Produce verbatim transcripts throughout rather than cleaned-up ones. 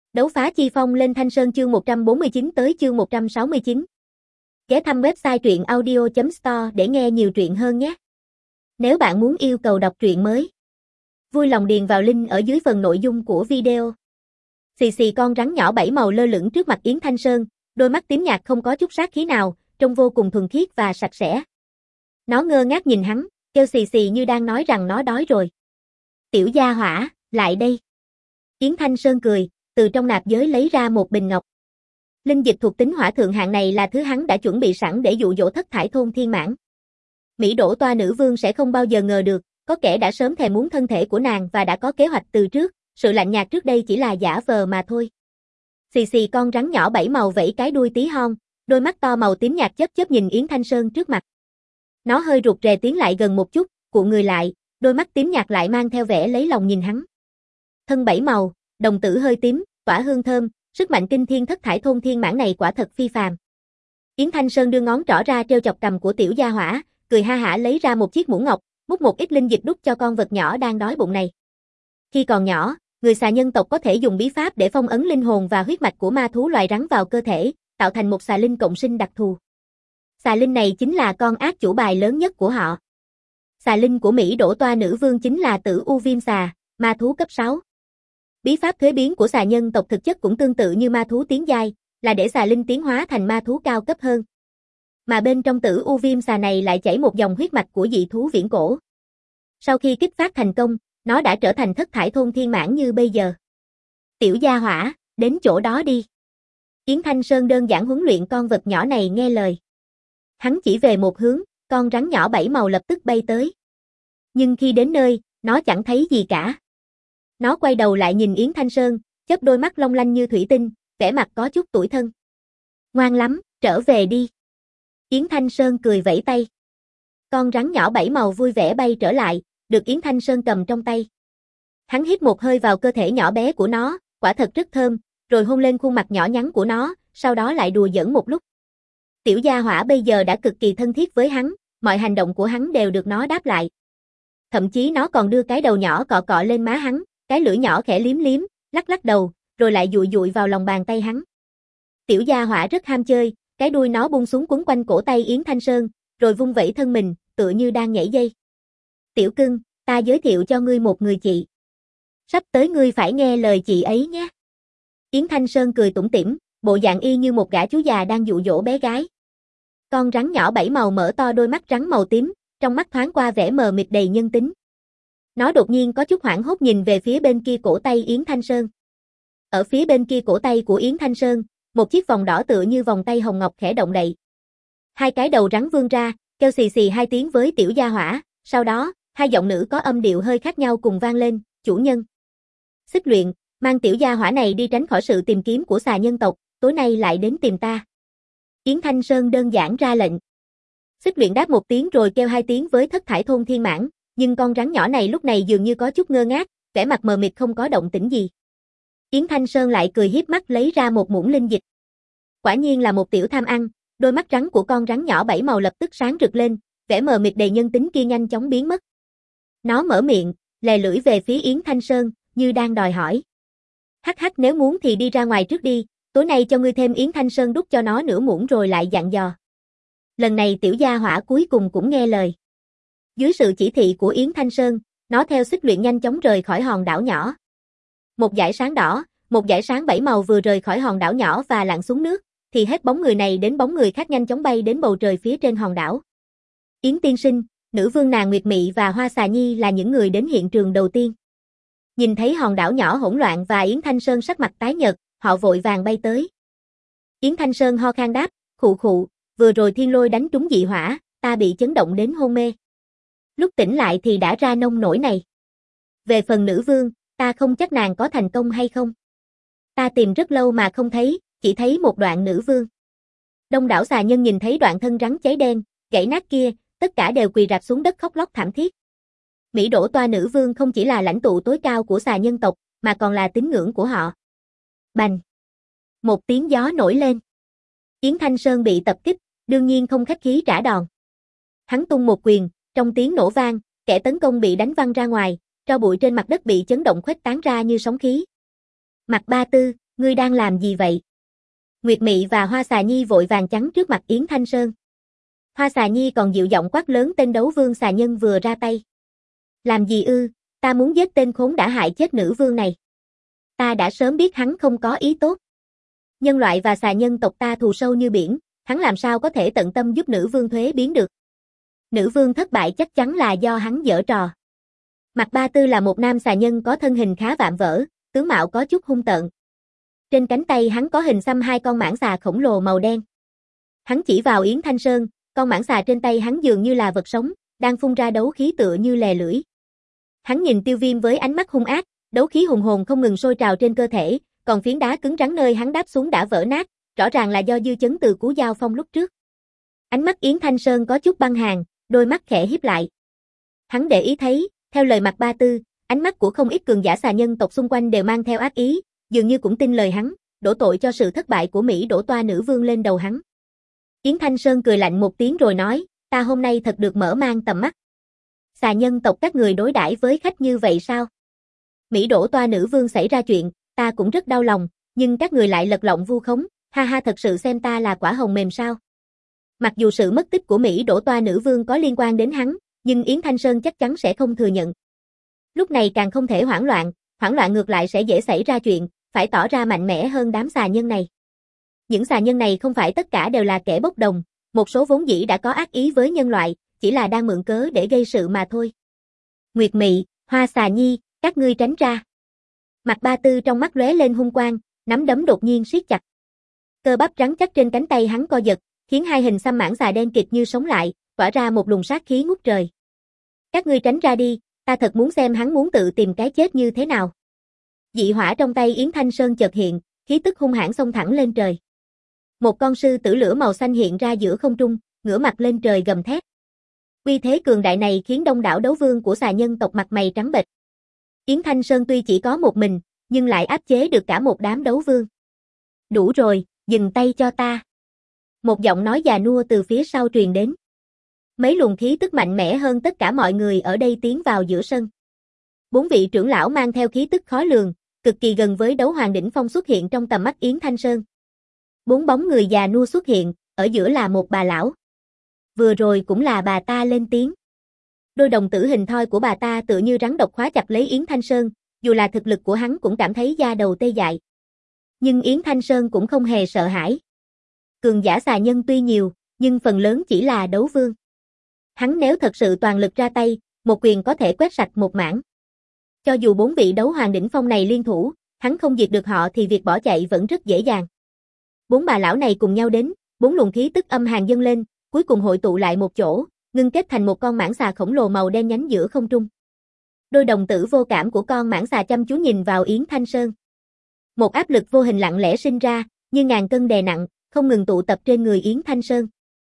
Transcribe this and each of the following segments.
Đấu phá chi phong lên Thanh Sơn chương một trăm bốn mươi chín tới chương một trăm sáu mươi chín. Ghé thăm website truyện audio chấm store để nghe nhiều truyện hơn nhé. Nếu bạn muốn yêu cầu đọc truyện mới, vui lòng điền vào link ở dưới phần nội dung của video. Xì xì con rắn nhỏ bảy màu lơ lửng trước mặt Yến Thanh Sơn, đôi mắt tím nhạt không có chút sát khí nào, trông vô cùng thuần khiết và sạch sẽ. Nó ngơ ngác nhìn hắn, kêu xì xì như đang nói rằng nó đói rồi. Tiểu gia hỏa, lại đây. Yến Thanh Sơn cười, từ trong nạp giới lấy ra một bình ngọc. Linh dịch thuộc tính hỏa thượng hạng này là thứ hắn đã chuẩn bị sẵn để dụ dỗ thất thải thôn thiên mãn. Mỹ đổ toa nữ vương sẽ không bao giờ ngờ được, có kẻ đã sớm thèm muốn thân thể của nàng và đã có kế hoạch từ trước, sự lạnh nhạt trước đây chỉ là giả vờ mà thôi. Xì xì con rắn nhỏ bảy màu vẫy cái đuôi tí hon, đôi mắt to màu tím nhạt chớp chớp nhìn Yến Thanh Sơn trước mặt. Nó hơi rụt rè tiến lại gần một chút, cuộn người lại, đôi mắt tím nhạt lại mang theo vẻ lấy lòng nhìn hắn. Thân bảy màu, đồng tử hơi tím, tỏa hương thơm, sức mạnh kinh thiên thất thải thôn thiên mãn này quả thật phi phàm. Yến Thanh Sơn đưa ngón trỏ ra treo chọc cằm của tiểu gia hỏa, cười ha hả lấy ra một chiếc muỗng ngọc, múc một ít linh dịch đút cho con vật nhỏ đang đói bụng này. Khi còn nhỏ, người xà nhân tộc có thể dùng bí pháp để phong ấn linh hồn và huyết mạch của ma thú loài rắn vào cơ thể, tạo thành một xà linh cộng sinh đặc thù. Xà linh này chính là con ác chủ bài lớn nhất của họ. Xà linh của Mỹ đổ toa nữ vương chính là Tử U Viêm xà, ma thú cấp sáu. Bí pháp thuế biến của xà nhân tộc thực chất cũng tương tự như ma thú tiến giai, là để xà linh tiến hóa thành ma thú cao cấp hơn. Mà bên trong Tử U Viêm xà này lại chảy một dòng huyết mạch của dị thú viễn cổ. Sau khi kích phát thành công, nó đã trở thành thất thải thôn thiên mãn như bây giờ. Tiểu gia hỏa, đến chỗ đó đi. Yến Thanh Sơn đơn giản huấn luyện con vật nhỏ này nghe lời. Hắn chỉ về một hướng, con rắn nhỏ bảy màu lập tức bay tới. Nhưng khi đến nơi, nó chẳng thấy gì cả. Nó quay đầu lại nhìn Yến Thanh Sơn, chớp đôi mắt long lanh như thủy tinh, vẻ mặt có chút tủi thân. Ngoan lắm, trở về đi. Yến Thanh Sơn cười vẫy tay. Con rắn nhỏ bảy màu vui vẻ bay trở lại, được Yến Thanh Sơn cầm trong tay. Hắn hít một hơi vào cơ thể nhỏ bé của nó, quả thật rất thơm, rồi hôn lên khuôn mặt nhỏ nhắn của nó, sau đó lại đùa giỡn một lúc. Tiểu gia hỏa bây giờ đã cực kỳ thân thiết với hắn, mọi hành động của hắn đều được nó đáp lại. Thậm chí nó còn đưa cái đầu nhỏ cọ cọ lên má hắn, cái lưỡi nhỏ khẽ liếm liếm, lắc lắc đầu, rồi lại dụi dụi vào lòng bàn tay hắn. Tiểu gia hỏa rất ham chơi, cái đuôi nó buông xuống quấn quanh cổ tay Yến Thanh Sơn, rồi vung vẩy thân mình, tựa như đang nhảy dây. Tiểu cưng, ta giới thiệu cho ngươi một người chị. Sắp tới ngươi phải nghe lời chị ấy nhé. Yến Thanh Sơn cười tủm tỉm, bộ dạng y như một gã chú già đang dụ dỗ bé gái. Con rắn nhỏ bảy màu mở to đôi mắt rắn màu tím, trong mắt thoáng qua vẻ mờ mịt đầy nhân tính. Nó đột nhiên có chút hoảng hốt nhìn về phía bên kia cổ tay Yến Thanh Sơn. Ở phía bên kia cổ tay của Yến Thanh Sơn, một chiếc vòng đỏ tựa như vòng tay hồng ngọc khẽ động đậy. Hai cái đầu rắn vươn ra, kêu xì xì hai tiếng với tiểu gia hỏa, sau đó, hai giọng nữ có âm điệu hơi khác nhau cùng vang lên, chủ nhân. Xích Luyện, mang tiểu gia hỏa này đi tránh khỏi sự tìm kiếm của xà nhân tộc, tối nay lại đến tìm ta. Yến Thanh Sơn đơn giản ra lệnh. Xích Luyện đáp một tiếng rồi kêu hai tiếng với thất thải thôn thiên mãn, nhưng con rắn nhỏ này lúc này dường như có chút ngơ ngác, vẻ mặt mờ mịt không có động tĩnh gì. Yến Thanh Sơn lại cười hiếp mắt lấy ra một muỗng linh dịch. Quả nhiên là một tiểu tham ăn, đôi mắt rắn của con rắn nhỏ bảy màu lập tức sáng rực lên, vẻ mờ mịt đầy nhân tính kia nhanh chóng biến mất. Nó mở miệng, lè lưỡi về phía Yến Thanh Sơn, như đang đòi hỏi. Hắc hắc, nếu muốn thì đi ra ngoài trước đi, tối nay cho ngươi thêm. Yến Thanh Sơn đút cho nó nửa muỗng rồi lại dặn dò. Lần này tiểu gia hỏa cuối cùng cũng nghe lời. Dưới sự chỉ thị của Yến Thanh Sơn, nó theo Xích Luyện nhanh chóng rời khỏi hòn đảo nhỏ. Một dải sáng đỏ, một dải sáng bảy màu vừa rời khỏi hòn đảo nhỏ và lặn xuống nước, thì hết bóng người này đến bóng người khác nhanh chóng bay đến bầu trời phía trên hòn đảo. Yến tiên sinh, nữ vương nàng Nguyệt Mị và Hoa Xà Nhi là những người đến hiện trường đầu tiên. Nhìn thấy hòn đảo nhỏ hỗn loạn và Yến Thanh Sơn sắc mặt tái nhợt, họ vội vàng bay tới. Yến Thanh Sơn ho khan đáp, khụ khụ, vừa rồi thiên lôi đánh trúng dị hỏa, ta bị chấn động đến hôn mê. Lúc tỉnh lại thì đã ra nông nổi này. Về phần nữ vương, ta không chắc nàng có thành công hay không. Ta tìm rất lâu mà không thấy, chỉ thấy một đoạn nữ vương. Đông đảo xà nhân nhìn thấy đoạn thân rắn cháy đen, gãy nát kia, tất cả đều quỳ rạp xuống đất khóc lóc thảm thiết. Mỹ đổ toa nữ vương không chỉ là lãnh tụ tối cao của xà nhân tộc, mà còn là tín ngưỡng của họ. Bành! Một tiếng gió nổi lên. Yến Thanh Sơn bị tập kích, đương nhiên không khách khí trả đòn. Hắn tung một quyền, trong tiếng nổ vang, kẻ tấn công bị đánh văng ra ngoài, tro bụi trên mặt đất bị chấn động khuếch tán ra như sóng khí. Mặt Ba Tư, Ngươi đang làm gì vậy? Nguyệt Mị và Hoa Xà Nhi vội vàng chắn trước mặt Yến Thanh Sơn. Hoa Xà Nhi còn dịu giọng quát lớn tên đấu vương xà nhân vừa ra tay. Làm gì ư, ta muốn giết tên khốn đã hại chết nữ vương này. Ta đã sớm biết hắn không có ý tốt. Nhân loại và xà nhân tộc ta thù sâu như biển, hắn làm sao có thể tận tâm giúp nữ vương thuế biến được. Nữ vương thất bại chắc chắn là do hắn giở trò. Mạc Ba Tư là một nam xà nhân có thân hình khá vạm vỡ, tướng mạo có chút hung tợn. Trên cánh tay hắn có hình xăm hai con mãng xà khổng lồ màu đen. Hắn chỉ vào Yến Thanh Sơn, con mãng xà trên tay hắn dường như là vật sống, đang phun ra đấu khí tựa như lè lưỡi. Hắn nhìn Tiêu Viêm với ánh mắt hung ác, đấu khí hùng hồn không ngừng sôi trào trên cơ thể, còn phiến đá cứng rắn nơi hắn đáp xuống đã vỡ nát, rõ ràng là do dư chấn từ cú giao phong lúc trước. Ánh mắt Yến Thanh Sơn có chút băng hàn, đôi mắt khẽ híp lại. Hắn để ý thấy, theo lời Mạc Ba Tư, ánh mắt của không ít cường giả xà nhân tộc xung quanh đều mang theo ác ý, dường như cũng tin lời hắn, đổ tội cho sự thất bại của Mỹ đổ toa nữ vương lên đầu hắn. Yến Thanh Sơn cười lạnh một tiếng rồi nói, ta hôm nay thật được mở mang tầm mắt. Xà nhân tộc các người đối đãi với khách như vậy sao? Mỹ đổ toa nữ vương xảy ra chuyện, ta cũng rất đau lòng, nhưng các người lại lật lọng vu khống, ha ha, thật sự xem ta là quả hồng mềm sao? Mặc dù sự mất tích của Mỹ đổ toa nữ vương có liên quan đến hắn, nhưng Yến Thanh Sơn chắc chắn sẽ không thừa nhận. Lúc này càng không thể hoảng loạn, hoảng loạn ngược lại sẽ dễ xảy ra chuyện, phải tỏ ra mạnh mẽ hơn đám xà nhân này. Những xà nhân này không phải tất cả đều là kẻ bốc đồng, một số vốn dĩ đã có ác ý với nhân loại, chỉ là đang mượn cớ để gây sự mà thôi. Nguyệt Mị, Hoa Xà Nhi, các ngươi tránh ra. Mạc Ba Tư trong mắt lóe lên hung quang, nắm đấm đột nhiên siết chặt. Cơ bắp rắn chắc trên cánh tay hắn co giật, khiến hai hình xăm mãng xà đen kịt như sống lại, tỏa ra một luồng sát khí ngút trời. Các ngươi tránh ra đi, ta thật muốn xem hắn muốn tự tìm cái chết như thế nào. Dị hỏa trong tay Yến Thanh Sơn chợt hiện, khí tức hung hãn xông thẳng lên trời. Một con sư tử lửa màu xanh hiện ra giữa không trung, ngửa mặt lên trời gầm thét. Uy thế cường đại này khiến đông đảo đấu vương của xà nhân tộc mặt mày trắng bệch. Yến Thanh Sơn tuy chỉ có một mình, nhưng lại áp chế được cả một đám đấu vương. Đủ rồi, dừng tay cho ta. Một giọng nói già nua từ phía sau truyền đến. Mấy luồng khí tức mạnh mẽ hơn tất cả mọi người ở đây tiến vào giữa sân. Bốn vị trưởng lão mang theo khí tức khó lường, cực kỳ gần với đấu hoàng đỉnh phong xuất hiện trong tầm mắt Yến Thanh Sơn. Bốn bóng người già nua xuất hiện, ở giữa là một bà lão. Vừa rồi cũng là bà ta lên tiếng. Đôi đồng tử hình thoi của bà ta tựa như rắn độc khóa chặt lấy Yến Thanh Sơn, dù là thực lực của hắn cũng cảm thấy da đầu tê dại. Nhưng Yến Thanh Sơn cũng không hề sợ hãi. Cường giả xà nhân tuy nhiều, nhưng phần lớn chỉ là đấu vương. Hắn nếu thật sự toàn lực ra tay, một quyền có thể quét sạch một mảng. Cho dù bốn vị đấu hoàng đỉnh phong này liên thủ, hắn không diệt được họ thì việc bỏ chạy vẫn rất dễ dàng. Bốn bà lão này cùng nhau đến, bốn luồng khí tức âm hàn dâng lên, cuối cùng hội tụ lại một chỗ, ngưng kết thành một con mãng xà khổng lồ màu đen nhánh giữa không trung. Đôi đồng tử vô cảm của con mãng xà chăm chú nhìn vào Yến Thanh Sơn. Một áp lực vô hình lặng lẽ sinh ra, như ngàn cân đè nặng, không ngừng tụ tập trên người Yến Thanh Sơn.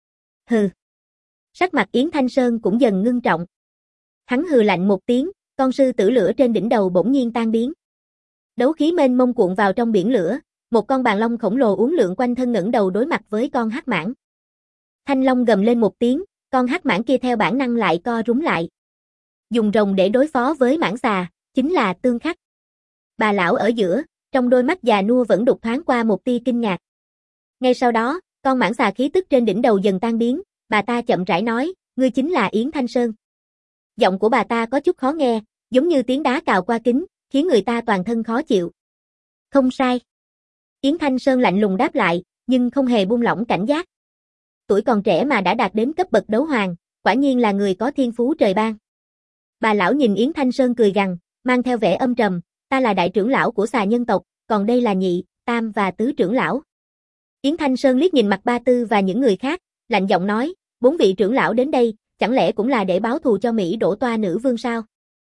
Hừ. Sắc mặt Yến Thanh Sơn cũng dần ngưng trọng. Hắn hừ lạnh một tiếng, con sư tử lửa trên đỉnh đầu bỗng nhiên tan biến. Đấu khí mênh mông cuộn vào trong biển lửa, một con bàn long khổng lồ uốn lượn quanh thân ngẩng đầu đối mặt với con hắc mãng. Thanh long gầm lên một tiếng, con hắc mãng kia theo bản năng lại co rúm lại. Dùng rồng để đối phó với mãng xà, chính là tương khắc. Bà lão ở giữa, trong đôi mắt già nua vẫn đục thoáng qua một tia kinh ngạc. Ngay sau đó, con mãng xà khí tức trên đỉnh đầu dần tan biến, bà ta chậm rãi nói, ngươi chính là Yến Thanh Sơn. Giọng của bà ta có chút khó nghe, giống như tiếng đá cào qua kính, khiến người ta toàn thân khó chịu. Không sai. Yến Thanh Sơn lạnh lùng đáp lại, nhưng không hề buông lỏng cảnh giác. Tuổi còn trẻ mà đã đạt đến cấp bậc đấu hoàng, quả nhiên là người có thiên phú trời ban. Bà lão nhìn Yến Thanh Sơn cười gằn, mang theo vẻ âm trầm, ta là đại trưởng lão của xà nhân tộc, còn đây là nhị, tam và tứ trưởng lão. Yến Thanh Sơn liếc nhìn Mạc Ba Tư và những người khác, lạnh giọng nói, bốn vị trưởng lão đến đây, chẳng lẽ cũng là để báo thù cho Mỹ đổ toa nữ vương sao?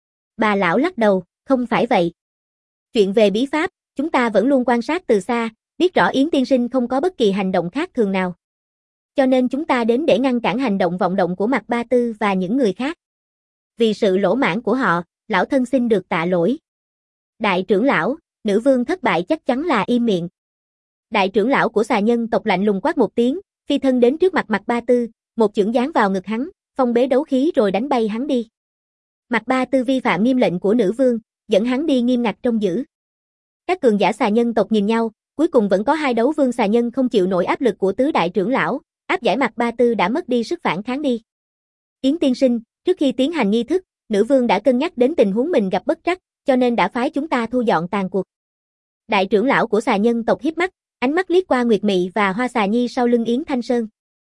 Bà lão lắc đầu, không phải vậy. Chuyện về bí pháp, chúng ta vẫn luôn quan sát từ xa, biết rõ Yến tiên sinh không có bất kỳ hành động khác thường nào. Cho nên chúng ta đến để ngăn cản hành động vọng động của Mạc Ba Tư và những người khác. Vì sự lỗ mãn của họ, lão thân xin được tạ lỗi. Đại trưởng lão, nữ vương thất bại chắc chắn là im miệng. Đại trưởng lão của xà nhân tộc lạnh lùng quát một tiếng, phi thân đến trước mặt Mạc Ba Tư, một chưởng giáng vào ngực hắn, phong bế đấu khí rồi đánh bay hắn đi. Mạc Ba Tư vi phạm nghiêm lệnh của nữ vương, dẫn hắn đi nghiêm ngặt trông giữ. Các cường giả xà nhân tộc nhìn nhau, cuối cùng vẫn có hai đấu vương xà nhân không chịu nổi áp lực của tứ đại trưởng lão, áp giải mặt ba tư đã mất đi sức phản kháng đi. Yến tiên sinh, trước khi tiến hành nghi thức, nữ vương đã cân nhắc đến tình huống mình gặp bất trắc, cho nên đã phái chúng ta thu dọn tàn cuộc. Đại trưởng lão của xà nhân tộc híp mắt, ánh mắt liếc qua Nguyệt Mị và Hoa Xà Nhi sau lưng Yến Thanh Sơn.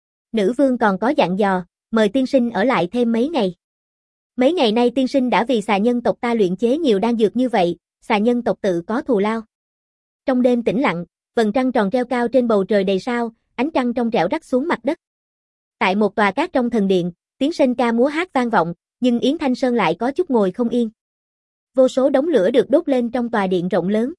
Nữ vương còn có dặn dò, mời tiên sinh ở lại thêm mấy ngày. Mấy ngày nay tiên sinh đã vì xà nhân tộc ta luyện chế nhiều đan dược như vậy, xà nhân tộc tự có thù lao. Trong đêm tĩnh lặng, vầng trăng tròn treo cao trên bầu trời đầy sao, ánh trăng trong trẻo rắc xuống mặt đất. Tại một tòa cát trong thần điện, tiếng sên ca múa hát vang vọng, nhưng Yến Thanh Sơn lại có chút ngồi không yên. Vô số đống lửa được đốt lên trong tòa điện rộng lớn.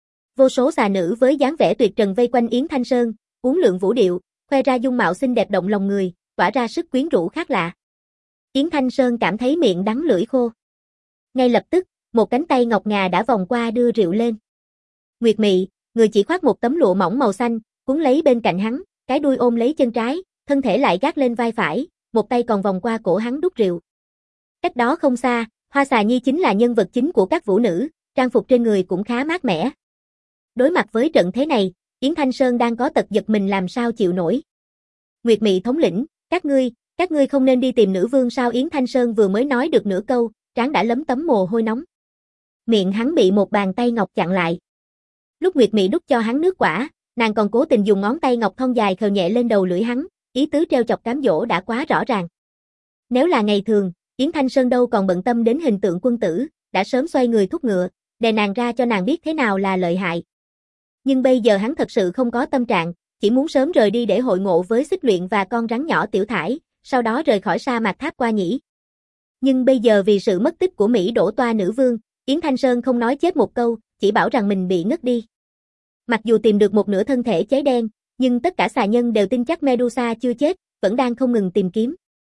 Vô số xà nữ với dáng vẻ tuyệt trần vây quanh Yến Thanh Sơn, uốn lượn vũ điệu, khoe ra dung mạo xinh đẹp động lòng người, tỏa ra sức quyến rũ khác lạ. Yến Thanh Sơn cảm thấy miệng đắng lưỡi khô. Ngay lập tức, một cánh tay ngọc ngà đã vòng qua đưa rượu lên. Nguyệt Mị, người chỉ khoác một tấm lụa mỏng màu xanh, cuốn lấy bên cạnh hắn, cái đuôi ôm lấy chân trái, thân thể lại gác lên vai phải, một tay còn vòng qua cổ hắn đút rượu. Cách đó không xa, Hoa Xà Nhi chính là nhân vật chính của các vũ nữ, trang phục trên người cũng khá mát mẻ. Đối mặt với trận thế này, Yến Thanh Sơn đang có tật giật mình làm sao chịu nổi. Nguyệt Mị thống lĩnh, các ngươi, các ngươi không nên đi tìm nữ vương sao? Yến Thanh Sơn vừa mới nói được nửa câu, trán đã lấm tấm mồ hôi nóng. Miệng hắn bị một bàn tay ngọc chặn lại. Lúc Nguyệt Mị đút cho hắn nước quả, nàng còn cố tình dùng ngón tay ngọc thon dài khều nhẹ lên đầu lưỡi hắn, ý tứ treo chọc cám dỗ đã quá rõ ràng. Nếu là ngày thường, Yến Thanh Sơn đâu còn bận tâm đến hình tượng quân tử, đã sớm xoay người thúc ngựa, đè nàng ra cho nàng biết thế nào là lợi hại. Nhưng bây giờ hắn thật sự không có tâm trạng, chỉ muốn sớm rời đi để hội ngộ với Xích Luyện và con rắn nhỏ Tiểu Thải, sau đó rời khỏi sa mạc Tháp Qua Nhĩ. Nhưng bây giờ vì sự mất tích của Mỹ Đỗ Toa nữ vương, Yến Thanh Sơn không nói chết một câu, chỉ bảo rằng mình bị ngất đi. Mặc dù tìm được một nửa thân thể cháy đen, nhưng tất cả xà nhân đều tin chắc Medusa chưa chết, vẫn đang không ngừng tìm kiếm.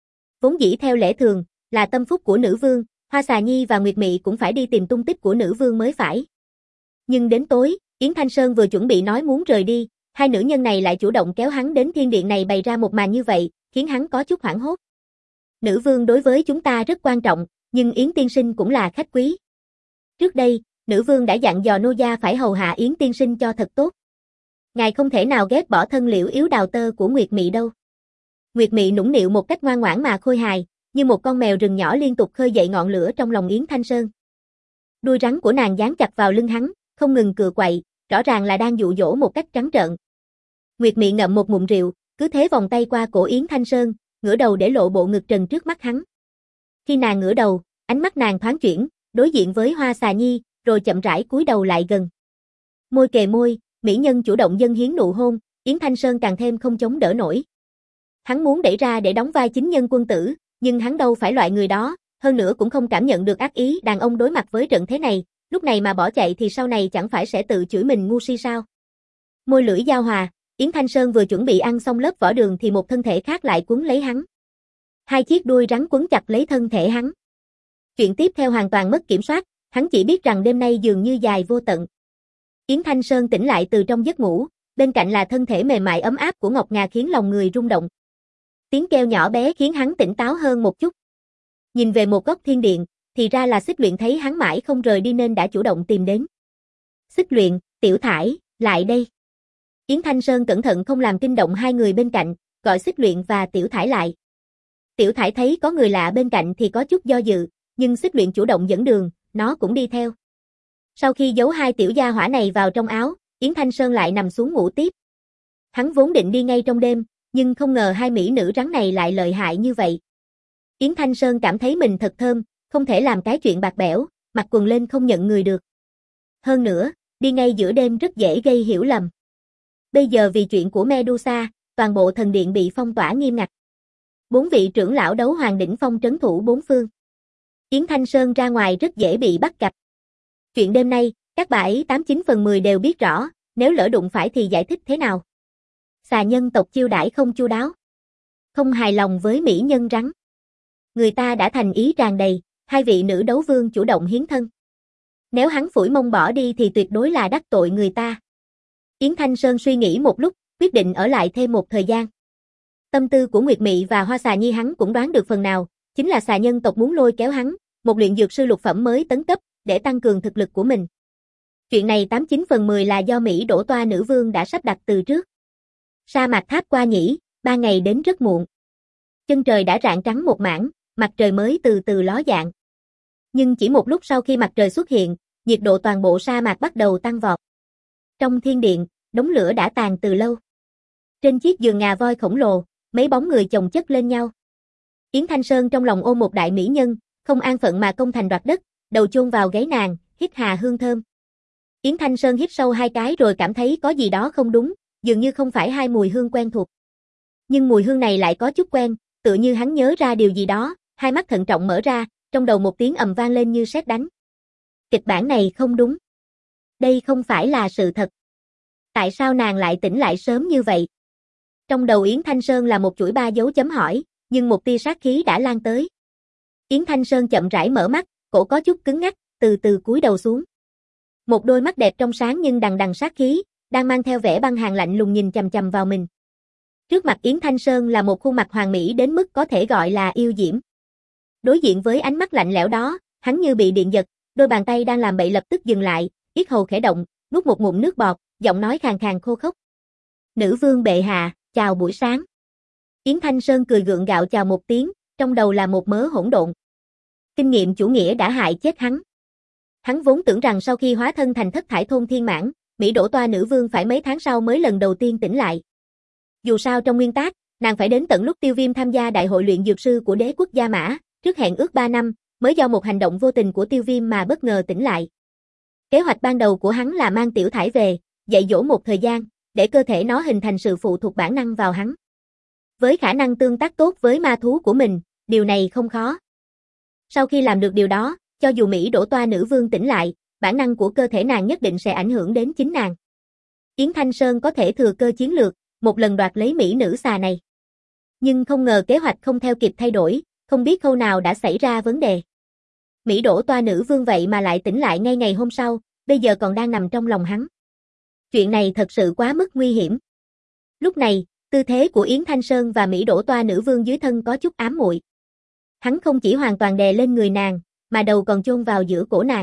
Vốn dĩ theo lẽ thường, là tâm phúc của nữ vương, Hoa Xà Nhi và Nguyệt Mị cũng phải đi tìm tung tích của nữ vương mới phải. Nhưng đến tối, Yến Thanh Sơn vừa chuẩn bị nói muốn rời đi, hai nữ nhân này lại chủ động kéo hắn đến thiên điện này bày ra một màn như vậy, khiến hắn có chút hoảng hốt. Nữ vương đối với chúng ta rất quan trọng, nhưng Yến tiên sinh cũng là khách quý. Trước đây, nữ vương đã dặn dò nô gia phải hầu hạ Yến tiên sinh cho thật tốt. Ngài không thể nào ghét bỏ thân liễu yếu đào tơ của Nguyệt Mị đâu. Nguyệt Mị nũng nịu một cách ngoan ngoãn mà khôi hài, như một con mèo rừng nhỏ liên tục khơi dậy ngọn lửa trong lòng Yến Thanh Sơn. Đuôi rắn của nàng dán chặt vào lưng hắn, không ngừng cựa quậy, rõ ràng là đang dụ dỗ một cách trắng trợn. Nguyệt Mị ngậm một ngụm rượu, cứ thế vòng tay qua cổ Yến Thanh Sơn, ngửa đầu để lộ bộ ngực trần trước mắt hắn. Khi nàng ngửa đầu, ánh mắt nàng thoáng chuyển, đối diện với Hoa Xà Nhi, rồi chậm rãi cúi đầu lại gần. Môi kề môi, mỹ nhân chủ động dâng hiến nụ hôn, Yến Thanh Sơn càng thêm không chống đỡ nổi. Hắn muốn đẩy ra để đóng vai chính nhân quân tử, nhưng hắn đâu phải loại người đó, hơn nữa cũng không cảm nhận được ác ý đàn ông đối mặt với trận thế này, lúc này mà bỏ chạy thì sau này chẳng phải sẽ tự chửi mình ngu si sao. Môi lưỡi giao hòa, Yến Thanh Sơn vừa chuẩn bị ăn xong lớp vỏ đường thì một thân thể khác lại quấn lấy hắn. Hai chiếc đuôi rắn quấn chặt lấy thân thể hắn. Chuyện tiếp theo hoàn toàn mất kiểm soát, hắn chỉ biết rằng đêm nay dường như dài vô tận. Yến Thanh Sơn tỉnh lại từ trong giấc ngủ, bên cạnh là thân thể mềm mại ấm áp của Ngọc Ngà khiến lòng người rung động. Tiếng kêu nhỏ bé khiến hắn tỉnh táo hơn một chút. Nhìn về một góc thiên điện, thì ra là Xích Luyện thấy hắn mãi không rời đi nên đã chủ động tìm đến. Xích Luyện, Tiểu Thải, lại đây. Yến Thanh Sơn cẩn thận không làm kinh động hai người bên cạnh, gọi Xích Luyện và Tiểu Thải lại. Tiểu Thải thấy có người lạ bên cạnh thì có chút do dự, nhưng Xích Luyện chủ động dẫn đường, nó cũng đi theo. Sau khi giấu hai tiểu gia hỏa này vào trong áo, Yến Thanh Sơn lại nằm xuống ngủ tiếp. Hắn vốn định đi ngay trong đêm, nhưng không ngờ hai mỹ nữ rắn này lại lợi hại như vậy. Yến Thanh Sơn cảm thấy mình thật thơm, không thể làm cái chuyện bạc bẽo, mặc quần lên không nhận người được. Hơn nữa, đi ngay giữa đêm rất dễ gây hiểu lầm. Bây giờ vì chuyện của Medusa, toàn bộ thần điện bị phong tỏa nghiêm ngặt. Bốn vị trưởng lão đấu hoàng đỉnh phong trấn thủ bốn phương. Yến Thanh Sơn ra ngoài rất dễ bị bắt gặp. Chuyện đêm nay, các bà ấy tám chín phần mười đều biết rõ, nếu lỡ đụng phải thì giải thích thế nào. Xà nhân tộc chiêu đãi không chu đáo. Không hài lòng với mỹ nhân rắn. Người ta đã thành ý tràn đầy, hai vị nữ đấu vương chủ động hiến thân. Nếu hắn phủi mông bỏ đi thì tuyệt đối là đắc tội người ta. Yến Thanh Sơn suy nghĩ một lúc, quyết định ở lại thêm một thời gian. Tâm tư của Nguyệt Mị và Hoa Xà Nhi hắn cũng đoán được phần nào, chính là xà nhân tộc muốn lôi kéo hắn, một luyện dược sư lục phẩm mới tấn cấp, để tăng cường thực lực của mình. Chuyện này tám chín phần mười là do Mỹ đổ toa nữ vương đã sắp đặt từ trước. Sa mạc tháp qua nhỉ, ba ngày đến rất muộn. Chân trời đã rạng trắng một mảng, mặt trời mới từ từ ló dạng. Nhưng chỉ một lúc sau khi mặt trời xuất hiện, nhiệt độ toàn bộ sa mạc bắt đầu tăng vọt. Trong thiên điện, đống lửa đã tàn từ lâu. Trên chiếc giường ngà voi khổng lồ, mấy bóng người chồng chất lên nhau. Yến Thanh Sơn trong lòng ôm một đại mỹ nhân, không an phận mà công thành đoạt đất, đầu chôn vào gáy nàng, hít hà hương thơm. Yến Thanh Sơn hít sâu hai cái rồi cảm thấy có gì đó không đúng, dường như không phải hai mùi hương quen thuộc. Nhưng mùi hương này lại có chút quen, tựa như hắn nhớ ra điều gì đó, hai mắt thận trọng mở ra, trong đầu một tiếng ầm vang lên như sét đánh. Kịch bản này không đúng. Đây không phải là sự thật. Tại sao nàng lại tỉnh lại sớm như vậy? Trong đầu Yến Thanh Sơn là một chuỗi ba dấu chấm hỏi, nhưng một tia sát khí đã lan tới. Yến Thanh Sơn chậm rãi mở mắt, cổ có chút cứng ngắc, từ từ cúi đầu xuống. Một đôi mắt đẹp trong sáng nhưng đằng đằng sát khí, đang mang theo vẻ băng hàn lạnh lùng nhìn chằm chằm vào mình. Trước mặt Yến Thanh Sơn là một khuôn mặt hoàn mỹ đến mức có thể gọi là yêu diễm. Đối diện với ánh mắt lạnh lẽo đó, hắn như bị điện giật, đôi bàn tay đang làm bậy lập tức dừng lại, yết hầu khẽ động, nuốt một ngụm nước bọt, giọng nói khàn khàn khô khốc. Nữ vương bệ hạ, chào buổi sáng. Yến Thanh Sơn cười gượng gạo chào một tiếng, trong đầu là một mớ hỗn độn. Kinh nghiệm chủ nghĩa đã hại chết hắn. Hắn vốn tưởng rằng sau khi hóa thân thành thất thải thôn thiên mãn, Mỹ đổ toa nữ vương phải mấy tháng sau mới lần đầu tiên tỉnh lại. Dù sao trong nguyên tắc, nàng phải đến tận lúc Tiêu Viêm tham gia đại hội luyện dược sư của đế quốc Gia Mã, trước hẹn ước ba năm, mới do một hành động vô tình của Tiêu Viêm mà bất ngờ tỉnh lại. Kế hoạch ban đầu của hắn là mang Tiểu Thải về, dạy dỗ một thời gian, để cơ thể nó hình thành sự phụ thuộc bản năng vào hắn. Với khả năng tương tác tốt với ma thú của mình, điều này không khó. Sau khi làm được điều đó, cho dù Mỹ đổ toa nữ vương tỉnh lại, bản năng của cơ thể nàng nhất định sẽ ảnh hưởng đến chính nàng. Yến Thanh Sơn có thể thừa cơ chiến lược, một lần đoạt lấy Mỹ nữ xà này. Nhưng không ngờ kế hoạch không theo kịp thay đổi, không biết khâu nào đã xảy ra vấn đề. Mỹ đổ toa nữ vương vậy mà lại tỉnh lại ngay ngày hôm sau, bây giờ còn đang nằm trong lòng hắn. Chuyện này thật sự quá mức nguy hiểm. Lúc này, tư thế của Yến Thanh Sơn và Mỹ đổ toa nữ vương dưới thân có chút ám muội. Hắn không chỉ hoàn toàn đè lên người nàng, mà đầu còn chôn vào giữa cổ nàng.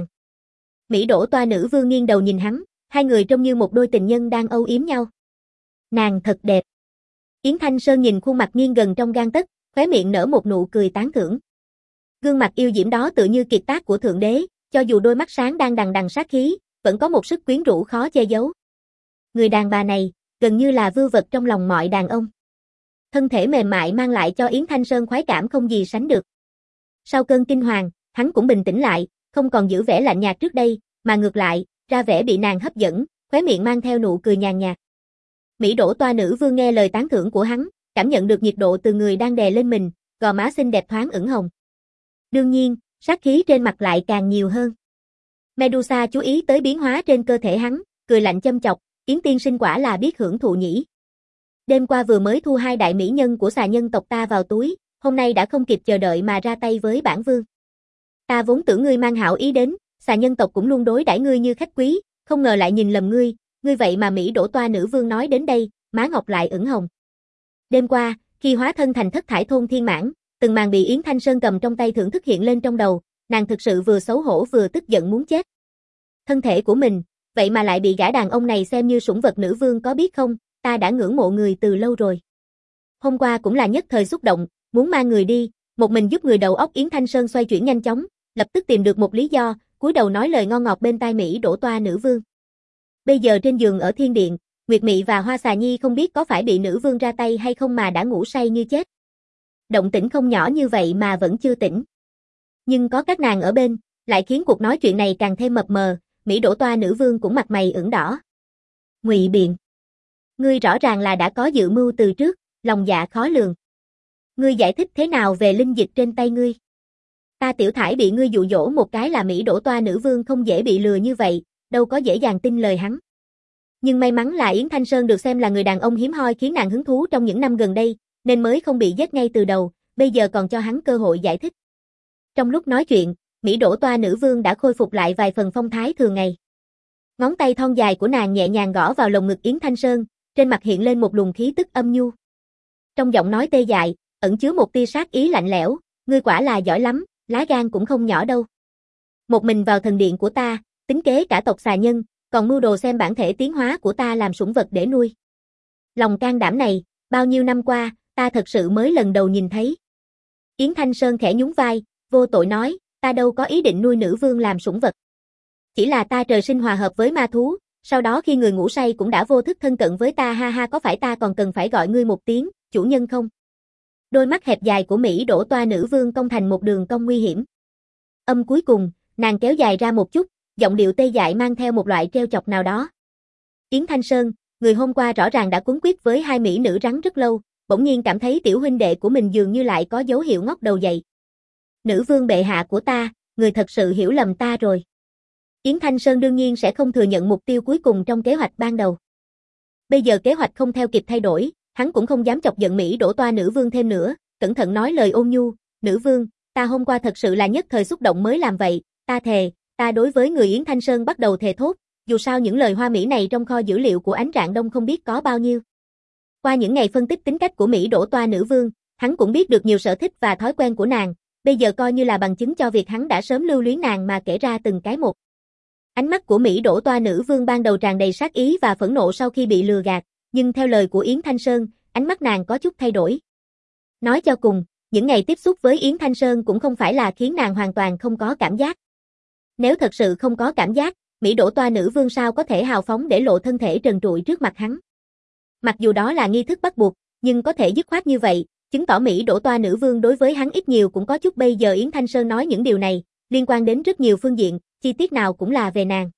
Mỹ đổ toa nữ vương nghiêng đầu nhìn hắn, hai người trông như một đôi tình nhân đang âu yếm nhau. Nàng thật đẹp. Yến Thanh Sơn nhìn khuôn mặt nghiêng gần trong gang tấc, khóe miệng nở một nụ cười tán thưởng. Gương mặt yêu diễm đó tự như kiệt tác của thượng đế, cho dù đôi mắt sáng đang đằng đằng sát khí, vẫn có một sức quyến rũ khó che giấu. Người đàn bà này, gần như là vưu vật trong lòng mọi đàn ông. Thân thể mềm mại mang lại cho Yến Thanh Sơn khoái cảm không gì sánh được. Sau cơn kinh hoàng, hắn cũng bình tĩnh lại, không còn giữ vẻ lạnh nhạt trước đây, mà ngược lại, ra vẻ bị nàng hấp dẫn, khóe miệng mang theo nụ cười nhàn nhạt. Mỹ đổ toa nữ vương nghe lời tán thưởng của hắn, cảm nhận được nhiệt độ từ người đang đè lên mình, gò má xinh đẹp thoáng ửng hồng. Đương nhiên, sát khí trên mặt lại càng nhiều hơn. Medusa chú ý tới biến hóa trên cơ thể hắn, cười lạnh châm chọc, Yến tiên sinh quả là biết hưởng thụ nhỉ. Đêm qua vừa mới thu hai đại mỹ nhân của xà nhân tộc ta vào túi, hôm nay đã không kịp chờ đợi mà ra tay với bản vương. Ta vốn tưởng ngươi mang hảo ý đến, xà nhân tộc cũng luôn đối đãi ngươi như khách quý, không ngờ lại nhìn lầm ngươi, ngươi vậy mà Mỹ đổ toa nữ vương nói đến đây, má ngọc lại ửng hồng. Đêm qua, khi hóa thân thành thất thải thôn thiên mãn, từng màn bị Yến Thanh Sơn cầm trong tay thưởng thức hiện lên trong đầu, nàng thực sự vừa xấu hổ vừa tức giận muốn chết. Thân thể của mình, vậy mà lại bị gã đàn ông này xem như sủng vật nữ vương có biết không, ta đã ngưỡng mộ người từ lâu rồi. Hôm qua cũng là nhất thời xúc động, muốn mang người đi, một mình giúp người đầu óc Yến Thanh Sơn xoay chuyển nhanh chóng, lập tức tìm được một lý do, cúi đầu nói lời ngon ngọt bên tai Mỹ đổ toa nữ vương. Bây giờ trên giường ở thiên điện, Nguyệt Mị và Hoa Xà Nhi không biết có phải bị nữ vương ra tay hay không mà đã ngủ say như chết. Động tĩnh không nhỏ như vậy mà vẫn chưa tỉnh. Nhưng có các nàng ở bên, lại khiến cuộc nói chuyện này càng thêm mập mờ, Mỹ đổ toa nữ vương cũng mặt mày ửng đỏ. Ngụy Biện, ngươi rõ ràng là đã có dự mưu từ trước, lòng dạ khó lường. Ngươi giải thích thế nào về linh dịch trên tay ngươi? Ta Tiểu Thải bị ngươi dụ dỗ một cái là Mỹ đổ toa nữ vương không dễ bị lừa như vậy, đâu có dễ dàng tin lời hắn. Nhưng may mắn là Yến Thanh Sơn được xem là người đàn ông hiếm hoi khiến nàng hứng thú trong những năm gần đây, nên mới không bị giết ngay từ đầu, bây giờ còn cho hắn cơ hội giải thích. Trong lúc nói chuyện, Mỹ đổ toa nữ vương đã khôi phục lại vài phần phong thái thường ngày. Ngón tay thon dài của nàng nhẹ nhàng gõ vào lồng ngực Yến Thanh Sơn, trên mặt hiện lên một luồng khí tức âm nhu. Trong giọng nói tê dại, ẩn chứa một tia sát ý lạnh lẽo, ngươi quả là giỏi lắm, lá gan cũng không nhỏ đâu. Một mình vào thần điện của ta, tính kế cả tộc xà nhân, còn mưu đồ xem bản thể tiến hóa của ta làm sủng vật để nuôi. Lòng can đảm này, bao nhiêu năm qua, ta thật sự mới lần đầu nhìn thấy. Yến Thanh Sơn khẽ nhún vai, vô tội nói, ta đâu có ý định nuôi nữ vương làm sủng vật. Chỉ là ta trời sinh hòa hợp với ma thú, sau đó khi người ngủ say cũng đã vô thức thân cận với ta, ha ha, có phải ta còn cần phải gọi ngươi một tiếng, chủ nhân không? Đôi mắt hẹp dài của Mỹ đổ toa nữ vương cong thành một đường cong nguy hiểm. Âm cuối cùng, nàng kéo dài ra một chút, giọng điệu tê dại mang theo một loại trêu chọc nào đó. Yến Thanh Sơn, người hôm qua rõ ràng đã cuống quýt với hai mỹ nữ rắn rất lâu, bỗng nhiên cảm thấy tiểu huynh đệ của mình dường như lại có dấu hiệu ngóc đầu dậy. Nữ vương bệ hạ của ta, người thật sự hiểu lầm ta rồi. Yến Thanh Sơn đương nhiên sẽ không thừa nhận mục tiêu cuối cùng trong kế hoạch ban đầu. Bây giờ kế hoạch không theo kịp thay đổi, hắn cũng không dám chọc giận Mỹ đổ toa nữ vương thêm nữa, cẩn thận nói lời ôn nhu, nữ vương, ta hôm qua thật sự là nhất thời xúc động mới làm vậy, ta thề, ta đối với người Yến Thanh Sơn bắt đầu thề thốt, dù sao những lời hoa mỹ này trong kho dữ liệu của Ánh Rạng Đông không biết có bao nhiêu. Qua những ngày phân tích tính cách của Mỹ đổ toa nữ vương, hắn cũng biết được nhiều sở thích và thói quen của nàng, bây giờ coi như là bằng chứng cho việc hắn đã sớm lưu luyến nàng mà kể ra từng cái một. Ánh mắt của Mỹ đổ toa nữ vương ban đầu tràn đầy sát ý và phẫn nộ sau khi bị lừa gạt, nhưng theo lời của Yến Thanh Sơn, ánh mắt nàng có chút thay đổi. Nói cho cùng, những ngày tiếp xúc với Yến Thanh Sơn cũng không phải là khiến nàng hoàn toàn không có cảm giác. Nếu thật sự không có cảm giác, Mỹ đổ toa nữ vương sao có thể hào phóng để lộ thân thể trần trụi trước mặt hắn. Mặc dù đó là nghi thức bắt buộc, nhưng có thể dứt khoát như vậy, chứng tỏ Mỹ đổ toa nữ vương đối với hắn ít nhiều cũng có chút. Bây giờ Yến Thanh Sơn nói những điều này, liên quan đến rất nhiều phương diện, chi tiết nào cũng là về nàng.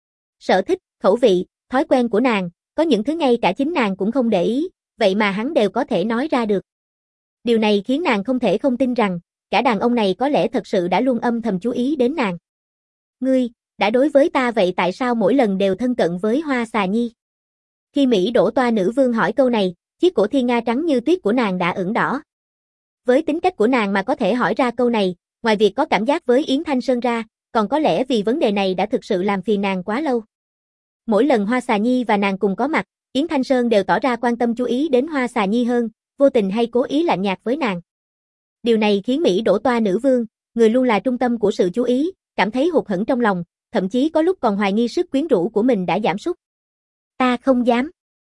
Sở thích, khẩu vị, thói quen của nàng, có những thứ ngay cả chính nàng cũng không để ý, vậy mà hắn đều có thể nói ra được. Điều này khiến nàng không thể không tin rằng, cả đàn ông này có lẽ thật sự đã luôn âm thầm chú ý đến nàng. Ngươi, đã đối với ta vậy tại sao mỗi lần đều thân cận với Hoa Xà Nhi? Khi Mỹ đổ toa nữ vương hỏi câu này, chiếc cổ thiên nga trắng như tuyết của nàng đã ửng đỏ. Với tính cách của nàng mà có thể hỏi ra câu này, ngoài việc có cảm giác với Yến Thanh Sơn ra, còn có lẽ vì vấn đề này đã thực sự làm phiền nàng quá lâu. Mỗi lần Hoa Xà Nhi và nàng cùng có mặt, Yến Thanh Sơn đều tỏ ra quan tâm chú ý đến Hoa Xà Nhi hơn, vô tình hay cố ý lạnh nhạt với nàng. Điều này khiến Mỹ đổ toa nữ vương, người luôn là trung tâm của sự chú ý, cảm thấy hụt hẫng trong lòng, thậm chí có lúc còn hoài nghi sức quyến rũ của mình đã giảm sút. Ta không dám.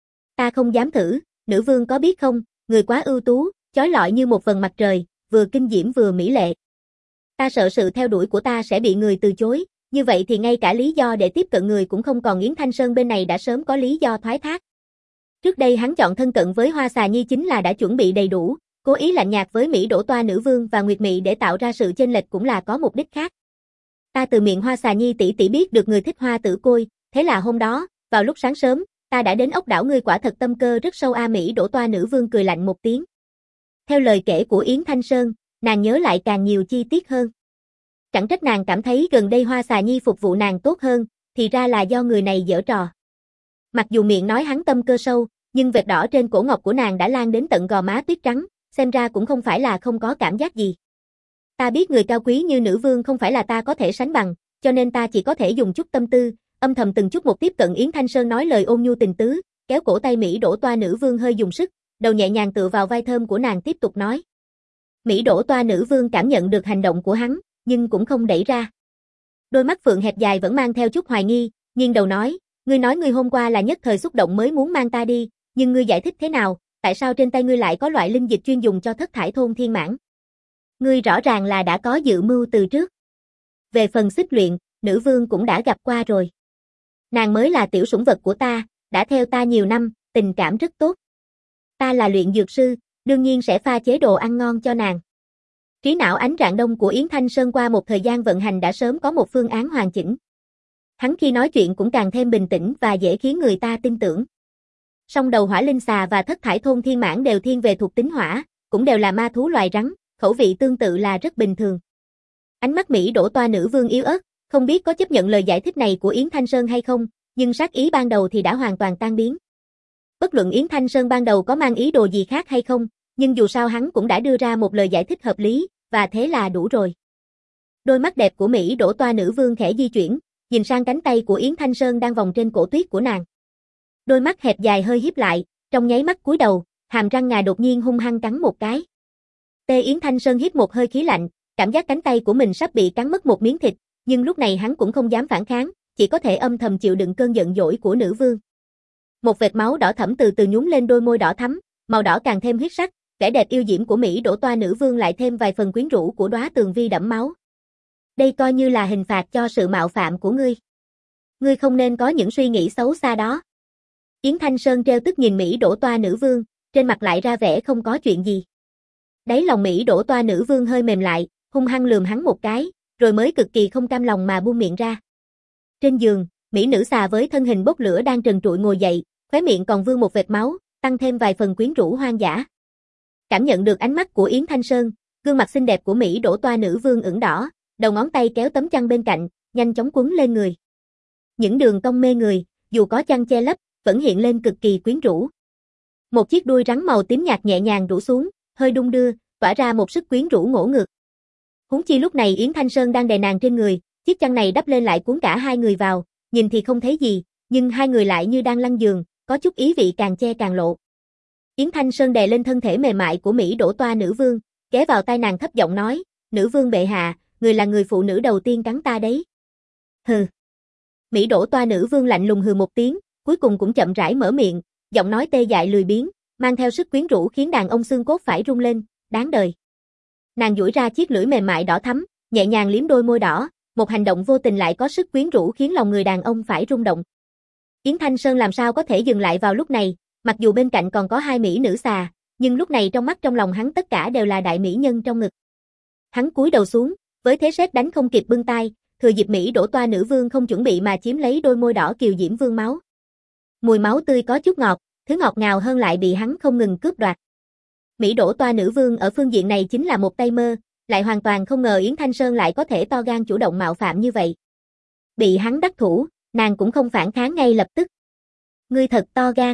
Ta không dám thử, nữ vương có biết không, người quá ưu tú, chói lọi như một vầng mặt trời, vừa kinh diễm vừa mỹ lệ. Ta sợ sự theo đuổi của ta sẽ bị người từ chối, như vậy thì ngay cả lý do để tiếp cận người cũng không còn. Yến Thanh Sơn bên này đã sớm có lý do thoái thác. Trước đây hắn chọn thân cận với Hoa Xà Nhi chính là đã chuẩn bị đầy đủ, cố ý lạnh nhạt với Mỹ đổ toa nữ vương và Nguyệt Mị để tạo ra sự chênh lệch cũng là có mục đích khác. Ta từ miệng Hoa Xà Nhi tỷ tỷ biết được người thích Hoa Tử Côi, thế là hôm đó, vào lúc sáng sớm, ta đã đến ốc đảo. Ngươi quả thật tâm cơ rất sâu a. Mỹ đổ toa nữ vương cười lạnh một tiếng. Theo lời kể của Yến Thanh Sơn, nàng nhớ lại càng nhiều chi tiết hơn. Chẳng trách nàng cảm thấy gần đây Hoa Xà Nhi phục vụ nàng tốt hơn, thì ra là do người này giở trò. Mặc dù miệng nói hắn tâm cơ sâu, nhưng vệt đỏ trên cổ ngọc của nàng đã lan đến tận gò má tuyết trắng, xem ra cũng không phải là không có cảm giác gì. Ta biết người cao quý như nữ vương không phải là ta có thể sánh bằng, cho nên ta chỉ có thể dùng chút tâm tư, âm thầm từng chút một tiếp cận. Yến Thanh Sơn nói lời ôn nhu tình tứ, kéo cổ tay Mỹ đổ toa nữ vương hơi dùng sức, đầu nhẹ nhàng tựa vào vai thơm của nàng tiếp tục nói. Mỹ đổ toa nữ vương cảm nhận được hành động của hắn, nhưng cũng không đẩy ra. Đôi mắt phượng hẹp dài vẫn mang theo chút hoài nghi, nghiêng đầu nói, ngươi nói ngươi hôm qua là nhất thời xúc động mới muốn mang ta đi, nhưng ngươi giải thích thế nào, tại sao trên tay ngươi lại có loại linh dịch chuyên dùng cho thất thải thôn thiên mãn? Ngươi rõ ràng là đã có dự mưu từ trước. Về phần xích luyện, nữ vương cũng đã gặp qua rồi. Nàng mới là tiểu sủng vật của ta, đã theo ta nhiều năm, tình cảm rất tốt. Ta là luyện dược sư, đương nhiên sẽ pha chế đồ ăn ngon cho nàng. Trí não Ánh Rạng Đông của Yến Thanh Sơn qua một thời gian vận hành đã sớm có một phương án hoàn chỉnh. Hắn khi nói chuyện cũng càng thêm bình tĩnh và dễ khiến người ta tin tưởng. Song đầu hỏa linh xà và thất thải thôn thiên mãn đều thiên về thuộc tính hỏa, cũng đều là ma thú loài rắn, khẩu vị tương tự là rất bình thường. Ánh mắt Mỹ đổ toa nữ vương yếu ớt, không biết có chấp nhận lời giải thích này của Yến Thanh Sơn hay không, nhưng sát ý ban đầu thì đã hoàn toàn tan biến. Bất luận Yến Thanh Sơn ban đầu có mang ý đồ gì khác hay không, nhưng dù sao hắn cũng đã đưa ra một lời giải thích hợp lý, và thế là đủ rồi. Đôi mắt đẹp của Mỹ đổ toa nữ vương khẽ di chuyển, nhìn sang cánh tay của Yến Thanh Sơn đang vòng trên cổ tuyết của nàng. Đôi mắt hẹp dài hơi híp lại, trong nháy mắt cúi đầu, hàm răng ngà đột nhiên hung hăng cắn một cái. Tê Yến Thanh Sơn hít một hơi khí lạnh, cảm giác cánh tay của mình sắp bị cắn mất một miếng thịt, nhưng lúc này hắn cũng không dám phản kháng, chỉ có thể âm thầm chịu đựng cơn giận dỗi của nữ vương. Một vệt máu đỏ thẫm từ từ nhúng lên đôi môi đỏ thắm, màu đỏ càng thêm huyết sắc, vẻ đẹp yêu diễm của Mỹ đổ toa nữ vương lại thêm vài phần quyến rũ của đóa tường vi đẫm máu. Đây coi như là hình phạt cho sự mạo phạm của ngươi. Ngươi không nên có những suy nghĩ xấu xa đó. Yến Thanh Sơn trêu tức nhìn Mỹ đổ toa nữ vương, trên mặt lại ra vẻ không có chuyện gì. Đáy lòng Mỹ đổ toa nữ vương hơi mềm lại, hung hăng lườm hắn một cái, rồi mới cực kỳ không cam lòng mà buông miệng ra. Trên giường, Mỹ nữ xà với thân hình bốc lửa đang trần trụi ngồi dậy, khóe miệng còn vương một vệt máu, tăng thêm vài phần quyến rũ hoang dã. Cảm nhận được ánh mắt của Yến Thanh Sơn, gương mặt xinh đẹp của Mỹ đổ toa nữ vương ửng đỏ, đầu ngón tay kéo tấm chăn bên cạnh, nhanh chóng quấn lên người. Những đường cong mê người, dù có chăn che lấp, vẫn hiện lên cực kỳ quyến rũ. Một chiếc đuôi rắn màu tím nhạt nhẹ nhàng rủ xuống, hơi đung đưa, tỏa ra một sức quyến rũ ngỗ ngược. Huống chi lúc này Yến Thanh Sơn đang đè nàng trên người, chiếc chăn này đắp lên lại cuốn cả hai người vào, nhìn thì không thấy gì, nhưng hai người lại như đang lăn giường, có chút ý vị càng che càng lộ. Yến Thanh Sơn đè lên thân thể mềm mại của Mỹ đổ toa nữ vương, ghé vào tai nàng thấp giọng nói, nữ vương bệ hạ, người là người phụ nữ đầu tiên cắn ta đấy. Hừ. Mỹ đổ toa nữ vương lạnh lùng hừ một tiếng, cuối cùng cũng chậm rãi mở miệng, giọng nói tê dại lười biếng, mang theo sức quyến rũ khiến đàn ông xương cốt phải rung lên, đáng đời. Nàng duỗi ra chiếc lưỡi mềm mại đỏ thắm, nhẹ nhàng liếm đôi môi đỏ, một hành động vô tình lại có sức quyến rũ khiến lòng người đàn ông phải rung động. Yến Thanh Sơn làm sao có thể dừng lại vào lúc này, mặc dù bên cạnh còn có hai mỹ nữ xà, nhưng lúc này trong mắt trong lòng hắn tất cả đều là đại mỹ nhân trong ngực. Hắn cúi đầu xuống, với thế sét đánh không kịp bưng tay, thừa dịp Mỹ đổ toa nữ vương không chuẩn bị mà chiếm lấy đôi môi đỏ kiều diễm vương máu. Mùi máu tươi có chút ngọt, thứ ngọt ngào hơn lại bị hắn không ngừng cướp đoạt. Mỹ đổ toa nữ vương ở phương diện này chính là một tay mơ, lại hoàn toàn không ngờ Yến Thanh Sơn lại có thể to gan chủ động mạo phạm như vậy. Bị hắn đắc thủ, nàng cũng không phản kháng ngay lập tức. Ngươi thật to gan.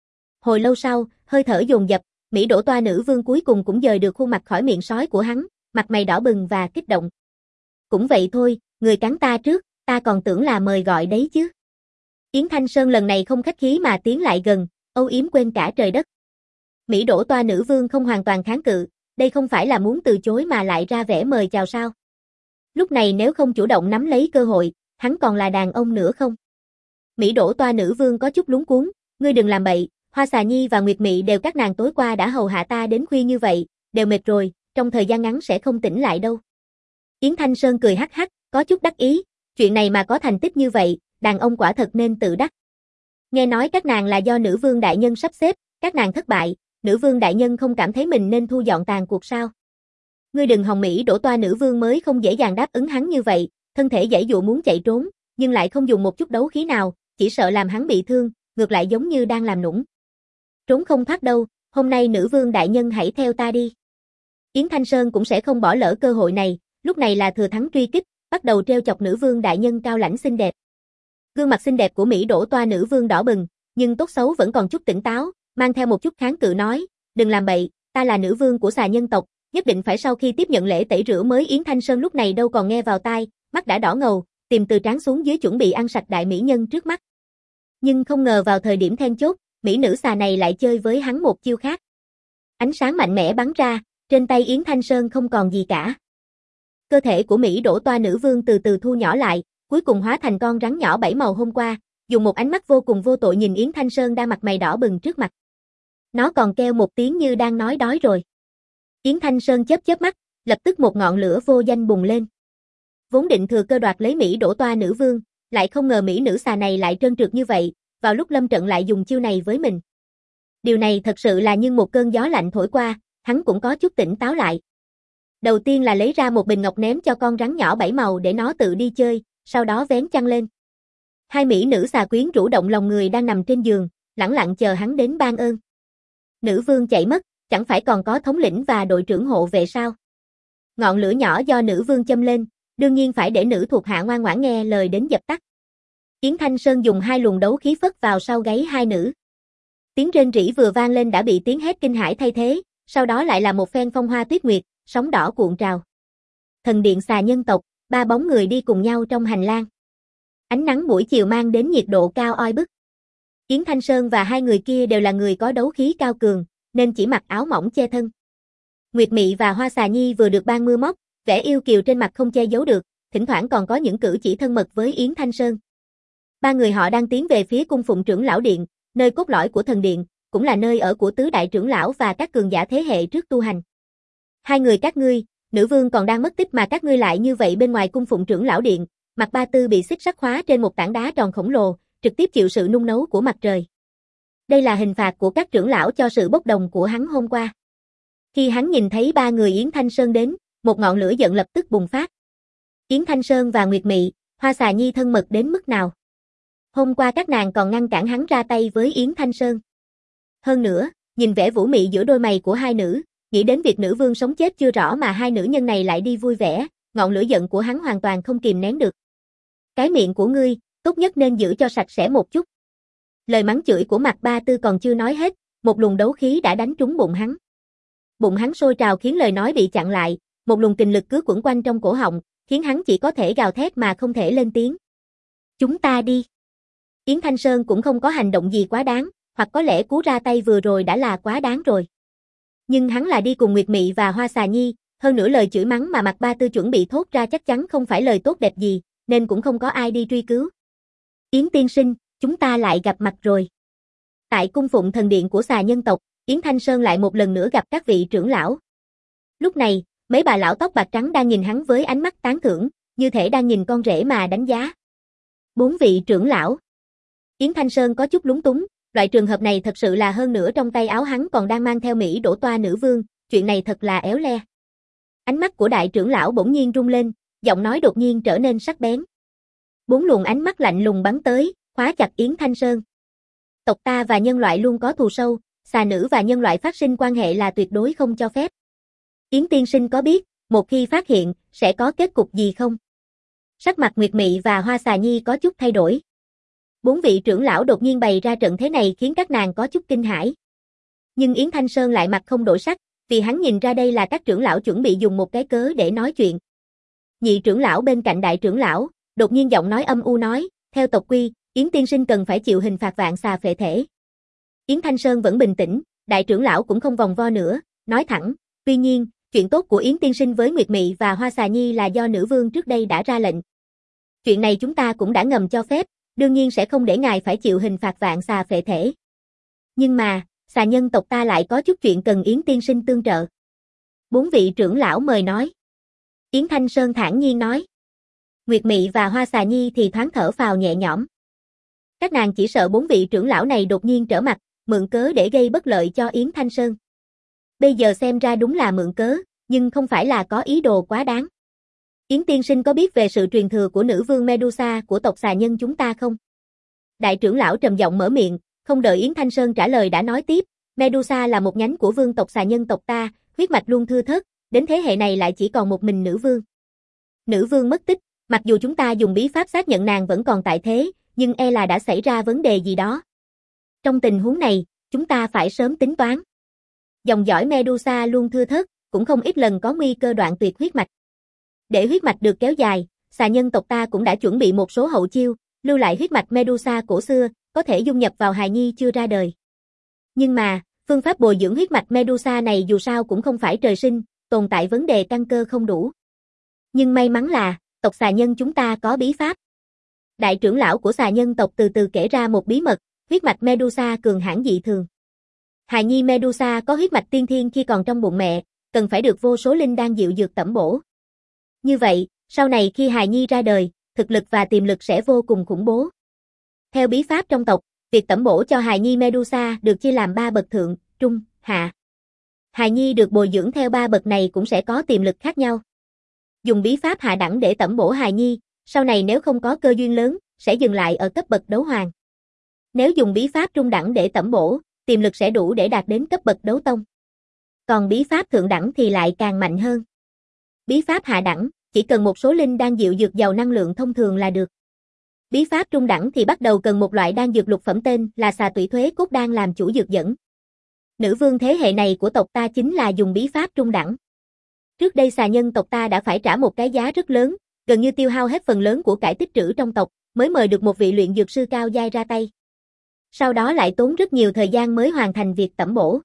Hồi lâu sau, hơi thở dồn dập, Mỹ đổ toa nữ vương cuối cùng cũng dời được khuôn mặt khỏi miệng sói của hắn, mặt mày đỏ bừng và kích động. Cũng vậy thôi, người cắn ta trước, ta còn tưởng là mời gọi đấy chứ. Yến Thanh Sơn lần này không khách khí mà tiến lại gần, âu yếm quên cả trời đất. Mỹ đổ toa nữ vương không hoàn toàn kháng cự, đây không phải là muốn từ chối mà lại ra vẻ mời chào sao. Lúc này nếu không chủ động nắm lấy cơ hội, hắn còn là đàn ông nữa không? Mỹ đổ toa nữ vương có chút lúng cuống, ngươi đừng làm bậy, Hoa Xà Nhi và Nguyệt Mị đều các nàng tối qua đã hầu hạ ta đến khuya như vậy, đều mệt rồi, trong thời gian ngắn sẽ không tỉnh lại đâu. Yến Thanh Sơn cười hắc hắc, có chút đắc ý, chuyện này mà có thành tích như vậy, đàn ông quả thật nên tự đắc. Nghe nói các nàng là do nữ vương đại nhân sắp xếp, các nàng thất bại, nữ vương đại nhân không cảm thấy mình nên thu dọn tàn cuộc sao? Ngươi đừng hòng Mỹ đổ toa nữ vương mới không dễ dàng đáp ứng hắn như vậy, thân thể giãy dụa muốn chạy trốn, nhưng lại không dùng một chút đấu khí nào, chỉ sợ làm hắn bị thương, ngược lại giống như đang làm nũng. Trốn không thoát đâu, hôm nay nữ vương đại nhân hãy theo ta đi. Yến Thanh Sơn cũng sẽ không bỏ lỡ cơ hội này, lúc này là thừa thắng truy kích, bắt đầu trêu chọc nữ vương đại nhân cao lãnh xinh đẹp. Gương mặt xinh đẹp của Mỹ đổ toa nữ vương đỏ bừng, nhưng tốt xấu vẫn còn chút tỉnh táo, mang theo một chút kháng cự nói, đừng làm bậy, ta là nữ vương của xà nhân tộc, nhất định phải sau khi tiếp nhận lễ tẩy rửa mới. Yến Thanh Sơn lúc này đâu còn nghe vào tai, mắt đã đỏ ngầu, tìm từ trán xuống dưới chuẩn bị ăn sạch đại mỹ nhân trước mắt. Nhưng không ngờ vào thời điểm then chốt, mỹ nữ xà này lại chơi với hắn một chiêu khác. Ánh sáng mạnh mẽ bắn ra, trên tay Yến Thanh Sơn không còn gì cả. Cơ thể của Mỹ đổ toa nữ vương từ từ thu nhỏ lại, cuối cùng hóa thành con rắn nhỏ bảy màu hôm qua, dùng một ánh mắt vô cùng vô tội nhìn Yến Thanh Sơn đang mặt mày đỏ bừng trước mặt. Nó còn kêu một tiếng như đang nói đói rồi. Yến Thanh Sơn chớp chớp mắt, lập tức một ngọn lửa vô danh bùng lên. Vốn định thừa cơ đoạt lấy Mỹ đổ toa nữ vương, lại không ngờ mỹ nữ xà này lại trơn trượt như vậy, vào lúc lâm trận lại dùng chiêu này với mình. Điều này thật sự là như một cơn gió lạnh thổi qua, hắn cũng có chút tỉnh táo lại. Đầu tiên là lấy ra một bình ngọc ném cho con rắn nhỏ bảy màu để nó tự đi chơi, sau đó vén chăn lên. Hai mỹ nữ xà quyến rũ động lòng người đang nằm trên giường, lẳng lặng chờ hắn đến ban ơn. Nữ vương chạy mất, chẳng phải còn có thống lĩnh và đội trưởng hộ vệ sao? Ngọn lửa nhỏ do nữ vương châm lên, đương nhiên phải để nữ thuộc hạ ngoan ngoãn nghe lời đến dập tắt. Yến Thanh Sơn dùng hai luồng đấu khí phất vào sau gáy hai nữ. Tiếng rên rỉ vừa vang lên đã bị tiếng hét kinh hãi thay thế, sau đó lại là một phen phong hoa tuyết nguyệt, sóng đỏ cuộn trào. Thần điện xà nhân tộc, ba bóng người đi cùng nhau trong hành lang. Ánh nắng buổi chiều mang đến nhiệt độ cao oi bức. Yến Thanh Sơn và hai người kia đều là người có đấu khí cao cường, nên chỉ mặc áo mỏng che thân. Nguyệt Mị và Hoa Xà Nhi vừa được ban mưa móc, vẻ yêu kiều trên mặt không che giấu được, thỉnh thoảng còn có những cử chỉ thân mật với Yến Thanh Sơn. Ba người họ đang tiến về phía cung phụng trưởng lão điện, nơi cốt lõi của thần điện, cũng là nơi ở của tứ đại trưởng lão và các cường giả thế hệ trước tu hành. Hai người các ngươi, nữ vương còn đang mất tích mà các ngươi lại như vậy bên ngoài cung phụng trưởng lão điện, Mạc Ba Tư bị xích sắt khóa trên một tảng đá tròn khổng lồ, trực tiếp chịu sự nung nấu của mặt trời. Đây là hình phạt của các trưởng lão cho sự bốc đồng của hắn hôm qua. Khi hắn nhìn thấy ba người Yến Thanh Sơn đến, một ngọn lửa giận lập tức bùng phát. Yến Thanh Sơn và Nguyệt Mị, Hoa Xà Nhi thân mật đến mức nào? Hôm qua các nàng còn ngăn cản hắn ra tay với Yến Thanh Sơn. Hơn nữa, nhìn vẻ vũ mị giữa đôi mày của hai nữ, nghĩ đến việc nữ vương sống chết chưa rõ mà hai nữ nhân này lại đi vui vẻ, ngọn lửa giận của hắn hoàn toàn không kìm nén được. Cái miệng của ngươi, tốt nhất nên giữ cho sạch sẽ một chút. Lời mắng chửi của Mạc Ba Tư còn chưa nói hết, một luồng đấu khí đã đánh trúng bụng hắn. Bụng hắn sôi trào khiến lời nói bị chặn lại, một luồng kình lực cứ quẩn quanh trong cổ họng, khiến hắn chỉ có thể gào thét mà không thể lên tiếng. Chúng ta đi. Yến Thanh Sơn cũng không có hành động gì quá đáng, hoặc có lẽ cú ra tay vừa rồi đã là quá đáng rồi. Nhưng hắn là đi cùng Nguyệt Mị và Hoa Xà Nhi, hơn nữa lời chửi mắng mà Mạc Ba Tư chuẩn bị thốt ra chắc chắn không phải lời tốt đẹp gì, nên cũng không có ai đi truy cứu. Yến tiên sinh, chúng ta lại gặp mặt rồi. Tại cung phụng thần điện của xà nhân tộc, Yến Thanh Sơn lại một lần nữa gặp các vị trưởng lão. Lúc này, mấy bà lão tóc bạc trắng đang nhìn hắn với ánh mắt tán thưởng, như thể đang nhìn con rể mà đánh giá. Bốn vị trưởng lão. Yến Thanh Sơn có chút lúng túng, loại trường hợp này thật sự là hơn nữa trong tay áo hắn còn đang mang theo Mỹ đổ toa nữ vương, chuyện này thật là éo le. Ánh mắt của đại trưởng lão bỗng nhiên rung lên, giọng nói đột nhiên trở nên sắc bén. Bốn luồng ánh mắt lạnh lùng bắn tới, khóa chặt Yến Thanh Sơn. Tộc ta và nhân loại luôn có thù sâu, xà nữ và nhân loại phát sinh quan hệ là tuyệt đối không cho phép. Yến tiên sinh có biết, một khi phát hiện, sẽ có kết cục gì không? Sắc mặt Nguyệt Mị và Hoa Xà Nhi có chút thay đổi. Bốn vị trưởng lão đột nhiên bày ra trận thế này khiến các nàng có chút kinh hãi. Nhưng Yến Thanh Sơn lại mặt không đổi sắc, vì hắn nhìn ra đây là các trưởng lão chuẩn bị dùng một cái cớ để nói chuyện. Nhị trưởng lão bên cạnh đại trưởng lão, đột nhiên giọng nói âm u nói, theo tộc quy, Yến tiên sinh cần phải chịu hình phạt vạn xà phệ thể. Yến Thanh Sơn vẫn bình tĩnh, đại trưởng lão cũng không vòng vo nữa, nói thẳng, tuy nhiên, chuyện tốt của Yến tiên sinh với Nguyệt Mị và Hoa Xà Nhi là do nữ vương trước đây đã ra lệnh. Chuyện này chúng ta cũng đã ngầm cho phép, đương nhiên sẽ không để ngài phải chịu hình phạt vạn xà phệ thể. Nhưng mà, xà nhân tộc ta lại có chút chuyện cần Yến tiên sinh tương trợ. Bốn vị trưởng lão mời nói. Yến Thanh Sơn thản nhiên nói. Nguyệt Mị và Hoa Xà Nhi thì thoáng thở phào nhẹ nhõm. Các nàng chỉ sợ bốn vị trưởng lão này đột nhiên trở mặt, mượn cớ để gây bất lợi cho Yến Thanh Sơn. Bây giờ xem ra đúng là mượn cớ, nhưng không phải là có ý đồ quá đáng. Yến tiên sinh có biết về sự truyền thừa của nữ vương Medusa của tộc xà nhân chúng ta không? Đại trưởng lão trầm giọng mở miệng, không đợi Yến Thanh Sơn trả lời đã nói tiếp, Medusa là một nhánh của vương tộc xà nhân tộc ta, huyết mạch luôn thưa thớt, đến thế hệ này lại chỉ còn một mình nữ vương. Nữ vương mất tích, mặc dù chúng ta dùng bí pháp xác nhận nàng vẫn còn tại thế, nhưng e là đã xảy ra vấn đề gì đó. Trong tình huống này, chúng ta phải sớm tính toán. Dòng dõi Medusa luôn thưa thớt, cũng không ít lần có nguy cơ đoạn tuyệt huyết mạch. Để huyết mạch được kéo dài, xà nhân tộc ta cũng đã chuẩn bị một số hậu chiêu, lưu lại huyết mạch Medusa cổ xưa, có thể dung nhập vào hài nhi chưa ra đời. Nhưng mà, phương pháp bồi dưỡng huyết mạch Medusa này dù sao cũng không phải trời sinh, tồn tại vấn đề căn cơ không đủ. Nhưng may mắn là, tộc xà nhân chúng ta có bí pháp. Đại trưởng lão của xà nhân tộc từ từ kể ra một bí mật, huyết mạch Medusa cường hãn dị thường. Hài nhi Medusa có huyết mạch tiên thiên khi còn trong bụng mẹ, cần phải được vô số linh đan dịu dược tẩm bổ. Như vậy, sau này khi hài nhi ra đời, thực lực và tiềm lực sẽ vô cùng khủng bố. Theo bí pháp trong tộc, việc tẩm bổ cho hài nhi Medusa được chia làm ba bậc thượng, trung, hạ. Hài nhi được bồi dưỡng theo ba bậc này cũng sẽ có tiềm lực khác nhau. Dùng bí pháp hạ đẳng để tẩm bổ hài nhi, sau này nếu không có cơ duyên lớn, sẽ dừng lại ở cấp bậc đấu hoàng. Nếu dùng bí pháp trung đẳng để tẩm bổ, tiềm lực sẽ đủ để đạt đến cấp bậc đấu tông. Còn bí pháp thượng đẳng thì lại càng mạnh hơn. Bí pháp hạ đẳng, chỉ cần một số linh đan dịu dược giàu năng lượng thông thường là được. Bí pháp trung đẳng thì bắt đầu cần một loại đan dược lục phẩm tên là xà tủy thuế cốt đan làm chủ dược dẫn. Nữ vương thế hệ này của tộc ta chính là dùng bí pháp trung đẳng. Trước đây xà nhân tộc ta đã phải trả một cái giá rất lớn, gần như tiêu hao hết phần lớn của cải tích trữ trong tộc, mới mời được một vị luyện dược sư cao giai ra tay. Sau đó lại tốn rất nhiều thời gian mới hoàn thành việc tẩm bổ.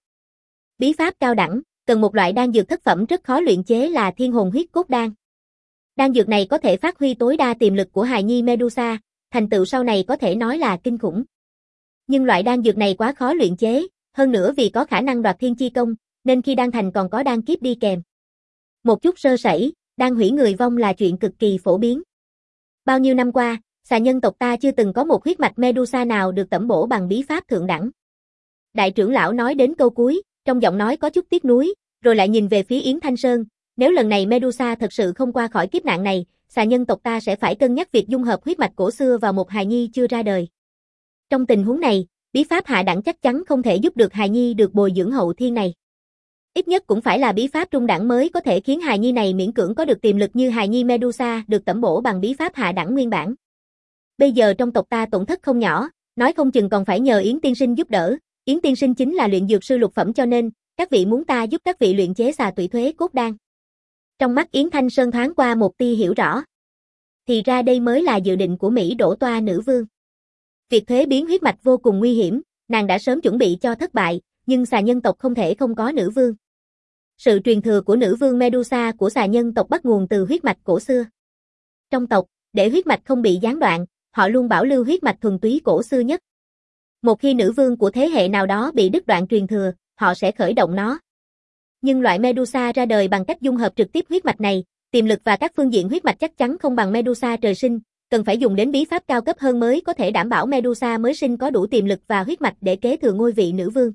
Bí pháp cao đẳng, cần một loại đan dược thất phẩm rất khó luyện chế là thiên hồn huyết cốt đan. Đan dược này có thể phát huy tối đa tiềm lực của hài nhi Medusa, thành tựu sau này có thể nói là kinh khủng. Nhưng loại đan dược này quá khó luyện chế, hơn nữa vì có khả năng đoạt thiên chi công, nên khi đan thành còn có đan kiếp đi kèm. Một chút sơ sẩy, đan hủy người vong là chuyện cực kỳ phổ biến. Bao nhiêu năm qua, xà nhân tộc ta chưa từng có một huyết mạch Medusa nào được tẩm bổ bằng bí pháp thượng đẳng. Đại trưởng lão nói đến câu cuối, trong giọng nói có chút tiếc nuối, rồi lại nhìn về phía Yến Thanh Sơn, nếu lần này Medusa thật sự không qua khỏi kiếp nạn này, xà nhân tộc ta sẽ phải cân nhắc việc dung hợp huyết mạch cổ xưa vào một hài nhi chưa ra đời. Trong tình huống này, bí pháp hạ đẳng chắc chắn không thể giúp được hài nhi được bồi dưỡng hậu thiên này. Ít nhất cũng phải là bí pháp trung đẳng mới có thể khiến hài nhi này miễn cưỡng có được tiềm lực như hài nhi Medusa được tẩm bổ bằng bí pháp hạ đẳng nguyên bản. Bây giờ trong tộc ta tổn thất không nhỏ, nói không chừng còn phải nhờ Yến tiên sinh giúp đỡ. Yến tiên sinh chính là luyện dược sư lục phẩm cho nên, các vị muốn ta giúp các vị luyện chế xà tụy thuế cốt đan. Trong mắt Yến Thanh Sơn thoáng qua một tia hiểu rõ. Thì ra đây mới là dự định của Mỹ đổ toa nữ vương. Việc thuế biến huyết mạch vô cùng nguy hiểm, nàng đã sớm chuẩn bị cho thất bại, nhưng xà nhân tộc không thể không có nữ vương. Sự truyền thừa của nữ vương Medusa của xà nhân tộc bắt nguồn từ huyết mạch cổ xưa. Trong tộc, để huyết mạch không bị gián đoạn, họ luôn bảo lưu huyết mạch thuần túy cổ xưa nhất. Một khi nữ vương của thế hệ nào đó bị đứt đoạn truyền thừa, họ sẽ khởi động nó. Nhưng loại Medusa ra đời bằng cách dung hợp trực tiếp huyết mạch này, tiềm lực và các phương diện huyết mạch chắc chắn không bằng Medusa trời sinh, cần phải dùng đến bí pháp cao cấp hơn mới có thể đảm bảo Medusa mới sinh có đủ tiềm lực và huyết mạch để kế thừa ngôi vị nữ vương.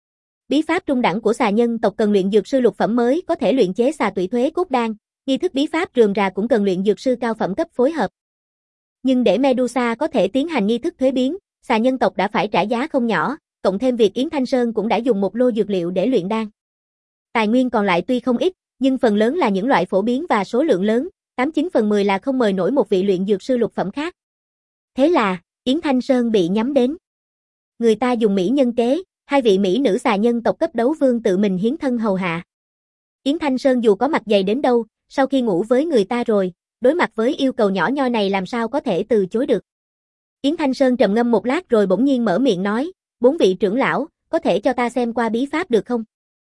Bí pháp trung đẳng của xà nhân tộc cần luyện dược sư lục phẩm mới có thể luyện chế xà tụy thuế cốt đan, nghi thức bí pháp rườm rà cũng cần luyện dược sư cao phẩm cấp phối hợp. Nhưng để Medusa có thể tiến hành nghi thức thuế biến, xà nhân tộc đã phải trả giá không nhỏ, cộng thêm việc Yến Thanh Sơn cũng đã dùng một lô dược liệu để luyện đan. Tài nguyên còn lại tuy không ít, nhưng phần lớn là những loại phổ biến và số lượng lớn, tám chín phần mười là không mời nổi một vị luyện dược sư lục phẩm khác. Thế là, Yến Thanh Sơn bị nhắm đến. Người ta dùng mỹ nhân kế, hai vị mỹ nữ xà nhân tộc cấp đấu vương tự mình hiến thân hầu hạ. Yến Thanh Sơn dù có mặt dày đến đâu, sau khi ngủ với người ta rồi, đối mặt với yêu cầu nhỏ nhoi này làm sao có thể từ chối được. Yến Thanh Sơn trầm ngâm một lát rồi bỗng nhiên mở miệng nói, bốn vị trưởng lão, có thể cho ta xem qua bí pháp được không?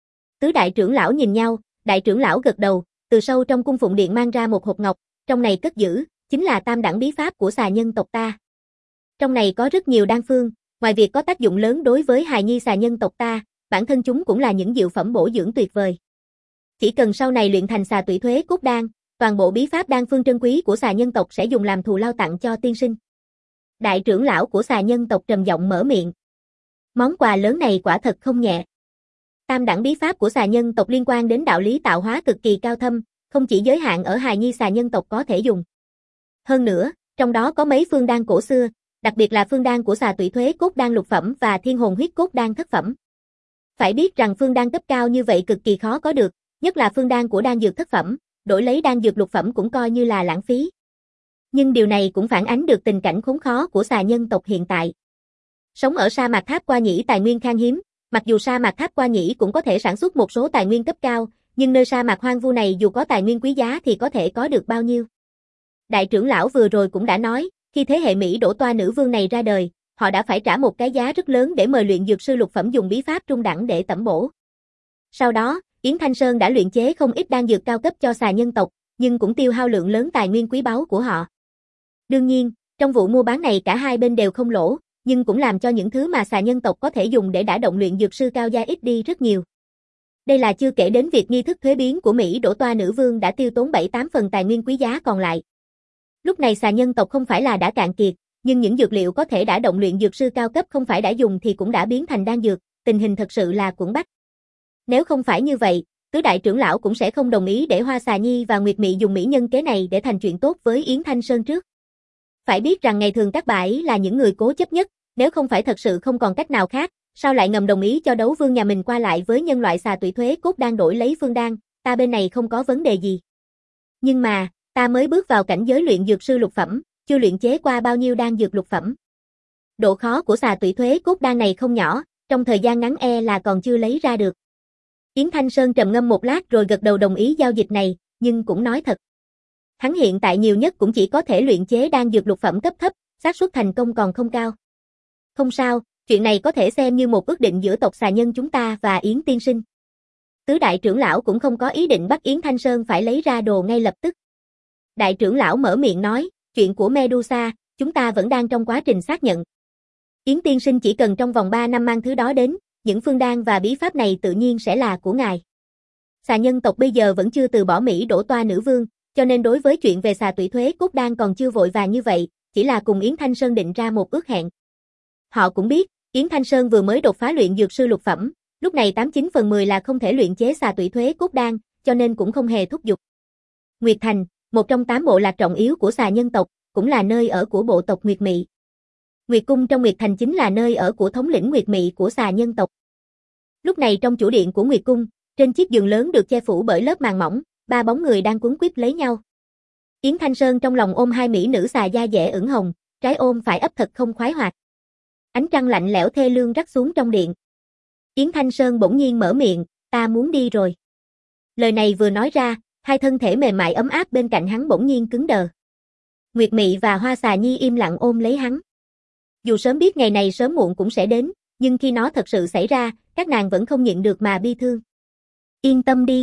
Tứ đại trưởng lão nhìn nhau, đại trưởng lão gật đầu, từ sâu trong cung phụng điện mang ra một hộp ngọc, trong này cất giữ, chính là tam đẳng bí pháp của xà nhân tộc ta. Trong này có rất nhiều đan phương, ngoài việc có tác dụng lớn đối với hài nhi xà nhân tộc ta, bản thân chúng cũng là những diệu phẩm bổ dưỡng tuyệt vời. Chỉ cần sau này luyện thành xà tụy thuế cốt đan, toàn bộ bí pháp đan phương trân quý của xà nhân tộc sẽ dùng làm thù lao tặng cho tiên sinh. Đại trưởng lão của xà nhân tộc trầm giọng mở miệng. Món quà lớn này quả thật không nhẹ. Tam đẳng bí pháp của xà nhân tộc liên quan đến đạo lý tạo hóa cực kỳ cao thâm, không chỉ giới hạn ở hài nhi xà nhân tộc có thể dùng. Hơn nữa, trong đó có mấy phương đan cổ xưa, đặc biệt là phương đan của xà tụy thuế cốt đan lục phẩm và thiên hồn huyết cốt đan thất phẩm. Phải biết rằng phương đan cấp cao như vậy cực kỳ khó có được, nhất là phương đan của đan dược thất phẩm, đổi lấy đan dược lục phẩm cũng coi như là lãng phí. Nhưng điều này cũng phản ánh được tình cảnh khốn khó của xà nhân tộc hiện tại. Sống ở sa mạc Tháp Qua Nhĩ tài nguyên khan hiếm, mặc dù sa mạc Tháp Qua Nhĩ cũng có thể sản xuất một số tài nguyên cấp cao, nhưng nơi sa mạc hoang vu này dù có tài nguyên quý giá thì có thể có được bao nhiêu. Đại trưởng lão vừa rồi cũng đã nói, khi thế hệ Mỹ đổ toa nữ vương này ra đời, họ đã phải trả một cái giá rất lớn để mời luyện dược sư lục phẩm dùng bí pháp trung đẳng để tẩm bổ. Sau đó, Yến Thanh Sơn đã luyện chế không ít đan dược cao cấp cho xà nhân tộc, nhưng cũng tiêu hao lượng lớn tài nguyên quý báu của họ. Đương nhiên, trong vụ mua bán này cả hai bên đều không lỗ, nhưng cũng làm cho những thứ mà xà nhân tộc có thể dùng để đả động luyện dược sư cao gia ít đi rất nhiều. Đây là chưa kể đến việc nghi thức thuế biến của Mỹ đổ toa nữ vương đã tiêu tốn bảy tám phần tài nguyên quý giá còn lại. Lúc này xà nhân tộc không phải là đã cạn kiệt, nhưng những dược liệu có thể đả động luyện dược sư cao cấp không phải đã dùng thì cũng đã biến thành đan dược, tình hình thật sự là cuỗn bách. Nếu không phải như vậy, tứ đại trưởng lão cũng sẽ không đồng ý để Hoa Xà Nhi và Nguyệt Mị dùng mỹ nhân kế này để thành chuyện tốt với Yến Thanh Sơn trước. Phải biết rằng ngày thường các bà ấy là những người cố chấp nhất, nếu không phải thật sự không còn cách nào khác, sao lại ngầm đồng ý cho đấu vương nhà mình qua lại với nhân loại xà tụy thuế cốt đan đổi lấy phương đan, ta bên này không có vấn đề gì. Nhưng mà, ta mới bước vào cảnh giới luyện dược sư lục phẩm, chưa luyện chế qua bao nhiêu đan dược lục phẩm. Độ khó của xà tụy thuế cốt đan này không nhỏ, trong thời gian ngắn e là còn chưa lấy ra được. Yến Thanh Sơn trầm ngâm một lát rồi gật đầu đồng ý giao dịch này, nhưng cũng nói thật. Hắn hiện tại nhiều nhất cũng chỉ có thể luyện chế đan dược lục phẩm cấp thấp, xác suất thành công còn không cao. Không sao, chuyện này có thể xem như một ước định giữa tộc xà nhân chúng ta và Yến tiên sinh. Tứ đại trưởng lão cũng không có ý định bắt Yến Thanh Sơn phải lấy ra đồ ngay lập tức. Đại trưởng lão mở miệng nói, chuyện của Medusa, chúng ta vẫn đang trong quá trình xác nhận. Yến tiên sinh chỉ cần trong vòng ba năm mang thứ đó đến, những phương đan và bí pháp này tự nhiên sẽ là của ngài. Xà nhân tộc bây giờ vẫn chưa từ bỏ Mỹ đổ toa nữ vương, cho nên đối với chuyện về xà tủy thuế cốt đan còn chưa vội vàng như vậy, chỉ là cùng Yến Thanh Sơn định ra một ước hẹn. Họ cũng biết, Yến Thanh Sơn vừa mới đột phá luyện dược sư lục phẩm, lúc này tám chín phần mười là không thể luyện chế xà tủy thuế cốt đan, cho nên cũng không hề thúc giục. Nguyệt Thành, một trong tám bộ lạc trọng yếu của xà nhân tộc, cũng là nơi ở của bộ tộc Nguyệt Mị. Nguyệt Cung trong Nguyệt Thành chính là nơi ở của thống lĩnh Nguyệt Mị của xà nhân tộc. Lúc này trong chủ điện của Nguyệt Cung, trên chiếc giường lớn được che phủ bởi lớp màn mỏng, ba bóng người đang quấn quýt lấy nhau. Yến Thanh Sơn trong lòng ôm hai mỹ nữ xà da dẻ ửng hồng, trái ôm phải ấp thật không khoái hoạt. Ánh trăng lạnh lẽo thê lương rắc xuống trong điện. Yến Thanh Sơn bỗng nhiên mở miệng, ta muốn đi rồi. Lời này vừa nói ra, hai thân thể mềm mại ấm áp bên cạnh hắn bỗng nhiên cứng đờ. Nguyệt Mị và Hoa Xà Nhi im lặng ôm lấy hắn. Dù sớm biết ngày này sớm muộn cũng sẽ đến, nhưng khi nó thật sự xảy ra, các nàng vẫn không nhịn được mà bi thương. Yên tâm đi.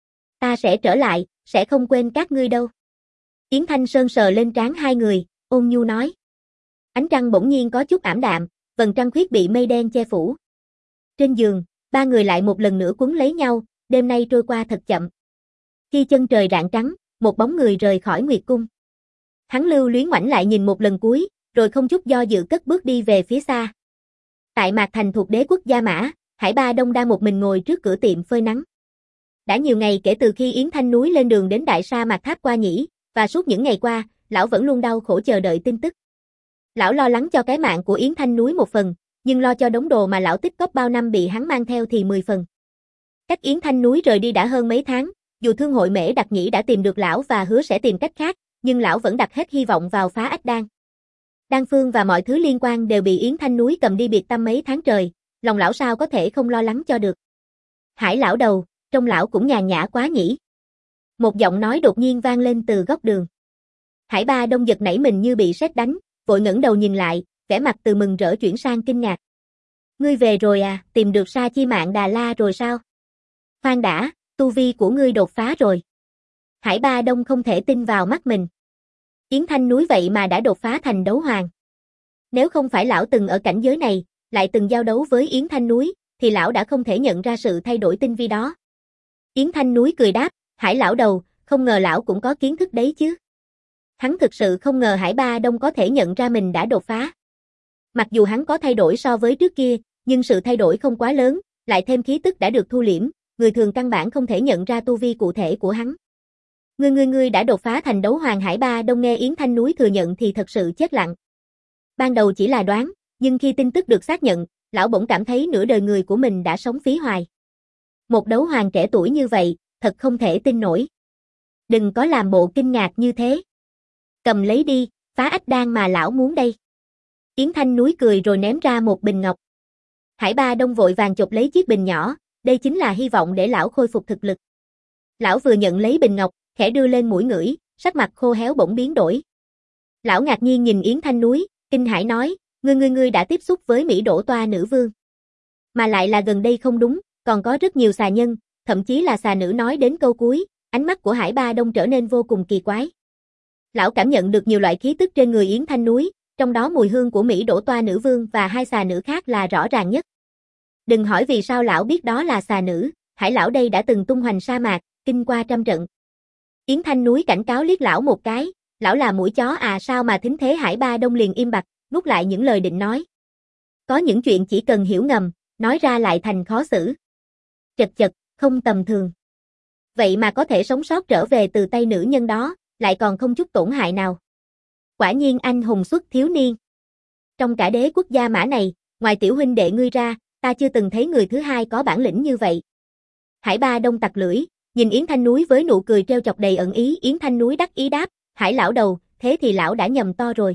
Ta sẽ trở lại, sẽ không quên các ngươi đâu. Yến Thanh Sơn sờ lên trán hai người, ôn nhu nói. Ánh trăng bỗng nhiên có chút ảm đạm, vầng trăng khuyết bị mây đen che phủ. Trên giường, ba người lại một lần nữa quấn lấy nhau, đêm nay trôi qua thật chậm. Khi chân trời rạng trắng, một bóng người rời khỏi Nguyệt Cung. Hắn lưu luyến ngoảnh lại nhìn một lần cuối, rồi không chút do dự cất bước đi về phía xa. Tại Mạc Thành thuộc đế quốc Gia Mã, Hải Ba Đông đang một mình ngồi trước cửa tiệm phơi nắng. Đã nhiều ngày kể từ khi Yến Thanh núi lên đường đến Đại Sa Mạc Tháp qua nhỉ, và suốt những ngày qua, lão vẫn luôn đau khổ chờ đợi tin tức. Lão lo lắng cho cái mạng của Yến Thanh núi một phần, nhưng lo cho đống đồ mà lão tích cóp bao năm bị hắn mang theo thì mười phần. Cách Yến Thanh núi rời đi đã hơn mấy tháng, dù thương hội Mễ Đặc Nhĩ đã tìm được lão và hứa sẽ tìm cách khác, nhưng lão vẫn đặt hết hy vọng vào phá ách đan. Đan phương và mọi thứ liên quan đều bị Yến Thanh núi cầm đi biệt tâm mấy tháng trời, lòng lão sao có thể không lo lắng cho được. Hải lão đầu, trông lão cũng nhàn nhã quá nhỉ. Một giọng nói đột nhiên vang lên từ góc đường. Hải Ba Đông giật nảy mình như bị sét đánh, vội ngẩng đầu nhìn lại, vẻ mặt từ mừng rỡ chuyển sang kinh ngạc. Ngươi về rồi à, tìm được Sa Chi Mạn Đà La rồi sao? Khoan đã, tu vi của ngươi đột phá rồi. Hải Ba Đông không thể tin vào mắt mình. Yến Thanh núi vậy mà đã đột phá thành đấu hoàng. Nếu không phải lão từng ở cảnh giới này, lại từng giao đấu với Yến Thanh núi, thì lão đã không thể nhận ra sự thay đổi tinh vi đó. Yến Thanh núi cười đáp, Hải lão đầu, không ngờ lão cũng có kiến thức đấy chứ. Hắn thực sự không ngờ Hải Ba Đông có thể nhận ra mình đã đột phá. Mặc dù hắn có thay đổi so với trước kia, nhưng sự thay đổi không quá lớn, lại thêm khí tức đã được thu liễm, người thường căn bản không thể nhận ra tu vi cụ thể của hắn. Ngươi ngươi ngươi đã đột phá thành đấu hoàng. Hải Ba Đông nghe Yến Thanh núi thừa nhận thì thật sự chết lặng. Ban đầu chỉ là đoán, nhưng khi tin tức được xác nhận, lão bỗng cảm thấy nửa đời người của mình đã sống phí hoài. Một đấu hoàng trẻ tuổi như vậy, thật không thể tin nổi. Đừng có làm bộ kinh ngạc như thế. Cầm lấy đi, phá ách đan mà lão muốn đây. Yến Thanh núi cười rồi ném ra một bình ngọc. Hải Ba Đông vội vàng chộp lấy chiếc bình nhỏ, đây chính là hy vọng để lão khôi phục thực lực. Lão vừa nhận lấy bình ngọc, khẽ đưa lên mũi ngửi, sắc mặt khô héo bỗng biến đổi. Lão ngạc nhiên nhìn Yến Thanh núi, kinh hãi nói, ngươi ngươi ngươi đã tiếp xúc với Mỹ đổ toa nữ vương. Mà lại là gần đây không đúng, còn có rất nhiều xà nhân, thậm chí là xà nữ nói đến câu cuối, ánh mắt của Hải Ba Đông trở nên vô cùng kỳ quái. Lão cảm nhận được nhiều loại khí tức trên người Yến Thanh núi, trong đó mùi hương của Mỹ đổ toa nữ vương và hai xà nữ khác là rõ ràng nhất. Đừng hỏi vì sao lão biết đó là xà nữ, Hải lão đây đã từng tung hoành sa mạc, kinh qua trăm trận. Yến Thanh núi cảnh cáo liếc lão một cái, lão là mũi chó à, sao mà thính thế? Hải Ba Đông liền im bặt, nuốt lại những lời định nói. Có những chuyện chỉ cần hiểu ngầm, nói ra lại thành khó xử. Chật chật, không tầm thường. Vậy mà có thể sống sót trở về từ tay nữ nhân đó, lại còn không chút tổn hại nào. Quả nhiên anh hùng xuất thiếu niên. Trong cả đế quốc Gia Mã này, ngoài tiểu huynh đệ ngươi ra, ta chưa từng thấy người thứ hai có bản lĩnh như vậy. Hải Ba Đông tặc lưỡi, nhìn Yến Thanh núi với nụ cười trêu chọc đầy ẩn ý. Yến Thanh núi đắc ý đáp, Hải lão đầu, thế thì lão đã nhầm to rồi.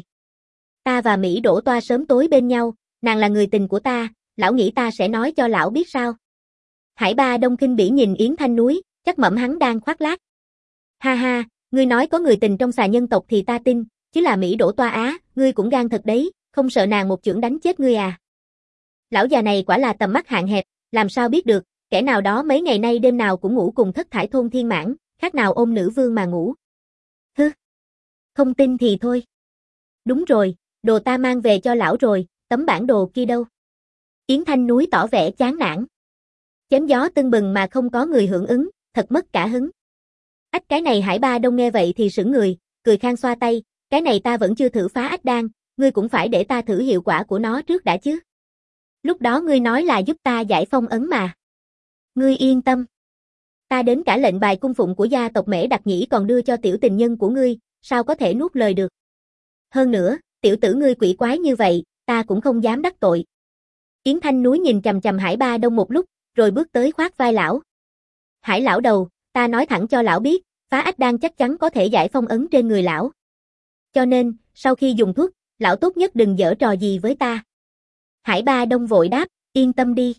Ta và Mỹ đổ toa sớm tối bên nhau, nàng là người tình của ta, lão nghĩ ta sẽ nói cho lão biết sao? Hải Ba Đông khinh bỉ nhìn Yến Thanh núi, chắc mẩm hắn đang khoác lác. Ha ha, ngươi nói có người tình trong xà nhân tộc thì ta tin, chứ là Mỹ đổ toa á, ngươi cũng gan thật đấy, không sợ nàng một chưởng đánh chết ngươi à? Lão già này quả là tầm mắt hạn hẹp, làm sao biết được, kẻ nào đó mấy ngày nay đêm nào cũng ngủ cùng thất thải thôn thiên mãn, khác nào ôm nữ vương mà ngủ. Hứ, không tin thì thôi. Đúng rồi, đồ ta mang về cho lão rồi, tấm bản đồ kia đâu? Yến Thanh Núi tỏ vẻ chán nản. Chém gió tưng bừng mà không có người hưởng ứng, thật mất cả hứng. Ách cái này Hải Ba Đông nghe vậy thì sững người, cười khang xoa tay, cái này ta vẫn chưa thử phá ách đan, ngươi cũng phải để ta thử hiệu quả của nó trước đã chứ. Lúc đó ngươi nói là giúp ta giải phong ấn mà. Ngươi yên tâm. Ta đến cả lệnh bài cung phụng của gia tộc Mễ Đặc Nhĩ còn đưa cho tiểu tình nhân của ngươi, sao có thể nuốt lời được. Hơn nữa, tiểu tử ngươi quỷ quái như vậy, ta cũng không dám đắc tội. Yến Thanh Núi nhìn chằm chằm Hải Ba Đông một lúc, rồi bước tới khoác vai lão. Hải lão đầu, ta nói thẳng cho lão biết, phá ách đan chắc chắn có thể giải phong ấn trên người lão. Cho nên, sau khi dùng thuốc, lão tốt nhất đừng giở trò gì với ta. Hải Ba Đông vội đáp, yên tâm đi.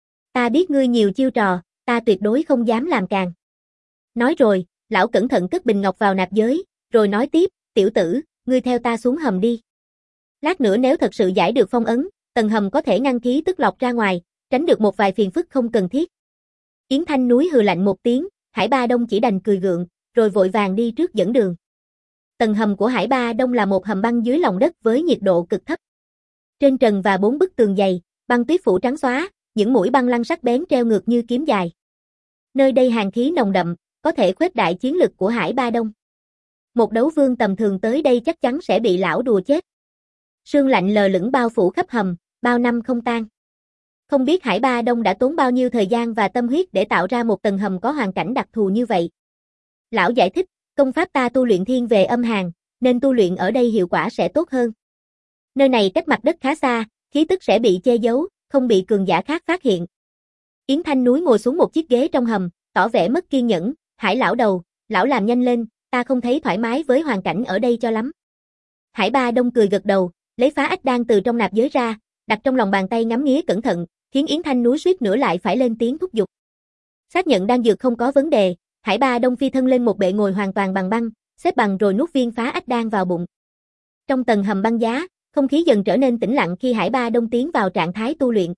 Ta biết ngươi nhiều chiêu trò, ta tuyệt đối không dám làm càng. Nói rồi, lão cẩn thận cất bình ngọc vào nạp giới, rồi nói tiếp, tiểu tử, ngươi theo ta xuống hầm đi. Lát nữa nếu thật sự giải được phong ấn, tầng hầm có thể ngăn khí tức lọc ra ngoài, tránh được một vài phiền phức không cần thiết. Yến Thanh Núi hừ lạnh một tiếng, Hải Ba Đông chỉ đành cười gượng, rồi vội vàng đi trước dẫn đường. Tầng hầm của Hải Ba Đông là một hầm băng dưới lòng đất với nhiệt độ cực thấp. Trên trần và bốn bức tường dày, băng tuyết phủ trắng xóa, những mũi băng lăng sắc bén treo ngược như kiếm dài. Nơi đây hàn khí nồng đậm, có thể khuếch đại chiến lực của Hải Ba Đông. Một đấu vương tầm thường tới đây chắc chắn sẽ bị lão đùa chết. Sương lạnh lờ lững bao phủ khắp hầm, bao năm không tan. Không biết Hải Ba Đông đã tốn bao nhiêu thời gian và tâm huyết để tạo ra một tầng hầm có hoàn cảnh đặc thù như vậy. Lão giải thích, công pháp ta tu luyện thiên về âm hàn, nên tu luyện ở đây hiệu quả sẽ tốt hơn. Nơi này cách mặt đất khá xa, khí tức sẽ bị che giấu, không bị cường giả khác phát hiện. Yến Thanh Núi ngồi xuống một chiếc ghế trong hầm, tỏ vẻ mất kiên nhẫn, Hải lão đầu, lão làm nhanh lên, ta không thấy thoải mái với hoàn cảnh ở đây cho lắm. Hải Ba Đông cười gật đầu, lấy phá ách đan từ trong nạp giới ra, đặt trong lòng bàn tay ngắm nghía cẩn thận, khiến Yến Thanh Núi suýt nữa lại phải lên tiếng thúc giục. Xác nhận đan dược không có vấn đề, Hải Ba Đông phi thân lên một bệ ngồi hoàn toàn bằng băng, xếp bằng rồi nuốt viên phá ách đan vào bụng. Trong tầng hầm băng giá, không khí dần trở nên tĩnh lặng khi Hải Ba Đông tiến vào trạng thái tu luyện.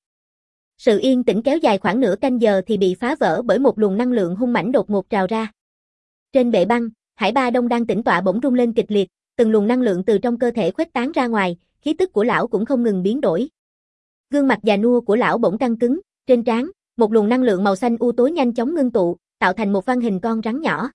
Sự yên tĩnh kéo dài khoảng nửa canh giờ thì bị phá vỡ bởi một luồng năng lượng hung mãnh đột ngột trào ra. Trên bệ băng, Hải Ba Đông đang tĩnh tọa bỗng rung lên kịch liệt, từng luồng năng lượng từ trong cơ thể khuếch tán ra ngoài, khí tức của lão cũng không ngừng biến đổi. Gương mặt già nua của lão bỗng căng cứng, trên trán, một luồng năng lượng màu xanh u tối nhanh chóng ngưng tụ, tạo thành một văn hình con rắn nhỏ.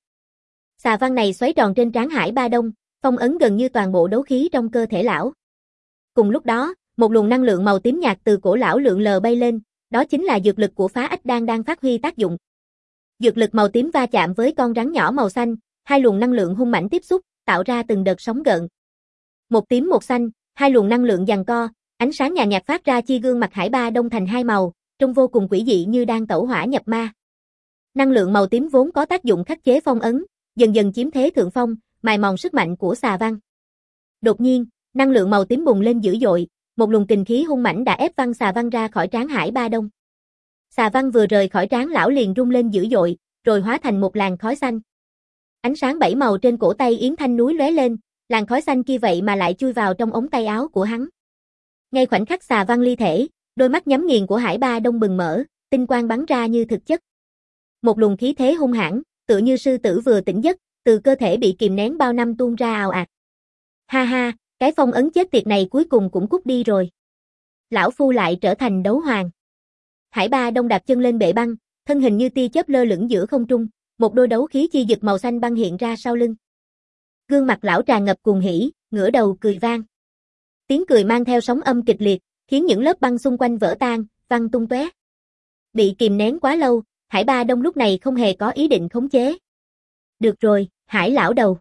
Xà văn này xoáy tròn trên trán Hải Ba Đông, phong ấn gần như toàn bộ đấu khí trong cơ thể lão. Cùng lúc đó, một luồng năng lượng màu tím nhạt từ cổ lão lượn lờ bay lên, đó chính là dược lực của phá ách đan đang phát huy tác dụng. Dược lực màu tím va chạm với con rắn nhỏ màu xanh, hai luồng năng lượng hung mãnh tiếp xúc, tạo ra từng đợt sóng gợn. Một tím một xanh, hai luồng năng lượng giằng co, ánh sáng nhàn nhạt phát ra chia gương mặt Hải Ba Đông thành hai màu, trông vô cùng quỷ dị như đang tẩu hỏa nhập ma. Năng lượng màu tím vốn có tác dụng khắc chế phong ấn, dần dần chiếm thế thượng phong, mài mòn sức mạnh của xà văn. Đột nhiên, năng lượng màu tím bùng lên dữ dội, một luồng kình khí hung mãnh đã ép văng xà văn ra khỏi trán Hải Ba Đông. Xà văn vừa rời khỏi trán lão liền rung lên dữ dội, rồi hóa thành một làn khói xanh. Ánh sáng bảy màu trên cổ tay Yến Thanh Núi lóe lên, làn khói xanh kia vậy mà lại chui vào trong ống tay áo của hắn. Ngay khoảnh khắc xà văn ly thể, đôi mắt nhắm nghiền của Hải Ba Đông bừng mở, tinh quang bắn ra như thực chất. Một luồng khí thế hung hãn, tựa như sư tử vừa tỉnh giấc, từ cơ thể bị kìm nén bao năm tuôn ra ào ạt. Ha ha, cái phong ấn chết tiệt này cuối cùng cũng cút đi rồi. Lão phu lại trở thành đấu hoàng. Hải Ba Đông đạp chân lên bệ băng, thân hình như tia chớp lơ lửng giữa không trung, một đôi đấu khí chi dực màu xanh băng hiện ra sau lưng. Gương mặt lão tràn ngập cuồng hỉ, ngửa đầu cười vang. Tiếng cười mang theo sóng âm kịch liệt, khiến những lớp băng xung quanh vỡ tan, văng tung tóe. Bị kìm nén quá lâu, Hải Ba Đông lúc này không hề có ý định khống chế. Được rồi, Hải lão đầu.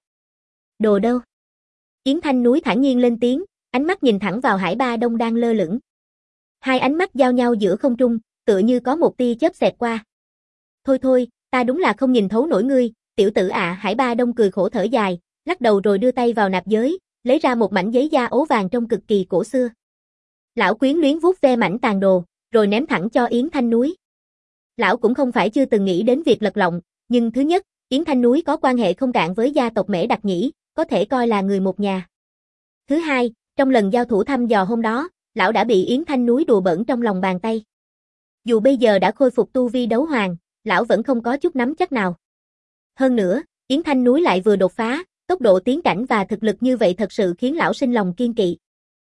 Đồ đâu? Yến Thanh Núi thản nhiên lên tiếng, ánh mắt nhìn thẳng vào Hải Ba Đông đang lơ lửng. Hai ánh mắt giao nhau giữa không trung, tựa như có một tia chớp xẹt qua. Thôi thôi, ta đúng là không nhìn thấu nổi ngươi, tiểu tử ạ. À. Hải Ba Đông cười khổ thở dài, lắc đầu rồi đưa tay vào nạp giới, lấy ra một mảnh giấy da ố vàng trông cực kỳ cổ xưa. Lão quyến luyến vuốt ve mảnh tàn đồ, rồi ném thẳng cho Yến Thanh Núi. Lão cũng không phải chưa từng nghĩ đến việc lật lọng, nhưng thứ nhất, Yến Thanh Núi có quan hệ không cạn với gia tộc Mễ Đặc Nhĩ, có thể coi là người một nhà. Thứ hai, trong lần giao thủ thăm dò hôm đó, lão đã bị Yến Thanh Núi đùa bỡn trong lòng bàn tay. Dù bây giờ đã khôi phục tu vi đấu hoàng, lão vẫn không có chút nắm chắc nào. Hơn nữa, Yến Thanh Núi lại vừa đột phá, tốc Tốc độ tiến cảnh và thực lực như vậy thật sự khiến lão sinh lòng kiên kỵ.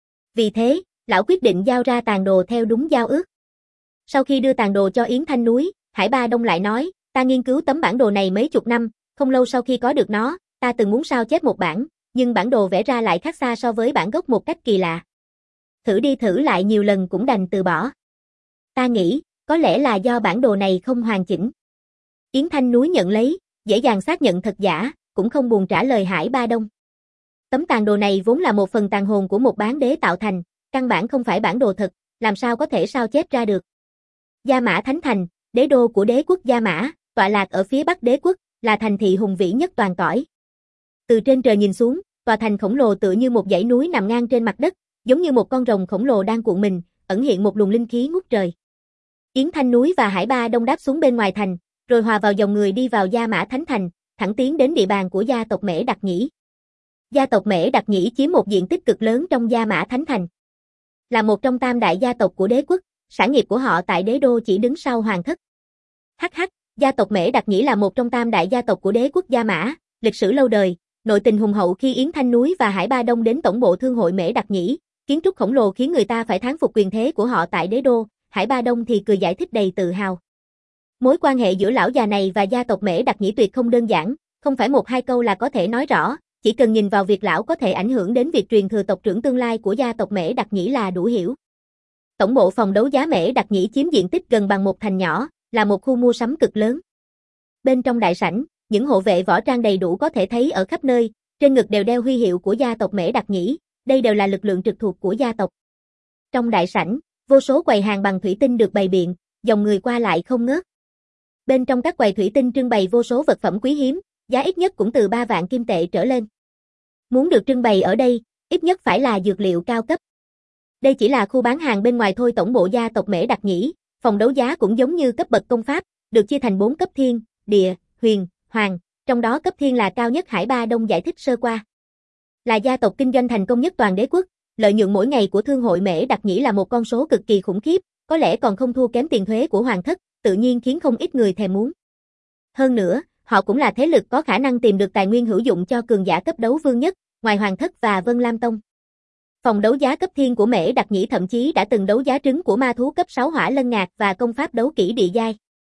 Vì thế, lão quyết định giao ra tàn đồ theo đúng giao ước. Sau khi đưa tàn đồ cho Yến Thanh Núi, Hải Ba Đông lại nói, ta nghiên cứu tấm bản đồ này mấy chục năm, không lâu sau khi có được nó, ta từng muốn sao chép một bản, nhưng bản đồ vẽ ra lại khác xa so với bản gốc một cách kỳ lạ. Thử đi thử lại nhiều lần cũng đành từ bỏ. Ta nghĩ, có lẽ là do bản đồ này không hoàn chỉnh. Yến Thanh Núi nhận lấy, dễ dàng xác nhận thật giả, cũng không buồn trả lời Hải Ba Đông. Tấm tàn đồ này vốn là một phần tàn hồn của một bán đế tạo thành, căn bản không phải bản đồ thật, làm sao có thể sao chép ra được. Gia Mã Thánh Thành, đế đô của đế quốc Gia Mã, tọa lạc ở phía bắc đế quốc, là thành thị hùng vĩ nhất toàn cõi. Từ trên trời nhìn xuống, tòa thành khổng lồ tựa như một dãy núi nằm ngang trên mặt đất, giống như một con rồng khổng lồ đang cuộn mình, ẩn hiện một luồng linh khí ngút trời. Yến Thanh Núi và Hải Ba Đông đáp xuống bên ngoài thành, rồi hòa vào dòng người đi vào Gia Mã Thánh Thành, thẳng tiến đến địa bàn của gia tộc Mễ Đặc Nhĩ. Gia tộc Mễ Đặc Nhĩ chiếm một diện tích cực lớn trong Gia Mã Thánh Thành. Là một trong tam đại gia tộc của đế quốc, sản nghiệp của họ tại đế đô chỉ đứng sau hoàng thất. Hắc hắc, gia tộc Mễ Đặc Nhĩ là một trong tam đại gia tộc của đế quốc Gia Mã, lịch sử lâu đời, nội tình hùng hậu. Khi Yến Thanh Núi và Hải Ba Đông đến tổng bộ thương hội Mễ Đặc Nhĩ, kiến trúc khổng lồ khiến người ta phải thán phục quyền thế của họ tại đế đô. Hải Ba Đông thì cười giải thích đầy tự hào. Mối quan hệ giữa lão già này và gia tộc Mễ Đặc Nhĩ tuyệt không đơn giản, không phải một hai câu là có thể nói rõ, chỉ cần nhìn vào việc lão có thể ảnh hưởng đến việc truyền thừa tộc trưởng tương lai của gia tộc Mễ Đặc Nhĩ là đủ hiểu. Tổng bộ phòng đấu giá Mễ Đặc Nhĩ chiếm diện tích gần bằng một thành nhỏ, là một khu mua sắm cực lớn. Bên trong đại sảnh, những hộ vệ võ trang đầy đủ có thể thấy ở khắp nơi, trên ngực đều đeo huy hiệu của gia tộc Mễ Đặc Nhĩ, đây đều là lực lượng trực thuộc của gia tộc. Trong đại sảnh, vô số quầy hàng bằng thủy tinh được bày biện, dòng người qua lại không ngớt. Bên trong các quầy thủy tinh trưng bày vô số vật phẩm quý hiếm, giá ít nhất cũng từ ba vạn kim tệ trở lên. Muốn được trưng bày ở đây, ít nhất phải là dược liệu cao cấp. Đây chỉ là khu bán hàng bên ngoài thôi. Tổng bộ gia tộc Mễ Đặc Nhĩ, phòng đấu giá cũng giống như cấp bậc công pháp, được chia thành bốn cấp thiên, địa, huyền, hoàng, trong đó cấp thiên là cao nhất. Hải Ba Đông giải thích sơ qua. Là gia tộc kinh doanh thành công nhất toàn đế quốc, lợi nhuận mỗi ngày của thương hội Mễ Đặc Nhĩ là một con số cực kỳ khủng khiếp, có lẽ còn không thua kém tiền thuế của hoàng thất, tự nhiên khiến không ít người thèm muốn. Hơn nữa, họ cũng là thế lực có khả năng tìm được tài nguyên hữu dụng cho cường giả cấp đấu vương nhất, ngoài hoàng thất và Vân Lam Tông. Phòng đấu giá cấp thiên của Mễ Đặc Nhĩ thậm chí đã từng đấu giá trứng của ma thú cấp sáu Hỏa Lân Ngạc và công pháp đấu kỹ địa giai.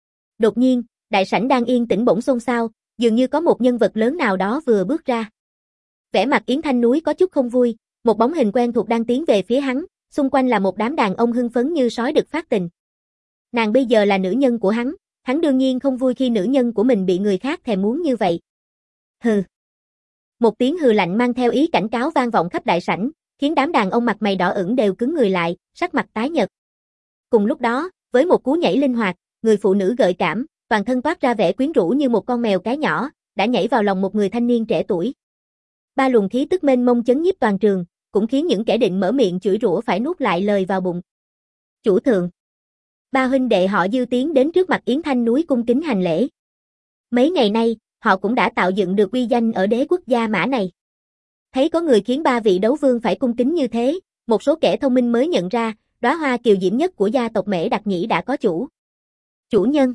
Đột nhiên, đại sảnh đang yên tĩnh bỗng xôn xao, dường như có một nhân vật lớn nào đó vừa bước ra. Vẻ mặt Yến Thanh Núi có chút không vui, một bóng hình quen thuộc đang tiến về phía hắn, xung quanh là một đám đàn ông hưng phấn như sói đực phát tình. Nàng bây giờ là nữ nhân của hắn, hắn đương nhiên không vui khi nữ nhân của mình bị người khác thèm muốn như vậy. Hừ. Một tiếng hừ lạnh mang theo ý cảnh cáo vang vọng khắp đại sảnh, khiến đám đàn ông mặt mày đỏ ửng đều cứng người lại, sắc mặt tái nhợt. Cùng lúc đó, với một cú nhảy linh hoạt, người phụ nữ gợi cảm, toàn thân toát ra vẻ quyến rũ như một con mèo cái nhỏ, đã nhảy vào lòng một người thanh niên trẻ tuổi. Ba luồng khí tức mênh mông chấn nhiếp toàn trường, cũng khiến những kẻ định mở miệng chửi rủa phải nuốt lại lời vào bụng. Chủ thượng. Ba huynh đệ họ Dư tiến đến trước mặt Yến Thanh Núi cung kính hành lễ. Mấy ngày nay, họ cũng đã tạo dựng được uy danh ở đế quốc Gia Mã này. Thấy có người khiến ba vị đấu vương phải cung kính như thế, một số kẻ thông minh mới nhận ra, đóa hoa kiều diễm nhất của gia tộc Mễ Đặc Nhĩ đã có chủ. Chủ nhân.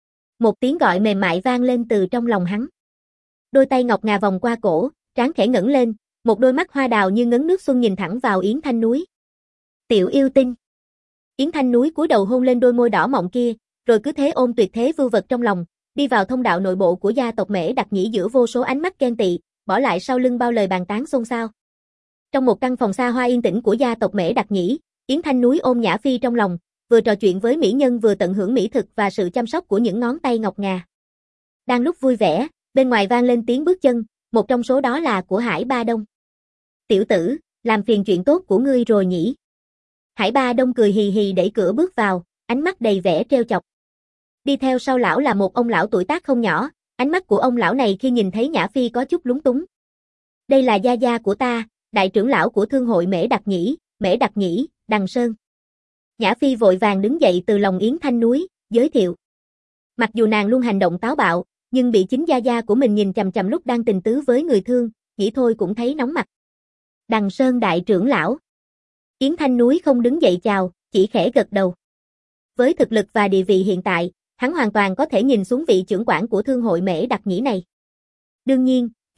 Một tiếng gọi mềm mại vang lên từ trong lòng hắn. Đôi tay ngọc ngà vòng qua cổ, trán khẽ ngẩng lên, một đôi mắt hoa đào như ngấn nước xuân nhìn thẳng vào Yến Thanh Núi. Tiểu yêu tinh. Yến Thanh Núi cúi đầu hôn lên đôi môi đỏ mọng kia, rồi cứ thế ôm tuyệt thế vưu vật trong lòng, đi vào thông đạo nội bộ của gia tộc Mễ Đặc Nhĩ giữa vô số ánh mắt ghen tị, bỏ lại sau lưng bao lời bàn tán xôn xao. Trong một căn phòng xa hoa yên tĩnh của gia tộc Mễ Đặc Nhĩ, Yến Thanh Núi ôm Nhã Phi trong lòng, vừa trò chuyện với mỹ nhân vừa tận hưởng mỹ thực và sự chăm sóc của những ngón tay ngọc ngà. Đang lúc vui vẻ, bên ngoài vang lên tiếng bước chân, một trong số đó là của Hải Ba Đông. Tiểu tử, làm phiền chuyện tốt của ngươi rồi nhỉ? Hải Ba Đông cười hì hì đẩy cửa bước vào, ánh mắt đầy vẻ trêu chọc. Đi theo sau lão là một ông lão tuổi tác không nhỏ, ánh mắt của ông lão này khi nhìn thấy Nhã Phi có chút lúng túng. Đây là gia gia của ta, đại trưởng lão của thương hội Mễ Đặc Nhĩ, Mễ Đặc Nhĩ, Đằng Sơn. Nhã Phi vội vàng đứng dậy từ lòng Yến Thanh Núi, giới thiệu. Mặc dù nàng luôn hành động táo bạo, nhưng bị chính gia gia của mình nhìn chằm chằm lúc đang tình tứ với người thương, nghĩ thôi cũng thấy nóng mặt. Đằng Sơn đại trưởng lão. Yến Thanh Núi không đứng dậy chào, chỉ khẽ gật đầu. Với thực lực và địa vị hiện tại, hắn hoàn toàn có thể nhìn xuống vị trưởng quản của thương hội Mễ Đặc Nhĩ này. Đương nhiên,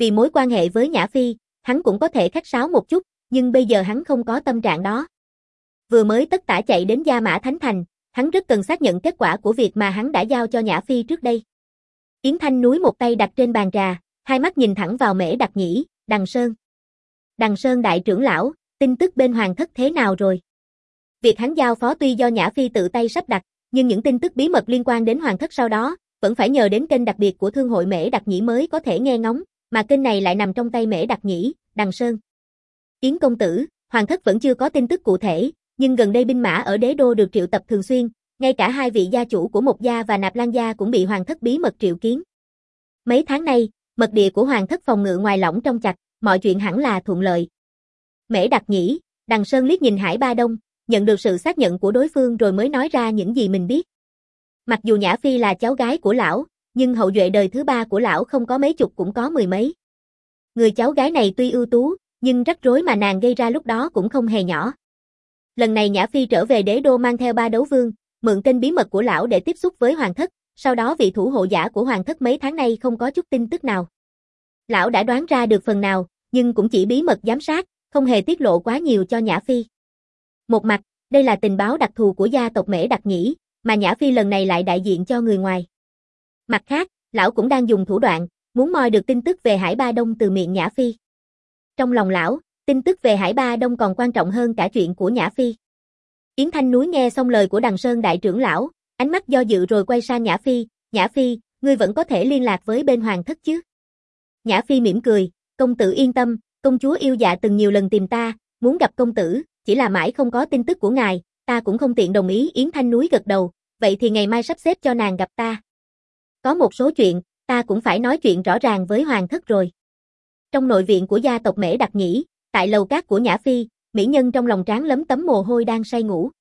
Vì mối quan hệ với Nhã Phi, hắn cũng có thể khách sáo một chút, nhưng bây giờ hắn không có tâm trạng đó. Vừa mới tất tả chạy đến Gia Mã Thánh Thành, hắn rất cần xác nhận kết quả của việc mà hắn đã giao cho Nhã Phi trước đây. Yến Thanh Núi một tay đặt trên bàn trà, hai mắt nhìn thẳng vào Mễ Đặc Nhĩ, Đằng Sơn. Đằng Sơn đại trưởng lão, tin tức bên Hoàng thất thế nào rồi? Việc hắn giao phó tuy do Nhã Phi tự tay sắp đặt, nhưng những tin tức bí mật liên quan đến Hoàng thất sau đó, vẫn phải nhờ đến kênh đặc biệt của Thương hội Mễ Đặc Nhĩ mới có thể nghe ngóng, mà kênh này lại nằm trong tay Mễ Đặc Nhĩ, Đằng Sơn. Yến công tử, Hoàng thất vẫn chưa có tin tức cụ thể, nhưng gần đây binh mã ở đế đô được triệu tập thường xuyên, ngay cả hai vị gia chủ của Mộc gia và Nạp Lan gia cũng bị Hoàng thất bí mật triệu kiến. Mấy tháng nay, mật địa của Hoàng thất phòng ngự ngoài lỏng trong chặt, mọi chuyện hẳn là thuận lợi. Mễ Đặc Nhĩ, Đằng Sơn liếc nhìn Hải Ba Đông, nhận được sự xác nhận của đối phương rồi mới nói ra những gì mình biết. Mặc dù Nhã Phi là cháu gái của lão, nhưng hậu duệ đời thứ ba của lão không có mấy chục cũng có mười mấy. Người cháu gái này tuy ưu tú, nhưng rắc rối mà nàng gây ra lúc đó cũng không hề nhỏ. Lần này Nhã Phi trở về đế đô mang theo ba đấu vương, mượn kênh bí mật của lão để tiếp xúc với Hoàng thất, sau đó vị thủ hộ giả của Hoàng thất mấy tháng nay không có chút tin tức nào. Lão đã đoán ra được phần nào, nhưng cũng chỉ bí mật giám sát, không hề tiết lộ quá nhiều cho Nhã Phi. Một mặt, đây là tình báo đặc thù của gia tộc Mễ Đặc Nhĩ, mà Nhã Phi lần này lại đại diện cho người ngoài. Mặt khác, lão cũng đang dùng thủ đoạn, muốn moi được tin tức về Hải Ba Đông từ miệng Nhã Phi. Trong lòng lão, tin tức về Hải Ba Đông còn quan trọng hơn cả chuyện của Nhã Phi. Yến Thanh Núi nghe xong lời của Đằng Sơn đại trưởng lão, ánh mắt do dự rồi quay sang Nhã Phi, Nhã Phi, ngươi vẫn có thể liên lạc với bên Hoàng thất chứ? Nhã Phi mỉm cười, công tử yên tâm, công chúa yêu dạ từng nhiều lần tìm ta, muốn gặp công tử, chỉ là mãi không có tin tức của ngài, ta cũng không tiện đồng ý. Yến Thanh Núi gật đầu, vậy thì ngày mai sắp xếp cho nàng gặp ta. Có một số chuyện, ta cũng phải nói chuyện rõ ràng với Hoàng thất rồi. Trong nội viện của gia tộc Mễ Đặc Nhĩ, tại lầu cát của Nhã Phi, mỹ nhân trong lòng trán lấm tấm mồ hôi đang say ngủ.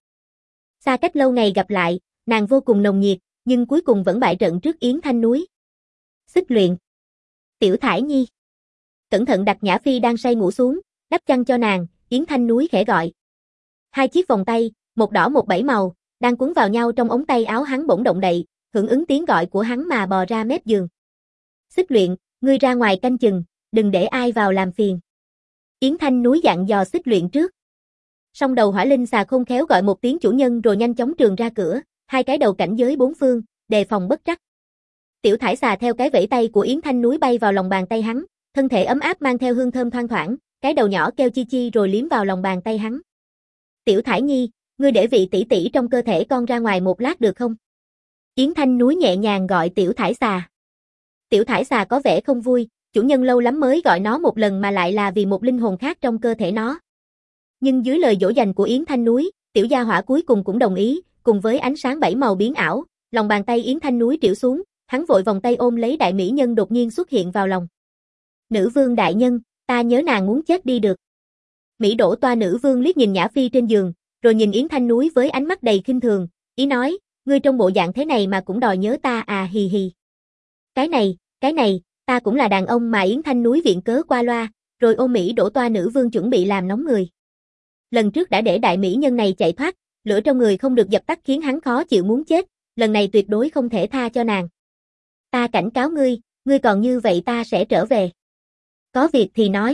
Xa cách lâu ngày gặp lại, nàng vô cùng nồng nhiệt, nhưng cuối cùng vẫn bại trận trước Yến Thanh Núi. Xích luyện. Tiểu Thải Nhi. Cẩn thận đặt Nhã Phi đang say ngủ xuống, đắp chăn cho nàng, Yến Thanh Núi khẽ gọi. Hai chiếc vòng tay, một đỏ một bảy màu, đang quấn vào nhau trong ống tay áo hắn bỗng động đậy, hưởng ứng tiếng gọi của hắn mà bò ra mép giường. Xích luyện, ngươi ra ngoài canh chừng, đừng để ai vào làm phiền. Yến Thanh Núi dặn dò xích luyện trước. Song đầu hỏa linh xà khôn khéo gọi một tiếng chủ nhân rồi nhanh chóng trường ra cửa, hai cái đầu cảnh giới bốn phương, đề phòng bất trắc. Tiểu Thải xà theo cái vẫy tay của Yến Thanh Núi bay vào lòng bàn tay hắn, thân thể ấm áp mang theo hương thơm thoang thoảng, cái đầu nhỏ kêu chi chi rồi liếm vào lòng bàn tay hắn. Tiểu Thải Nhi, ngươi để vị tỷ tỷ trong cơ thể con ra ngoài một lát được không? Yến Thanh Núi nhẹ nhàng gọi Tiểu Thải xà. Tiểu Thải xà có vẻ không vui, chủ nhân lâu lắm mới gọi nó một lần mà lại là vì một linh hồn khác trong cơ thể nó. Nhưng dưới lời dỗ dành của Yến Thanh Núi, tiểu gia hỏa cuối cùng cũng đồng ý, cùng với ánh sáng bảy màu biến ảo, lòng bàn tay Yến Thanh Núi trĩu xuống, hắn vội vòng tay ôm lấy đại mỹ nhân đột nhiên xuất hiện vào lòng. Nữ vương đại nhân, ta nhớ nàng muốn chết đi được. Mỹ đổ toa nữ vương liếc nhìn Nhã Phi trên giường, rồi nhìn Yến Thanh Núi với ánh mắt đầy khinh thường, ý nói, ngươi trong bộ dạng thế này mà cũng đòi nhớ ta à hì hì. Cái này, cái này, ta cũng là đàn ông mà. Yến Thanh Núi viện cớ qua loa, rồi ôm Mỹ đổ toa nữ vương chuẩn bị làm nóng người. Lần trước đã để đại mỹ nhân này chạy thoát, lửa trong người không được dập tắt khiến hắn khó chịu muốn chết, lần này tuyệt đối không thể tha cho nàng. Ta cảnh cáo ngươi, ngươi còn như vậy ta sẽ trở về. Có việc thì nói.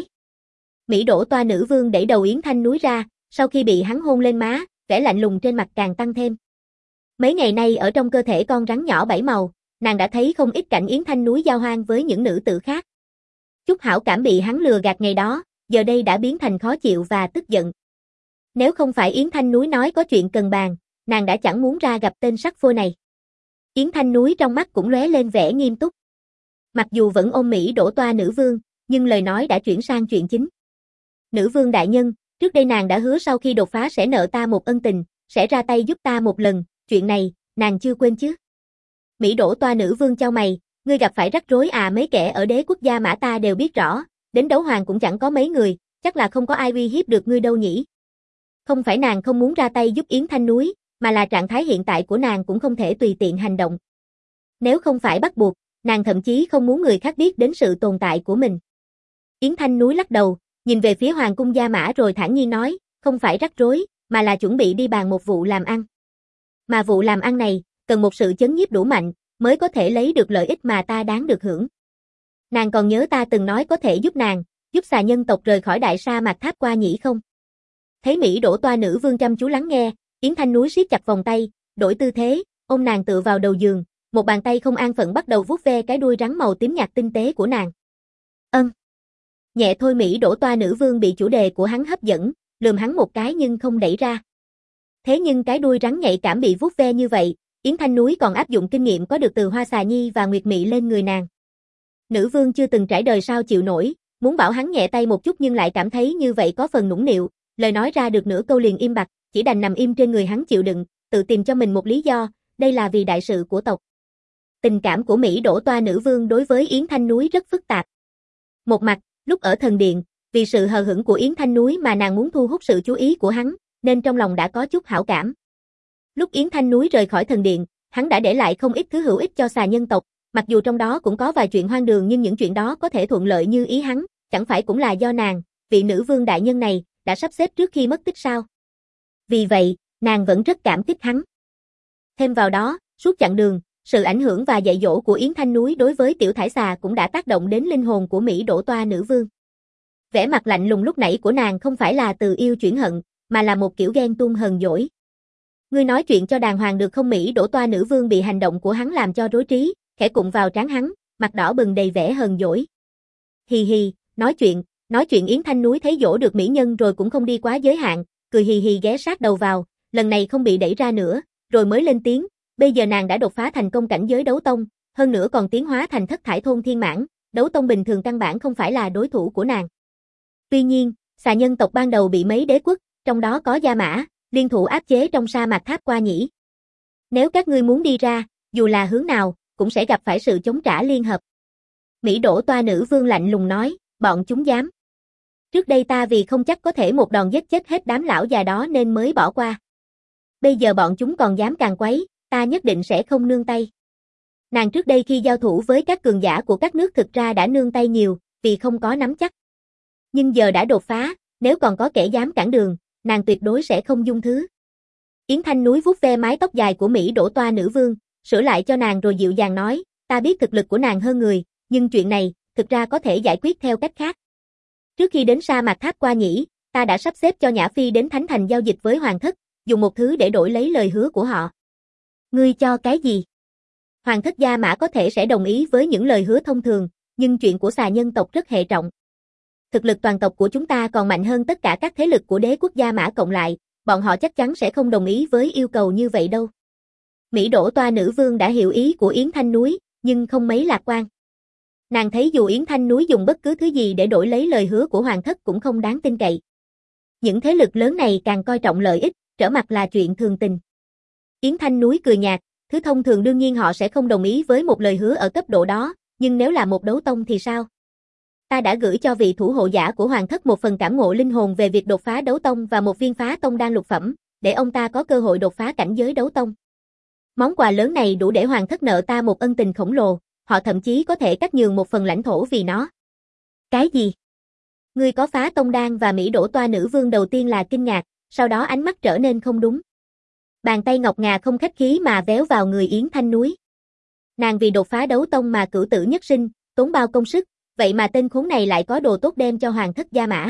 Mỹ đổ toa nữ vương đẩy đầu Yến Thanh Núi ra, sau khi bị hắn hôn lên má, vẻ lạnh lùng trên mặt càng tăng thêm. Mấy ngày nay ở trong cơ thể con rắn nhỏ bảy màu, nàng đã thấy không ít cảnh Yến Thanh Núi giao hoang với những nữ tử khác. Chút hảo cảm bị hắn lừa gạt ngày đó, giờ đây đã biến thành khó chịu và tức giận. Nếu không phải Yến Thanh Núi nói có chuyện cần bàn, nàng đã chẳng muốn ra gặp tên sắc phôi này. Yến Thanh Núi trong mắt cũng lóe lên vẻ nghiêm túc. Mặc dù vẫn ôm Mỹ đổ toa nữ vương, nhưng lời nói đã chuyển sang chuyện chính. Nữ vương đại nhân, trước đây nàng đã hứa sau khi đột phá sẽ nợ ta một ân tình, sẽ ra tay giúp ta một lần, chuyện này, nàng chưa quên chứ? Mỹ đổ toa nữ vương chau mày, ngươi gặp phải rắc rối à? Mấy kẻ ở đế quốc gia mã ta đều biết rõ, đến đấu hoàng cũng chẳng có mấy người, chắc là không có ai uy hiếp được ngươi đâu nhỉ? Không phải nàng không muốn ra tay giúp Yến Thanh Núi, mà là trạng thái hiện tại của nàng cũng không thể tùy tiện hành động. Nếu không phải bắt buộc, nàng thậm chí không muốn người khác biết đến sự tồn tại của mình. Yến Thanh Núi lắc đầu, nhìn về phía hoàng cung gia mã rồi thản nhiên nói, không phải rắc rối, mà là chuẩn bị đi bàn một vụ làm ăn. Mà vụ làm ăn này, cần một sự chấn nhiếp đủ mạnh, mới có thể lấy được lợi ích mà ta đáng được hưởng. Nàng còn nhớ ta từng nói có thể giúp nàng, giúp xà nhân tộc rời khỏi đại sa mạc tháp qua nhĩ không? Thấy Mỹ đổ toa nữ vương chăm chú lắng nghe, Yến Thanh Núi siết chặt vòng tay, đổi tư thế, ôm nàng tựa vào đầu giường, một bàn tay không an phận bắt đầu vuốt ve cái đuôi rắn màu tím nhạt tinh tế của nàng. Ân. Nhẹ thôi. Mỹ đổ toa nữ vương bị chủ đề của hắn hấp dẫn, lườm hắn một cái nhưng không đẩy ra. Thế nhưng cái đuôi rắn nhạy cảm bị vuốt ve như vậy, Yến Thanh Núi còn áp dụng kinh nghiệm có được từ Hoa Xà Nhi và Nguyệt Mị lên người nàng. Nữ vương chưa từng trải đời sao chịu nổi, muốn bảo hắn nhẹ tay một chút nhưng lại cảm thấy như vậy có phần nũng nịu, lời nói ra được nửa câu liền im bặt, chỉ đành nằm im trên người hắn chịu đựng, tự tìm cho mình một lý do, đây là vì đại sự của tộc. Tình cảm của Mỹ đổ toa nữ vương đối với Yến Thanh Núi rất phức tạp. Một mặt, lúc ở thần điện, vì sự hờ hững của Yến Thanh Núi mà nàng muốn thu hút sự chú ý của hắn, nên trong lòng đã có chút hảo cảm. Lúc Yến Thanh Núi rời khỏi thần điện, hắn đã để lại không ít thứ hữu ích cho xà nhân tộc, mặc dù trong đó cũng có vài chuyện hoang đường nhưng những chuyện đó có thể thuận lợi như ý hắn, chẳng phải cũng là do nàng, vị nữ vương đại nhân này, đã sắp xếp trước khi mất tích sao? Vì vậy, nàng vẫn rất cảm kích hắn. Thêm vào đó, suốt chặng đường, sự ảnh hưởng và dạy dỗ của Yến Thanh Núi đối với tiểu thải xà cũng đã tác động đến linh hồn của Mỹ đổ toa nữ vương. Vẻ mặt lạnh lùng lúc nãy của nàng không phải là từ yêu chuyển hận, mà là một kiểu ghen tuông hờn dỗi. Ngươi nói chuyện cho đàng hoàng được không? Mỹ đổ toa nữ vương bị hành động của hắn làm cho rối trí, khẽ cụng vào trán hắn, mặt đỏ bừng đầy vẻ hờn dỗi. Hì hì, nói chuyện, nói chuyện. Yến Thanh Núi thấy dỗ được mỹ nhân rồi cũng không đi quá giới hạn, cười hì hì ghé sát đầu vào, lần này không bị đẩy ra nữa, rồi mới lên tiếng, bây giờ nàng đã đột phá thành công cảnh giới đấu tông, hơn nữa còn tiến hóa thành thất thải thôn thiên mãn, đấu tông bình thường căn bản không phải là đối thủ của nàng. Tuy nhiên, xà nhân tộc ban đầu bị mấy đế quốc, trong đó có Gia Mã, liên thủ áp chế trong sa mạc tháp qua nhĩ. Nếu các ngươi muốn đi ra, dù là hướng nào, cũng sẽ gặp phải sự chống trả liên hợp. Mỹ đổ toa nữ vương lạnh lùng nói, bọn chúng dám. Trước đây ta vì không chắc có thể một đòn giết chết hết đám lão già đó nên mới bỏ qua. Bây giờ bọn chúng còn dám càn quấy, ta nhất định sẽ không nương tay. Nàng trước đây khi giao thủ với các cường giả của các nước thực ra đã nương tay nhiều, vì không có nắm chắc. Nhưng giờ đã đột phá, nếu còn có kẻ dám cản đường, nàng tuyệt đối sẽ không dung thứ. Yến Thanh Núi vuốt ve mái tóc dài của Mỹ đổ toa nữ vương, sửa lại cho nàng rồi dịu dàng nói, ta biết thực lực của nàng hơn người, nhưng chuyện này, thực ra có thể giải quyết theo cách khác. Trước khi đến sa mạc tháp qua nhĩ, ta đã sắp xếp cho Nhã Phi đến Thánh Thành giao dịch với Hoàng thất, dùng một thứ để đổi lấy lời hứa của họ. Ngươi cho cái gì? Hoàng thất Gia Mã có thể sẽ đồng ý với những lời hứa thông thường, nhưng chuyện của xà nhân tộc rất hệ trọng. Thực lực toàn tộc của chúng ta còn mạnh hơn tất cả các thế lực của đế quốc Gia Mã cộng lại, bọn họ chắc chắn sẽ không đồng ý với yêu cầu như vậy đâu. Mỹ đổ toa nữ vương đã hiểu ý của Yến Thanh Núi, nhưng không mấy lạc quan. Nàng thấy dù Yến Thanh Núi dùng bất cứ thứ gì để đổi lấy lời hứa của Hoàng thất cũng không đáng tin cậy. Những thế lực lớn này càng coi trọng lợi ích, trở mặt là chuyện thường tình. Yến Thanh Núi cười nhạt, thứ thông thường đương nhiên họ sẽ không đồng ý với một lời hứa ở cấp độ đó, nhưng nếu là một đấu tông thì sao? Ta đã gửi cho vị thủ hộ giả của Hoàng thất một phần cảm ngộ linh hồn về việc đột phá đấu tông và một viên phá tông đan lục phẩm, để ông ta có cơ hội đột phá cảnh giới đấu tông. Món quà lớn này đủ để Hoàng thất nợ ta một ân tình khổng lồ, họ thậm chí có thể cắt nhường một phần lãnh thổ vì nó. Cái gì? Ngươi có phá tông đan? Và Mỹ đổ toa nữ vương đầu tiên là kinh ngạc, sau đó ánh mắt trở nên không đúng. Bàn tay ngọc ngà không khách khí mà véo vào người Yến Thanh Núi. Nàng vì đột phá đấu tông mà cửu tử nhất sinh, tốn bao công sức, vậy mà tên khốn này lại có đồ tốt đem cho Hoàng thất Gia Mã.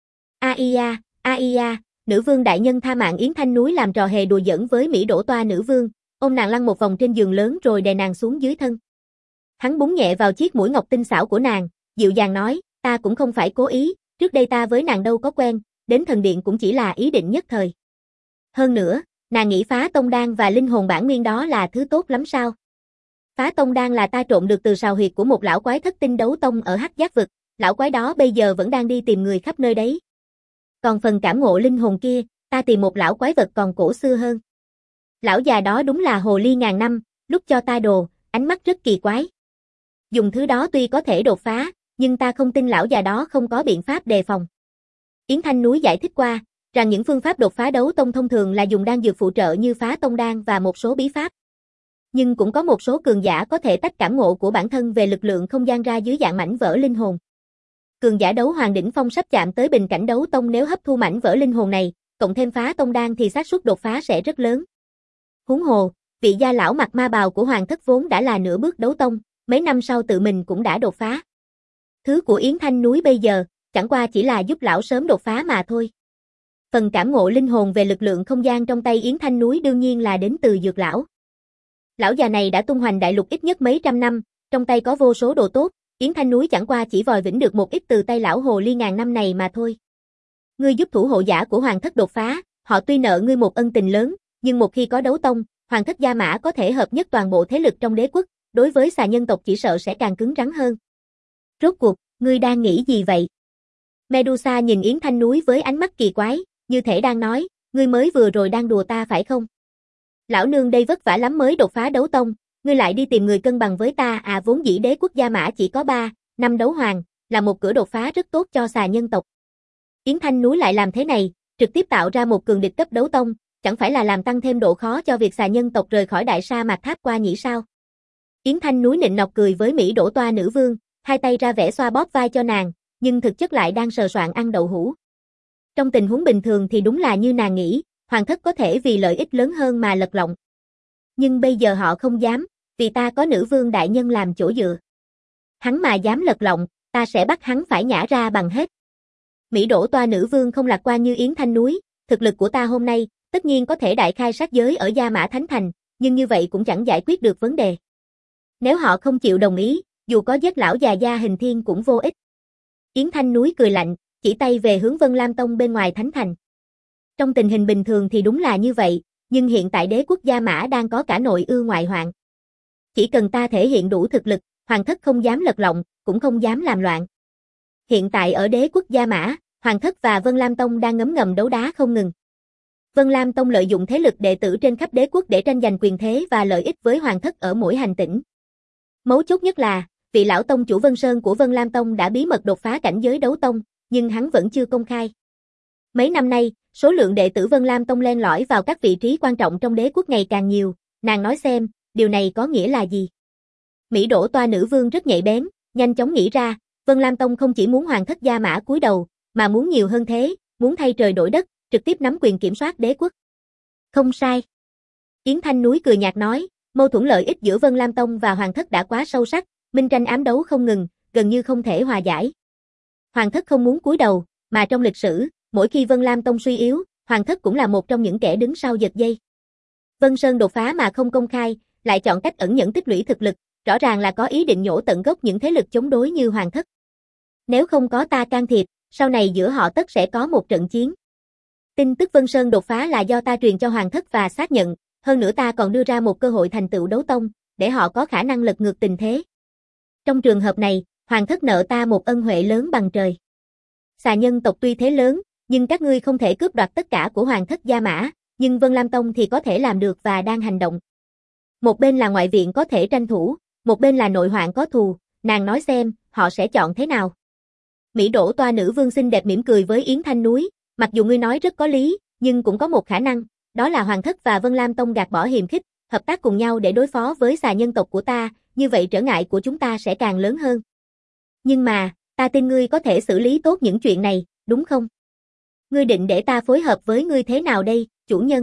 A i a, a i a, nữ vương đại nhân tha mạng. Yến Thanh Núi làm trò hề đùa giỡn với Mỹ đổ toa nữ vương, ôm nàng lăn một vòng trên giường lớn rồi đè nàng xuống dưới thân. Hắn búng nhẹ vào chiếc mũi ngọc tinh xảo của nàng, dịu dàng nói, ta cũng không phải cố ý, trước đây ta với nàng đâu có quen, đến thần điện cũng chỉ là ý định nhất thời. Hơn nữa, nàng nghĩ phá tông đan và linh hồn bản nguyên đó là thứ tốt lắm sao? Phá tông đan là ta trộm được từ sào huyệt của một lão quái thất tinh đấu tông ở Hắc Giác vực, lão quái đó bây giờ vẫn đang đi tìm người khắp nơi đấy. Còn phần cảm ngộ linh hồn kia, ta tìm một lão quái vật còn cổ xưa hơn. Lão già đó đúng là hồ ly ngàn năm, lúc cho ta đồ, ánh mắt rất kỳ quái. Dùng thứ đó tuy có thể đột phá, nhưng ta không tin lão già đó không có biện pháp đề phòng. Yến Thanh Núi giải thích qua, rằng những phương pháp đột phá đấu tông thông thường là dùng đan dược phụ trợ như phá tông đan và một số bí pháp. Nhưng cũng có một số cường giả có thể tách cảm ngộ của bản thân về lực lượng không gian ra dưới dạng mảnh vỡ linh hồn. Cường giả đấu hoàng đỉnh phong sắp chạm tới bình cảnh đấu tông nếu hấp thu mảnh vỡ linh hồn này, cộng thêm phá tông đan thì xác suất đột phá sẽ rất lớn. Huống hồ, vị gia lão mặc ma bào của Hoàng thất vốn đã là nửa bước đấu tông, mấy năm sau tự mình cũng đã đột phá. Thứ của Yến Thanh Núi bây giờ, chẳng qua chỉ là giúp lão sớm đột phá mà thôi. Phần cảm ngộ linh hồn về lực lượng không gian trong tay Yến Thanh Núi đương nhiên là đến từ dược lão. Lão già này đã tung hoành đại lục ít nhất mấy trăm năm, trong tay có vô số đồ tốt, Yến Thanh Núi chẳng qua chỉ vòi vĩnh được một ít từ tay lão hồ ly ngàn năm này mà thôi. Ngươi giúp thủ hộ giả của Hoàng thất đột phá, họ tuy nợ ngươi một ân tình lớn, nhưng một khi có đấu tông, Hoàng thất Gia Mã có thể hợp nhất toàn bộ thế lực trong đế quốc, đối với xà nhân tộc chỉ sợ sẽ càng cứng rắn hơn. Rốt cuộc, ngươi đang nghĩ gì vậy? Medusa nhìn Yến Thanh Núi với ánh mắt kỳ quái, như thể đang nói, ngươi mới vừa rồi đang đùa ta phải không? Lão nương đây vất vả lắm mới đột phá đấu tông, ngươi lại đi tìm người cân bằng với ta à? Vốn dĩ đế quốc Gia Mã chỉ có ba, năm đấu hoàng, là một cửa đột phá rất tốt cho xà nhân tộc. Yến Thanh Núi lại làm thế này, trực tiếp tạo ra một cường địch cấp đấu tông, chẳng phải là làm tăng thêm độ khó cho việc xà nhân tộc rời khỏi đại sa mạc tháp qua nhỉ sao? Yến Thanh Núi nịnh nọt cười với Mỹ Đỗ Toa nữ vương, hai tay ra vẻ xoa bóp vai cho nàng, nhưng thực chất lại đang sờ soạn ăn đậu hũ. Trong tình huống bình thường thì đúng là như nàng nghĩ, Hoàng thất có thể vì lợi ích lớn hơn mà lật lọng. Nhưng bây giờ họ không dám, vì ta có nữ vương đại nhân làm chỗ dựa. Hắn mà dám lật lọng, ta sẽ bắt hắn phải nhả ra bằng hết. Mỹ Đỗ Toa nữ vương không lạc quan như Yến Thanh Núi, thực lực của ta hôm nay, tất nhiên có thể đại khai sát giới ở Gia Mã Thánh Thành, nhưng như vậy cũng chẳng giải quyết được vấn đề. Nếu họ không chịu đồng ý, dù có giết lão già Gia Hình Thiên cũng vô ích. Yến Thanh Núi cười lạnh, chỉ tay về hướng Vân Lam Tông bên ngoài Thánh Thành. Trong tình hình bình thường thì đúng là như vậy, nhưng hiện tại đế quốc Gia Mã đang có cả nội ư ngoại hoạn. Chỉ cần ta thể hiện đủ thực lực, Hoàng thất không dám lật lọng, cũng không dám làm loạn. Hiện tại ở đế quốc Gia Mã, Hoàng thất và Vân Lam Tông đang ngấm ngầm đấu đá không ngừng. Vân Lam Tông lợi dụng thế lực đệ tử trên khắp đế quốc để tranh giành quyền thế và lợi ích với Hoàng thất ở mỗi hành tỉnh. Mấu chốt nhất là, vị lão tông chủ Vân Sơn của Vân Lam Tông đã bí mật đột phá cảnh giới đấu tông, nhưng hắn vẫn chưa công khai. Mấy năm nay, số lượng đệ tử Vân Lam Tông len lỏi vào các vị trí quan trọng trong đế quốc ngày càng nhiều, nàng nói xem, điều này có nghĩa là gì? Mỹ Đỗ Toa nữ vương rất nhạy bén, nhanh chóng nghĩ ra, Vân Lam Tông không chỉ muốn Hoàng thất Gia Mã cúi đầu, mà muốn nhiều hơn thế, muốn thay trời đổi đất, trực tiếp nắm quyền kiểm soát đế quốc. Không sai. Yến Thanh Núi cười nhạt nói, mâu thuẫn lợi ích giữa Vân Lam Tông và Hoàng thất đã quá sâu sắc, minh tranh ám đấu không ngừng, gần như không thể hòa giải. Hoàng thất không muốn cúi đầu, mà trong lịch sử, mỗi khi Vân Lam Tông suy yếu, Hoàng thất cũng là một trong những kẻ đứng sau giật dây. Vân Sơn đột phá mà không công khai, lại chọn cách ẩn nhẫn tích lũy thực lực, rõ ràng là có ý định nhổ tận gốc những thế lực chống đối như Hoàng thất. Nếu không có ta can thiệp, sau này giữa họ tất sẽ có một trận chiến. Tin tức Vân Sơn đột phá là do ta truyền cho Hoàng thất và xác nhận, hơn nữa ta còn đưa ra một cơ hội thành tựu đấu tông, để họ có khả năng lật ngược tình thế. Trong trường hợp này, Hoàng thất nợ ta một ân huệ lớn bằng trời. Xà nhân tộc tuy thế lớn, nhưng các ngươi không thể cướp đoạt tất cả của Hoàng thất Gia Mã, nhưng Vân Lam Tông thì có thể làm được và đang hành động. Một bên là ngoại viện có thể tranh thủ, một bên là nội hoạn có thù, nàng nói xem, họ sẽ chọn thế nào? Mỹ Đỗ Toa nữ vương xinh đẹp mỉm cười với Yến Thanh Núi, mặc dù ngươi nói rất có lý, nhưng cũng có một khả năng, đó là Hoàng thất và Vân Lam Tông gạt bỏ hiềm khích, hợp tác cùng nhau để đối phó với xà nhân tộc của ta, như vậy trở ngại của chúng ta sẽ càng lớn hơn. Nhưng mà, ta tin ngươi có thể xử lý tốt những chuyện này, đúng không? Ngươi định để ta phối hợp với ngươi thế nào đây, chủ nhân?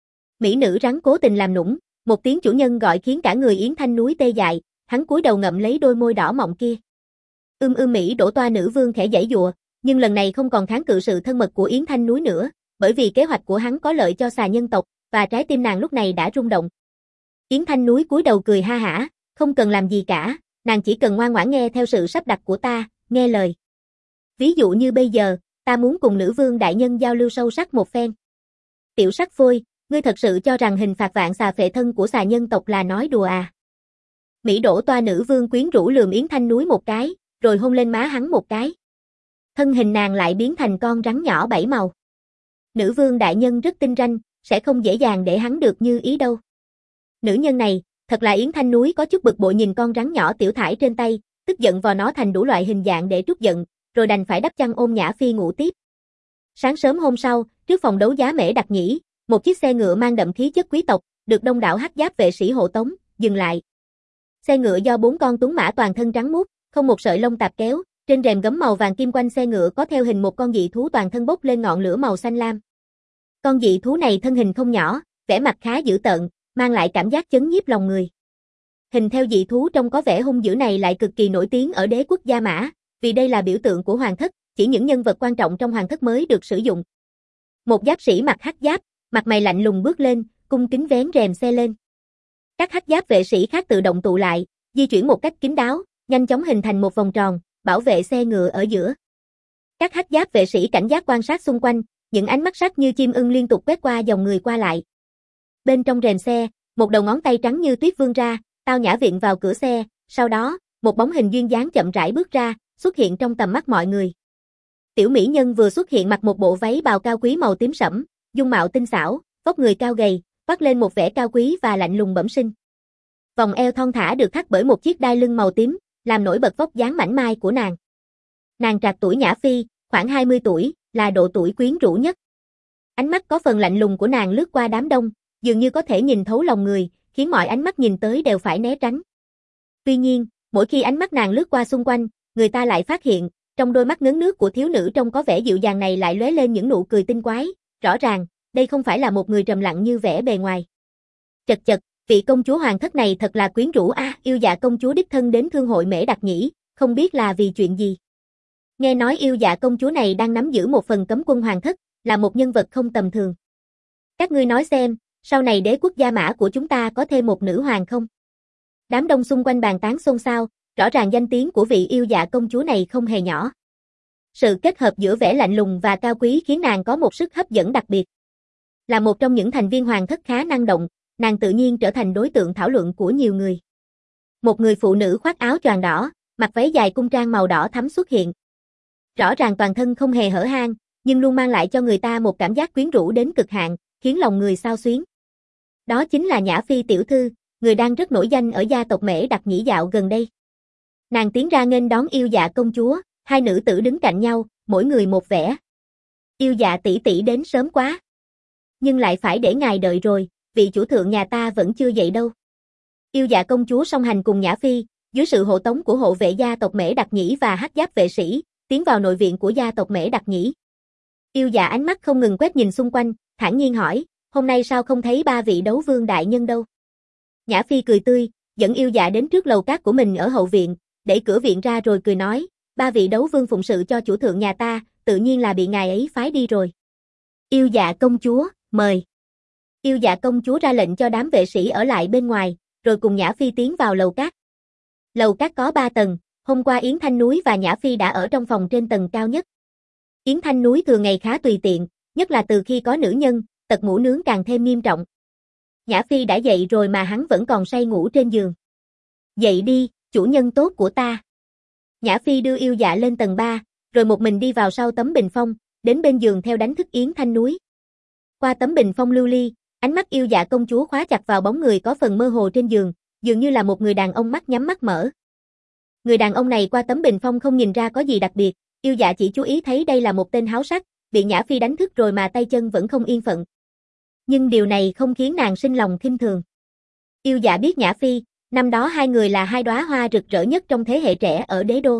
Mỹ nữ rắn cố tình làm nũng, một tiếng chủ nhân gọi khiến cả người Yến Thanh Núi tê dại, hắn cúi đầu ngậm lấy đôi môi đỏ mọng kia. Ưm ưm Mỹ Đỗ Toa nữ vương khẽ giãy giụa, nhưng lần này không còn kháng cự sự thân mật của Yến Thanh Núi nữa, bởi vì kế hoạch của hắn có lợi cho xà nhân tộc, và trái tim nàng lúc này đã rung động. Yến Thanh Núi cúi đầu cười ha hả, không cần làm gì cả, nàng chỉ cần ngoan ngoãn nghe theo sự sắp đặt của ta, nghe lời. Ví dụ như bây giờ, ta muốn cùng nữ vương đại nhân giao lưu sâu sắc một phen. Tiểu sắc phôi, ngươi thật sự cho rằng hình phạt vạn xà phệ thân của xà nhân tộc là nói đùa à? Mỹ Đỗ Toa nữ vương quyến rũ lườm Yến Thanh Núi một cái, rồi hôn lên má hắn một cái. Thân hình nàng lại biến thành con rắn nhỏ bảy màu. Nữ vương đại nhân rất tinh ranh, sẽ không dễ dàng để hắn được như ý đâu. Nữ nhân này, thật là Yến Thanh Núi có chút bực bội nhìn con rắn nhỏ tiểu thải trên tay, tức giận vò nó thành đủ loại hình dạng để trút giận, rồi đành phải đắp chăn ôm Nhã Phi ngủ tiếp. Sáng sớm hôm sau, trước phòng đấu giá Mễ Đặc Nhĩ, một chiếc xe ngựa mang đậm khí chất quý tộc, được đông đảo hắc giáp vệ sĩ hộ tống, dừng lại. Xe ngựa do bốn con tuấn mã toàn thân trắng muốt, không một sợi lông tạp kéo, trên rèm gấm màu vàng kim quanh xe ngựa có theo hình một con dị thú toàn thân bốc lên ngọn lửa màu xanh lam. Con dị thú này thân hình không nhỏ, vẻ mặt khá dữ tợn, mang lại cảm giác chấn nhiếp lòng người. Hình theo dị thú trông có vẻ hung dữ này lại cực kỳ nổi tiếng ở đế quốc Gia Mã, vì đây là biểu tượng của hoàng thất, chỉ những nhân vật quan trọng trong hoàng thất mới được sử dụng. Một giáp sĩ mặc hắc giáp, mặt mày lạnh lùng bước lên, cung kính vén rèm xe lên. Các hắc giáp vệ sĩ khác tự động tụ lại, di chuyển một cách kín đáo, nhanh chóng hình thành một vòng tròn, bảo vệ xe ngựa ở giữa. Các hắc giáp vệ sĩ cảnh giác quan sát xung quanh, những ánh mắt sắc như chim ưng liên tục quét qua dòng người qua lại. Bên trong rèm xe, một đầu ngón tay trắng như tuyết vươn ra, tao nhã viện vào cửa xe, sau đó, một bóng hình duyên dáng chậm rãi bước ra, xuất hiện trong tầm mắt mọi người. Tiểu mỹ nhân vừa xuất hiện mặc một bộ váy bào cao quý màu tím sẫm, dung mạo tinh xảo, vóc người cao gầy, vắt lên một vẻ cao quý và lạnh lùng bẩm sinh. Vòng eo thon thả được thắt bởi một chiếc đai lưng màu tím, làm nổi bật vóc dáng mảnh mai của nàng. Nàng trạc tuổi Nhã Phi, khoảng hai mươi tuổi, là độ tuổi quyến rũ nhất. Ánh mắt có phần lạnh lùng của nàng lướt qua đám đông, dường như có thể nhìn thấu lòng người, khiến mọi ánh mắt nhìn tới đều phải né tránh. Tuy nhiên, mỗi khi ánh mắt nàng lướt qua xung quanh, người ta lại phát hiện, trong đôi mắt ngấn nước của thiếu nữ trông có vẻ dịu dàng này lại lóe lên những nụ cười tinh quái, rõ ràng, đây không phải là một người trầm lặng như vẻ bề ngoài. Chật chật, vị công chúa hoàng thất này thật là quyến rũ a, à, yêu dạ công chúa đích thân đến thương hội Mễ Đặc nhỉ, không biết là vì chuyện gì. Nghe nói yêu dạ công chúa này đang nắm giữ một phần cấm quân hoàng thất, là một nhân vật không tầm thường. Các ngươi nói xem, sau này đế quốc Gia Mã của chúng ta có thêm một nữ hoàng không? Đám đông xung quanh bàn tán xôn xao, rõ ràng danh tiếng của vị yêu dạ công chúa này không hề nhỏ. Sự kết hợp giữa vẻ lạnh lùng và cao quý khiến nàng có một sức hấp dẫn đặc biệt. Là một trong những thành viên hoàng thất khá năng động, nàng tự nhiên trở thành đối tượng thảo luận của nhiều người. Một người phụ nữ khoác áo choàng đỏ, mặc váy dài cung trang màu đỏ thắm xuất hiện. Rõ ràng toàn thân không hề hở hang, nhưng luôn mang lại cho người ta một cảm giác quyến rũ đến cực hạn, khiến lòng người xao xuyến. Đó chính là Nhã Phi tiểu thư, người đang rất nổi danh ở gia tộc Mễ Đặc nhĩ dạo gần đây. Nàng tiến ra nghênh đón yêu dạ công chúa, hai nữ tử đứng cạnh nhau, mỗi người một vẻ. Yêu dạ tỷ tỷ đến sớm quá. Nhưng lại phải để ngài đợi rồi, vị chủ thượng nhà ta vẫn chưa dậy đâu. Yêu dạ công chúa song hành cùng Nhã Phi, dưới sự hộ tống của hộ vệ gia tộc Mễ Đặc nhĩ và hắc giáp vệ sĩ, tiến vào nội viện của gia tộc Mễ Đặc nhĩ. Yêu dạ ánh mắt không ngừng quét nhìn xung quanh, thản nhiên hỏi, hôm nay sao không thấy ba vị đấu vương đại nhân đâu? Nhã Phi cười tươi, dẫn yêu dạ đến trước lầu cát của mình ở hậu viện, đẩy cửa viện ra rồi cười nói, ba vị đấu vương phụng sự cho chủ thượng nhà ta, tự nhiên là bị ngài ấy phái đi rồi. Yêu dạ công chúa, mời. Yêu dạ công chúa ra lệnh cho đám vệ sĩ ở lại bên ngoài, rồi cùng Nhã Phi tiến vào lầu cát. Lầu cát có ba tầng, hôm qua Yến Thanh Núi và Nhã Phi đã ở trong phòng trên tầng cao nhất. Yến Thanh Núi thường ngày khá tùy tiện, nhất là từ khi có nữ nhân, tật ngủ nướng càng thêm nghiêm trọng. Nhã Phi đã dậy rồi mà hắn vẫn còn say ngủ trên giường. Dậy đi, chủ nhân tốt của ta. Nhã Phi đưa yêu dạ lên tầng ba, rồi một mình đi vào sau tấm bình phong, đến bên giường theo đánh thức Yến Thanh Núi. Qua tấm bình phong lưu ly, ánh mắt yêu dạ công chúa khóa chặt vào bóng người có phần mơ hồ trên giường, dường như là một người đàn ông mắt nhắm mắt mở. Người đàn ông này qua tấm bình phong không nhìn ra có gì đặc biệt, yêu dạ chỉ chú ý thấy đây là một tên háo sắc, bị Nhã Phi đánh thức rồi mà tay chân vẫn không yên phận. Nhưng điều này không khiến nàng sinh lòng khinh thường. Yêu dạ biết Nhã Phi, năm đó hai người là hai đóa hoa rực rỡ nhất trong thế hệ trẻ ở đế đô.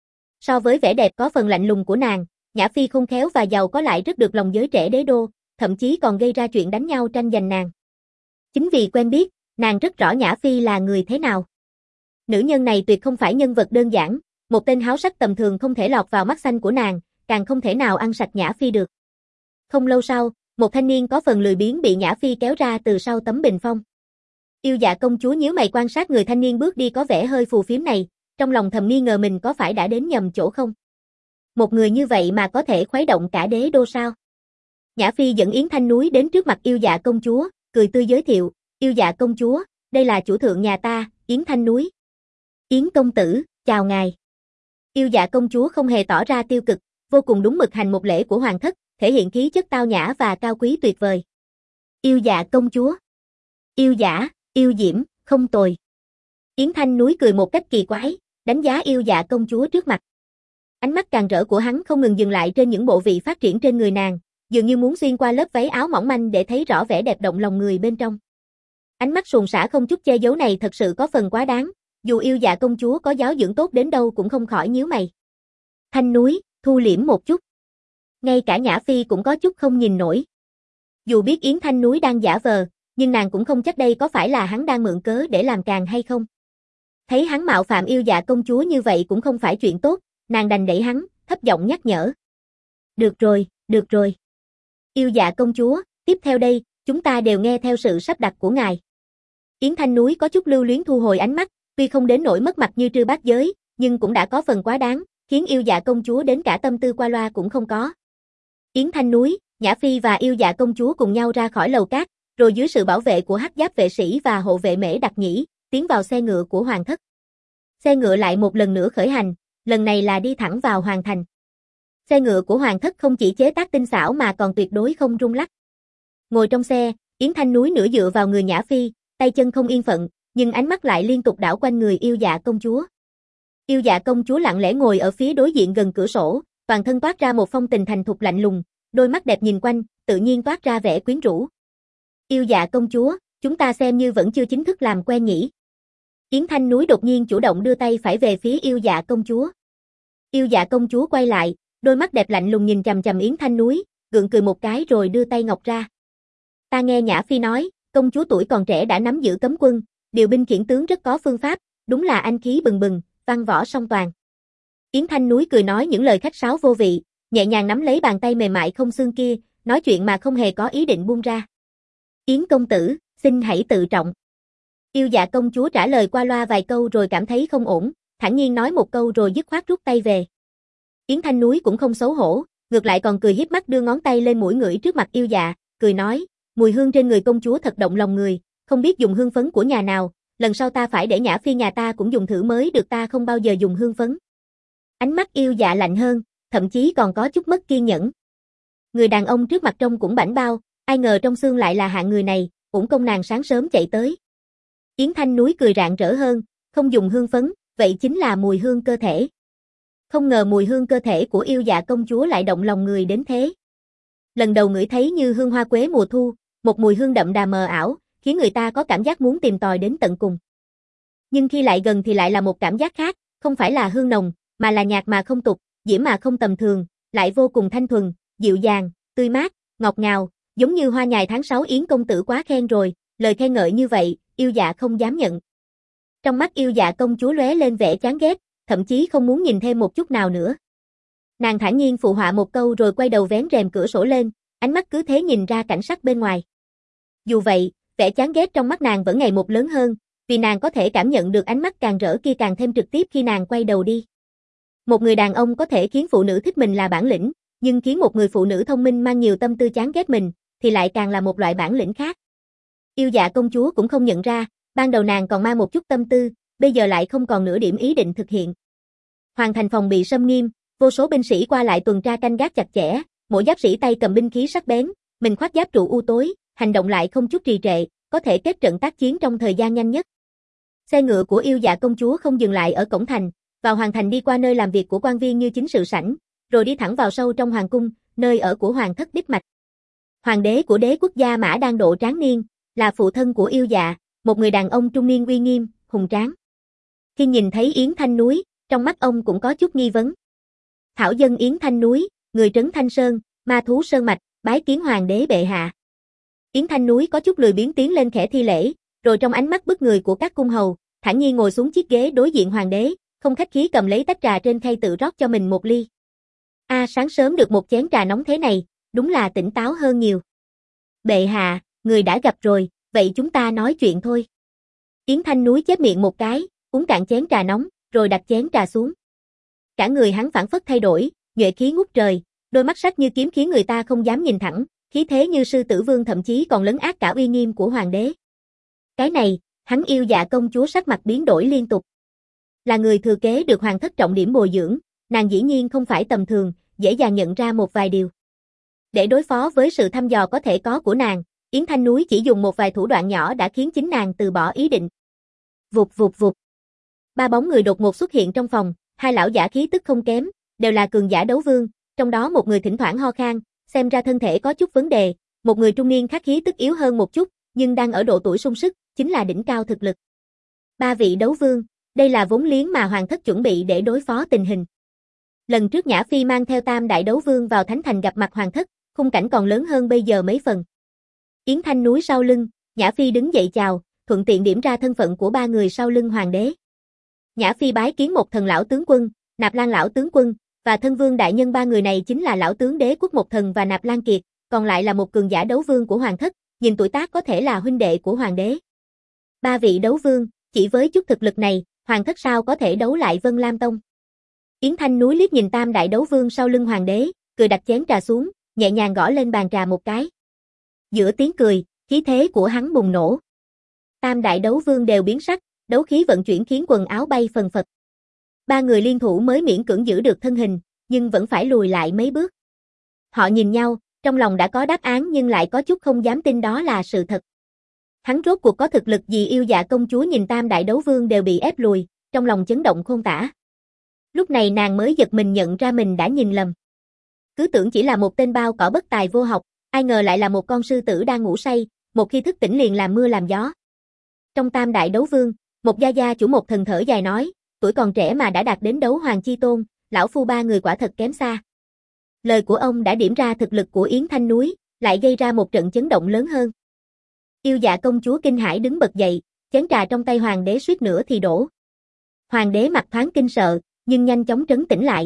So với vẻ đẹp có phần lạnh lùng của nàng, Nhã Phi khôn khéo và giàu có lại rất được lòng giới trẻ đế đô, thậm chí còn gây ra chuyện đánh nhau tranh giành nàng. Chính vì quen biết, nàng rất rõ Nhã Phi là người thế nào. Nữ nhân này tuyệt không phải nhân vật đơn giản, một tên háo sắc tầm thường không thể lọt vào mắt xanh của nàng, càng không thể nào ăn sạch Nhã Phi được. Không lâu sau, một thanh niên có phần lười biếng bị Nhã Phi kéo ra từ sau tấm bình phong. Yêu dạ công chúa nhíu mày quan sát người thanh niên bước đi có vẻ hơi phù phiếm này, trong lòng thầm nghi ngờ mình có phải đã đến nhầm chỗ không. Một người như vậy mà có thể khuấy động cả đế đô sao? Nhã Phi dẫn Yến Thanh Núi đến trước mặt yêu dạ công chúa, cười tươi giới thiệu, yêu dạ công chúa, đây là chủ thượng nhà ta, Yến Thanh Núi. Yến công tử, chào ngài. Yêu dạ công chúa không hề tỏ ra tiêu cực, vô cùng đúng mực hành một lễ của hoàng thất, thể hiện khí chất tao nhã và cao quý tuyệt vời. Yêu dạ công chúa. Yêu giả, yêu diễm, không tồi. Yến Thanh Núi cười một cách kỳ quái, đánh giá yêu dạ công chúa trước mặt. Ánh mắt càng rỡ của hắn không ngừng dừng lại trên những bộ vị phát triển trên người nàng, dường như muốn xuyên qua lớp váy áo mỏng manh để thấy rõ vẻ đẹp động lòng người bên trong. Ánh mắt suồng sã không chút che giấu này thật sự có phần quá đáng, dù yêu dạ công chúa có giáo dưỡng tốt đến đâu cũng không khỏi nhíu mày. Thanh Núi, thu liễm một chút. Ngay cả Nhã Phi cũng có chút không nhìn nổi. Dù biết Yến Thanh Núi đang giả vờ, nhưng nàng cũng không chắc đây có phải là hắn đang mượn cớ để làm càng hay không. Thấy hắn mạo phạm yêu dạ công chúa như vậy cũng không phải chuyện tốt, nàng đành đẩy hắn, thấp giọng nhắc nhở. Được rồi, được rồi. Yêu Dạ công chúa, tiếp theo đây, chúng ta đều nghe theo sự sắp đặt của ngài. Yến Thanh Núi có chút lưu luyến thu hồi ánh mắt, tuy không đến nỗi mất mặt như Trư Bát Giới, nhưng cũng đã có phần quá đáng, khiến Yêu Dạ công chúa đến cả tâm tư qua loa cũng không có. Yến Thanh Núi, Nhã Phi và Yêu Dạ công chúa cùng nhau ra khỏi lầu cát, rồi dưới sự bảo vệ của hắc giáp vệ sĩ và hộ vệ Mễ Đặc Nhĩ, tiến vào xe ngựa của hoàng thất. Xe ngựa lại một lần nữa khởi hành, lần này là đi thẳng vào hoàng thành. Xe ngựa của hoàng thất không chỉ chế tác tinh xảo mà còn tuyệt đối không rung lắc. Ngồi trong xe, Yến Thanh Núi nửa dựa vào người Nhã Phi, tay chân không yên phận, nhưng ánh mắt lại liên tục đảo quanh người Yêu Dạ công chúa. Yêu Dạ công chúa lặng lẽ ngồi ở phía đối diện gần cửa sổ, toàn thân toát ra một phong tình thành thục lạnh lùng, đôi mắt đẹp nhìn quanh, tự nhiên toát ra vẻ quyến rũ. Yêu Dạ công chúa, chúng ta xem như vẫn chưa chính thức làm quen nhỉ. Yến Thanh Núi đột nhiên chủ động đưa tay phải về phía Yêu Dạ công chúa. Yêu Dạ công chúa quay lại, đôi mắt đẹp lạnh lùng nhìn chằm chằm Yến Thanh Núi, gượng cười một cái rồi đưa tay ngọc ra. Ta nghe Nhã Phi nói, công chúa tuổi còn trẻ đã nắm giữ cấm quân, điều binh khiển tướng rất có phương pháp, đúng là anh khí bừng bừng, văn võ song toàn. Yến Thanh Núi cười nói những lời khách sáo vô vị, nhẹ nhàng nắm lấy bàn tay mềm mại không xương kia, nói chuyện mà không hề có ý định buông ra. Yến công tử, xin hãy tự trọng. Yêu Dạ công chúa trả lời qua loa vài câu rồi cảm thấy không ổn, thản nhiên nói một câu rồi dứt khoát rút tay về. Yến Thanh Núi cũng không xấu hổ, ngược lại còn cười hiếp mắt đưa ngón tay lên mũi ngửi trước mặt Yêu Dạ, cười nói, mùi hương trên người công chúa thật động lòng người, không biết dùng hương phấn của nhà nào, lần sau ta phải để Nhã Phi nhà ta cũng dùng thử mới được, ta không bao giờ dùng hương phấn. Ánh mắt Yêu Dạ lạnh hơn, thậm chí còn có chút mất kiên nhẫn. Người đàn ông trước mặt trông cũng bảnh bao, ai ngờ trong xương lại là hạng người này, uổng công nàng sáng sớm chạy tới. Yến Thanh Núi cười rạng rỡ hơn, không dùng hương phấn, vậy chính là mùi hương cơ thể. Không ngờ mùi hương cơ thể của Yêu Dạ công chúa lại động lòng người đến thế. Lần đầu ngửi thấy như hương hoa quế mùa thu, một mùi hương đậm đà mờ ảo, khiến người ta có cảm giác muốn tìm tòi đến tận cùng. Nhưng khi lại gần thì lại là một cảm giác khác, không phải là hương nồng, mà là nhạt mà không tục, diễm mà không tầm thường, lại vô cùng thanh thuần, dịu dàng, tươi mát, ngọt ngào, giống như hoa nhài tháng sáu. Yến công tử quá khen rồi, lời khen ngợi như vậy, Yêu Dạ không dám nhận. Trong mắt Yêu Dạ công chúa lóe lên vẻ chán ghét, thậm chí không muốn nhìn thêm một chút nào nữa. Nàng thản nhiên phụ họa một câu rồi quay đầu vén rèm cửa sổ lên, ánh mắt cứ thế nhìn ra cảnh sắc bên ngoài. Dù vậy, vẻ chán ghét trong mắt nàng vẫn ngày một lớn hơn, vì nàng có thể cảm nhận được ánh mắt càng rỡ kia càng thêm trực tiếp khi nàng quay đầu đi. Một người đàn ông có thể khiến phụ nữ thích mình là bản lĩnh, nhưng khiến một người phụ nữ thông minh mang nhiều tâm tư chán ghét mình, thì lại càng là một loại bản lĩnh khác. Yêu Dạ công chúa cũng không nhận ra, ban đầu nàng còn mang một chút tâm tư, bây giờ lại không còn nửa điểm ý định thực hiện. Hoàng thành phòng bị xâm nghiêm, vô số binh sĩ qua lại tuần tra canh gác chặt chẽ, mỗi giáp sĩ tay cầm binh khí sắc bén, mình khoác giáp trụ u tối, hành động lại không chút trì trệ, có thể kết trận tác chiến trong thời gian nhanh nhất. Xe ngựa của Yêu Dạ công chúa không dừng lại ở cổng thành, vào hoàng thành đi qua nơi làm việc của quan viên như chính sự sảnh, rồi đi thẳng vào sâu trong hoàng cung, nơi ở của hoàng thất đích mạch. Hoàng đế của đế quốc gia Mã đang độ tráng niên, là phụ thân của Yêu Dạ, một người đàn ông trung niên uy nghiêm, hùng tráng. Khi nhìn thấy Yến Thanh Núi, trong mắt ông cũng có chút nghi vấn. Thảo dân Yến Thanh Núi, người trấn Thanh Sơn, ma thú sơn mạch, bái kiến hoàng đế bệ hạ. Yến Thanh Núi có chút lười biếng tiến lên khẽ thi lễ, rồi trong ánh mắt bức người của các cung hầu, thản nhiên ngồi xuống chiếc ghế đối diện hoàng đế, không khách khí cầm lấy tách trà trên khay tự rót cho mình một ly. A à, sáng sớm được một chén trà nóng thế này, đúng là tỉnh táo hơn nhiều. Bệ hạ, người đã gặp rồi, vậy chúng ta nói chuyện thôi. Yến Thanh Núi chép miệng một cái, uống cạn chén trà nóng, rồi đặt chén trà xuống. Cả người hắn phảng phất thay đổi, nhuệ khí ngút trời, đôi mắt sắc như kiếm khiến người ta không dám nhìn thẳng, khí thế như sư tử vương thậm chí còn lấn át cả uy nghiêm của hoàng đế. Cái này, hắn Yêu Dạ công chúa sắc mặt biến đổi liên tục. Là người thừa kế được hoàng thất trọng điểm bồi dưỡng, nàng dĩ nhiên không phải tầm thường, dễ dàng nhận ra một vài điều. Để đối phó với sự thăm dò có thể có của nàng, Yến Thanh Núi chỉ dùng một vài thủ đoạn nhỏ đã khiến chính nàng từ bỏ ý định. Vụt vụt vụt. Ba bóng người đột ngột xuất hiện trong phòng, hai lão giả khí tức không kém, đều là cường giả đấu vương, trong đó một người thỉnh thoảng ho khan, xem ra thân thể có chút vấn đề, một người trung niên khác khí tức yếu hơn một chút, nhưng đang ở độ tuổi sung sức, chính là đỉnh cao thực lực. Ba vị đấu vương, đây là vốn liếng mà hoàng thất chuẩn bị để đối phó tình hình. Lần trước Nhã Phi mang theo tam đại đấu vương vào Thánh Thành gặp mặt hoàng thất, khung cảnh còn lớn hơn bây giờ mấy phần. Yến Thanh Núi sau lưng, Nhã Phi đứng dậy chào, thuận tiện điểm ra thân phận của ba người sau lưng hoàng đế. Nhã Phi bái kiến một thần lão tướng quân, Nạp Lan lão tướng quân, và thân vương đại nhân ba người này chính là lão tướng Đế quốc Một Thần và Nạp Lan Kiệt, còn lại là một cường giả đấu vương của hoàng thất, nhìn tuổi tác có thể là huynh đệ của hoàng đế. Ba vị đấu vương, chỉ với chút thực lực này, hoàng thất sao có thể đấu lại Vân Lam Tông. Yến Thanh Núi liếc nhìn tam đại đấu vương sau lưng hoàng đế, cười đặt chén trà xuống, nhẹ nhàng gõ lên bàn trà một cái. Giữa tiếng cười, khí thế của hắn bùng nổ. Tam đại đấu vương đều biến sắc, đấu khí vận chuyển khiến quần áo bay phần phật. Ba người liên thủ mới miễn cưỡng giữ được thân hình, nhưng vẫn phải lùi lại mấy bước. Họ nhìn nhau, trong lòng đã có đáp án nhưng lại có chút không dám tin đó là sự thật. Hắn rốt cuộc có thực lực gì? Yêu Dạ công chúa nhìn tam đại đấu vương đều bị ép lùi, trong lòng chấn động khôn tả. Lúc này nàng mới giật mình nhận ra mình đã nhìn lầm. Cứ tưởng chỉ là một tên bao cỏ bất tài vô học, ai ngờ lại là một con sư tử đang ngủ say, một khi thức tỉnh liền làm mưa làm gió. Trong tam đại đấu vương, một gia gia chủ Một Thần thở dài nói, tuổi còn trẻ mà đã đạt đến đấu hoàng chi tôn, lão phu ba người quả thật kém xa. Lời của ông đã điểm ra thực lực của Yến Thanh Núi, lại gây ra một trận chấn động lớn hơn. Yêu Dạ công chúa kinh hãi đứng bật dậy, chén trà trong tay hoàng đế suýt nữa thì đổ. Hoàng đế mặt thoáng kinh sợ, nhưng nhanh chóng trấn tĩnh lại.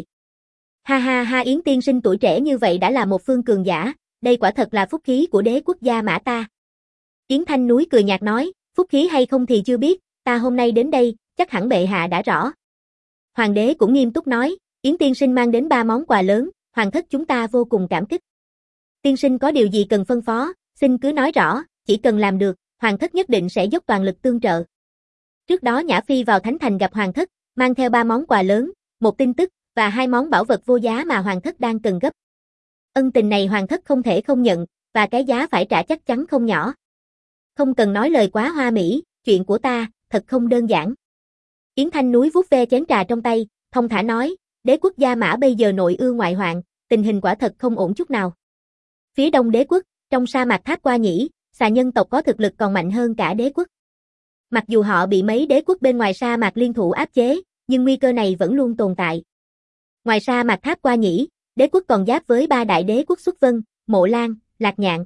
Ha ha ha, Yến tiên sinh tuổi trẻ như vậy đã là một phương cường giả, đây quả thật là phúc khí của đế quốc gia Mã ta. Yến Thanh Núi cười nhạt nói, phúc khí hay không thì chưa biết, ta hôm nay đến đây, chắc hẳn bệ hạ đã rõ. Hoàng đế cũng nghiêm túc nói, Yến tiên sinh mang đến ba món quà lớn, hoàng thất chúng ta vô cùng cảm kích. Tiên sinh có điều gì cần phân phó, xin cứ nói rõ, chỉ cần làm được, hoàng thất nhất định sẽ dốc toàn lực tương trợ. Trước đó Nhã Phi vào Thánh Thành gặp hoàng thất, mang theo ba món quà lớn, một tin tức, và hai món bảo vật vô giá mà hoàng thất đang cần gấp. Ân tình này hoàng thất không thể không nhận, và cái giá phải trả chắc chắn không nhỏ. Không cần nói lời quá hoa mỹ, chuyện của ta, thật không đơn giản. Yến Thanh Núi vuốt ve chén trà trong tay, thông thả nói, đế quốc gia Mã bây giờ nội ưa ngoại hoạn, tình hình quả thật không ổn chút nào. Phía đông đế quốc, trong sa mạc Tháp Qua Nhĩ, xà nhân tộc có thực lực còn mạnh hơn cả đế quốc. Mặc dù họ bị mấy đế quốc bên ngoài sa mạc liên thủ áp chế, nhưng nguy cơ này vẫn luôn tồn tại. Ngoài sa mạc Tháp Qua Nhĩ, đế quốc còn giáp với ba đại đế quốc Xuất Vân, Mộ Lan, Lạc Nhạn.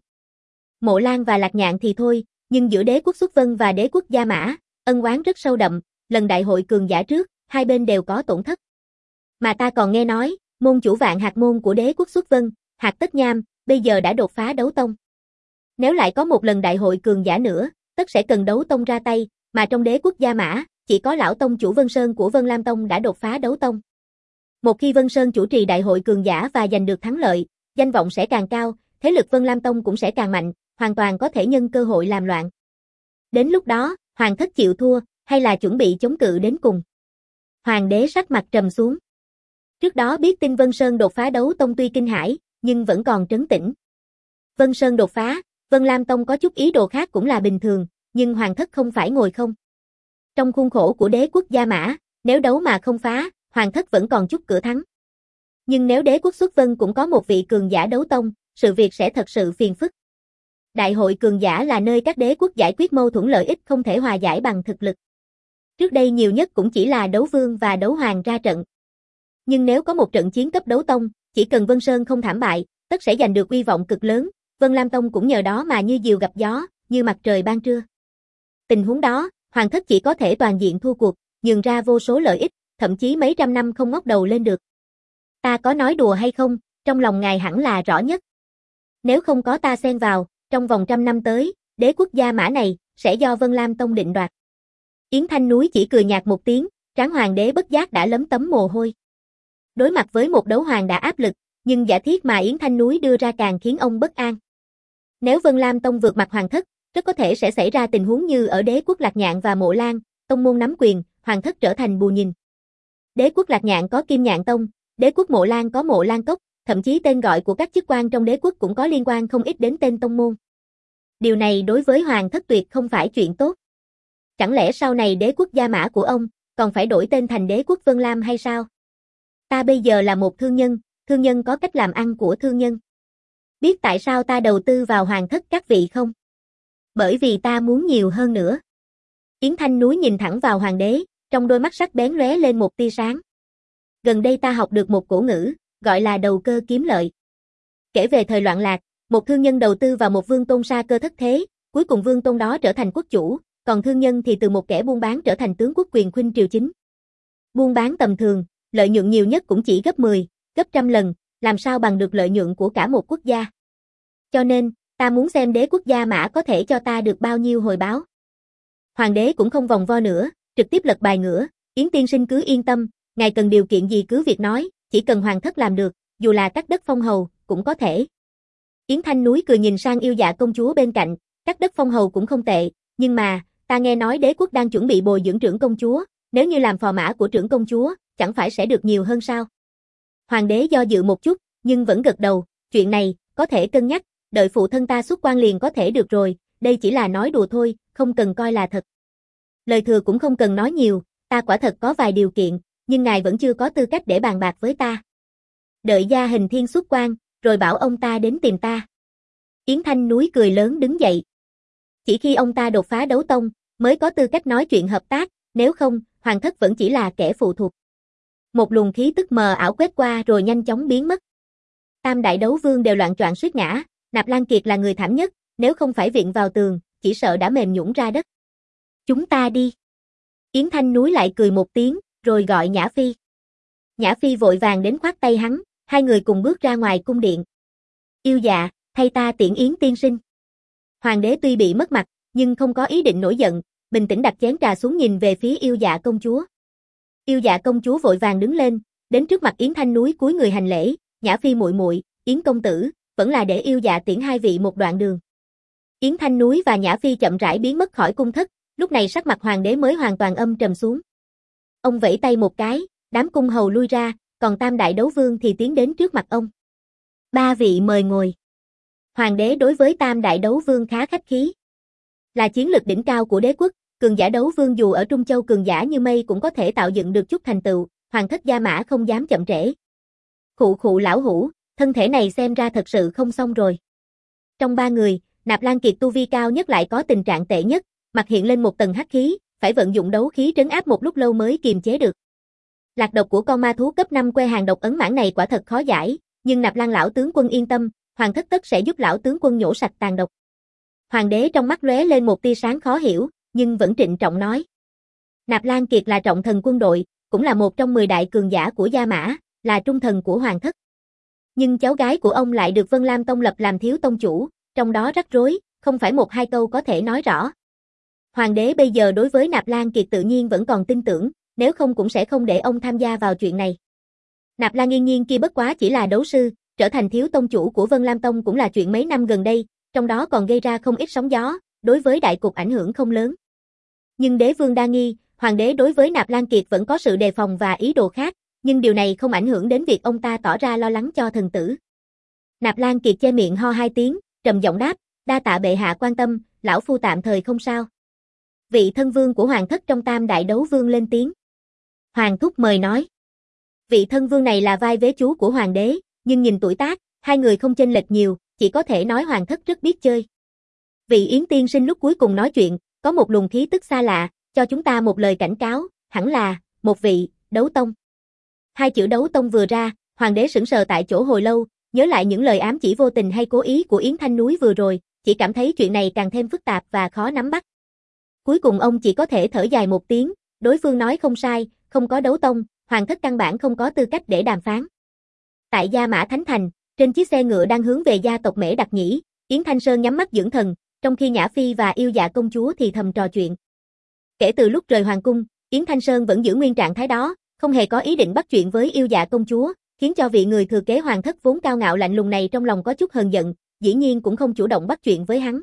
Mộ Lan và Lạc Nhạn thì thôi, nhưng giữa đế quốc Xuất Vân và đế quốc Gia Mã, ân oán rất sâu đậm, lần đại hội cường giả trước, hai bên đều có tổn thất. Mà ta còn nghe nói, môn chủ Vạn Hạt môn của đế quốc Xuất Vân, Hạt Tất Nham, bây giờ đã đột phá đấu tông. Nếu lại có một lần đại hội cường giả nữa, tất sẽ cần đấu tông ra tay, mà trong đế quốc Gia Mã, chỉ có lão tông chủ Vân Sơn của Vân Lam Tông đã đột phá đấu tông. Một khi Vân Sơn chủ trì đại hội cường giả và giành được thắng lợi, danh vọng sẽ càng cao, thế lực Vân Lam Tông cũng sẽ càng mạnh, hoàn toàn có thể nhân cơ hội làm loạn. Đến lúc đó, hoàng thất chịu thua, hay là chuẩn bị chống cự đến cùng? Hoàng đế sắc mặt trầm xuống. Trước đó biết tin Vân Sơn đột phá đấu tông tuy kinh hãi, nhưng vẫn còn trấn tĩnh. Vân Sơn đột phá, Vân Lam Tông có chút ý đồ khác cũng là bình thường, nhưng hoàng thất không phải ngồi không. Trong khuôn khổ của đế quốc Gia Mã, nếu đấu mà không phá, hoàng thất vẫn còn chút cửa thắng. Nhưng nếu đế quốc Xuất Vân cũng có một vị cường giả đấu tông, sự việc sẽ thật sự phiền phức. Đại hội cường giả là nơi các đế quốc giải quyết mâu thuẫn lợi ích không thể hòa giải bằng thực lực. Trước đây nhiều nhất cũng chỉ là đấu vương và đấu hoàng ra trận. Nhưng nếu có một trận chiến cấp đấu tông, chỉ cần Vân Sơn không thảm bại, tất sẽ giành được uy vọng cực lớn, Vân Lam Tông cũng nhờ đó mà như diều gặp gió, như mặt trời ban trưa. Tình huống đó, hoàng thất chỉ có thể toàn diện thua cuộc, nhường ra vô số lợi ích, thậm chí mấy trăm năm không ngóc đầu lên được. Ta có nói đùa hay không, trong lòng ngài hẳn là rõ nhất. Nếu không có ta xen vào, trong vòng trăm năm tới, đế quốc Gia Mã này, sẽ do Vân Lam Tông định đoạt. Yến Thanh Núi chỉ cười nhạt một tiếng, trán hoàng đế bất giác đã lấm tấm mồ hôi. Đối mặt với một đấu hoàng đã áp lực, nhưng giả thiết mà Yến Thanh Núi đưa ra càng khiến ông bất an. Nếu Vân Lam Tông vượt mặt hoàng thất, rất có thể sẽ xảy ra tình huống như ở đế quốc Lạc Nhạn và Mộ Lan, tông môn nắm quyền, hoàng thất trở thành bù nhìn. Đế quốc Lạc Nhạn có Kim Nhạn Tông, đế quốc Mộ Lan có Mộ Lan Cốc, thậm chí tên gọi của các chức quan trong đế quốc cũng có liên quan không ít đến tên tông môn. Điều này đối với hoàng thất tuyệt không phải chuyện tốt. Chẳng lẽ sau này đế quốc Gia Mã của ông, còn phải đổi tên thành đế quốc Vân Lam hay sao? Ta bây giờ là một thương nhân, thương nhân có cách làm ăn của thương nhân. Biết tại sao ta đầu tư vào hoàng thất các vị không? Bởi vì ta muốn nhiều hơn nữa. Yến Thanh Núi nhìn thẳng vào hoàng đế, trong đôi mắt sắc bén lóe lên một tia sáng. Gần đây ta học được một cổ ngữ, gọi là đầu cơ kiếm lợi. Kể về thời loạn lạc, một thương nhân đầu tư vào một vương tôn sa cơ thất thế, cuối cùng vương tôn đó trở thành quốc chủ, còn thương nhân thì từ một kẻ buôn bán trở thành tướng quốc quyền khuynh triều chính. Buôn bán tầm thường, lợi nhuận nhiều nhất cũng chỉ gấp mười, gấp trăm lần, làm sao bằng được lợi nhuận của cả một quốc gia. Cho nên, ta muốn xem đế quốc Gia Mã có thể cho ta được bao nhiêu hồi báo. Hoàng đế cũng không vòng vo nữa, trực tiếp lật bài ngửa, Yến tiên sinh cứ yên tâm, ngài cần điều kiện gì cứ việc nói, chỉ cần hoàng thất làm được, dù là cắt đất phong hầu, cũng có thể. Yến Thanh Núi cười nhìn sang Yêu Dạ công chúa bên cạnh, cắt đất phong hầu cũng không tệ, nhưng mà, ta nghe nói đế quốc đang chuẩn bị bồi dưỡng trưởng công chúa, nếu như làm phò mã của trưởng công chúa, chẳng phải sẽ được nhiều hơn sao? Hoàng đế do dự một chút, nhưng vẫn gật đầu, chuyện này, có thể cân nhắc, đợi phụ thân ta xuất quan liền có thể được rồi, đây chỉ là nói đùa thôi, không cần coi là thật. Lời thừa cũng không cần nói nhiều, ta quả thật có vài điều kiện, nhưng ngài vẫn chưa có tư cách để bàn bạc với ta. Đợi Gia Hình Thiên xuất quan, rồi bảo ông ta đến tìm ta. Yến Thanh Núi cười lớn đứng dậy. Chỉ khi ông ta đột phá đấu tông, mới có tư cách nói chuyện hợp tác, nếu không, hoàng thất vẫn chỉ là kẻ phụ thuộc. Một luồng khí tức mờ ảo quét qua rồi nhanh chóng biến mất. Tam đại đấu vương đều loạn choạng suýt ngã, Nạp Lan Kiệt là người thảm nhất, nếu không phải viện vào tường, chỉ sợ đã mềm nhũn ra đất. Chúng ta đi. Yến Thanh Núi lại cười một tiếng, rồi gọi Nhã Phi. Nhã Phi vội vàng đến khoát tay hắn, hai người cùng bước ra ngoài cung điện. Yêu Dạ, thay ta tiễn Yến tiên sinh. Hoàng đế tuy bị mất mặt, nhưng không có ý định nổi giận, bình tĩnh đặt chén trà xuống nhìn về phía Yêu Dạ công chúa. Yêu Dạ công chúa vội vàng đứng lên, đến trước mặt Yến Thanh Núi cúi người hành lễ, Nhã Phi muội muội, Yến công tử, vẫn là để Yêu Dạ tiễn hai vị một đoạn đường. Yến Thanh Núi và Nhã Phi chậm rãi biến mất khỏi cung thất, lúc này sắc mặt hoàng đế mới hoàn toàn âm trầm xuống. Ông vẫy tay một cái, đám cung hầu lui ra, còn tam đại đấu vương thì tiến đến trước mặt ông. Ba vị mời ngồi. Hoàng đế đối với tam đại đấu vương khá khách khí. Là chiến lực đỉnh cao của đế quốc, cường giả đấu vương dù ở Trung Châu cường giả như mây cũng có thể tạo dựng được chút thành tựu, hoàng thất Gia Mã không dám chậm trễ. Khụ khụ lão hủ, thân thể này xem ra thật sự không xong rồi. Trong ba người, Nạp Lan Kiệt tu vi cao nhất lại có tình trạng tệ nhất, mặt hiện lên một tầng hắc khí, phải vận dụng đấu khí trấn áp một lúc lâu mới kiềm chế được. Lạc độc của con ma thú cấp năm que hàng độc ấn mãn này quả thật khó giải, nhưng Nạp Lan lão tướng quân yên tâm, hoàng thất tất sẽ giúp lão tướng quân nhổ sạch tàn độc. Hoàng đế trong mắt lóe lên một tia sáng khó hiểu, nhưng vẫn trịnh trọng nói. Nạp Lan Kiệt là trọng thần quân đội, cũng là một trong mười đại cường giả của Gia Mã, là trung thần của hoàng thất. Nhưng cháu gái của ông lại được Vân Lam Tông lập làm thiếu tông chủ, trong đó rắc rối, không phải một hai câu có thể nói rõ. Hoàng đế bây giờ đối với Nạp Lan Kiệt tự nhiên vẫn còn tin tưởng, nếu không cũng sẽ không để ông tham gia vào chuyện này. Nạp Lan Yên Nhiên kia bất quá chỉ là đấu sư, trở thành thiếu tông chủ của Vân Lam Tông cũng là chuyện mấy năm gần đây, trong đó còn gây ra không ít sóng gió, đối với đại cục ảnh hưởng không lớn. Nhưng đế vương đa nghi, hoàng đế đối với Nạp Lan Kiệt vẫn có sự đề phòng và ý đồ khác, nhưng điều này không ảnh hưởng đến việc ông ta tỏ ra lo lắng cho thần tử. Nạp Lan Kiệt che miệng ho hai tiếng, trầm giọng đáp, đa tạ bệ hạ quan tâm, lão phu tạm thời không sao. Vị thân vương của hoàng thất trong tam đại đấu vương lên tiếng. Hoàng thúc mời nói. Vị thân vương này là vai vế chú của hoàng đế, nhưng nhìn tuổi tác, hai người không chênh lệch nhiều, chỉ có thể nói hoàng thất rất biết chơi. Vị Yến tiên sinh lúc cuối cùng nói chuyện, có một luồng khí tức xa lạ, cho chúng ta một lời cảnh cáo, hẳn là, một vị, đấu tông. Hai chữ đấu tông vừa ra, hoàng đế sững sờ tại chỗ hồi lâu, nhớ lại những lời ám chỉ vô tình hay cố ý của Yến Thanh Núi vừa rồi, chỉ cảm thấy chuyện này càng thêm phức tạp và khó nắm bắt. Cuối cùng ông chỉ có thể thở dài một tiếng, đối phương nói không sai, không có đấu tông, hoàng thất căn bản không có tư cách để đàm phán. Tại Gia Mã Thánh Thành, trên chiếc xe ngựa đang hướng về gia tộc Mễ Đặc Nhĩ, Yến Thanh Sơn nhắm mắt dưỡng thần, trong khi Nhã Phi và Yêu Dạ công chúa thì thầm trò chuyện. Kể từ lúc rời hoàng cung, Yến Thanh Sơn vẫn giữ nguyên trạng thái đó, không hề có ý định bắt chuyện với Yêu Dạ công chúa, khiến cho vị người thừa kế hoàng thất vốn cao ngạo lạnh lùng này trong lòng có chút hờn giận, dĩ nhiên cũng không chủ động bắt chuyện với hắn.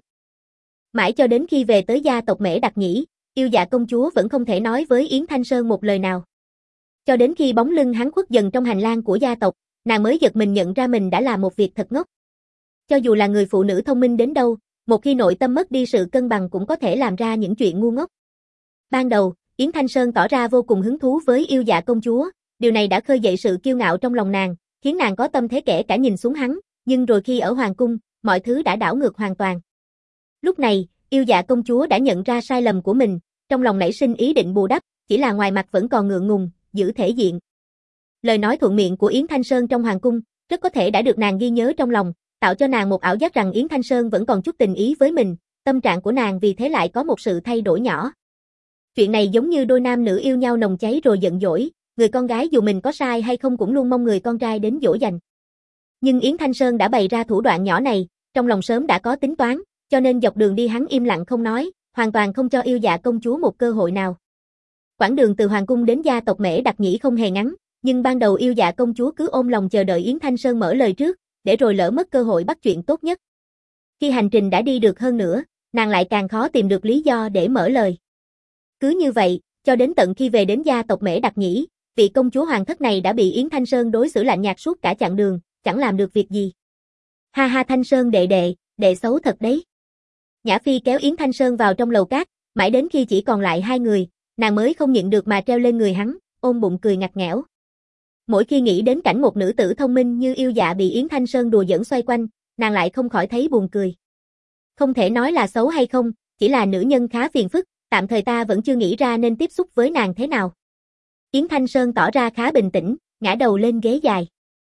Mãi cho đến khi về tới gia tộc Mễ Đặc Nhĩ, Yêu Dạ công chúa vẫn không thể nói với Yến Thanh Sơn một lời nào. Cho đến khi bóng lưng hắn khuất dần trong hành lang của gia tộc, nàng mới giật mình nhận ra mình đã làm một việc thật ngốc. Cho dù là người phụ nữ thông minh đến đâu, một khi nội tâm mất đi sự cân bằng cũng có thể làm ra những chuyện ngu ngốc. Ban đầu, Yến Thanh Sơn tỏ ra vô cùng hứng thú với Yêu Dạ công chúa, điều này đã khơi dậy sự kiêu ngạo trong lòng nàng, khiến nàng có tâm thế kẻ cả nhìn xuống hắn, nhưng rồi khi ở hoàng cung, mọi thứ đã đảo ngược hoàn toàn. Lúc này, Yêu Dạ công chúa đã nhận ra sai lầm của mình, trong lòng nảy sinh ý định bù đắp, chỉ là ngoài mặt vẫn còn ngượng ngùng, giữ thể diện. Lời nói thuận miệng của Yến Thanh Sơn trong hoàng cung, rất có thể đã được nàng ghi nhớ trong lòng, tạo cho nàng một ảo giác rằng Yến Thanh Sơn vẫn còn chút tình ý với mình, tâm trạng của nàng vì thế lại có một sự thay đổi nhỏ. Chuyện này giống như đôi nam nữ yêu nhau nồng cháy rồi giận dỗi, người con gái dù mình có sai hay không cũng luôn mong người con trai đến dỗ dành. Nhưng Yến Thanh Sơn đã bày ra thủ đoạn nhỏ này, trong lòng sớm đã có tính toán, cho nên dọc đường đi hắn im lặng không nói, hoàn toàn không cho Yêu Dạ công chúa một cơ hội nào. Quãng đường từ hoàng cung đến gia tộc Mễ Đặc Nhĩ không hề ngắn, nhưng ban đầu Yêu Dạ công chúa cứ ôm lòng chờ đợi Yến Thanh Sơn mở lời trước, để rồi lỡ mất cơ hội bắt chuyện tốt nhất. Khi hành trình đã đi được hơn nữa, nàng lại càng khó tìm được lý do để mở lời. Cứ như vậy, cho đến tận khi về đến gia tộc Mễ Đặc Nhĩ, vị công chúa hoàng thất này đã bị Yến Thanh Sơn đối xử lạnh nhạt suốt cả chặng đường, chẳng làm được việc gì. Ha ha Thanh Sơn đệ đệ, đệ xấu thật đấy. Nhã Phi kéo Yến Thanh Sơn vào trong lầu cát, mãi đến khi chỉ còn lại hai người, nàng mới không nhịn được mà treo lên người hắn, ôm bụng cười ngặt nghẽo. Mỗi khi nghĩ đến cảnh một nữ tử thông minh như Yêu Dạ bị Yến Thanh Sơn đùa giỡn xoay quanh, nàng lại không khỏi thấy buồn cười. Không thể nói là xấu hay không, chỉ là nữ nhân khá phiền phức, tạm thời ta vẫn chưa nghĩ ra nên tiếp xúc với nàng thế nào. Yến Thanh Sơn tỏ ra khá bình tĩnh, ngã đầu lên ghế dài.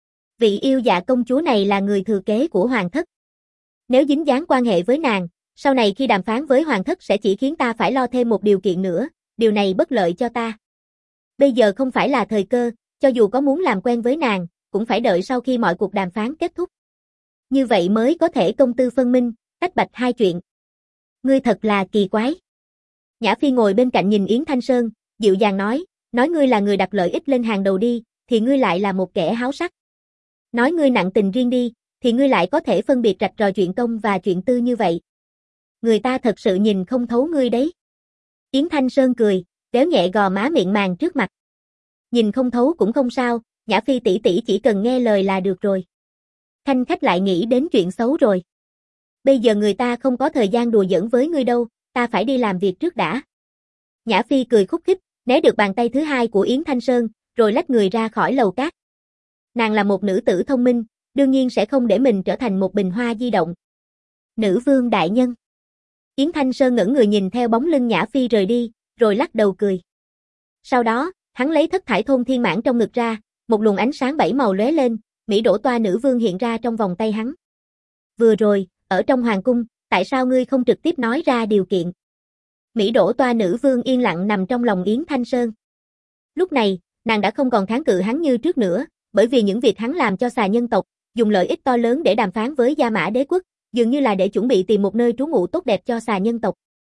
Vị Yêu Dạ công chúa này là người thừa kế của hoàng thất. Nếu dính dáng quan hệ với nàng, sau này khi đàm phán với hoàng thất sẽ chỉ khiến ta phải lo thêm một điều kiện nữa, điều này bất lợi cho ta. Bây giờ không phải là thời cơ, cho dù có muốn làm quen với nàng, cũng phải đợi sau khi mọi cuộc đàm phán kết thúc. Như vậy mới có thể công tư phân minh, tách bạch hai chuyện. Ngươi thật là kỳ quái. Nhã Phi ngồi bên cạnh nhìn Yến Thanh Sơn, dịu dàng nói, nói ngươi là người đặt lợi ích lên hàng đầu đi, thì ngươi lại là một kẻ háo sắc. Nói ngươi nặng tình riêng đi, thì ngươi lại có thể phân biệt rạch ròi chuyện công và chuyện tư như vậy. Người ta thật sự nhìn không thấu ngươi đấy. Yến Thanh Sơn cười, véo nhẹ gò má miệng màng trước mặt. Nhìn không thấu cũng không sao, Nhã Phi tỷ tỷ chỉ cần nghe lời là được rồi. Khanh khách lại nghĩ đến chuyện xấu rồi. Bây giờ người ta không có thời gian đùa giỡn với ngươi đâu, ta phải đi làm việc trước đã. Nhã Phi cười khúc khích, né được bàn tay thứ hai của Yến Thanh Sơn, rồi lách người ra khỏi lầu cát. Nàng là một nữ tử thông minh, đương nhiên sẽ không để mình trở thành một bình hoa di động. Nữ vương đại nhân. Yến Thanh Sơn ngẩng người nhìn theo bóng lưng Nhã Phi rời đi, rồi lắc đầu cười. Sau đó, hắn lấy thất thải thôn thiên mãn trong ngực ra, một luồng ánh sáng bảy màu lóe lên, Mỹ Đỗ Toa nữ vương hiện ra trong vòng tay hắn. Vừa rồi, ở trong hoàng cung, tại sao ngươi không trực tiếp nói ra điều kiện? Mỹ Đỗ Toa nữ vương yên lặng nằm trong lòng Yến Thanh Sơn. Lúc này, nàng đã không còn kháng cự hắn như trước nữa, bởi vì những việc hắn làm cho xà nhân tộc, dùng lợi ích to lớn để đàm phán với Gia Mã đế quốc, dường như là để chuẩn bị tìm một nơi trú ngụ tốt đẹp cho xà nhân tộc.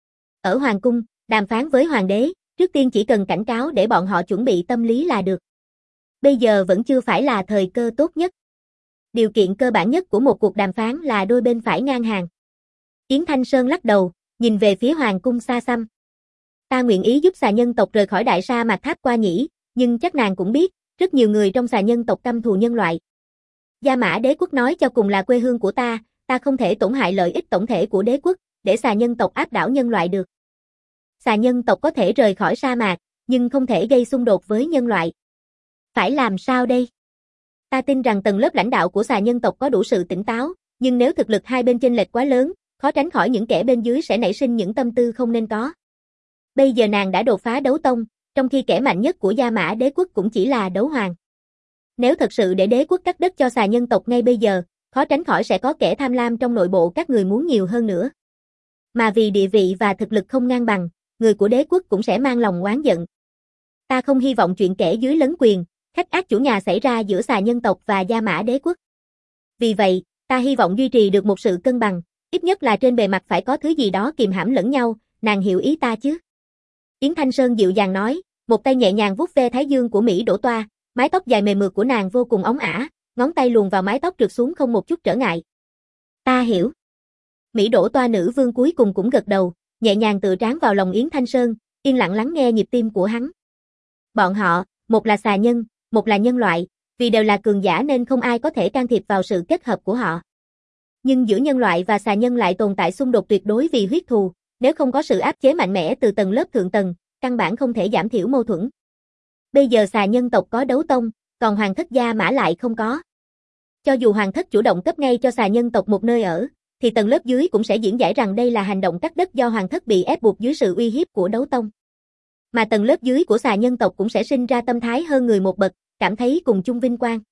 Ở hoàng cung, đàm phán với hoàng đế, trước tiên chỉ cần cảnh cáo để bọn họ chuẩn bị tâm lý là được. Bây giờ vẫn chưa phải là thời cơ tốt nhất. Điều kiện cơ bản nhất của một cuộc đàm phán là đôi bên phải ngang hàng. Yến Thanh Sơn lắc đầu, nhìn về phía hoàng cung xa xăm. Ta nguyện ý giúp xà nhân tộc rời khỏi đại sa mạc tháp qua nhĩ, nhưng chắc nàng cũng biết, rất nhiều người trong xà nhân tộc căm thù nhân loại. Gia Mã đế quốc nói cho cùng là quê hương của ta, ta không thể tổn hại lợi ích tổng thể của đế quốc, để xà nhân tộc áp đảo nhân loại được. Xà nhân tộc có thể rời khỏi sa mạc, nhưng không thể gây xung đột với nhân loại. Phải làm sao đây? Ta tin rằng tầng lớp lãnh đạo của xà nhân tộc có đủ sự tỉnh táo, nhưng nếu thực lực hai bên chênh lệch quá lớn, khó tránh khỏi những kẻ bên dưới sẽ nảy sinh những tâm tư không nên có. Bây giờ nàng đã đột phá đấu tông, trong khi kẻ mạnh nhất của Gia Mã đế quốc cũng chỉ là đấu hoàng. Nếu thật sự để đế quốc cắt đất cho xà nhân tộc ngay bây giờ, khó tránh khỏi sẽ có kẻ tham lam trong nội bộ các người muốn nhiều hơn nữa. Mà vì địa vị và thực lực không ngang bằng, người của đế quốc cũng sẽ mang lòng oán giận. Ta không hy vọng chuyện kẻ dưới lấn quyền, khách ác chủ nhà xảy ra giữa xà nhân tộc và Gia Mã đế quốc. Vì vậy, ta hy vọng duy trì được một sự cân bằng, ít nhất là trên bề mặt phải có thứ gì đó kìm hãm lẫn nhau, nàng hiểu ý ta chứ? Yến Thanh Sơn dịu dàng nói, một tay nhẹ nhàng vuốt ve thái dương của Mỹ Đỗ Toa, mái tóc dài mềm mượt của nàng vô cùng óng ả, ngón tay luồn vào mái tóc trượt xuống không một chút trở ngại. Ta hiểu. Mỹ Đỗ Toa nữ vương cuối cùng cũng gật đầu, nhẹ nhàng tựa trán vào lòng Yến Thanh Sơn, yên lặng lắng nghe nhịp tim của hắn. Bọn họ, một là xà nhân, một là nhân loại, vì đều là cường giả nên không ai có thể can thiệp vào sự kết hợp của họ. Nhưng giữa nhân loại và xà nhân lại tồn tại xung đột tuyệt đối vì huyết thù, nếu không có sự áp chế mạnh mẽ từ tầng lớp thượng tầng, căn bản không thể giảm thiểu mâu thuẫn. Bây giờ xà nhân tộc có đấu tông, còn hoàng thất Gia Mã lại không có. Cho dù hoàng thất chủ động cấp ngay cho xà nhân tộc một nơi ở, thì tầng lớp dưới cũng sẽ diễn giải rằng đây là hành động cắt đất do hoàng thất bị ép buộc dưới sự uy hiếp của đấu tông. Mà tầng lớp dưới của xà nhân tộc cũng sẽ sinh ra tâm thái hơn người một bậc, cảm thấy cùng chung vinh quang.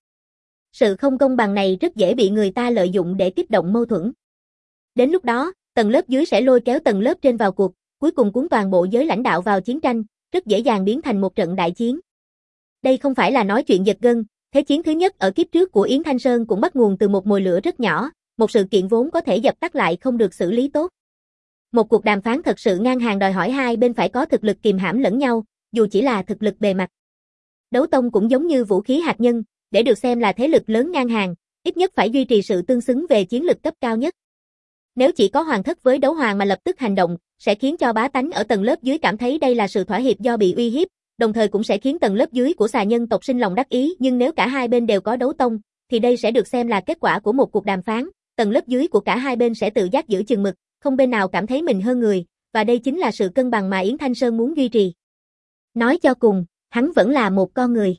Sự không công bằng này rất dễ bị người ta lợi dụng để kích động mâu thuẫn. Đến lúc đó, tầng lớp dưới sẽ lôi kéo tầng lớp trên vào cuộc, cuối cùng cuốn toàn bộ giới lãnh đạo vào chiến tranh, rất dễ dàng biến thành một trận đại chiến. Đây không phải là nói chuyện giật gân, thế chiến thứ nhất ở kiếp trước của Yến Thanh Sơn cũng bắt nguồn từ một mồi lửa rất nhỏ, một sự kiện vốn có thể dập tắt lại không được xử lý tốt. Một cuộc đàm phán thật sự ngang hàng đòi hỏi hai bên phải có thực lực kìm hãm lẫn nhau, dù chỉ là thực lực bề mặt. Đấu tông cũng giống như vũ khí hạt nhân, để được xem là thế lực lớn ngang hàng, ít nhất phải duy trì sự tương xứng về chiến lực cấp cao nhất. Nếu chỉ có Hoàng Thất với Đấu Hoàng mà lập tức hành động, sẽ khiến cho bá tánh ở tầng lớp dưới cảm thấy đây là sự thỏa hiệp do bị uy hiếp, đồng thời cũng sẽ khiến tầng lớp dưới của xà nhân tộc sinh lòng đắc ý, nhưng nếu cả hai bên đều có đấu tông, thì đây sẽ được xem là kết quả của một cuộc đàm phán, tầng lớp dưới của cả hai bên sẽ tự giác giữ chừng mực, không bên nào cảm thấy mình hơn người, và đây chính là sự cân bằng mà Yến Thanh Sơn muốn duy trì. Nói cho cùng, hắn vẫn là một con người.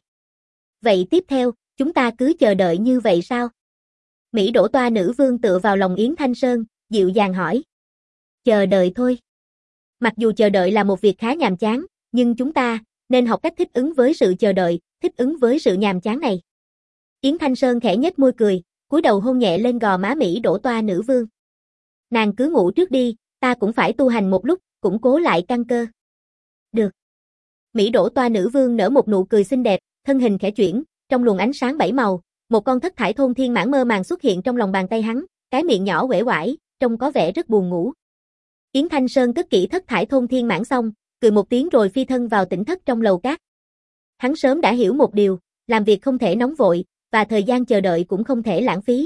Vậy tiếp theo, chúng ta cứ chờ đợi như vậy sao? Mỹ Đỗ Toa nữ vương tựa vào lòng Yến Thanh Sơn, dịu dàng hỏi. Chờ đợi thôi. Mặc dù chờ đợi là một việc khá nhàm chán, nhưng chúng ta nên học cách thích ứng với sự chờ đợi, thích ứng với sự nhàm chán này. Yến Thanh Sơn khẽ nhếch môi cười, cúi đầu hôn nhẹ lên gò má Mỹ Đỗ Toa nữ vương. Nàng cứ ngủ trước đi, ta cũng phải tu hành một lúc, củng cố lại căn cơ. Được. Mỹ Đỗ Toa nữ vương nở một nụ cười xinh đẹp, thân hình khẽ chuyển, trong luồng ánh sáng bảy màu, một con thất thải thôn thiên mãng mơ màng xuất hiện trong lòng bàn tay hắn, cái miệng nhỏ uể oải, trông có vẻ rất buồn ngủ. Yến Thanh Sơn cất kỹ thất thải thôn thiên mãng xong, cười một tiếng rồi phi thân vào tỉnh thất trong lầu cát. Hắn sớm đã hiểu một điều, làm việc không thể nóng vội, và thời gian chờ đợi cũng không thể lãng phí.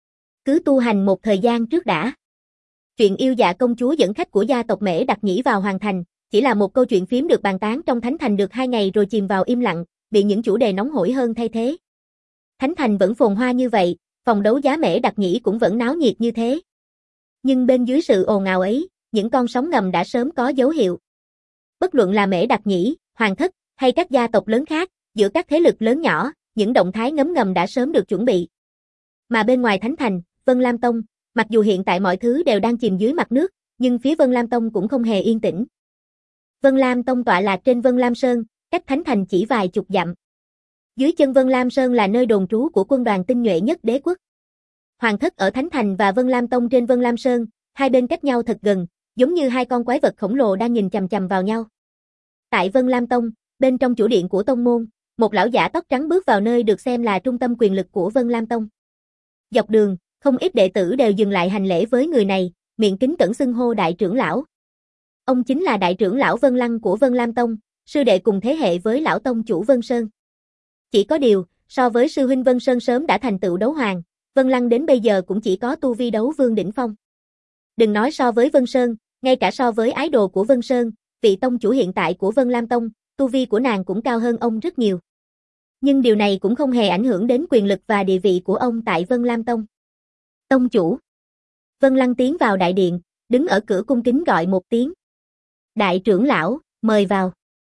Cứ tu hành một thời gian trước đã. Chuyện yêu dạ công chúa dẫn khách của gia tộc Mễ Đặc Nhĩ vào hoàng thành, chỉ là một câu chuyện phím được bàn tán trong Thánh Thành được hai ngày rồi chìm vào im lặng, bị những chủ đề nóng hổi hơn thay thế. Thánh Thành vẫn phồn hoa như vậy, phòng đấu giá Mễ Đặc Nhĩ cũng vẫn náo nhiệt như thế. Nhưng bên dưới sự ồn ào ấy, những con sóng ngầm đã sớm có dấu hiệu. Bất luận là Mễ Đặc Nhĩ, Hoàng Thất, hay các gia tộc lớn khác, giữa các thế lực lớn nhỏ, những động thái ngấm ngầm đã sớm được chuẩn bị. Mà bên ngoài Thánh Thành, Vân Lam Tông, mặc dù hiện tại mọi thứ đều đang chìm dưới mặt nước, nhưng phía Vân Lam Tông cũng không hề yên tĩnh. Vân Lam Tông tọa lạc trên Vân Lam Sơn, cách Thánh Thành chỉ vài chục dặm. Dưới chân Vân Lam Sơn là nơi đồn trú của quân đoàn tinh nhuệ nhất đế quốc. Hoàng Thất ở Thánh Thành và Vân Lam Tông trên Vân Lam Sơn, hai bên cách nhau thật gần, giống như hai con quái vật khổng lồ đang nhìn chằm chằm vào nhau. Tại Vân Lam Tông, bên trong chủ điện của tông môn, một lão giả tóc trắng bước vào nơi được xem là trung tâm quyền lực của Vân Lam Tông. Dọc đường, không ít đệ tử đều dừng lại hành lễ với người này, miệng kính cẩn xưng hô đại trưởng lão. Ông chính là đại trưởng lão Vân Lăng của Vân Lam Tông, sư đệ cùng thế hệ với lão tông chủ Vân Sơn. Chỉ có điều, so với sư huynh Vân Sơn sớm đã thành tựu đấu hoàng, Vân Lăng đến bây giờ cũng chỉ có tu vi đấu vương đỉnh phong. Đừng nói so với Vân Sơn, ngay cả so với ái đồ của Vân Sơn, vị tông chủ hiện tại của Vân Lam Tông, tu vi của nàng cũng cao hơn ông rất nhiều. Nhưng điều này cũng không hề ảnh hưởng đến quyền lực và địa vị của ông tại Vân Lam Tông. Tông chủ. Vân Lăng tiến vào đại điện, đứng ở cửa cung kính gọi một tiếng. Đại trưởng lão, mời vào.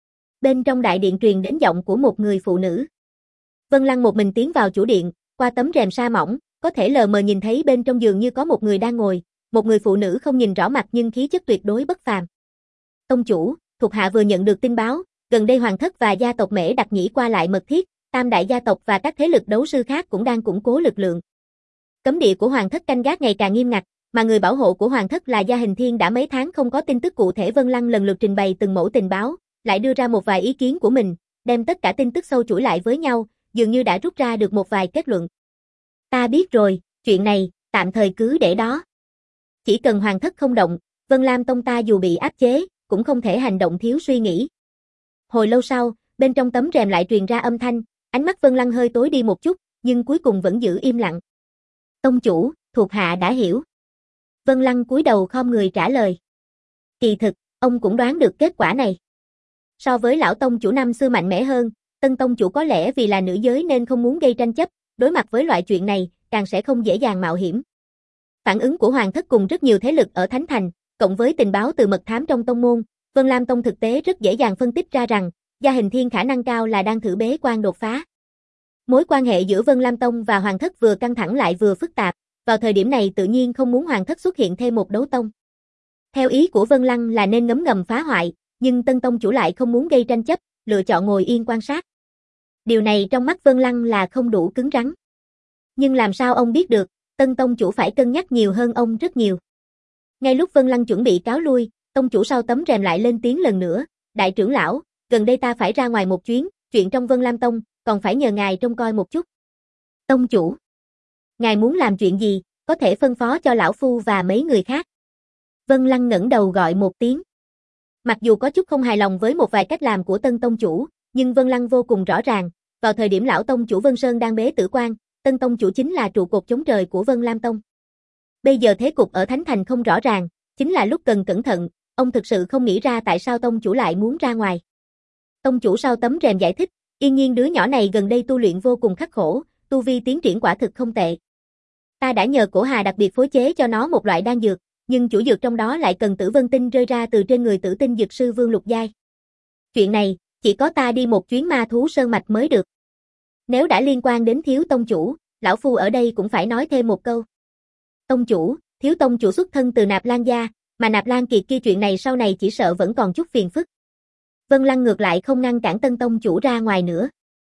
Bên trong đại điện truyền đến giọng của một người phụ nữ. Vân Lăng một mình tiến vào chủ điện, qua tấm rèm sa mỏng, có thể lờ mờ nhìn thấy bên trong giường như có một người đang ngồi, một người phụ nữ không nhìn rõ mặt nhưng khí chất tuyệt đối bất phàm. Tông chủ, thuộc hạ vừa nhận được tin báo, gần đây Hoàng Thất và gia tộc Mễ Đặc Nhĩ qua lại mật thiết, tam đại gia tộc và các thế lực đấu sư khác cũng đang củng cố lực lượng. Cấm địa của Hoàng Thất canh gác ngày càng nghiêm ngặt, mà người bảo hộ của Hoàng Thất là Gia Hình Thiên đã mấy tháng không có tin tức cụ thể. Vân Lăng lần lượt trình bày từng mẫu tình báo, lại đưa ra một vài ý kiến của mình, đem tất cả tin tức sâu chuỗi lại với nhau, dường như đã rút ra được một vài kết luận. Ta biết rồi, chuyện này, tạm thời cứ để đó. Chỉ cần Hoàng Thất không động, Vân Lam Tông ta dù bị áp chế, cũng không thể hành động thiếu suy nghĩ. Hồi lâu sau, bên trong tấm rèm lại truyền ra âm thanh, ánh mắt Vân Lăng hơi tối đi một chút, nhưng cuối cùng vẫn giữ im lặng. Tông chủ, thuộc hạ đã hiểu. Vân Lăng cúi đầu khom người trả lời. Kỳ thực, ông cũng đoán được kết quả này. So với lão tông chủ năm xưa mạnh mẽ hơn, tân tông chủ có lẽ vì là nữ giới nên không muốn gây tranh chấp, đối mặt với loại chuyện này, càng sẽ không dễ dàng mạo hiểm. Phản ứng của Hoàng Thất cùng rất nhiều thế lực ở Thánh Thành, cộng với tình báo từ mật thám trong tông môn, Vân Lam Tông thực tế rất dễ dàng phân tích ra rằng, Gia Hình Thiên khả năng cao là đang thử bế quan đột phá. Mối quan hệ giữa Vân Lam Tông và Hoàng Thất vừa căng thẳng lại vừa phức tạp, vào thời điểm này tự nhiên không muốn Hoàng Thất xuất hiện thêm một đấu tông. Theo ý của Vân Lăng là nên ngấm ngầm phá hoại, nhưng tân tông chủ lại không muốn gây tranh chấp, lựa chọn ngồi yên quan sát. Điều này trong mắt Vân Lăng là không đủ cứng rắn. Nhưng làm sao ông biết được, tân tông chủ phải cân nhắc nhiều hơn ông rất nhiều. Ngay lúc Vân Lăng chuẩn bị cáo lui, tông chủ sau tấm rèm lại lên tiếng lần nữa, đại trưởng lão, gần đây ta phải ra ngoài một chuyến, chuyện trong Vân Lam Tông, còn phải nhờ ngài trông coi một chút. Tông chủ. Ngài muốn làm chuyện gì, có thể phân phó cho lão phu và mấy người khác. Vân Lăng ngẩng đầu gọi một tiếng. Mặc dù có chút không hài lòng với một vài cách làm của Tân Tông chủ, nhưng Vân Lăng vô cùng rõ ràng, vào thời điểm lão tông chủ Vân Sơn đang bế tử quan, Tân Tông chủ chính là trụ cột chống trời của Vân Lam Tông. Bây giờ thế cục ở Thánh Thành không rõ ràng, chính là lúc cần cẩn thận, ông thực sự không nghĩ ra tại sao tông chủ lại muốn ra ngoài. Tông chủ sau tấm rèm giải thích, Yên Nhiên đứa nhỏ này gần đây tu luyện vô cùng khắc khổ, tu vi tiến triển quả thực không tệ. Ta đã nhờ Cổ Hà đặc biệt phối chế cho nó một loại đan dược, nhưng chủ dược trong đó lại cần Tử Vân Tinh rơi ra từ trên người Tử Tinh Dược sư Vương Lục Giai. Chuyện này, chỉ có ta đi một chuyến Ma Thú Sơn Mạch mới được. Nếu đã liên quan đến thiếu tông chủ, lão phu ở đây cũng phải nói thêm một câu. Tông chủ, thiếu tông chủ xuất thân từ Nạp Lan gia, mà Nạp Lan Kiệt kia chuyện này sau này chỉ sợ vẫn còn chút phiền phức. Vân Lăng ngược lại không ngăn cản Tân tông chủ ra ngoài nữa.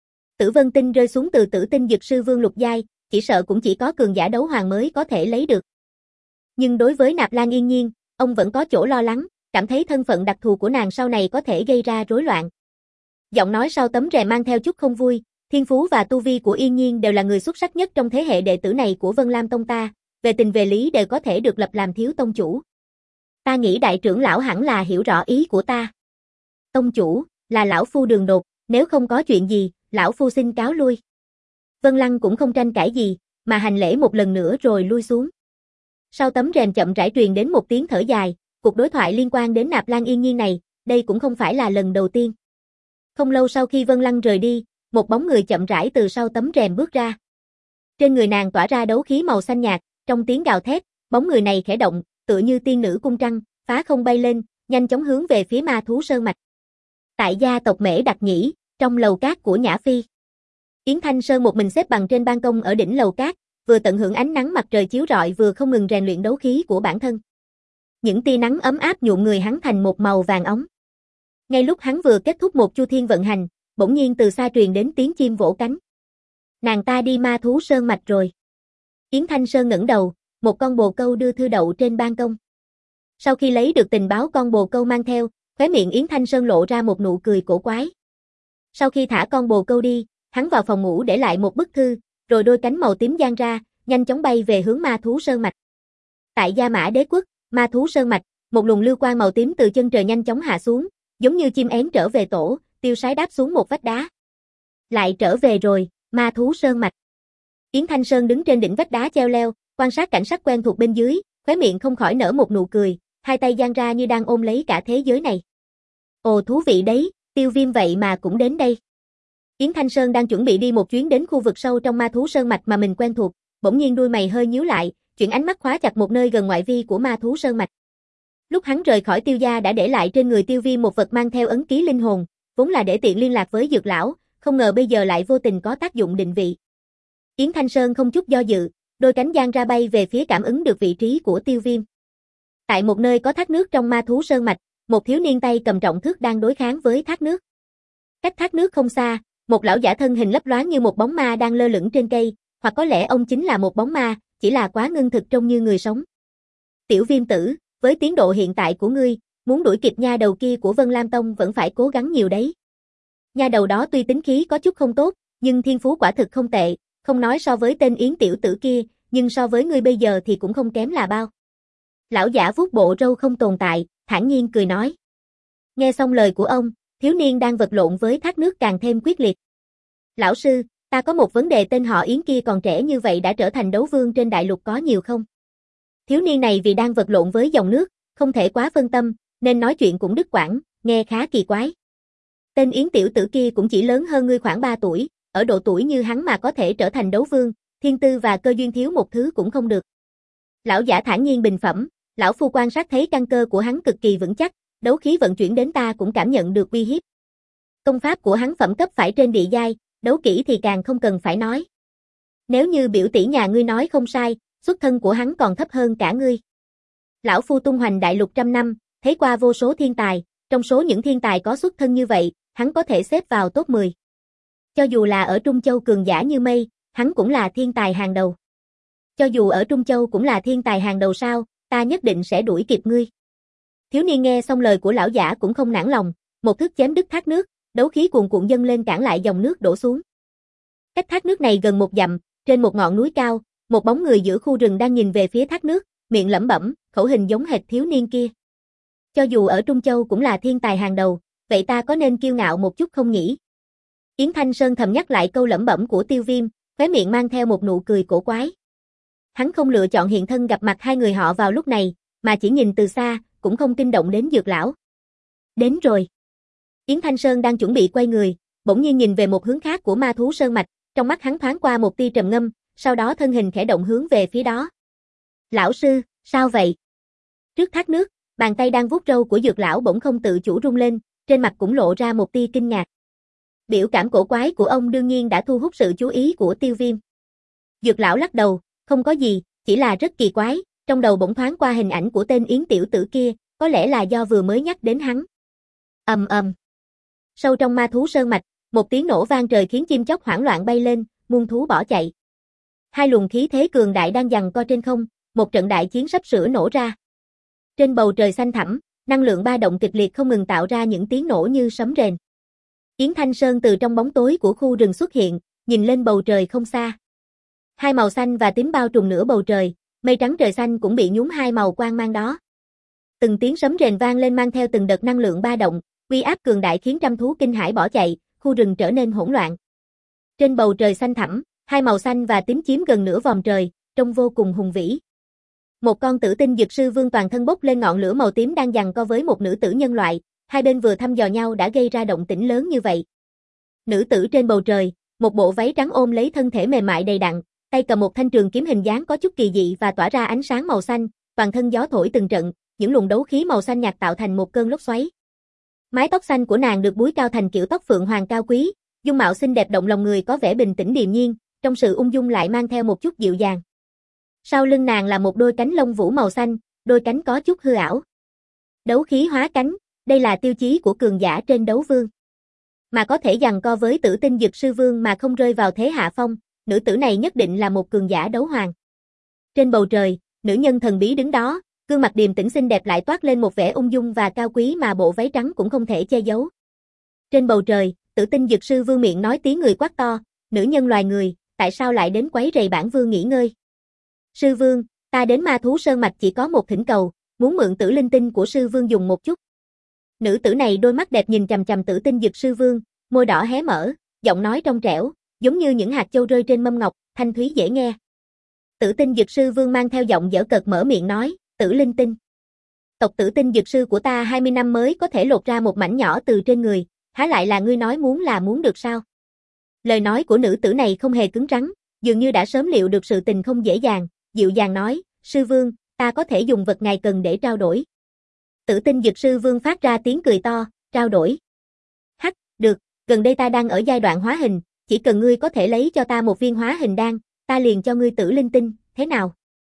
Tử Vân Tinh rơi xuống từ Tử Tinh Dược sư Vương Lục Giai, chỉ sợ cũng chỉ có cường giả đấu hoàng mới có thể lấy được. Nhưng đối với Nạp Lan Yên Nhiên, ông vẫn có chỗ lo lắng, cảm thấy thân phận đặc thù của nàng sau này có thể gây ra rối loạn. Giọng nói sau tấm rèm mang theo chút không vui, thiên phú và tu vi của Yên Nhiên đều là người xuất sắc nhất trong thế hệ đệ tử này của Vân Lam Tông ta, về tình về lý đều có thể được lập làm thiếu tông chủ. Ta nghĩ đại trưởng lão hẳn là hiểu rõ ý của ta. Tông chủ, là lão phu đường đột, nếu không có chuyện gì, lão phu xin cáo lui. Vân Lăng cũng không tranh cãi gì, mà hành lễ một lần nữa rồi lui xuống. Sau tấm rèm chậm rãi truyền đến một tiếng thở dài, cuộc đối thoại liên quan đến Nạp Lan Yên Nhiên này, đây cũng không phải là lần đầu tiên. Không lâu sau khi Vân Lăng rời đi, một bóng người chậm rãi từ sau tấm rèm bước ra. Trên người nàng tỏa ra đấu khí màu xanh nhạt, trong tiếng gào thét, bóng người này khẽ động, tựa như tiên nữ cung trăng, phá không bay lên, nhanh chóng hướng về phía Ma Thú Sơn Mạch. Tại gia tộc Mễ Đặc Nhĩ, trong lầu cát của Nhã Phi. Yến Thanh Sơn một mình xếp bằng trên ban công ở đỉnh lầu cát, vừa tận hưởng ánh nắng mặt trời chiếu rọi vừa không ngừng rèn luyện đấu khí của bản thân. Những tia nắng ấm áp nhuộm người hắn thành một màu vàng óng. Ngay lúc hắn vừa kết thúc một chu thiên vận hành, bỗng nhiên từ xa truyền đến tiếng chim vỗ cánh. Nàng ta đi Ma Thú Sơn Mạch rồi. Yến Thanh Sơn ngẩng đầu, một con bồ câu đưa thư đậu trên ban công. Sau khi lấy được tình báo con bồ câu mang theo, khóe miệng Yến Thanh Sơn lộ ra một nụ cười cổ quái. Sau khi thả con bồ câu đi, hắn vào phòng ngủ để lại một bức thư, rồi đôi cánh màu tím giang ra, nhanh chóng bay về hướng Ma Thú Sơn Mạch. Tại Gia Mã Đế Quốc, Ma Thú Sơn Mạch, một luồng lưu quang màu tím từ chân trời nhanh chóng hạ xuống, giống như chim én trở về tổ, tiêu sái đáp xuống một vách đá. Lại trở về rồi, Ma Thú Sơn Mạch. Yến Thanh Sơn đứng trên đỉnh vách đá treo leo, quan sát cảnh sắc quen thuộc bên dưới, khóe miệng không khỏi nở một nụ cười, hai tay giang ra như đang ôm lấy cả thế giới này. Ồ thú vị đấy, Tiêu Viêm vậy mà cũng đến đây. Yến Thanh Sơn đang chuẩn bị đi một chuyến đến khu vực sâu trong Ma Thú Sơn Mạch mà mình quen thuộc, bỗng nhiên đuôi mày hơi nhíu lại, chuyển ánh mắt khóa chặt một nơi gần ngoại vi của Ma Thú Sơn Mạch. Lúc hắn rời khỏi Tiêu gia đã để lại trên người Tiêu Viêm một vật mang theo ấn ký linh hồn, vốn là để tiện liên lạc với Dược lão, không ngờ bây giờ lại vô tình có tác dụng định vị. Yến Thanh Sơn không chút do dự, đôi cánh giang ra bay về phía cảm ứng được vị trí của Tiêu Viêm. Tại một nơi có thác nước trong Ma Thú Sơn Mạch, một thiếu niên tay cầm trọng thước đang đối kháng với thác nước. Cách thác nước không xa, một lão giả thân hình lấp loáng như một bóng ma đang lơ lửng trên cây, hoặc có lẽ ông chính là một bóng ma, chỉ là quá ngưng thực trông như người sống. Tiểu Viêm tử, với tiến độ hiện tại của ngươi, muốn đuổi kịp nha đầu kia của Vân Lam Tông vẫn phải cố gắng nhiều đấy. Nha đầu đó tuy tính khí có chút không tốt, nhưng thiên phú quả thực không tệ, không nói so với tên Yến tiểu tử kia, nhưng so với ngươi bây giờ thì cũng không kém là bao. Lão giả vuốt bộ râu không tồn tại, thản nhiên cười nói. Nghe xong lời của ông, thiếu niên đang vật lộn với thác nước càng thêm quyết liệt. Lão sư, ta có một vấn đề, tên họ Yến kia còn trẻ như vậy đã trở thành đấu vương trên đại lục có nhiều không? Thiếu niên này vì đang vật lộn với dòng nước, không thể quá phân tâm, nên nói chuyện cũng đứt quãng, nghe khá kỳ quái. Tên Yến tiểu tử kia cũng chỉ lớn hơn ngươi khoảng ba tuổi, ở độ tuổi như hắn mà có thể trở thành đấu vương, thiên tư và cơ duyên thiếu một thứ cũng không được. Lão giả thản nhiên bình phẩm, lão phu quan sát thấy căn cơ của hắn cực kỳ vững chắc, đấu khí vận chuyển đến ta cũng cảm nhận được uy hiếp. Công pháp của hắn phẩm cấp phải trên địa giai, đấu kỹ thì càng không cần phải nói. Nếu như biểu tỷ nhà ngươi nói không sai, xuất thân của hắn còn thấp hơn cả ngươi. Lão phu tung hoành đại lục trăm năm, thấy qua vô số thiên tài, trong số những thiên tài có xuất thân như vậy, hắn có thể xếp vào top mười. Cho dù là ở Trung Châu cường giả như mây, hắn cũng là thiên tài hàng đầu. Cho dù ở Trung Châu cũng là thiên tài hàng đầu sao, ta nhất định sẽ đuổi kịp ngươi. Thiếu niên nghe xong lời của lão giả cũng không nản lòng, một thức chém đứt thác nước, đấu khí cuồn cuộn dâng lên cản lại dòng nước đổ xuống. Cách thác nước này gần một dặm, trên một ngọn núi cao, một bóng người giữa khu rừng đang nhìn về phía thác nước, miệng lẩm bẩm, khẩu hình giống hệt thiếu niên kia. Cho dù ở Trung Châu cũng là thiên tài hàng đầu, vậy ta có nên kiêu ngạo một chút không nhỉ? Yến Thanh Sơn thầm nhắc lại câu lẩm bẩm của Tiêu Viêm, khóe miệng mang theo một nụ cười cổ quái. Hắn không lựa chọn hiện thân gặp mặt hai người họ vào lúc này, mà chỉ nhìn từ xa, cũng không kinh động đến Dược lão. Đến rồi. Yến Thanh Sơn đang chuẩn bị quay người, bỗng nhiên nhìn về một hướng khác của ma thú sơn mạch, trong mắt hắn thoáng qua một tia trầm ngâm, sau đó thân hình khẽ động hướng về phía đó. Lão sư, sao vậy? Trước thác nước, bàn tay đang vuốt râu của Dược lão bỗng không tự chủ rung lên, trên mặt cũng lộ ra một tia kinh ngạc. Biểu cảm cổ quái của ông đương nhiên đã thu hút sự chú ý của Tiêu Viêm. Dược lão lắc đầu, không có gì, chỉ là rất kỳ quái, trong đầu bỗng thoáng qua hình ảnh của tên Yến tiểu tử kia, có lẽ là do vừa mới nhắc đến hắn. Ầm ầm. Sâu trong ma thú sơn mạch, một tiếng nổ vang trời khiến chim chóc hoảng loạn bay lên, muôn thú bỏ chạy. Hai luồng khí thế cường đại đang giằng co trên không, một trận đại chiến sắp sửa nổ ra. Trên bầu trời xanh thẳm, năng lượng ba động kịch liệt không ngừng tạo ra những tiếng nổ như sấm rền. Yến Thanh Sơn từ trong bóng tối của khu rừng xuất hiện, nhìn lên bầu trời không xa. Hai màu xanh và tím bao trùm nửa bầu trời, mây trắng trời xanh cũng bị nhuốm hai màu quang mang đó. Từng tiếng sấm rền vang lên mang theo từng đợt năng lượng ba động, uy áp cường đại khiến trăm thú kinh hãi bỏ chạy, khu rừng trở nên hỗn loạn. Trên bầu trời xanh thẳm, hai màu xanh và tím chiếm gần nửa vòm trời, trông vô cùng hùng vĩ. Một con tử tinh dược sư vương toàn thân bốc lên ngọn lửa màu tím đang giằng co với một nữ tử nhân loại, hai bên vừa thăm dò nhau đã gây ra động tĩnh lớn như vậy. Nữ tử trên bầu trời, một bộ váy trắng ôm lấy thân thể mềm mại đầy đặn, tay cầm một thanh trường kiếm hình dáng có chút kỳ dị và tỏa ra ánh sáng màu xanh, toàn thân gió thổi từng trận, những luồng đấu khí màu xanh nhạt tạo thành một cơn lốc xoáy. Mái tóc xanh của nàng được búi cao thành kiểu tóc phượng hoàng cao quý, dung mạo xinh đẹp động lòng người có vẻ bình tĩnh điềm nhiên, trong sự ung dung lại mang theo một chút dịu dàng. Sau lưng nàng là một đôi cánh lông vũ màu xanh, đôi cánh có chút hư ảo. Đấu khí hóa cánh, đây là tiêu chí của cường giả trên đấu vương. Mà có thể giằng co với tử tinh dược sư vương mà không rơi vào thế hạ phong, nữ tử này nhất định là một cường giả đấu hoàng. Trên bầu trời, nữ nhân thần bí đứng đó, gương mặt điềm tĩnh xinh đẹp lại toát lên một vẻ ung dung và cao quý mà bộ váy trắng cũng không thể che giấu. Trên bầu trời, tử tinh dược sư vương miệng nói tiếng người quát to, nữ nhân loài người, tại sao lại đến quấy rầy bản vương nghỉ ngơi? Sư vương, ta đến ma thú sơn mạch chỉ có một thỉnh cầu, muốn mượn tử linh tinh của sư vương dùng một chút. Nữ tử này đôi mắt đẹp nhìn chằm chằm tử tinh dược sư vương, môi đỏ hé mở, giọng nói trong trẻo, giống như những hạt châu rơi trên mâm ngọc, thanh thúy dễ nghe. Tử tinh dược sư vương mang theo giọng giở cợt mở miệng nói, tử linh tinh. Tộc tử tinh dược sư của ta hai mươi năm mới có thể lột ra một mảnh nhỏ từ trên người, há lại là ngươi nói muốn là muốn được sao? Lời nói của nữ tử này không hề cứng rắn, dường như đã sớm liệu được sự tình không dễ dàng, dịu dàng nói, sư vương, ta có thể dùng vật ngài cần để trao đổi. Tử tinh dược sư vương phát ra tiếng cười to, trao đổi. Hắc, được, gần đây ta đang ở giai đoạn hóa hình, chỉ cần ngươi có thể lấy cho ta một viên hóa hình đan, ta liền cho ngươi tử linh tinh, thế nào?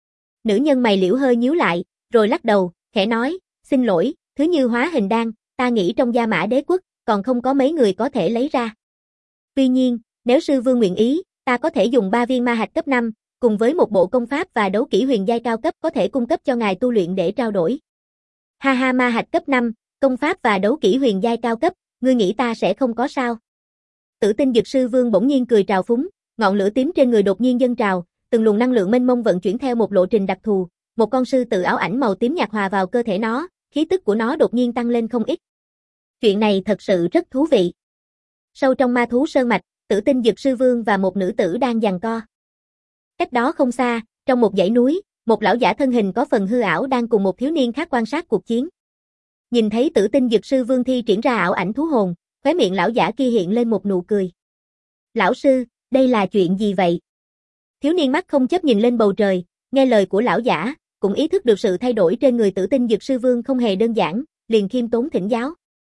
Nữ nhân mày liễu hơi nhíu lại, rồi lắc đầu, khẽ nói, xin lỗi, thứ như hóa hình đan, ta nghĩ trong Gia Mã Đế quốc, còn không có mấy người có thể lấy ra. Tuy nhiên, nếu sư vương nguyện ý, ta có thể dùng ba viên ma hạch cấp năm, cùng với một bộ công pháp và đấu kỹ huyền giai cao cấp có thể cung cấp cho ngài tu luyện để trao đổi. Ha ha, ma hạch cấp năm, công pháp và đấu kỹ huyền giai cao cấp, ngươi nghĩ ta sẽ không có sao? Tử tinh dược sư vương bỗng nhiên cười trào phúng, ngọn lửa tím trên người đột nhiên dâng trào, từng luồng năng lượng mênh mông vận chuyển theo một lộ trình đặc thù, một con sư tử ảo ảnh màu tím nhạt hòa vào cơ thể nó, khí tức của nó đột nhiên tăng lên không ít. Chuyện này thật sự rất thú vị. Sâu trong ma thú sơn mạch, tử tinh dược sư vương và một nữ tử đang giằng co. Cách đó không xa, trong một dãy núi, một lão giả thân hình có phần hư ảo đang cùng một thiếu niên khác quan sát cuộc chiến. Nhìn thấy tử tinh dược sư vương thi triển ra ảo ảnh thú hồn, khóe miệng lão giả kia hiện lên một nụ cười. Lão sư, đây là chuyện gì vậy? Thiếu niên mắt không chấp nhìn lên bầu trời, nghe lời của lão giả, cũng ý thức được sự thay đổi trên người tử tinh dược sư vương không hề đơn giản, liền khiêm tốn thỉnh giáo.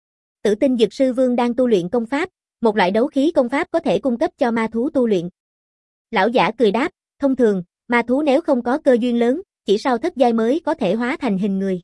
Tử tinh dược sư vương đang tu luyện công pháp, một loại đấu khí công pháp có thể cung cấp cho ma thú tu luyện. Lão giả cười đáp, thông thường, ma thú nếu không có cơ duyên lớn, chỉ sau thất giai mới có thể hóa thành hình người.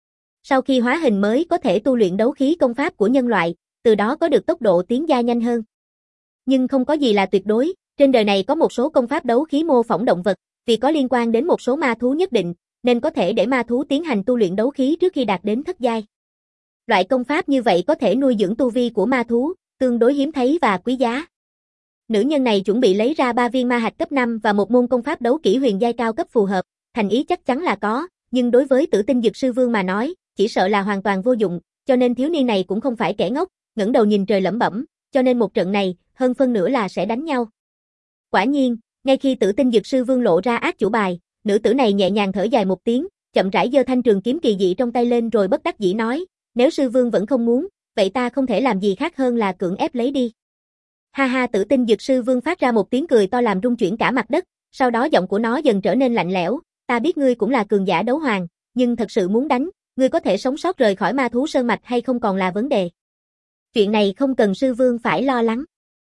Sau khi hóa hình mới có thể tu luyện đấu khí công pháp của nhân loại, từ đó có được tốc độ tiến giai nhanh hơn. Nhưng không có gì là tuyệt đối, trên đời này có một số công pháp đấu khí mô phỏng động vật, vì có liên quan đến một số ma thú nhất định, nên có thể để ma thú tiến hành tu luyện đấu khí trước khi đạt đến thất giai. Loại công pháp như vậy có thể nuôi dưỡng tu vi của ma thú, tương đối hiếm thấy và quý giá. Nữ nhân này chuẩn bị lấy ra ba viên ma hạch cấp năm và một môn công pháp đấu kỹ huyền giai cao cấp phù hợp, thành ý chắc chắn là có, nhưng đối với Tử Tinh Dược Sư Vương mà nói, chỉ sợ là hoàn toàn vô dụng, cho nên thiếu niên này cũng không phải kẻ ngốc, ngẩng đầu nhìn trời lẩm bẩm, cho nên một trận này, hơn phân nửa là sẽ đánh nhau. Quả nhiên, ngay khi Tử Tinh Dược Sư Vương lộ ra át chủ bài, nữ tử này nhẹ nhàng thở dài một tiếng, chậm rãi giơ thanh trường kiếm kỳ dị trong tay lên rồi bất đắc dĩ nói, nếu sư vương vẫn không muốn, vậy ta không thể làm gì khác hơn là cưỡng ép lấy đi. Ha ha, Tử Tinh Dược Sư Vương phát ra một tiếng cười to làm rung chuyển cả mặt đất, sau đó giọng của nó dần trở nên lạnh lẽo, ta biết ngươi cũng là cường giả đấu hoàng, nhưng thật sự muốn đánh, ngươi có thể sống sót rời khỏi ma thú sơn mạch hay không còn là vấn đề. Chuyện này không cần sư vương phải lo lắng.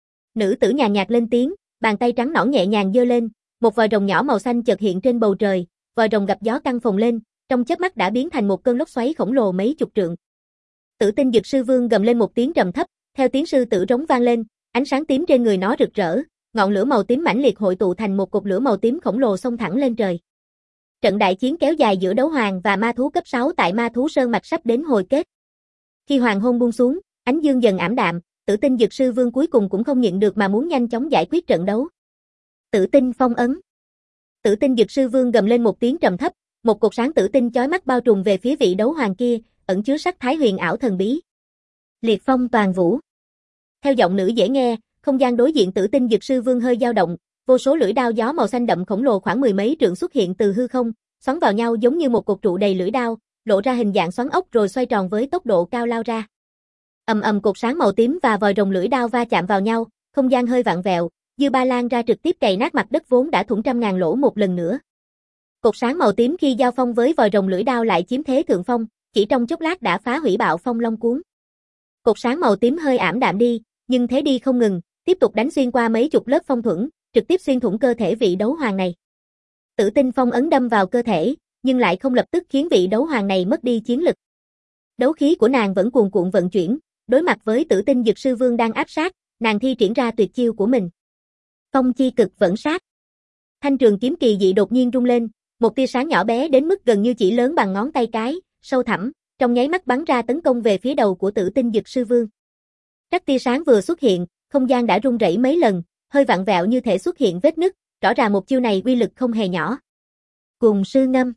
Nữ tử nhàn nhạt lên tiếng, bàn tay trắng nõn nhẹ nhàng giơ lên, một vòi rồng nhỏ màu xanh chợt hiện trên bầu trời, vòi rồng gặp gió căng phồng lên, trong chớp mắt đã biến thành một cơn lốc xoáy khổng lồ mấy chục trượng. Tử Tinh Dược Sư Vương gầm lên một tiếng trầm thấp, theo tiếng sư tử rống vang lên, ánh sáng tím trên người nó rực rỡ, ngọn lửa màu tím mãnh liệt hội tụ thành một cột lửa màu tím khổng lồ xông thẳng lên trời. Trận đại chiến kéo dài giữa đấu hoàng và ma thú cấp sáu tại Ma Thú Sơn mạch sắp đến hồi kết. Khi hoàng hôn buông xuống, ánh dương dần ảm đạm, Tử Tinh Dược Sư Vương cuối cùng cũng không nhịn được mà muốn nhanh chóng giải quyết trận đấu. Tử Tinh Phong ấn. Tử Tinh Dược Sư Vương gầm lên một tiếng trầm thấp, một cột sáng tử tinh chói mắt bao trùm về phía vị đấu hoàng kia, ẩn chứa sắc thái huyền ảo thần bí. Liệt phong toàn vũ. Theo giọng nữ dễ nghe, không gian đối diện Tử Tinh Dược Sư Vương hơi dao động, vô số lưỡi đao gió màu xanh đậm khổng lồ khoảng mười mấy trượng xuất hiện từ hư không, xoắn vào nhau giống như một cột trụ đầy lưỡi đao, lộ ra hình dạng xoắn ốc rồi xoay tròn với tốc độ cao lao ra. Ầm ầm, cột sáng màu tím và vòi rồng lưỡi đao va chạm vào nhau, không gian hơi vặn vẹo, dư ba lan ra trực tiếp cày nát mặt đất vốn đã thủng trăm ngàn lỗ một lần nữa. Cột sáng màu tím khi giao phong với vòi rồng lưỡi đao lại chiếm thế thượng phong, chỉ trong chốc lát đã phá hủy bạo phong long cuốn. Cột sáng màu tím hơi ảm đạm đi, nhưng thế đi không ngừng, tiếp tục đánh xuyên qua mấy chục lớp phong thuẫn, trực tiếp xuyên thủng cơ thể vị đấu hoàng này. Tử tinh phong ấn đâm vào cơ thể, nhưng lại không lập tức khiến vị đấu hoàng này mất đi chiến lực. Đấu khí của nàng vẫn cuồn cuộn vận chuyển, đối mặt với Tử Tinh Dược Sư Vương đang áp sát, nàng thi triển ra tuyệt chiêu của mình. Phong chi cực vẫn sát. Thanh trường kiếm kỳ dị đột nhiên rung lên, một tia sáng nhỏ bé đến mức gần như chỉ lớn bằng ngón tay cái, sâu thẳm, trong nháy mắt bắn ra tấn công về phía đầu của Tử Tinh Dược Sư Vương. Các tia sáng vừa xuất hiện, không gian đã rung rẩy mấy lần, hơi vặn vẹo như thể xuất hiện vết nứt, rõ ràng một chiêu này uy lực không hề nhỏ. Cùng sư ngâm.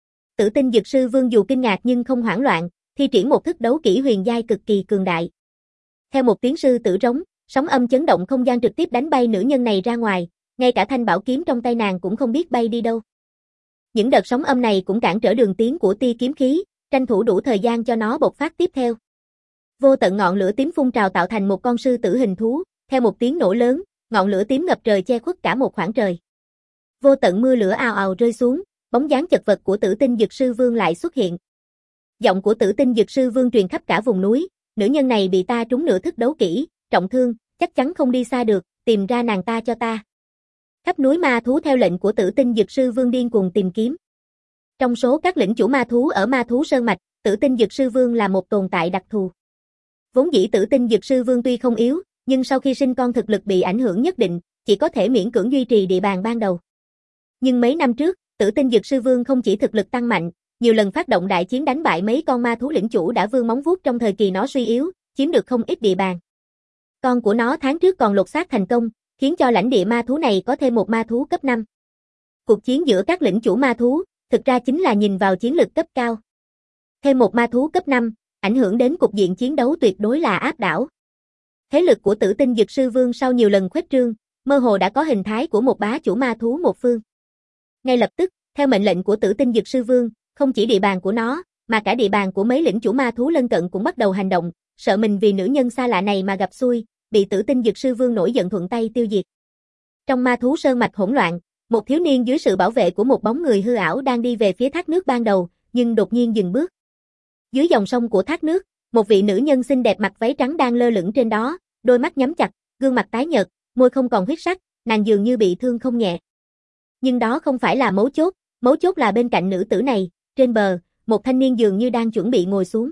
Tử Tinh Dược Sư Vương dù kinh ngạc nhưng không hoảng loạn, thi triển một thức đấu kỹ huyền giai cực kỳ cường đại. Theo một tiếng sư tử rống, sóng âm chấn động không gian trực tiếp đánh bay nữ nhân này ra ngoài, ngay cả thanh bảo kiếm trong tay nàng cũng không biết bay đi đâu. Những đợt sóng âm này cũng cản trở đường tiến của tia kiếm khí, tranh thủ đủ thời gian cho nó bộc phát tiếp theo. Vô tận ngọn lửa tím phun trào tạo thành một con sư tử hình thú, theo một tiếng nổ lớn, ngọn lửa tím ngập trời che khuất cả một khoảng trời. Vô tận mưa lửa ào ào rơi xuống, bóng dáng chật vật của Tử Tinh Dược Sư Vương lại xuất hiện. Giọng của Tử Tinh Dược Sư Vương truyền khắp cả vùng núi, nữ nhân này bị ta trúng nửa thức đấu kỹ, trọng thương, chắc chắn không đi xa được, tìm ra nàng ta cho ta. Khắp núi ma thú theo lệnh của Tử Tinh Dược Sư Vương điên cuồng tìm kiếm. Trong số các lĩnh chủ ma thú ở Ma Thú Sơn mạch, Tử Tinh Dược Sư Vương là một tồn tại đặc thù. Vốn dĩ Tử Tinh Dược Sư Vương tuy không yếu, nhưng sau khi sinh con thực lực bị ảnh hưởng nhất định, chỉ có thể miễn cưỡng duy trì địa bàn ban đầu. Nhưng mấy năm trước, Tử Tinh Dược Sư Vương không chỉ thực lực tăng mạnh, nhiều lần phát động đại chiến đánh bại mấy con ma thú lĩnh chủ đã vươn móng vuốt trong thời kỳ nó suy yếu, chiếm được không ít địa bàn. Con của nó tháng trước còn lột xác thành công, khiến cho lãnh địa ma thú này có thêm một ma thú cấp năm. Cuộc chiến giữa các lĩnh chủ ma thú, thực ra chính là nhìn vào chiến lực cấp cao. Thêm một ma thú cấp năm, ảnh hưởng đến cục diện chiến đấu tuyệt đối là áp đảo. Thế lực của Tử Tinh Dược Sư Vương sau nhiều lần khuếch trương, mơ hồ đã có hình thái của một bá chủ ma thú một phương. Ngay lập tức, theo mệnh lệnh của Tử Tinh Dược Sư Vương, không chỉ địa bàn của nó, mà cả địa bàn của mấy lĩnh chủ ma thú lân cận cũng bắt đầu hành động, sợ mình vì nữ nhân xa lạ này mà gặp xui, bị Tử Tinh Dược Sư Vương nổi giận thuận tay tiêu diệt. Trong Ma Thú Sơn mạch hỗn loạn, một thiếu niên dưới sự bảo vệ của một bóng người hư ảo đang đi về phía thác nước ban đầu, nhưng đột nhiên dừng bước. Dưới dòng sông của thác nước, một vị nữ nhân xinh đẹp mặc váy trắng đang lơ lửng trên đó, đôi mắt nhắm chặt, gương mặt tái nhợt, môi không còn huyết sắc, nàng dường như bị thương không nhẹ. Nhưng đó không phải là mấu chốt, mấu chốt là bên cạnh nữ tử này, trên bờ, một thanh niên dường như đang chuẩn bị ngồi xuống.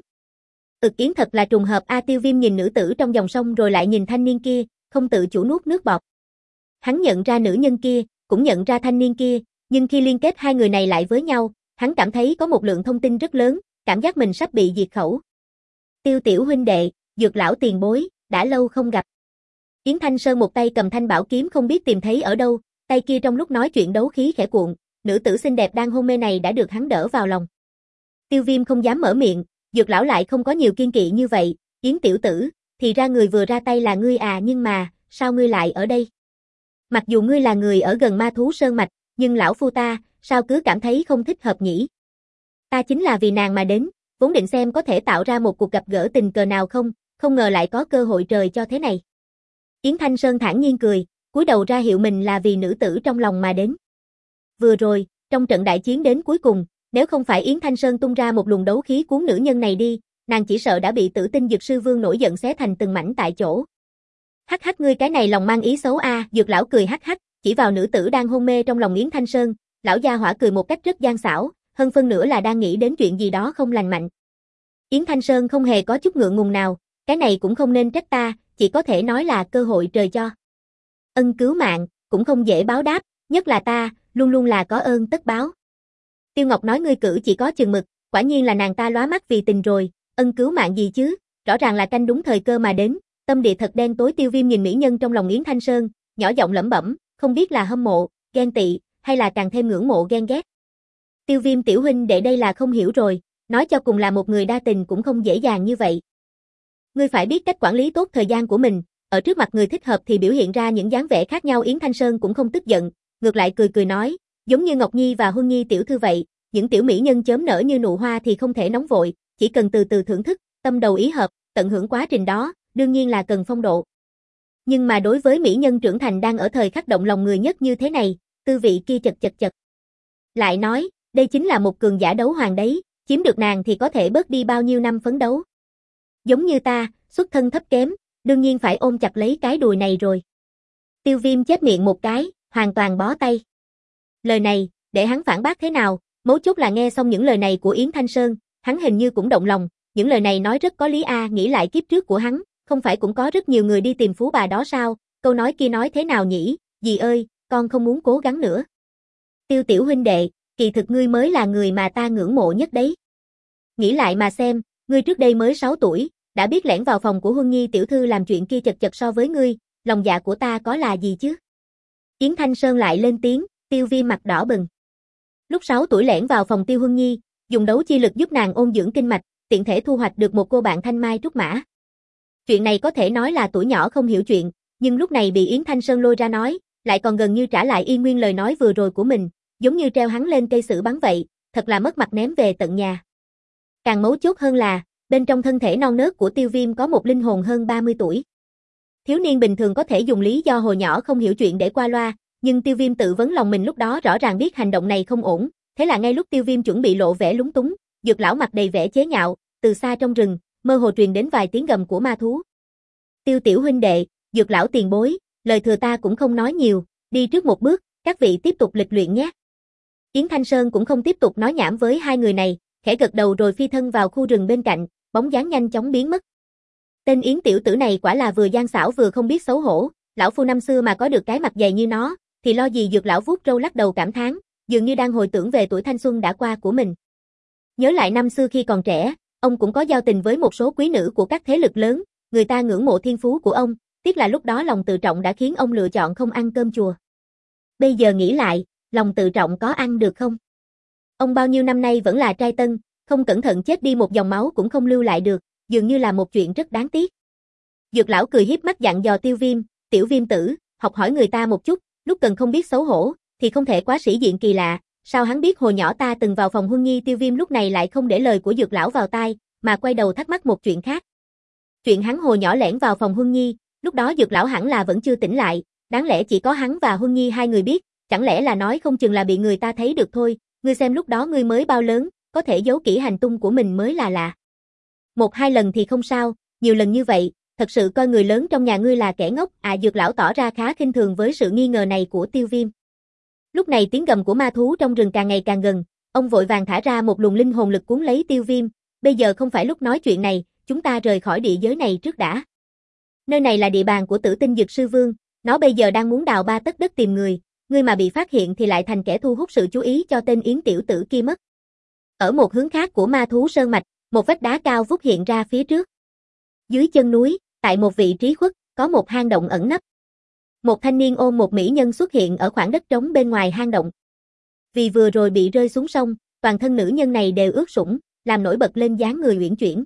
Ực Yến thật là trùng hợp. A Tiêu Viêm nhìn nữ tử trong dòng sông rồi lại nhìn thanh niên kia, không tự chủ nuốt nước bọt. Hắn nhận ra nữ nhân kia, cũng nhận ra thanh niên kia, nhưng khi liên kết hai người này lại với nhau, hắn cảm thấy có một lượng thông tin rất lớn, cảm giác mình sắp bị diệt khẩu. Tiêu tiểu huynh đệ, Dược lão tiền bối, đã lâu không gặp. Yến Thanh Sơn một tay cầm thanh bảo kiếm không biết tìm thấy ở đâu, tay kia trong lúc nói chuyện đấu khí khẽ cuộn, nữ tử xinh đẹp đang hôn mê này đã được hắn đỡ vào lòng. Tiêu Viêm không dám mở miệng, Dược lão lại không có nhiều kiên kỵ như vậy, Yến tiểu tử, thì ra người vừa ra tay là ngươi à, nhưng mà, sao ngươi lại ở đây? Mặc dù ngươi là người ở gần Ma Thú Sơn Mạch, nhưng lão phu ta, sao cứ cảm thấy không thích hợp nhỉ? Ta chính là vì nàng mà đến, vốn định xem có thể tạo ra một cuộc gặp gỡ tình cờ nào không, không ngờ lại có cơ hội trời cho thế này. Yến Thanh Sơn thản nhiên cười, cúi đầu ra hiệu mình là vì nữ tử trong lòng mà đến. Vừa rồi, trong trận đại chiến đến cuối cùng, nếu không phải Yến Thanh Sơn tung ra một luồng đấu khí cuốn nữ nhân này đi, nàng chỉ sợ đã bị Tử Tinh Dược Sư Vương nổi giận xé thành từng mảnh tại chỗ. Hắc hắc, ngươi cái này lòng mang ý xấu a, à, Dược lão cười hắc hắc, chỉ vào nữ tử đang hôn mê trong lòng Yến Thanh Sơn, lão gia hỏa cười một cách rất gian xảo, hơn phân nửa là đang nghĩ đến chuyện gì đó không lành mạnh. Yến Thanh Sơn không hề có chút ngượng ngùng nào, cái này cũng không nên trách ta, chỉ có thể nói là cơ hội trời cho. Ân cứu mạng, cũng không dễ báo đáp, nhất là ta, luôn luôn là có ơn tất báo. Tiêu Ngọc nói ngươi cử chỉ có chừng mực, quả nhiên là nàng ta lóa mắt vì tình rồi, ân cứu mạng gì chứ, rõ ràng là canh đúng thời cơ mà đến, tâm địa thật đen tối. Tiêu Viêm nhìn mỹ nhân trong lòng Yến Thanh Sơn, nhỏ giọng lẩm bẩm, không biết là hâm mộ, ghen tị, hay là càng thêm ngưỡng mộ ghen ghét. Tiêu Viêm tiểu huynh đệ đây là không hiểu rồi, nói cho cùng là một người đa tình cũng không dễ dàng như vậy. Ngươi phải biết cách quản lý tốt thời gian của mình, ở trước mặt người thích hợp thì biểu hiện ra những dáng vẻ khác nhau. Yến Thanh Sơn cũng không tức giận, ngược lại cười cười nói, giống như Ngọc Nhi và Huân Nhi tiểu thư vậy, những tiểu mỹ nhân chớm nở như nụ hoa thì không thể nóng vội, chỉ cần từ từ thưởng thức, tâm đầu ý hợp, tận hưởng quá trình đó, đương nhiên là cần phong độ. Nhưng mà đối với mỹ nhân trưởng thành đang ở thời khắc động lòng người nhất như thế này, tư vị kia chật chật chật. Lại nói, đây chính là một cường giả đấu hoàng đấy, chiếm được nàng thì có thể bớt đi bao nhiêu năm phấn đấu. Giống như ta, xuất thân thấp kém, đương nhiên phải ôm chặt lấy cái đùi này rồi. Tiêu Viêm chép miệng một cái, hoàn toàn bó tay. Lời này, để hắn phản bác thế nào, mấu chốt là nghe xong những lời này của Yến Thanh Sơn, hắn hình như cũng động lòng, những lời này nói rất có lý a, à, nghĩ lại kiếp trước của hắn, không phải cũng có rất nhiều người đi tìm phú bà đó sao, câu nói kia nói thế nào nhỉ, dì ơi, con không muốn cố gắng nữa. Tiêu tiểu huynh đệ, kỳ thực ngươi mới là người mà ta ngưỡng mộ nhất đấy. Nghĩ lại mà xem, ngươi trước đây mới sáu tuổi, đã biết lẻn vào phòng của Huân Nhi tiểu thư làm chuyện kia chật chật so với ngươi, lòng dạ của ta có là gì chứ? Yến Thanh Sơn lại lên tiếng, Tiêu Viêm mặt đỏ bừng. Lúc sáu tuổi lẻn vào phòng Tiêu Huân Nhi, dùng đấu chi lực giúp nàng ôn dưỡng kinh mạch, tiện thể thu hoạch được một cô bạn thanh mai trúc mã. Chuyện này có thể nói là tuổi nhỏ không hiểu chuyện, nhưng lúc này bị Yến Thanh Sơn lôi ra nói, lại còn gần như trả lại y nguyên lời nói vừa rồi của mình, giống như treo hắn lên cây sử bắn vậy, thật là mất mặt ném về tận nhà. Càng mấu chốt hơn là, bên trong thân thể non nớt của Tiêu Viêm có một linh hồn hơn ba mươi tuổi. Thiếu niên bình thường có thể dùng lý do hồi nhỏ không hiểu chuyện để qua loa, nhưng Tiêu Viêm tự vấn lòng mình lúc đó rõ ràng biết hành động này không ổn, thế là ngay lúc Tiêu Viêm chuẩn bị lộ vẻ lúng túng, Dược lão mặt đầy vẻ chế nhạo, từ xa trong rừng, mơ hồ truyền đến vài tiếng gầm của ma thú. Tiêu tiểu huynh đệ, Dược lão tiền bối, lời thừa ta cũng không nói nhiều, đi trước một bước, các vị tiếp tục lịch luyện nhé. Yến Thanh Sơn cũng không tiếp tục nói nhảm với hai người này, khẽ gật đầu rồi phi thân vào khu rừng bên cạnh, bóng dáng nhanh chóng biến mất. Tên Yến tiểu tử này quả là vừa gian xảo vừa không biết xấu hổ, lão phu năm xưa mà có được cái mặt dày như nó, thì lo gì. Dược lão vuốt râu lắc đầu cảm thán, dường như đang hồi tưởng về tuổi thanh xuân đã qua của mình. Nhớ lại năm xưa khi còn trẻ, ông cũng có giao tình với một số quý nữ của các thế lực lớn, người ta ngưỡng mộ thiên phú của ông, tiếc là lúc đó lòng tự trọng đã khiến ông lựa chọn không ăn cơm chùa. Bây giờ nghĩ lại, lòng tự trọng có ăn được không? Ông bao nhiêu năm nay vẫn là trai tân, không cẩn thận chết đi một dòng máu cũng không lưu lại được, dường như là một chuyện rất đáng tiếc. Dược lão cười hiếp mắt dặn dò Tiêu Viêm, tiểu Viêm tử, học hỏi người ta một chút, lúc cần không biết xấu hổ, thì không thể quá sĩ diện kỳ lạ, sao hắn biết hồi nhỏ ta từng vào phòng Huân Nhi. Tiêu Viêm lúc này lại không để lời của Dược lão vào tai, mà quay đầu thắc mắc một chuyện khác. Chuyện hắn hồi nhỏ lẻn vào phòng Huân Nhi, lúc đó Dược lão hẳn là vẫn chưa tỉnh lại, đáng lẽ chỉ có hắn và Huân Nhi hai người biết, chẳng lẽ là nói không chừng là bị người ta thấy được thôi, ngươi xem lúc đó ngươi mới bao lớn, có thể giấu kỹ hành tung của mình mới là lạ. Một hai lần thì không sao, nhiều lần như vậy, thật sự coi người lớn trong nhà ngươi là kẻ ngốc, à. Dược lão tỏ ra khá khinh thường với sự nghi ngờ này của Tiêu Viêm. Lúc này tiếng gầm của ma thú trong rừng càng ngày càng gần, ông vội vàng thả ra một luồng linh hồn lực cuốn lấy Tiêu Viêm, bây giờ không phải lúc nói chuyện này, chúng ta rời khỏi địa giới này trước đã. Nơi này là địa bàn của Tử Tinh Dược Sư Vương, nó bây giờ đang muốn đào ba tấc đất tìm người, ngươi mà bị phát hiện thì lại thành kẻ thu hút sự chú ý cho tên Yến tiểu tử kia mất. Ở một hướng khác của ma thú sơn mạch, một vách đá cao vút hiện ra phía trước. Dưới chân núi, Tại một vị trí khuất, có một hang động ẩn nấp. Một thanh niên ôm một mỹ nhân xuất hiện ở khoảng đất trống bên ngoài hang động. Vì vừa rồi bị rơi xuống sông, toàn thân nữ nhân này đều ướt sũng, làm nổi bật lên dáng người uyển chuyển.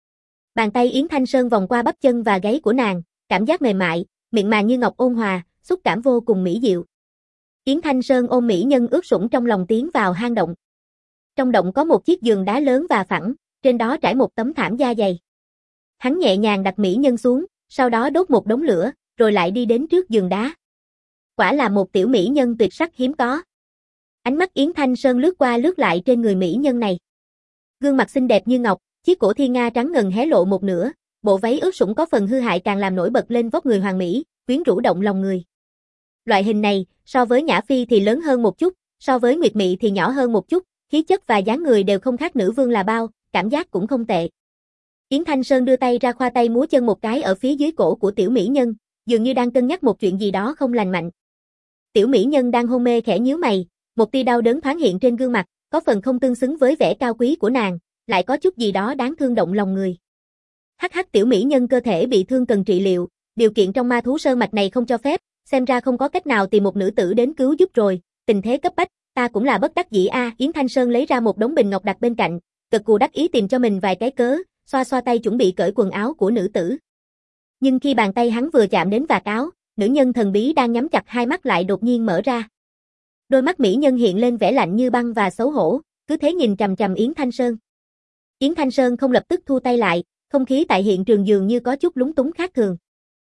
Bàn tay Yến Thanh Sơn vòng qua bắp chân và gáy của nàng, cảm giác mềm mại, miệng màng như ngọc ôn hòa, xúc cảm vô cùng mỹ diệu. Yến Thanh Sơn ôm mỹ nhân ướt sũng trong lòng tiến vào hang động. Trong động có một chiếc giường đá lớn và phẳng, trên đó trải một tấm thảm da dày. Hắn nhẹ nhàng đặt mỹ nhân xuống, sau đó đốt một đống lửa, rồi lại đi đến trước giường đá. Quả là một tiểu mỹ nhân tuyệt sắc hiếm có. Ánh mắt Yến Thanh Sơn lướt qua lướt lại trên người mỹ nhân này. Gương mặt xinh đẹp như ngọc, chiếc cổ thiên nga trắng ngần hé lộ một nửa, bộ váy ướt sũng có phần hư hại càng làm nổi bật lên vóc người hoàn mỹ, quyến rũ động lòng người. Loại hình này, so với Nhã Phi thì lớn hơn một chút, so với Nguyệt Mị thì nhỏ hơn một chút, khí chất và dáng người đều không khác nữ vương là bao, cảm giác cũng không tệ. Yến Thanh Sơn đưa tay ra khoa tay múa chân một cái ở phía dưới cổ của tiểu mỹ nhân, dường như đang cân nhắc một chuyện gì đó không lành mạnh. Tiểu mỹ nhân đang hôn mê khẽ nhíu mày, một tia đau đớn thoáng hiện trên gương mặt, có phần không tương xứng với vẻ cao quý của nàng, lại có chút gì đó đáng thương động lòng người. Hắc hắc, tiểu mỹ nhân cơ thể bị thương cần trị liệu, điều kiện trong ma thú sơn mạch này không cho phép, xem ra không có cách nào tìm một nữ tử đến cứu giúp rồi, tình thế cấp bách, ta cũng là bất đắc dĩ a. Yến Thanh Sơn lấy ra một đống bình ngọc đặt bên cạnh, gật gù đắc ý tìm cho mình vài cái cớ, xoa xoa tay chuẩn bị cởi quần áo của nữ tử. Nhưng khi bàn tay hắn vừa chạm đến vạt áo, nữ nhân thần bí đang nhắm chặt hai mắt lại đột nhiên mở ra. Đôi mắt mỹ nhân hiện lên vẻ lạnh như băng và xấu hổ, cứ thế nhìn trầm trầm Yến Thanh Sơn. Yến Thanh Sơn không lập tức thu tay lại, không khí tại hiện trường dường như có chút lúng túng khác thường.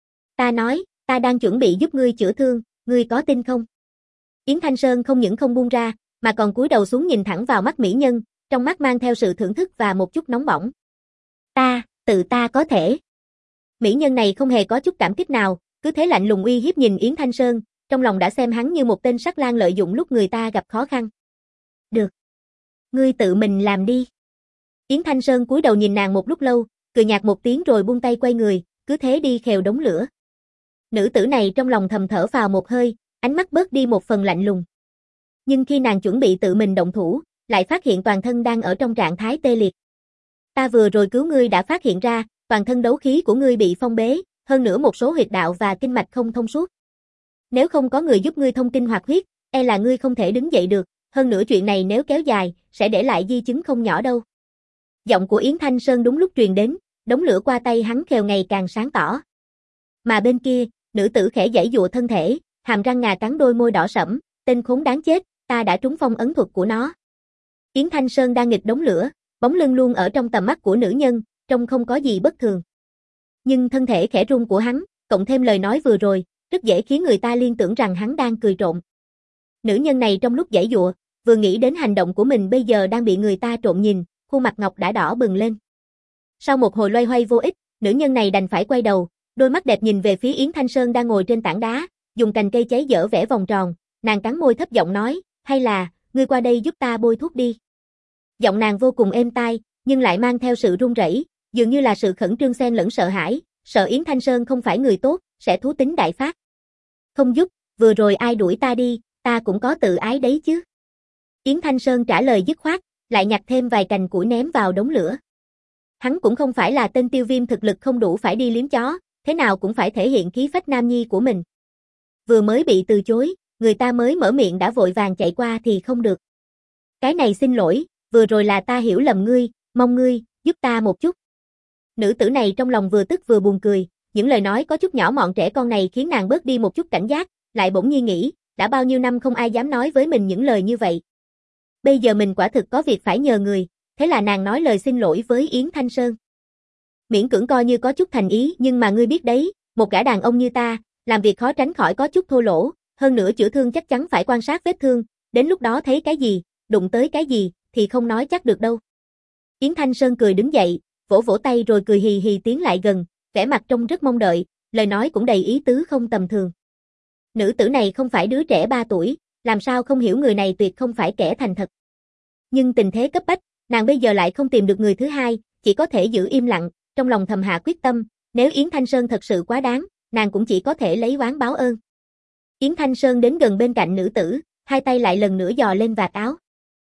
Ta nói, ta đang chuẩn bị giúp ngươi chữa thương, ngươi có tin không? Yến Thanh Sơn không những không buông ra, mà còn cúi đầu xuống nhìn thẳng vào mắt mỹ nhân, trong mắt mang theo sự thưởng thức và một chút nóng bỏng. Ta, tự ta có thể. Mỹ nhân này không hề có chút cảm kích nào, cứ thế lạnh lùng uy hiếp nhìn Yến Thanh Sơn, trong lòng đã xem hắn như một tên sắc lang lợi dụng lúc người ta gặp khó khăn. Được. Ngươi tự mình làm đi. Yến Thanh Sơn cúi đầu nhìn nàng một lúc lâu, cười nhạt một tiếng rồi buông tay quay người, cứ thế đi khều đống lửa. Nữ tử này trong lòng thầm thở phào một hơi, ánh mắt bớt đi một phần lạnh lùng. Nhưng khi nàng chuẩn bị tự mình động thủ, lại phát hiện toàn thân đang ở trong trạng thái tê liệt. Ta vừa rồi cứu ngươi đã phát hiện ra, toàn thân đấu khí của ngươi bị phong bế, hơn nữa một số huyệt đạo và kinh mạch không thông suốt. Nếu không có người giúp ngươi thông kinh hoạt huyết, e là ngươi không thể đứng dậy được, hơn nữa chuyện này nếu kéo dài, sẽ để lại di chứng không nhỏ đâu. Giọng của Yến Thanh Sơn đúng lúc truyền đến, đống lửa qua tay hắn khều ngày càng sáng tỏ. Mà bên kia, nữ tử khẽ giãy giụa thân thể, hàm răng ngà cắn đôi môi đỏ sẫm, tên khốn đáng chết, ta đã trúng phong ấn thuật của nó. Yến Thanh Sơn đang nghịch đống lửa, bóng lưng luôn ở trong tầm mắt của nữ nhân, trông không có gì bất thường. Nhưng thân thể khẽ run của hắn, cộng thêm lời nói vừa rồi, rất dễ khiến người ta liên tưởng rằng hắn đang cười trộm. Nữ nhân này trong lúc giãy giụa, vừa nghĩ đến hành động của mình bây giờ đang bị người ta trộm nhìn, khuôn mặt ngọc đã đỏ bừng lên. Sau một hồi loay hoay vô ích, nữ nhân này đành phải quay đầu, đôi mắt đẹp nhìn về phía Yến Thanh Sơn đang ngồi trên tảng đá, dùng cành cây cháy dở vẽ vòng tròn, nàng cắn môi thấp giọng nói, hay là, ngươi qua đây giúp ta bôi thuốc đi. Giọng nàng vô cùng êm tai, nhưng lại mang theo sự run rẩy, dường như là sự khẩn trương xen lẫn sợ hãi, sợ Yến Thanh Sơn không phải người tốt, sẽ thú tính đại phát. Không giúp, vừa rồi ai đuổi ta đi, ta cũng có tự ái đấy chứ. Yến Thanh Sơn trả lời dứt khoát, lại nhặt thêm vài cành củi ném vào đống lửa. Hắn cũng không phải là tên tiêu viêm thực lực không đủ phải đi liếm chó, thế nào cũng phải thể hiện khí phách nam nhi của mình. Vừa mới bị từ chối, người ta mới mở miệng đã vội vàng chạy qua thì không được. Cái này xin lỗi, vừa rồi là ta hiểu lầm ngươi, mong ngươi, giúp ta một chút. Nữ tử này trong lòng vừa tức vừa buồn cười, những lời nói có chút nhỏ mọn trẻ con này khiến nàng bớt đi một chút cảnh giác, lại bỗng nhiên nghĩ, đã bao nhiêu năm không ai dám nói với mình những lời như vậy. Bây giờ mình quả thực có việc phải nhờ người, thế là nàng nói lời xin lỗi với Yến Thanh Sơn. Miễn cưỡng coi như có chút thành ý, nhưng mà ngươi biết đấy, một gã đàn ông như ta, làm việc khó tránh khỏi có chút thô lỗ, hơn nữa chữa thương chắc chắn phải quan sát vết thương, đến lúc đó thấy cái gì, đụng tới cái gì, thì không nói chắc được đâu. Yến Thanh Sơn cười đứng dậy, vỗ vỗ tay rồi cười hì hì tiến lại gần, vẻ mặt trông rất mong đợi, lời nói cũng đầy ý tứ không tầm thường. Nữ tử này không phải đứa trẻ ba tuổi, làm sao không hiểu người này tuyệt không phải kẻ thành thật. Nhưng tình thế cấp bách, nàng bây giờ lại không tìm được người thứ hai, chỉ có thể giữ im lặng, trong lòng thầm hạ quyết tâm, nếu Yến Thanh Sơn thật sự quá đáng, nàng cũng chỉ có thể lấy oán báo ơn. Yến Thanh Sơn đến gần bên cạnh nữ tử, hai tay lại lần nữa dò lên vạt áo.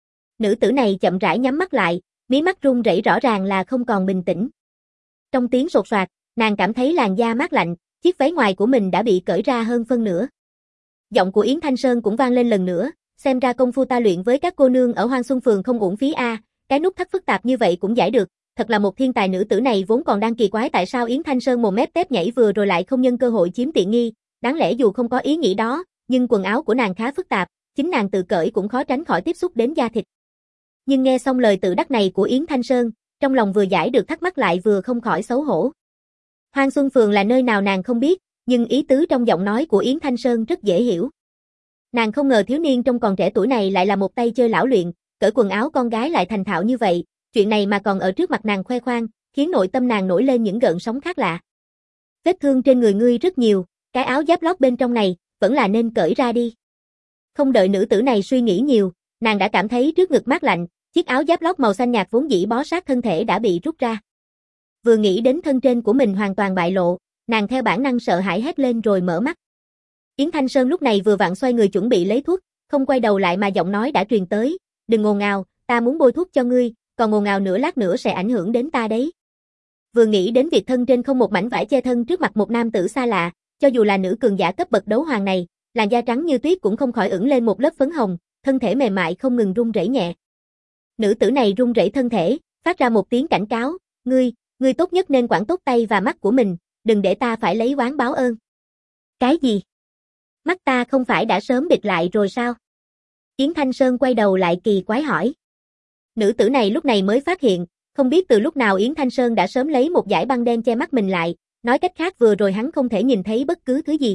Nữ tử này chậm rãi nhắm mắt lại, mí mắt run rẩy rõ ràng là không còn bình tĩnh. Trong tiếng sột soạt, Nàng cảm thấy làn da mát lạnh, chiếc váy ngoài của mình đã bị cởi ra hơn phân nửa. Giọng của Yến Thanh Sơn cũng vang lên lần nữa, xem ra công phu ta luyện với các cô nương ở Hoang Xuân Phường không uổng phí a, cái nút thắt phức tạp như vậy cũng giải được, thật là một thiên tài. Nữ tử này vốn còn đang kỳ quái tại sao Yến Thanh Sơn mồm mép tép nhảy vừa rồi lại không nhân cơ hội chiếm tiện nghi, đáng lẽ dù không có ý nghĩ đó, nhưng quần áo của nàng khá phức tạp, chính nàng tự cởi cũng khó tránh khỏi tiếp xúc đến da thịt. Nhưng nghe xong lời tự đắc này của Yến Thanh Sơn, trong lòng vừa giải được thắc mắc lại vừa không khỏi xấu hổ. Hoang Xuân Phường là nơi nào nàng không biết, nhưng ý tứ trong giọng nói của Yến Thanh Sơn rất dễ hiểu. Nàng không ngờ thiếu niên trông còn trẻ tuổi này lại là một tay chơi lão luyện, cởi quần áo con gái lại thành thạo như vậy, chuyện này mà còn ở trước mặt nàng khoe khoang, khiến nội tâm nàng nổi lên những gợn sóng khác lạ. Vết thương trên người ngươi rất nhiều, cái áo giáp lót bên trong này, vẫn là nên cởi ra đi. Không đợi nữ tử này suy nghĩ nhiều, nàng đã cảm thấy trước ngực mát lạnh, chiếc áo giáp lót màu xanh nhạt vốn dĩ bó sát thân thể đã bị rút ra. Vừa nghĩ đến thân trên của mình hoàn toàn bại lộ, nàng theo bản năng sợ hãi hét lên rồi mở mắt. Yến Thanh Sơn lúc này vừa vặn xoay người chuẩn bị lấy thuốc, không quay đầu lại mà giọng nói đã truyền tới, đừng ồn ào, ta muốn bôi thuốc cho ngươi, còn ồn ào nữa lát nữa sẽ ảnh hưởng đến ta đấy. Vừa nghĩ đến việc thân trên không một mảnh vải che thân trước mặt một nam tử xa lạ, cho dù là nữ cường giả cấp bậc đấu hoàng này, làn da trắng như tuyết cũng không khỏi ửng lên một lớp phấn hồng, thân thể mềm mại không ngừng run rẩy nhẹ. Nữ tử này run rẩy thân thể, phát ra một tiếng cảnh cáo, ngươi, ngươi tốt nhất nên quản tốt tay và mắt của mình, đừng để ta phải lấy oán báo ơn. Cái gì? Mắt ta không phải đã sớm bịt lại rồi sao? Yến Thanh Sơn quay đầu lại kỳ quái hỏi. Nữ tử này lúc này mới phát hiện, không biết từ lúc nào Yến Thanh Sơn đã sớm lấy một dải băng đen che mắt mình lại, nói cách khác vừa rồi hắn không thể nhìn thấy bất cứ thứ gì.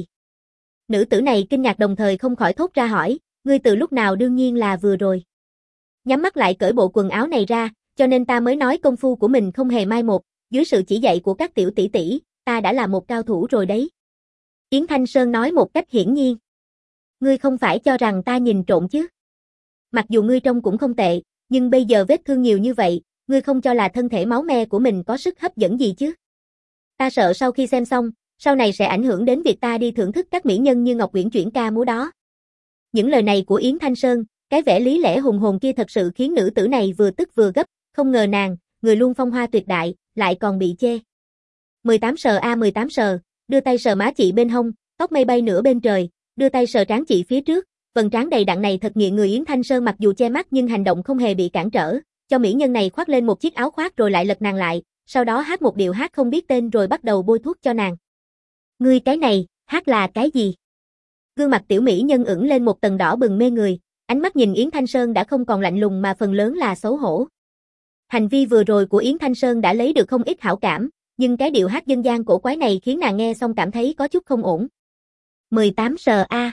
Nữ tử này kinh ngạc đồng thời không khỏi thốt ra hỏi, ngươi từ lúc nào? Đương nhiên là vừa rồi. Nhắm mắt lại cởi bộ quần áo này ra, cho nên ta mới nói công phu của mình không hề mai một, dưới sự chỉ dạy của các tiểu tỷ tỷ, ta đã là một cao thủ rồi đấy. Yến Thanh Sơn nói một cách hiển nhiên. Ngươi không phải cho rằng ta nhìn trộm chứ? Mặc dù ngươi trông cũng không tệ, nhưng bây giờ vết thương nhiều như vậy, ngươi không cho là thân thể máu me của mình có sức hấp dẫn gì chứ? Ta sợ sau khi xem xong, sau này sẽ ảnh hưởng đến việc ta đi thưởng thức các mỹ nhân như Ngọc Uyển chuyển ca múa đó. Những lời này của Yến Thanh Sơn, cái vẻ lý lẽ hùng hồn kia thật sự khiến nữ tử này vừa tức vừa gấp, không ngờ nàng, người luôn phong hoa tuyệt đại, lại còn bị chê. mười tám sờ a mười tám sờ, đưa tay sờ má chị bên hông, tóc mây bay nửa bên trời, đưa tay sờ trán chị phía trước, vầng trán đầy đặn này thật nghiện người. Yến Thanh Sơn mặc dù che mắt nhưng hành động không hề bị cản trở, cho mỹ nhân này khoác lên một chiếc áo khoác rồi lại lật nàng lại, sau đó hát một điệu hát không biết tên rồi bắt đầu bôi thuốc cho nàng. Ngươi cái này, hát là cái gì? Gương mặt tiểu mỹ nhân ửng lên một tầng đỏ bừng mê người, ánh mắt nhìn Yến Thanh Sơn đã không còn lạnh lùng mà phần lớn là xấu hổ. Hành vi vừa rồi của Yến Thanh Sơn đã lấy được không ít hảo cảm, nhưng cái điệu hát dân gian cổ quái này khiến nàng nghe xong cảm thấy có chút không ổn. mười tám sờ a.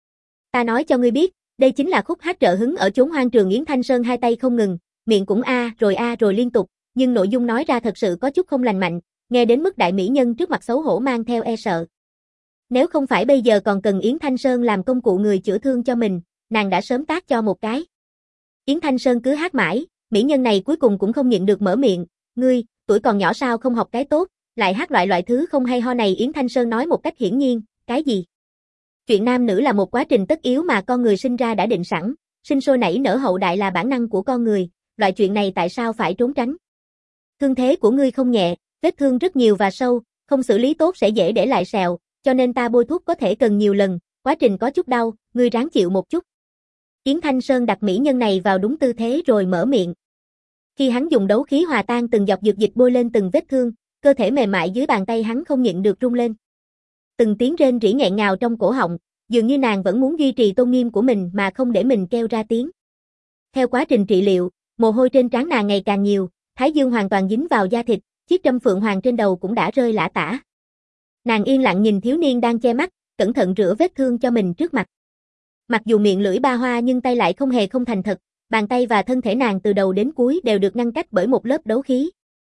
Ta nói cho ngươi biết, đây chính là khúc hát trợ hứng ở chốn hoang trường. Yến Thanh Sơn hai tay không ngừng, miệng cũng a rồi a rồi liên tục, nhưng nội dung nói ra thật sự có chút không lành mạnh, nghe đến mức đại mỹ nhân trước mặt xấu hổ mang theo e sợ. Nếu không phải bây giờ còn cần Yến Thanh Sơn làm công cụ người chữa thương cho mình, nàng đã sớm tát cho một cái. Yến Thanh Sơn cứ hát mãi, mỹ nhân này cuối cùng cũng không nhịn được mở miệng, ngươi, tuổi còn nhỏ sao không học cái tốt, lại hát loại loại thứ không hay ho này. Yến Thanh Sơn nói một cách hiển nhiên, cái gì? Chuyện nam nữ là một quá trình tất yếu mà con người sinh ra đã định sẵn, sinh sôi nảy nở hậu đại là bản năng của con người, loại chuyện này tại sao phải trốn tránh? Thương thế của ngươi không nhẹ, vết thương rất nhiều và sâu, không xử lý tốt sẽ dễ để lại sẹo, cho nên ta bôi thuốc có thể cần nhiều lần, quá trình có chút đau, ngươi ráng chịu một chút. Yến Thanh Sơn đặt mỹ nhân này vào đúng tư thế rồi mở miệng. Khi hắn dùng đấu khí hòa tan từng giọt dược dịch bôi lên từng vết thương, cơ thể mềm mại dưới bàn tay hắn không nhịn được rung lên. Từng tiếng rên rỉ nghẹn ngào trong cổ họng, dường như nàng vẫn muốn duy trì tôn nghiêm của mình mà không để mình kêu ra tiếng. Theo quá trình trị liệu, mồ hôi trên trán nàng ngày càng nhiều, thái dương hoàn toàn dính vào da thịt, chiếc trâm phượng hoàng trên đầu cũng đã rơi lả tả. Nàng yên lặng nhìn thiếu niên đang che mắt, cẩn thận rửa vết thương cho mình trước mặt. Mặc dù miệng lưỡi ba hoa nhưng tay lại không hề không thành thật, bàn tay và thân thể nàng từ đầu đến cuối đều được ngăn cách bởi một lớp đấu khí.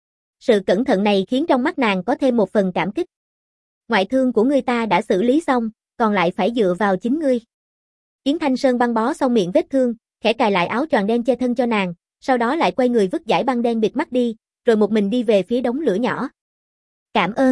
Sự cẩn thận này khiến trong mắt nàng có thêm một phần cảm kích. Ngoại thương của ngươi ta đã xử lý xong, còn lại phải dựa vào chính ngươi. Yến Thanh Sơn băng bó xong miệng vết thương, khẽ cài lại áo choàng đen che thân cho nàng, sau đó lại quay người vứt dải băng đen bịt mắt đi, rồi một mình đi về phía đống lửa nhỏ. Cảm ơn.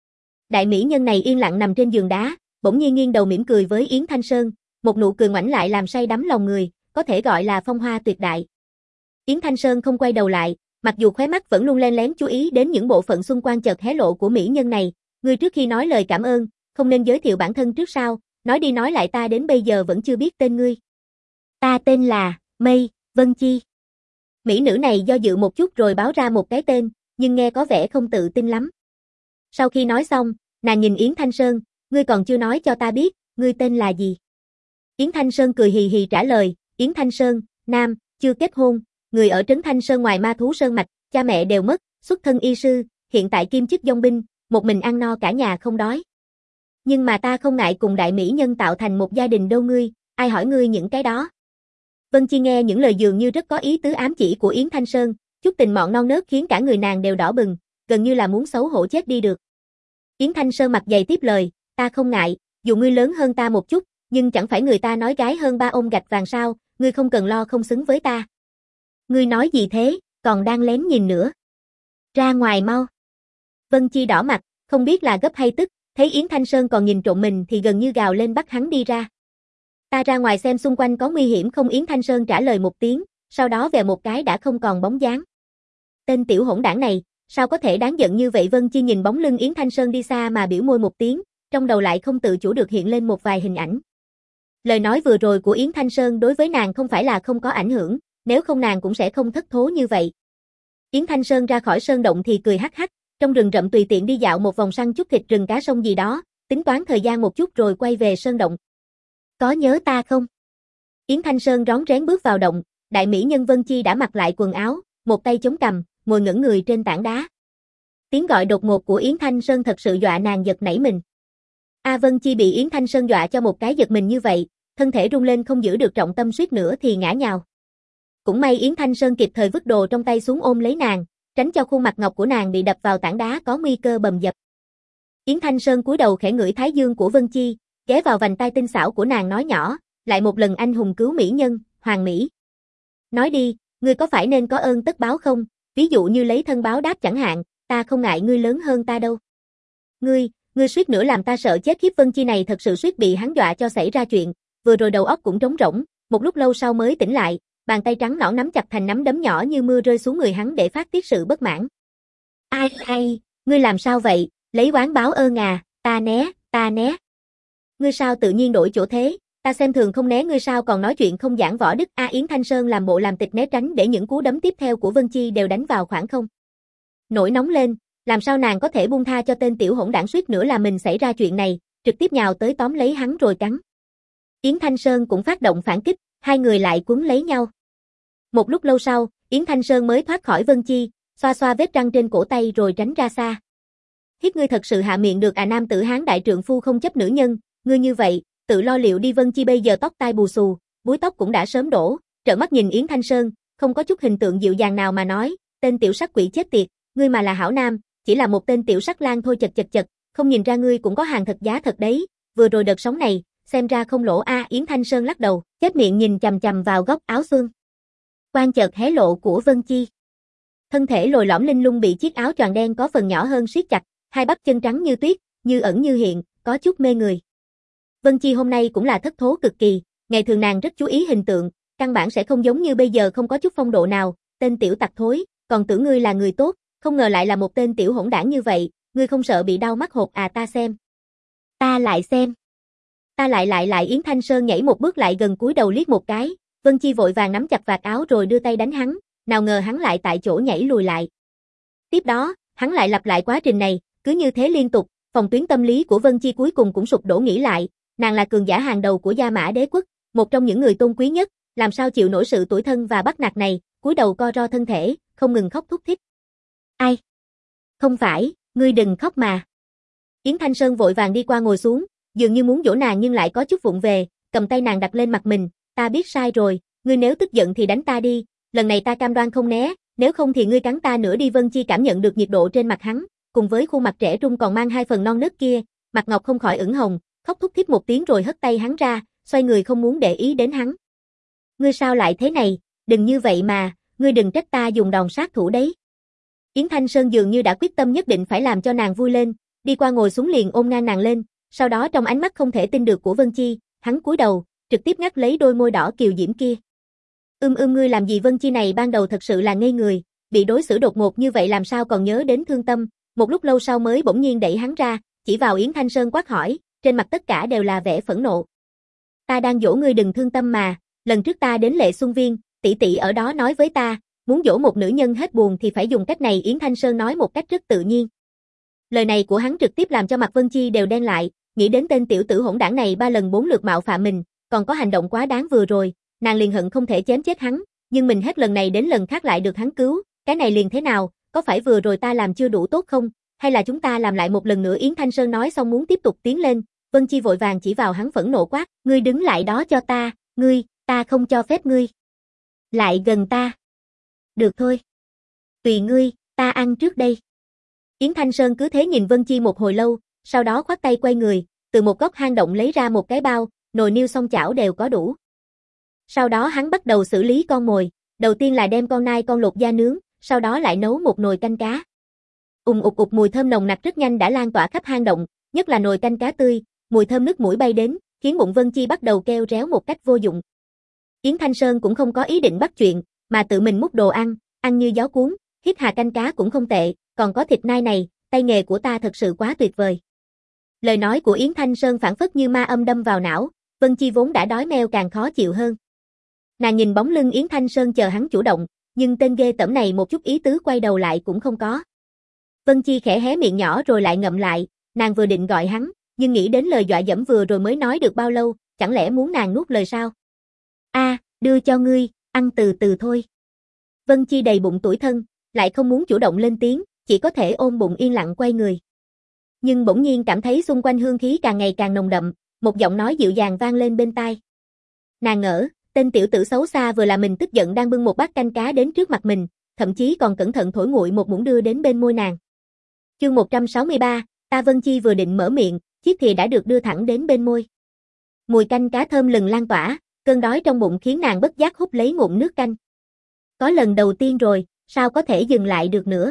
Đại mỹ nhân này yên lặng nằm trên giường đá, bỗng nhiên nghiêng đầu mỉm cười với Yến Thanh Sơn, một nụ cười ngoảnh lại làm say đắm lòng người, có thể gọi là phong hoa tuyệt đại. Yến Thanh Sơn không quay đầu lại, mặc dù khóe mắt vẫn luôn len lén chú ý đến những bộ phận xung quanh chợt hé lộ của mỹ nhân này. Ngươi trước khi nói lời cảm ơn, không nên giới thiệu bản thân trước sao, nói đi nói lại ta đến bây giờ vẫn chưa biết tên ngươi. Ta tên là, Mây, Vân Chi. Mỹ nữ này do dự một chút rồi báo ra một cái tên, nhưng nghe có vẻ không tự tin lắm. Sau khi nói xong, nàng nhìn Yến Thanh Sơn, ngươi còn chưa nói cho ta biết, ngươi tên là gì? Yến Thanh Sơn cười hì hì trả lời, Yến Thanh Sơn, nam, chưa kết hôn, người ở trấn Thanh Sơn ngoài ma thú sơn mạch, cha mẹ đều mất, xuất thân y sư, hiện tại kim chức dong binh, một mình ăn no cả nhà không đói. Nhưng mà ta không ngại cùng đại mỹ nhân tạo thành một gia đình đâu ngươi, ai hỏi ngươi những cái đó. Vân Chi nghe những lời dường như rất có ý tứ ám chỉ của Yến Thanh Sơn, chút tình mọn non nớt khiến cả người nàng đều đỏ bừng, gần như là muốn xấu hổ chết đi được. Yến Thanh Sơn mặt dày tiếp lời, ta không ngại, dù ngươi lớn hơn ta một chút, nhưng chẳng phải người ta nói gái hơn ba ông gạch vàng sao, ngươi không cần lo không xứng với ta. Ngươi nói gì thế, còn đang lén nhìn nữa. Ra ngoài mau. Vân Chi đỏ mặt, không biết là gấp hay tức, thấy Yến Thanh Sơn còn nhìn trộm mình thì gần như gào lên bắt hắn đi ra. Ta ra ngoài xem xung quanh có nguy hiểm không? Yến Thanh Sơn trả lời một tiếng, sau đó vèo một cái đã không còn bóng dáng. Tên tiểu hỗn đảng này, sao có thể đáng giận như vậy? Vân Chi nhìn bóng lưng Yến Thanh Sơn đi xa mà biểu môi một tiếng, trong đầu lại không tự chủ được hiện lên một vài hình ảnh. Lời nói vừa rồi của Yến Thanh Sơn đối với nàng không phải là không có ảnh hưởng, nếu không nàng cũng sẽ không thất thố như vậy. Yến Thanh Sơn ra khỏi sơn động thì cười hắc hắc, trong rừng rậm tùy tiện đi dạo một vòng săn chút thịt rừng cá sông gì đó, tính toán thời gian một chút rồi quay về sơn động. Có nhớ ta không? Yến Thanh Sơn rón rén bước vào động, đại mỹ nhân Vân Chi đã mặc lại quần áo, một tay chống cằm, ngồi ngẩn người trên tảng đá. Tiếng gọi đột ngột của Yến Thanh Sơn thật sự dọa nàng giật nảy mình. A Vân Chi bị Yến Thanh Sơn dọa cho một cái giật mình như vậy, thân thể rung lên không giữ được trọng tâm suýt nữa thì ngã nhào. Cũng may Yến Thanh Sơn kịp thời vứt đồ trong tay xuống ôm lấy nàng, tránh cho khuôn mặt ngọc của nàng bị đập vào tảng đá có nguy cơ bầm dập. Yến Thanh Sơn cúi đầu khẽ ngửi thái dương của Vân Chi, ghé vào vành tai tinh xảo của nàng nói nhỏ, lại một lần anh hùng cứu mỹ nhân, Hoàng Mỹ. Nói đi, ngươi có phải nên có ơn tất báo không, ví dụ như lấy thân báo đáp chẳng hạn, ta không ngại ngươi lớn hơn ta đâu. Ngươi, ngươi suýt nữa làm ta sợ chết khiếp. Vân Chi này thật sự suýt bị hắn dọa cho xảy ra chuyện, vừa rồi đầu óc cũng trống rỗng, một lúc lâu sau mới tỉnh lại, bàn tay trắng nõn nắm chặt thành nắm đấm nhỏ như mưa rơi xuống người hắn để phát tiết sự bất mãn. Ai ai, ngươi làm sao vậy, lấy oán báo ơn à, ta né, ta né. Ngươi sao tự nhiên đổi chỗ thế, ta xem thường không né ngươi sao còn nói chuyện không giảng võ đức. A Yến Thanh Sơn làm bộ làm tịch né tránh để những cú đấm tiếp theo của Vân Chi đều đánh vào khoảng không. Nổi nóng lên, làm sao nàng có thể buông tha cho tên tiểu hỗn đảng suýt nữa là mình xảy ra chuyện này, trực tiếp nhào tới tóm lấy hắn rồi cắn. Yến Thanh Sơn cũng phát động phản kích, hai người lại quấn lấy nhau. Một lúc lâu sau, Yến Thanh Sơn mới thoát khỏi Vân Chi, xoa xoa vết răng trên cổ tay rồi tránh ra xa. Hiếp ngươi thật sự hạ miệng được à? Nam tử Hán đại trượng phu không chấp nữ nhân, ngươi như vậy, tự lo liệu đi. Vân Chi bây giờ tóc tai bù xù, búi tóc cũng đã sớm đổ, trợn mắt nhìn Yến Thanh Sơn, không có chút hình tượng dịu dàng nào mà nói, tên tiểu sắc quỷ chết tiệt, ngươi mà là hảo nam, chỉ là một tên tiểu sắc lang thôi. Chật chật chật, không nhìn ra ngươi cũng có hàng thật giá thật đấy, vừa rồi đợt sóng này, xem ra không lỗ a. À, Yến Thanh Sơn lắc đầu, chết miệng nhìn chằm chằm vào góc áo xương quan chợt hé lộ của Vân Chi. Thân thể lồi lõm linh lung bị chiếc áo choàng đen có phần nhỏ hơn siết chặt, hai bắp chân trắng như tuyết, như ẩn như hiện, có chút mê người. Vân Chi hôm nay cũng là thất thố cực kỳ, ngày thường nàng rất chú ý hình tượng, căn bản sẽ không giống như bây giờ không có chút phong độ nào, tên tiểu tặc thối, còn tưởng ngươi là người tốt, không ngờ lại là một tên tiểu hỗn đảng như vậy, ngươi không sợ bị đau mắt hột à? Ta xem. Ta lại xem. Ta lại lại lại. Yến Thanh Sơn nhảy một bước lại gần cúi đầu liếc một cái, Vân Chi vội vàng nắm chặt vạt áo rồi đưa tay đánh hắn, nào ngờ hắn lại tại chỗ nhảy lùi lại. Tiếp đó, hắn lại lặp lại quá trình này, cứ như thế liên tục, phòng tuyến tâm lý của Vân Chi cuối cùng cũng sụp đổ nghĩ lại, nàng là cường giả hàng đầu của Gia Mã Đế quốc, một trong những người tôn quý nhất, làm sao chịu nổi sự tủi thân và bắt nạt này, cúi đầu co ro thân thể, không ngừng khóc thút thít. Ai? Không phải, ngươi đừng khóc mà. Yến Thanh Sơn vội vàng đi qua ngồi xuống, dường như muốn dỗ nàng nhưng lại có chút vụng về, cầm tay nàng đặt lên mặt mình, ta biết sai rồi, ngươi nếu tức giận thì đánh ta đi, lần này ta cam đoan không né, nếu không thì ngươi cắn ta nữa đi. Vân Chi cảm nhận được nhiệt độ trên mặt hắn, cùng với khuôn mặt trẻ trung còn mang hai phần non nớt kia, mặt ngọc không khỏi ửng hồng, khóc thút thít một tiếng rồi hất tay hắn ra, xoay người không muốn để ý đến hắn. Ngươi sao lại thế này, đừng như vậy mà, ngươi đừng trách ta dùng đòn sát thủ đấy. Yến Thanh Sơn dường như đã quyết tâm nhất định phải làm cho nàng vui lên, đi qua ngồi xuống liền ôm ngang nàng lên, sau đó trong ánh mắt không thể tin được của Vân Chi, hắn cúi đầu, trực tiếp ngắt lấy đôi môi đỏ kiều diễm kia. Ưm ưm ngươi làm gì? Vân Chi này ban đầu thật sự là ngây người, bị đối xử đột ngột như vậy làm sao còn nhớ đến thương tâm, một lúc lâu sau mới bỗng nhiên đẩy hắn ra, chỉ vào Yến Thanh Sơn quát hỏi, trên mặt tất cả đều là vẻ phẫn nộ. Ta đang dỗ ngươi đừng thương tâm mà, lần trước ta đến Lệ Xuân Viên, tỷ tỷ ở đó nói với ta, muốn dỗ một nữ nhân hết buồn thì phải dùng cách này, Yến Thanh Sơn nói một cách rất tự nhiên. Lời này của hắn trực tiếp làm cho mặt Vân Chi đều đen lại, nghĩ đến tên tiểu tử hỗn đảng này ba lần bốn lượt mạo phạm mình, còn có hành động quá đáng vừa rồi, nàng liền hận không thể chém chết hắn, nhưng mình hết lần này đến lần khác lại được hắn cứu, cái này liền thế nào, có phải vừa rồi ta làm chưa đủ tốt không, hay là chúng ta làm lại một lần nữa, Yến Thanh Sơn nói xong muốn tiếp tục tiến lên, Vân Chi vội vàng chỉ vào hắn phẫn nộ quát, ngươi đứng lại đó cho ta, ngươi, ta không cho phép ngươi lại gần ta. Được thôi. Tùy ngươi, ta ăn trước đây. Yến Thanh Sơn cứ thế nhìn Vân Chi một hồi lâu, sau đó khoát tay quay người, từ một góc hang động lấy ra một cái bao, nồi niêu song chảo đều có đủ. Sau đó hắn bắt đầu xử lý con mồi, đầu tiên là đem con nai con lột da nướng, sau đó lại nấu một nồi canh cá. Ùng ục ục mùi thơm nồng nặc rất nhanh đã lan tỏa khắp hang động, nhất là nồi canh cá tươi, mùi thơm nước mũi bay đến, khiến bụng Vân Chi bắt đầu kêu réo một cách vô dụng. Yến Thanh Sơn cũng không có ý định bắt chuyện, mà tự mình múc đồ ăn, ăn như gió cuốn, hít hà canh cá cũng không tệ, còn có thịt nai này, tay nghề của ta thật sự quá tuyệt vời. Lời nói của Yến Thanh Sơn phảng phất như ma âm đâm vào não, Vân Chi vốn đã đói meo càng khó chịu hơn. Nàng nhìn bóng lưng Yến Thanh Sơn chờ hắn chủ động, nhưng tên ghê tởm này một chút ý tứ quay đầu lại cũng không có. Vân Chi khẽ hé miệng nhỏ rồi lại ngậm lại, nàng vừa định gọi hắn, nhưng nghĩ đến lời dọa dẫm vừa rồi mới nói được bao lâu, chẳng lẽ muốn nàng nuốt lời sao? A, à, đưa cho ngươi, ăn từ từ thôi. Vân Chi đầy bụng tủi thân, lại không muốn chủ động lên tiếng, chỉ có thể ôm bụng yên lặng quay người. Nhưng bỗng nhiên cảm thấy xung quanh hương khí càng ngày càng nồng đậm, một giọng nói dịu dàng vang lên bên tai. Nàng ngỡ, tên tiểu tử xấu xa vừa làm mình tức giận đang bưng một bát canh cá đến trước mặt mình, thậm chí còn cẩn thận thổi nguội một muỗng đưa đến bên môi nàng. Chương một trăm sáu mươi ba, ta Vân Chi vừa định mở miệng, chiếc thìa đã được đưa thẳng đến bên môi. Mùi canh cá thơm lừng lan tỏa, cơn đói trong bụng khiến nàng bất giác húp lấy ngụm nước canh. Có lần đầu tiên rồi, sao có thể dừng lại được nữa?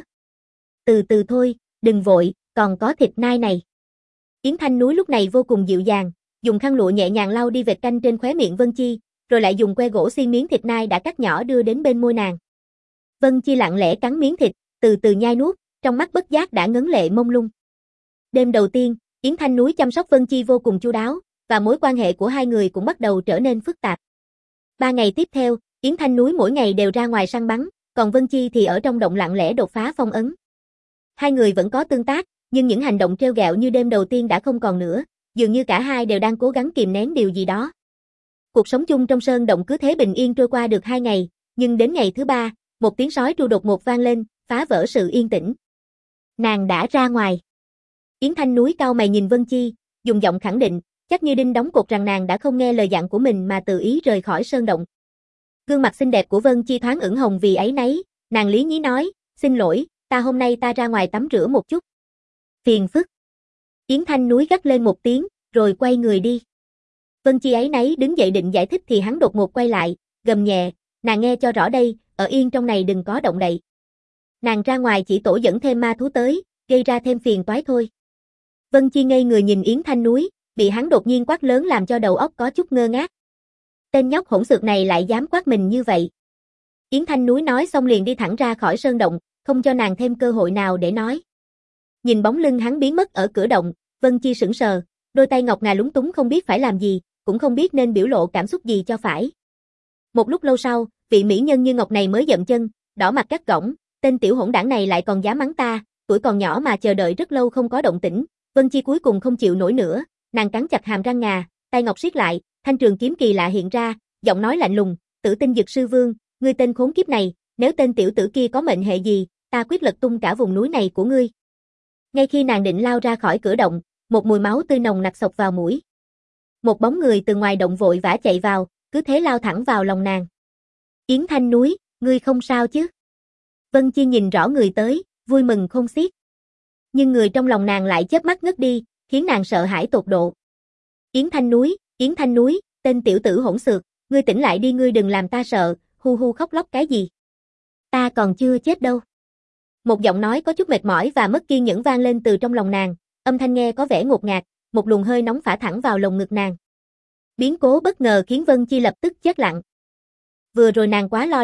Từ từ thôi, đừng vội, còn có thịt nai này. Yến Thanh Núi lúc này vô cùng dịu dàng, dùng khăn lụa nhẹ nhàng lau đi vệt canh trên khóe miệng Vân Chi, rồi lại dùng que gỗ xiên miếng thịt nai đã cắt nhỏ đưa đến bên môi nàng. Vân Chi lặng lẽ cắn miếng thịt, từ từ nhai nuốt, trong mắt bất giác đã ngấn lệ mông lung. Đêm đầu tiên, Yến Thanh Núi chăm sóc Vân Chi vô cùng chu đáo, và mối quan hệ của hai người cũng bắt đầu trở nên phức tạp. Ba ngày tiếp theo, Yến Thanh Núi mỗi ngày đều ra ngoài săn bắn, còn Vân Chi thì ở trong động lặng lẽ đột phá phong ấn. Hai người vẫn có tương tác, nhưng những hành động trêu ghẹo như đêm đầu tiên đã không còn nữa, dường như cả hai đều đang cố gắng kìm nén điều gì đó. Cuộc sống chung trong sơn động cứ thế bình yên trôi qua được hai ngày, nhưng đến ngày thứ ba, một tiếng sói tru đột ngột vang lên, phá vỡ sự yên tĩnh. Nàng đã ra ngoài. Yến Thanh Núi cau mày nhìn Vân Chi, dùng giọng khẳng định, chắc như đinh đóng cột rằng nàng đã không nghe lời dặn của mình mà tự ý rời khỏi sơn động. Gương mặt xinh đẹp của Vân Chi thoáng ửng hồng vì áy náy, nàng lý nhí nói, xin lỗi, ta hôm nay ta ra ngoài tắm rửa một chút. Phiền phức. Yến Thanh Núi gắt lên một tiếng, rồi quay người đi. Vân Chi áy náy đứng dậy định giải thích thì hắn đột ngột quay lại, gầm nhẹ, nàng nghe cho rõ đây, ở yên trong này đừng có động đậy. Nàng ra ngoài chỉ tổ dẫn thêm ma thú tới, gây ra thêm phiền toái thôi. Vân Chi ngây người nhìn Yến Thanh Núi, bị hắn đột nhiên quát lớn làm cho đầu óc có chút ngơ ngác. Tên nhóc hỗn xược này lại dám quát mình như vậy. Yến Thanh Núi nói xong liền đi thẳng ra khỏi sơn động, không cho nàng thêm cơ hội nào để nói. Nhìn bóng lưng hắn biến mất ở cửa động, Vân Chi sững sờ, đôi tay ngọc ngà lúng túng không biết phải làm gì, cũng không biết nên biểu lộ cảm xúc gì cho phải. Một lúc lâu sau, vị mỹ nhân như ngọc này mới dậm chân, đỏ mặt gắt gỏng, tên tiểu hỗn đảng này lại còn dám mắng ta, tuổi còn nhỏ mà chờ đợi rất lâu không có động tĩnh. Vân Chi cuối cùng không chịu nổi nữa, nàng cắn chặt hàm răng ngà, tay ngọc siết lại, thanh trường kiếm kỳ lạ hiện ra, giọng nói lạnh lùng, Tử Tinh Dực Sư Vương, ngươi tên khốn kiếp này, nếu tên tiểu tử kia có mệnh hệ gì, ta quyết lật tung cả vùng núi này của ngươi. Ngay khi nàng định lao ra khỏi cửa động, một mùi máu tươi nồng nặc xộc vào mũi. Một bóng người từ ngoài động vội vã chạy vào, cứ thế lao thẳng vào lòng nàng. Yến Thanh Núi, ngươi không sao chứ? Vân Chi nhìn rõ người tới, vui mừng khôn xiết. Nhưng người trong lòng nàng lại chớp mắt ngất đi, khiến nàng sợ hãi tột độ. Yến Thanh Núi, Yến Thanh Núi, tên tiểu tử hỗn xược, ngươi tỉnh lại đi, ngươi đừng làm ta sợ, hu hu khóc lóc cái gì? Ta còn chưa chết đâu. Một giọng nói có chút mệt mỏi và mất kiên nhẫn vang lên từ trong lòng nàng, âm thanh nghe có vẻ ngột ngạt, một luồng hơi nóng phả thẳng vào lồng ngực nàng. Biến cố bất ngờ khiến Vân Chi lập tức chết lặng. Vừa rồi nàng quá lo lắng,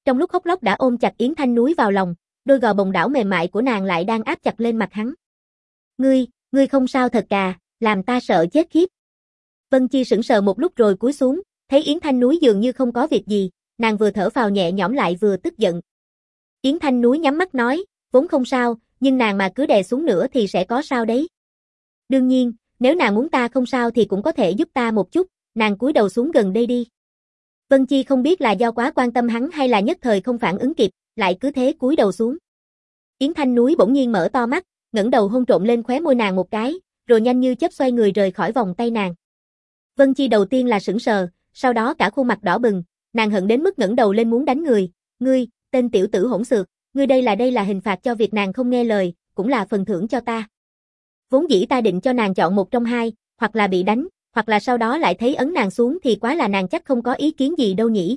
Trong lúc khóc lóc đã ôm chặt Yến Thanh Núi vào lòng, đôi gò bồng đảo mềm mại của nàng lại đang áp chặt lên mặt hắn. Ngươi, ngươi không sao thật à, làm ta sợ chết khiếp. Vân Chi sững sờ một lúc rồi cúi xuống, thấy Yến Thanh Núi dường như không có việc gì, nàng vừa thở phào nhẹ nhõm lại vừa tức giận. Yến Thanh Núi nhắm mắt nói, vốn không sao, nhưng nàng mà cứ đè xuống nữa thì sẽ có sao đấy. Đương nhiên, nếu nàng muốn ta không sao thì cũng có thể giúp ta một chút, nàng cúi đầu xuống gần đây đi. Vân Chi không biết là do quá quan tâm hắn hay là nhất thời không phản ứng kịp, lại cứ thế cúi đầu xuống. Yến Thanh Núi bỗng nhiên mở to mắt, ngẩng đầu hôn trộm lên khóe môi nàng một cái, rồi nhanh như chớp xoay người rời khỏi vòng tay nàng. Vân Chi đầu tiên là sững sờ, sau đó cả khuôn mặt đỏ bừng, nàng hận đến mức ngẩng đầu lên muốn đánh người. Ngươi, tên tiểu tử hỗn xược, ngươi đây là đây là hình phạt cho việc nàng không nghe lời, cũng là phần thưởng cho ta. Vốn dĩ ta định cho nàng chọn một trong hai, hoặc là bị đánh, hoặc là sau đó lại thấy ấn nàng xuống thì quá là nàng chắc không có ý kiến gì đâu nhỉ.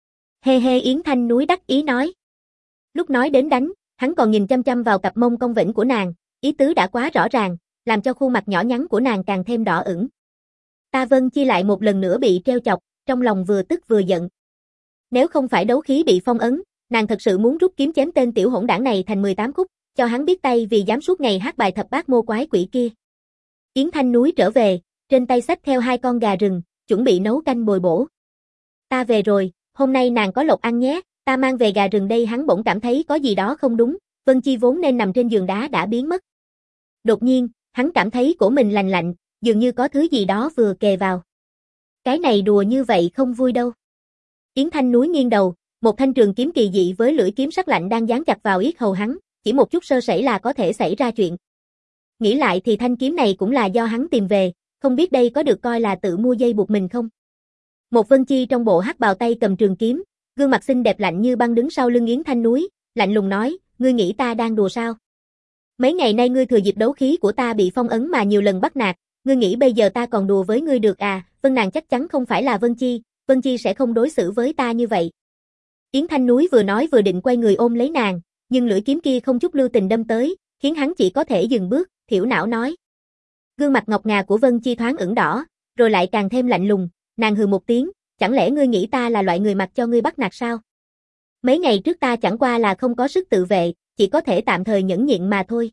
Hê hê Yến Thanh Núi đắc ý nói. Lúc nói đến đánh, hắn còn nhìn chăm chăm vào cặp mông cong vĩnh của nàng, ý tứ đã quá rõ ràng, làm cho khuôn mặt nhỏ nhắn của nàng càng thêm đỏ ửng. Ta Vân Chi lại một lần nữa bị treo chọc, trong lòng vừa tức vừa giận. Nếu không phải đấu khí bị phong ấn, nàng thật sự muốn rút kiếm chém tên tiểu hỗn đảng này thành mười tám khúc, cho hắn biết tay vì dám suốt ngày hát bài thập bát mô quái quỷ kia. Yến Thanh Núi trở về, trên tay xách theo hai con gà rừng, chuẩn bị nấu canh bồi bổ. Ta về rồi, hôm nay nàng có lộc ăn nhé, ta mang về gà rừng đây. Hắn bỗng cảm thấy có gì đó không đúng, Vân Chi vốn nên nằm trên giường đá đã biến mất. Đột nhiên, hắn cảm thấy cổ mình lạnh lạnh, dường như có thứ gì đó vừa kề vào. Cái này đùa như vậy không vui đâu. Yến Thanh Núi nghiêng đầu, một thanh trường kiếm kỳ dị với lưỡi kiếm sắc lạnh đang dán chặt vào yết hầu hắn, chỉ một chút sơ sẩy là có thể xảy ra chuyện. Nghĩ lại thì thanh kiếm này cũng là do hắn tìm về, không biết đây có được coi là tự mua dây buộc mình không? Một Vân Chi trong bộ hắc bào tay cầm trường kiếm, gương mặt xinh đẹp lạnh như băng đứng sau lưng Yến Thanh Núi, lạnh lùng nói, ngươi nghĩ ta đang đùa sao? Mấy ngày nay ngươi thừa dịp đấu khí của ta bị phong ấn mà nhiều lần bắt nạt, ngươi nghĩ bây giờ ta còn đùa với ngươi được à? Vân nàng chắc chắn không phải là Vân Chi, Vân Chi sẽ không đối xử với ta như vậy. Yến Thanh Núi vừa nói vừa định quay người ôm lấy nàng, nhưng lưỡi kiếm kia không chút lưu tình đâm tới, khiến hắn chỉ có thể dừng bước, thiểu não nói. Gương mặt ngọc ngà của Vân Chi thoáng ửng đỏ, rồi lại càng thêm lạnh lùng, nàng hừ một tiếng, chẳng lẽ ngươi nghĩ ta là loại người mặc cho ngươi bắt nạt sao? Mấy ngày trước ta chẳng qua là không có sức tự vệ, chỉ có thể tạm thời nhẫn nhịn mà thôi.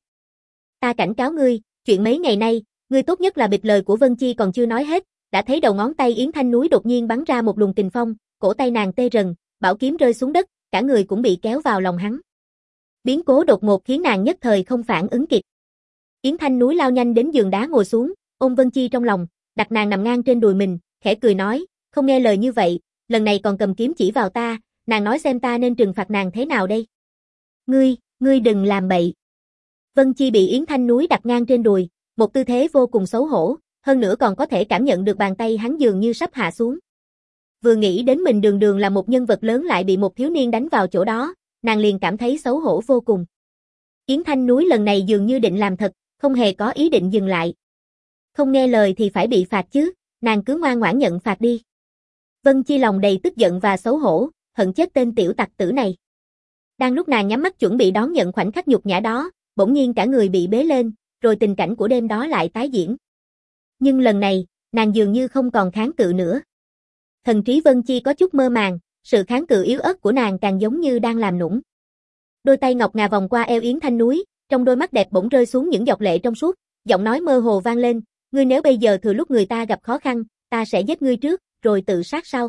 Ta cảnh cáo ngươi, chuyện mấy ngày nay, ngươi tốt nhất là bịt lời của Vân Chi còn chưa nói hết, đã thấy đầu ngón tay Yến Thanh Núi đột nhiên bắn ra một luồng kình phong, cổ tay nàng tê rần, bảo kiếm rơi xuống đất, cả người cũng bị kéo vào lòng hắn. Biến cố đột ngột khiến nàng nhất thời không phản ứng kịp. Yến Thanh Núi lao nhanh đến giường đá ngồi xuống, ôm Vân Chi trong lòng, đặt nàng nằm ngang trên đùi mình, khẽ cười nói, không nghe lời như vậy, lần này còn cầm kiếm chỉ vào ta, nàng nói xem ta nên trừng phạt nàng thế nào đây? Ngươi, ngươi đừng làm bậy. Vân Chi bị Yến Thanh Núi đặt ngang trên đùi, một tư thế vô cùng xấu hổ, hơn nữa còn có thể cảm nhận được bàn tay hắn dường như sắp hạ xuống. Vừa nghĩ đến mình đường đường là một nhân vật lớn lại bị một thiếu niên đánh vào chỗ đó, nàng liền cảm thấy xấu hổ vô cùng. Yến Thanh Núi lần này dường như định làm thật, không hề có ý định dừng lại. Không nghe lời thì phải bị phạt chứ, nàng cứ ngoan ngoãn nhận phạt đi. Vân Chi lòng đầy tức giận và xấu hổ, hận chết tên tiểu tặc tử này. Đang lúc nàng nhắm mắt chuẩn bị đón nhận khoảnh khắc nhục nhã đó, bỗng nhiên cả người bị bế lên, rồi tình cảnh của đêm đó lại tái diễn. Nhưng lần này, nàng dường như không còn kháng cự nữa. Thần trí Vân Chi có chút mơ màng, sự kháng cự yếu ớt của nàng càng giống như đang làm nũng. Đôi tay ngọc ngà vòng qua eo Yến Thanh Núi, trong đôi mắt đẹp bỗng rơi xuống những giọt lệ trong suốt, giọng nói mơ hồ vang lên, ngươi nếu bây giờ thừa lúc người ta gặp khó khăn, ta sẽ giết ngươi trước, rồi tự sát sau.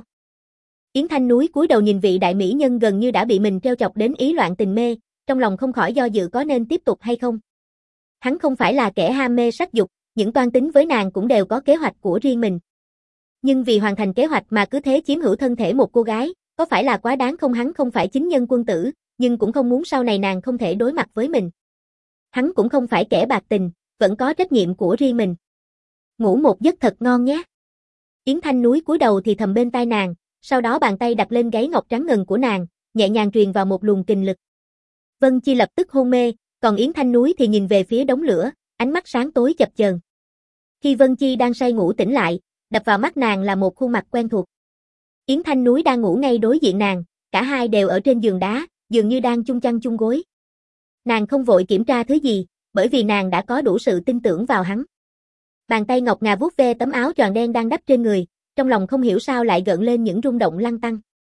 Yến Thanh Núi cúi đầu nhìn vị đại mỹ nhân gần như đã bị mình treo chọc đến ý loạn tình mê, trong lòng không khỏi do dự có nên tiếp tục hay không. Hắn không phải là kẻ ham mê sắc dục, những toan tính với nàng cũng đều có kế hoạch của riêng mình. Nhưng vì hoàn thành kế hoạch mà cứ thế chiếm hữu thân thể một cô gái, có phải là quá đáng không? Hắn không phải chính nhân quân tử, nhưng cũng không muốn sau này nàng không thể đối mặt với mình. Hắn cũng không phải kẻ bạc tình, vẫn có trách nhiệm của riêng mình. Ngủ một giấc thật ngon nhé. Yến Thanh Núi cúi đầu thì thầm bên tai nàng, sau đó bàn tay đặt lên gáy ngọc trắng ngần của nàng, nhẹ nhàng truyền vào một luồng kình lực. Vân Chi lập tức hôn mê, còn Yến Thanh Núi thì nhìn về phía đống lửa, ánh mắt sáng tối chập chờn. Khi Vân Chi đang say ngủ tỉnh lại, đập vào mắt nàng là một khuôn mặt quen thuộc. Yến Thanh Núi đang ngủ ngay đối diện nàng, cả hai đều ở trên giường đá, dường như đang chung chăn chung gối. Nàng không vội kiểm tra thứ gì, bởi vì nàng đã có đủ sự tin tưởng vào hắn. Bàn tay ngọc ngà vuốt ve tấm áo choàng đen đang đắp trên người, trong lòng không hiểu sao lại gợn lên những rung động lăn tăn.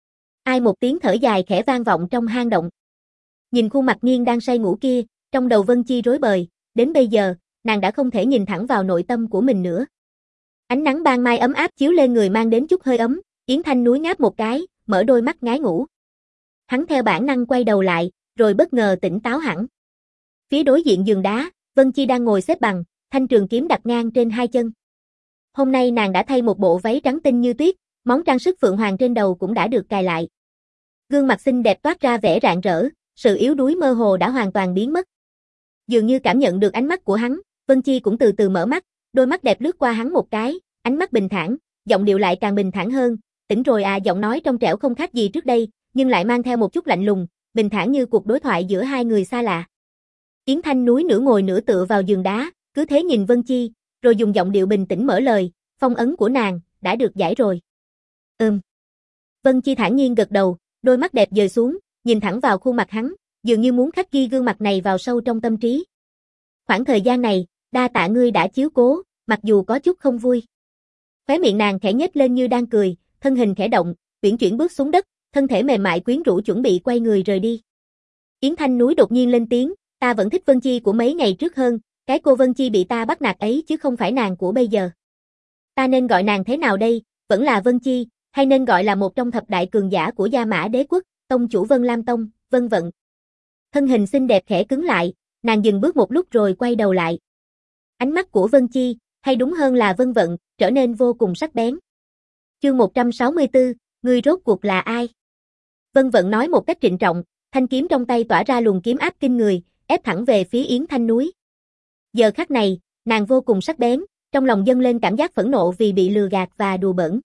Ai một tiếng thở dài khẽ vang vọng trong hang động. Nhìn khuôn mặt nghiêng đang say ngủ kia, trong đầu Vân Chi rối bời, đến bây giờ, nàng đã không thể nhìn thẳng vào nội tâm của mình nữa. Ánh nắng ban mai ấm áp chiếu lên người mang đến chút hơi ấm, Yến Thanh Núi ngáp một cái, mở đôi mắt ngái ngủ. Hắn theo bản năng quay đầu lại, rồi bất ngờ tỉnh táo hẳn. Phía đối diện giường đá, Vân Chi đang ngồi xếp bằng, thanh trường kiếm đặt ngang trên hai chân. Hôm nay nàng đã thay một bộ váy trắng tinh như tuyết, món trang sức phượng hoàng trên đầu cũng đã được cài lại. Gương mặt xinh đẹp toát ra vẻ rạng rỡ, sự yếu đuối mơ hồ đã hoàn toàn biến mất. Dường như cảm nhận được ánh mắt của hắn, Vân Chi cũng từ từ mở mắt, đôi mắt đẹp lướt qua hắn một cái, ánh mắt bình thản, giọng điệu lại càng bình thản hơn, tỉnh rồi à, giọng nói trong trẻo không khác gì trước đây, nhưng lại mang theo một chút lạnh lùng, bình thản như cuộc đối thoại giữa hai người xa lạ. Yến Thanh Núi nửa ngồi nửa tựa vào giường đá, cứ thế nhìn Vân Chi, rồi dùng giọng điệu bình tĩnh mở lời, phong ấn của nàng, đã được giải rồi. Ừm. Vân Chi thản nhiên gật đầu, đôi mắt đẹp dời xuống, nhìn thẳng vào khuôn mặt hắn, dường như muốn khắc ghi gương mặt này vào sâu trong tâm trí. Khoảng thời gian này, đa tạ ngươi đã chiếu cố, mặc dù có chút không vui. Khóe miệng nàng khẽ nhếch lên như đang cười, thân hình khẽ động, uyển chuyển bước xuống đất, thân thể mềm mại quyến rũ chuẩn bị quay người rời đi. Yến Thanh Núi đột nhiên lên tiếng, ta vẫn thích Vân Chi của mấy ngày trước hơn, cái cô Vân Chi bị ta bắt nạt ấy chứ không phải nàng của bây giờ. Ta nên gọi nàng thế nào đây, vẫn là Vân Chi, hay nên gọi là một trong thập đại cường giả của Gia Mã Đế quốc, tông chủ Vân Lam Tông, Vân Vận. Thân hình xinh đẹp khẽ cứng lại, nàng dừng bước một lúc rồi quay đầu lại. Ánh mắt của Vân Chi, hay đúng hơn là Vân Vận, trở nên vô cùng sắc bén. Chương một trăm sáu mươi tư, ngươi rốt cuộc là ai? Vân Vận nói một cách trịnh trọng, thanh kiếm trong tay tỏa ra luồng kiếm áp kinh người, ép thẳng về phía Yến Thanh Núi. Giờ khắc này, nàng vô cùng sắc bén, trong lòng dâng lên cảm giác phẫn nộ vì bị lừa gạt và đùa bỡn.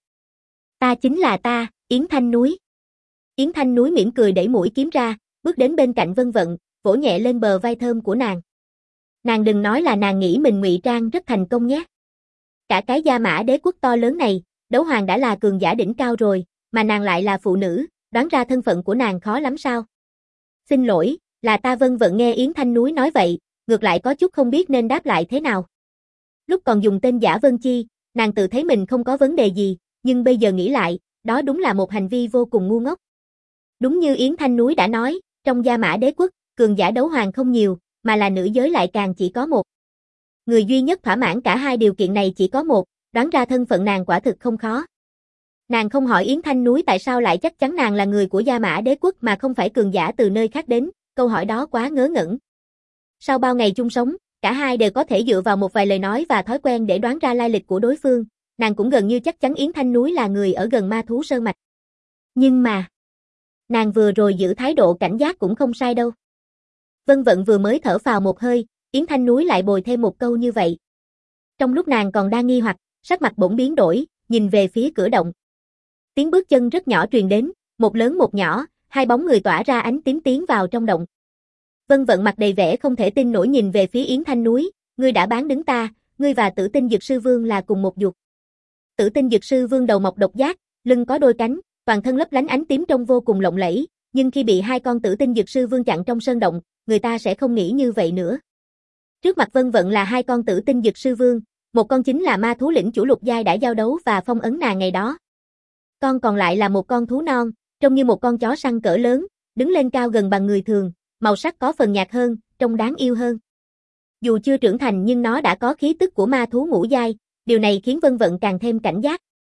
Ta chính là ta, Yến Thanh Núi. Yến Thanh Núi mỉm cười đẩy mũi kiếm ra, bước đến bên cạnh Vân Vận, vỗ nhẹ lên bờ vai thơm của nàng. Nàng đừng nói là nàng nghĩ mình ngụy trang rất thành công nhé. Cả cái Gia Mã Đế quốc to lớn này, Đấu Hoàng đã là cường giả đỉnh cao rồi, mà nàng lại là phụ nữ, đoán ra thân phận của nàng khó lắm sao? Xin lỗi, là ta. Vân Vận nghe Yến Thanh Núi nói vậy, ngược lại có chút không biết nên đáp lại thế nào. Lúc còn dùng tên giả Vân Chi, nàng tự thấy mình không có vấn đề gì, nhưng bây giờ nghĩ lại, đó đúng là một hành vi vô cùng ngu ngốc. Đúng như Yến Thanh Núi đã nói, trong Gia Mã Đế quốc, cường giả đấu hoàng không nhiều, mà là nữ giới lại càng chỉ có một. Người duy nhất thỏa mãn cả hai điều kiện này chỉ có một, đoán ra thân phận nàng quả thực không khó. Nàng không hỏi Yến Thanh Núi tại sao lại chắc chắn nàng là người của Gia Mã Đế quốc mà không phải cường giả từ nơi khác đến, câu hỏi đó quá ngớ ngẩn. Sau bao ngày chung sống, cả hai đều có thể dựa vào một vài lời nói và thói quen để đoán ra lai lịch của đối phương, nàng cũng gần như chắc chắn Yến Thanh Núi là người ở gần Ma Thú Sơn Mạch. Nhưng mà, nàng vừa rồi giữ thái độ cảnh giác cũng không sai đâu. Vân Vận vừa mới thở phào một hơi, Yến Thanh Núi lại bồi thêm một câu như vậy. Trong lúc nàng còn đang nghi hoặc, sắc mặt bỗng biến đổi, nhìn về phía cửa động. Tiếng bước chân rất nhỏ truyền đến, một lớn một nhỏ, hai bóng người tỏa ra ánh tím tiến vào trong động. Vân Vận mặt đầy vẻ không thể tin nổi nhìn về phía Yến Thanh Núi, ngươi đã bán đứng ta, ngươi và Tử Tinh Dực Sư Vương là cùng một ruột. Tử Tinh Dực Sư Vương đầu mọc độc giác, lưng có đôi cánh, toàn thân lấp lánh ánh tím trông vô cùng lộng lẫy, nhưng khi bị hai con Tử Tinh Dực Sư Vương chặn trong sơn động, người ta sẽ không nghĩ như vậy nữa. Trước mặt Vân Vận là hai con Tử Tinh Dực Sư Vương, một con chính là ma thú lĩnh chủ Lục Giai đã giao đấu và phong ấn nàng ngày đó. Con còn lại là một con thú non, trông như một con chó săn cỡ lớn, đứng lên cao gần bằng người thường, màu sắc có phần nhạt hơn, trông đáng yêu hơn. Dù chưa trưởng thành nhưng nó đã có khí tức của ma thú ngũ giai, điều này khiến Vân Vận càng thêm cảnh giác.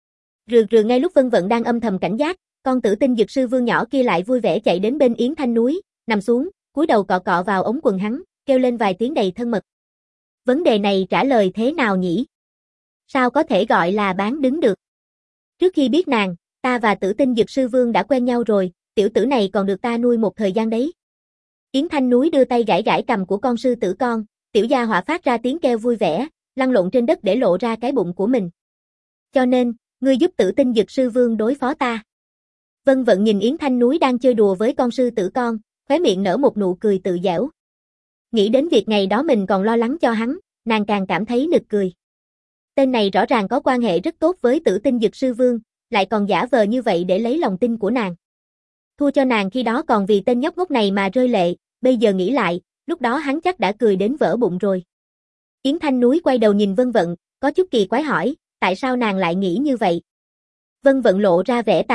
Rừ rừ ngay lúc Vân Vận đang âm thầm cảnh giác, con Tử Tinh Dực Sư Vương nhỏ kia lại vui vẻ chạy đến bên Yến Thanh Núi, nằm xuống, cúi đầu cọ cọ vào ống quần hắn, kêu lên vài tiếng đầy thân mật. Vấn đề này trả lời thế nào nhỉ? Sao có thể gọi là bán đứng được? Trước khi biết nàng, ta và Tử Tinh Dực Sư Vương đã quen nhau rồi, tiểu tử này còn được ta nuôi một thời gian đấy. Yến Thanh Núi đưa tay gãi gãi cằm của con sư tử con, tiểu gia hỏa phát ra tiếng kêu vui vẻ, lăn lộn trên đất để lộ ra cái bụng của mình. Cho nên, ngươi giúp Tử Tinh Dực Sư Vương đối phó ta. Vân Vận nhìn Yến Thanh Núi đang chơi đùa với con sư tử con, khóe miệng nở một nụ cười tự giễu. Nghĩ đến việc ngày đó mình còn lo lắng cho hắn, nàng càng cảm thấy nực cười. Tên này rõ ràng có quan hệ rất tốt với Tử Tinh Dực Sư Vương, lại còn giả vờ như vậy để lấy lòng tin của nàng. Thua cho nàng khi đó còn vì tên nhóc ngốc này mà rơi lệ, bây giờ nghĩ lại, lúc đó hắn chắc đã cười đến vỡ bụng rồi. Yến Thanh Núi quay đầu nhìn Vân Vận, có chút kỳ quái hỏi, tại sao nàng lại nghĩ như vậy? Vân Vận lộ ra vẻ tàn khốc,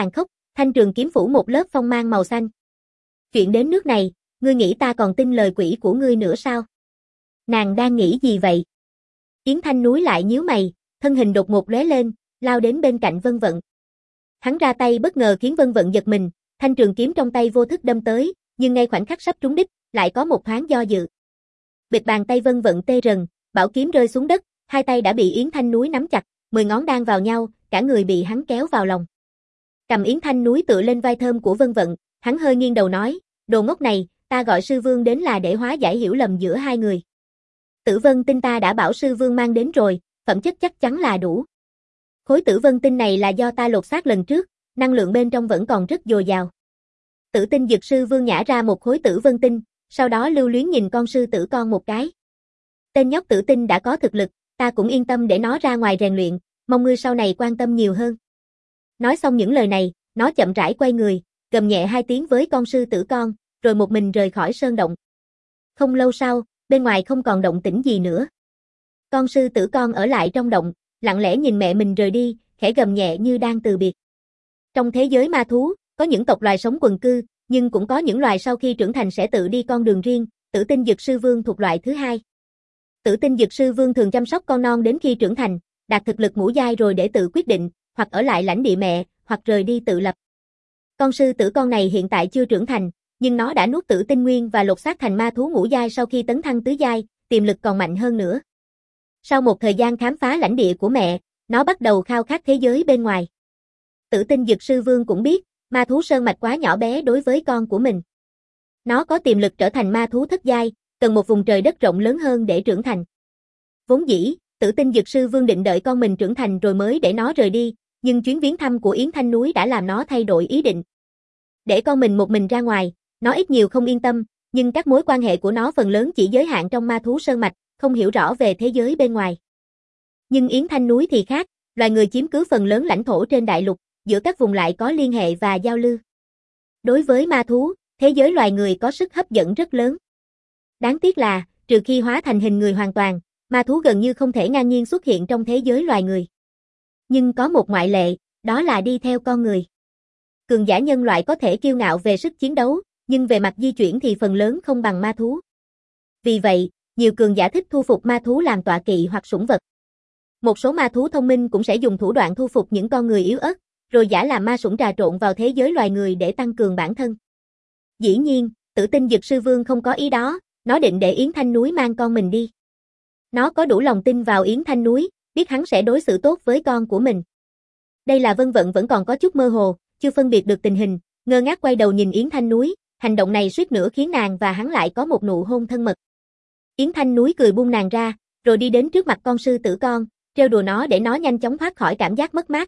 Thanh trường kiếm phủ một lớp phong mang màu xanh. Chuyện đến nước này, ngươi nghĩ ta còn tin lời quỷ của ngươi nữa sao? Nàng đang nghĩ gì vậy? Yến Thanh Núi lại nhíu mày, thân hình đột ngột lóe lên, lao đến bên cạnh Vân Vận. Hắn ra tay bất ngờ khiến Vân Vận giật mình, thanh trường kiếm trong tay vô thức đâm tới, nhưng ngay khoảnh khắc sắp trúng đích, lại có một thoáng do dự. Bịch, bàn tay Vân Vận tê rần, bảo kiếm rơi xuống đất, hai tay đã bị Yến Thanh Núi nắm chặt, mười ngón đan vào nhau, cả người bị hắn kéo vào lòng. Cầm Yến Thanh Núi tựa lên vai thơm của Vân Vận, hắn hơi nghiêng đầu nói, đồ ngốc này, ta gọi sư vương đến là để hóa giải hiểu lầm giữa hai người. Tử vân tinh ta đã bảo sư vương mang đến rồi, phẩm chất chắc chắn là đủ. Khối tử vân tinh này là do ta lột xác lần trước, năng lượng bên trong vẫn còn rất dồi dào. Tử tinh dược sư vương nhả ra một khối tử vân tinh, sau đó lưu luyến nhìn con sư tử con một cái. Tên nhóc tử tinh đã có thực lực, ta cũng yên tâm để nó ra ngoài rèn luyện, mong ngươi sau này quan tâm nhiều hơn. Nói xong những lời này, nó chậm rãi quay người, gầm nhẹ hai tiếng với con sư tử con, rồi một mình rời khỏi sơn động. Không lâu sau, bên ngoài không còn động tĩnh gì nữa. Con sư tử con ở lại trong động, lặng lẽ nhìn mẹ mình rời đi, khẽ gầm nhẹ như đang từ biệt. Trong thế giới ma thú, có những tộc loài sống quần cư, nhưng cũng có những loài sau khi trưởng thành sẽ tự đi con đường riêng, Tử tinh dược sư vương thuộc loại thứ hai. Tử tinh dược sư vương thường chăm sóc con non đến khi trưởng thành, đạt thực lực ngũ giai rồi để tự quyết định, hoặc ở lại lãnh địa mẹ, hoặc rời đi tự lập. Con sư tử con này hiện tại chưa trưởng thành, nhưng nó đã nuốt tử tinh nguyên và lột xác thành ma thú ngũ giai sau khi tấn thăng tứ giai, tiềm lực còn mạnh hơn nữa. Sau một thời gian khám phá lãnh địa của mẹ, nó bắt đầu khao khát thế giới bên ngoài. Tử tinh dược sư vương cũng biết, ma thú sơn mạch quá nhỏ bé đối với con của mình. Nó có tiềm lực trở thành ma thú thất giai, cần một vùng trời đất rộng lớn hơn để trưởng thành. Vốn dĩ, Tử tinh dược sư vương định đợi con mình trưởng thành rồi mới để nó rời đi, nhưng chuyến viếng thăm của Yến Thanh Núi đã làm nó thay đổi ý định. Để con mình một mình ra ngoài, nó ít nhiều không yên tâm, nhưng các mối quan hệ của nó phần lớn chỉ giới hạn trong ma thú sơn mạch, không hiểu rõ về thế giới bên ngoài. Nhưng Yến Thanh Núi thì khác, loài người chiếm cứ phần lớn lãnh thổ trên đại lục, giữa các vùng lại có liên hệ và giao lưu. Đối với ma thú, thế giới loài người có sức hấp dẫn rất lớn. Đáng tiếc là, trừ khi hóa thành hình người hoàn toàn, ma thú gần như không thể ngang nhiên xuất hiện trong thế giới loài người. Nhưng có một ngoại lệ, đó là đi theo con người. Cường giả nhân loại có thể kiêu ngạo về sức chiến đấu, nhưng về mặt di chuyển thì phần lớn không bằng ma thú. Vì vậy, nhiều cường giả thích thu phục ma thú làm tọa kỵ hoặc sủng vật. Một số ma thú thông minh cũng sẽ dùng thủ đoạn thu phục những con người yếu ớt, rồi giả làm ma sủng trà trộn vào thế giới loài người để tăng cường bản thân. Dĩ nhiên, Tử tinh dược sư vương không có ý đó, nó định để Yến Thanh Núi mang con mình đi. Nó có đủ lòng tin vào Yến Thanh Núi, biết hắn sẽ đối xử tốt với con của mình. Đây là Vân Vận vẫn còn có chút mơ hồ, chưa phân biệt được tình hình, ngơ ngác quay đầu nhìn Yến Thanh Núi, hành động này suýt nữa khiến nàng và hắn lại có một nụ hôn thân mật. Yến Thanh Núi cười buông nàng ra, rồi đi đến trước mặt con sư tử con, trêu đùa nó để nó nhanh chóng thoát khỏi cảm giác mất mát.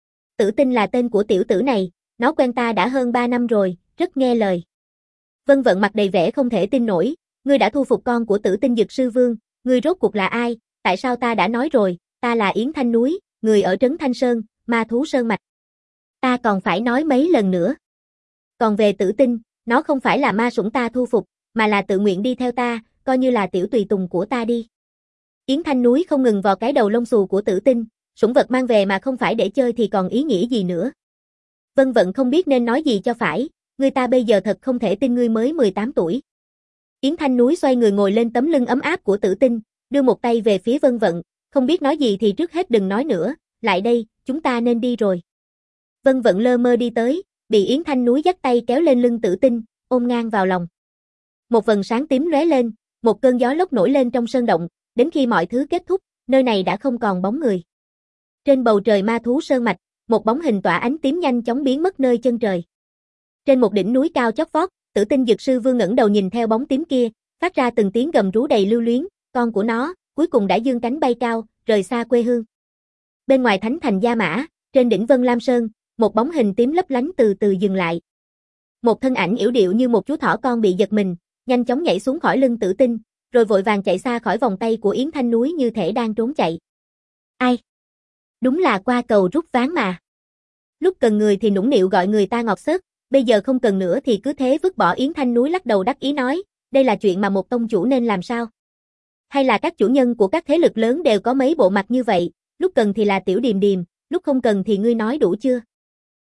Tử tinh là tên của tiểu tử này, nó quen ta đã hơn ba năm rồi, rất nghe lời. Vân Vận mặt đầy vẻ không thể tin nổi, ngươi đã thu phục con của Tử tinh dược sư vương, ngươi rốt cuộc là ai, tại sao ta đã nói rồi, ta là Yến Thanh Núi, người ở trấn Thanh Sơn, ma thú sơn mạch. Ta còn phải nói mấy lần nữa. Còn về Tử tinh, nó không phải là ma sủng ta thu phục, mà là tự nguyện đi theo ta, coi như là tiểu tùy tùng của ta đi. Yến Thanh Núi không ngừng vào cái đầu lông xù của Tử tinh, sủng vật mang về mà không phải để chơi thì còn ý nghĩa gì nữa. Vân Vận không biết nên nói gì cho phải, người ta bây giờ thật không thể tin ngươi mới mười tám tuổi. Yến Thanh Núi xoay người ngồi lên tấm lưng ấm áp của Tử tinh, đưa một tay về phía Vân Vận, không biết nói gì thì trước hết đừng nói nữa, lại đây, chúng ta nên đi rồi. Vân Vận lơ mơ đi tới, bị Yến Thanh Núi dắt tay kéo lên lưng Tử tinh, ôm ngang vào lòng. Một vầng sáng tím lóe lên, một cơn gió lốc nổi lên trong sơn động, đến khi mọi thứ kết thúc, nơi này đã không còn bóng người. Trên bầu trời ma thú sơn mạch, một bóng hình tỏa ánh tím nhanh chóng biến mất nơi chân trời. Trên một đỉnh núi cao chót vót, Tử tinh dược sư vương ngẩng đầu nhìn theo bóng tím kia, phát ra từng tiếng gầm rú đầy lưu luyến, con của nó, cuối cùng đã dương cánh bay cao, rời xa quê hương. Bên ngoài thánh thành Gia Mã, trên đỉnh Vân Lam Sơn, một bóng hình tím lấp lánh từ từ dừng lại. Một thân ảnh yểu điệu như một chú thỏ con bị giật mình, nhanh chóng nhảy xuống khỏi lưng Tử tinh, rồi vội vàng chạy xa khỏi vòng tay của Yến Thanh Núi như thể đang trốn chạy. Ai? Đúng là qua cầu rút ván mà. Lúc cần người thì nũng nịu gọi người ta ngọt xớt, bây giờ không cần nữa thì cứ thế vứt bỏ. Yến Thanh Núi lắc đầu đắc ý nói, đây là chuyện mà một tông chủ nên làm sao? Hay là các chủ nhân của các thế lực lớn đều có mấy bộ mặt như vậy, lúc cần thì là tiểu điềm điềm, lúc không cần thì ngươi nói đủ chưa?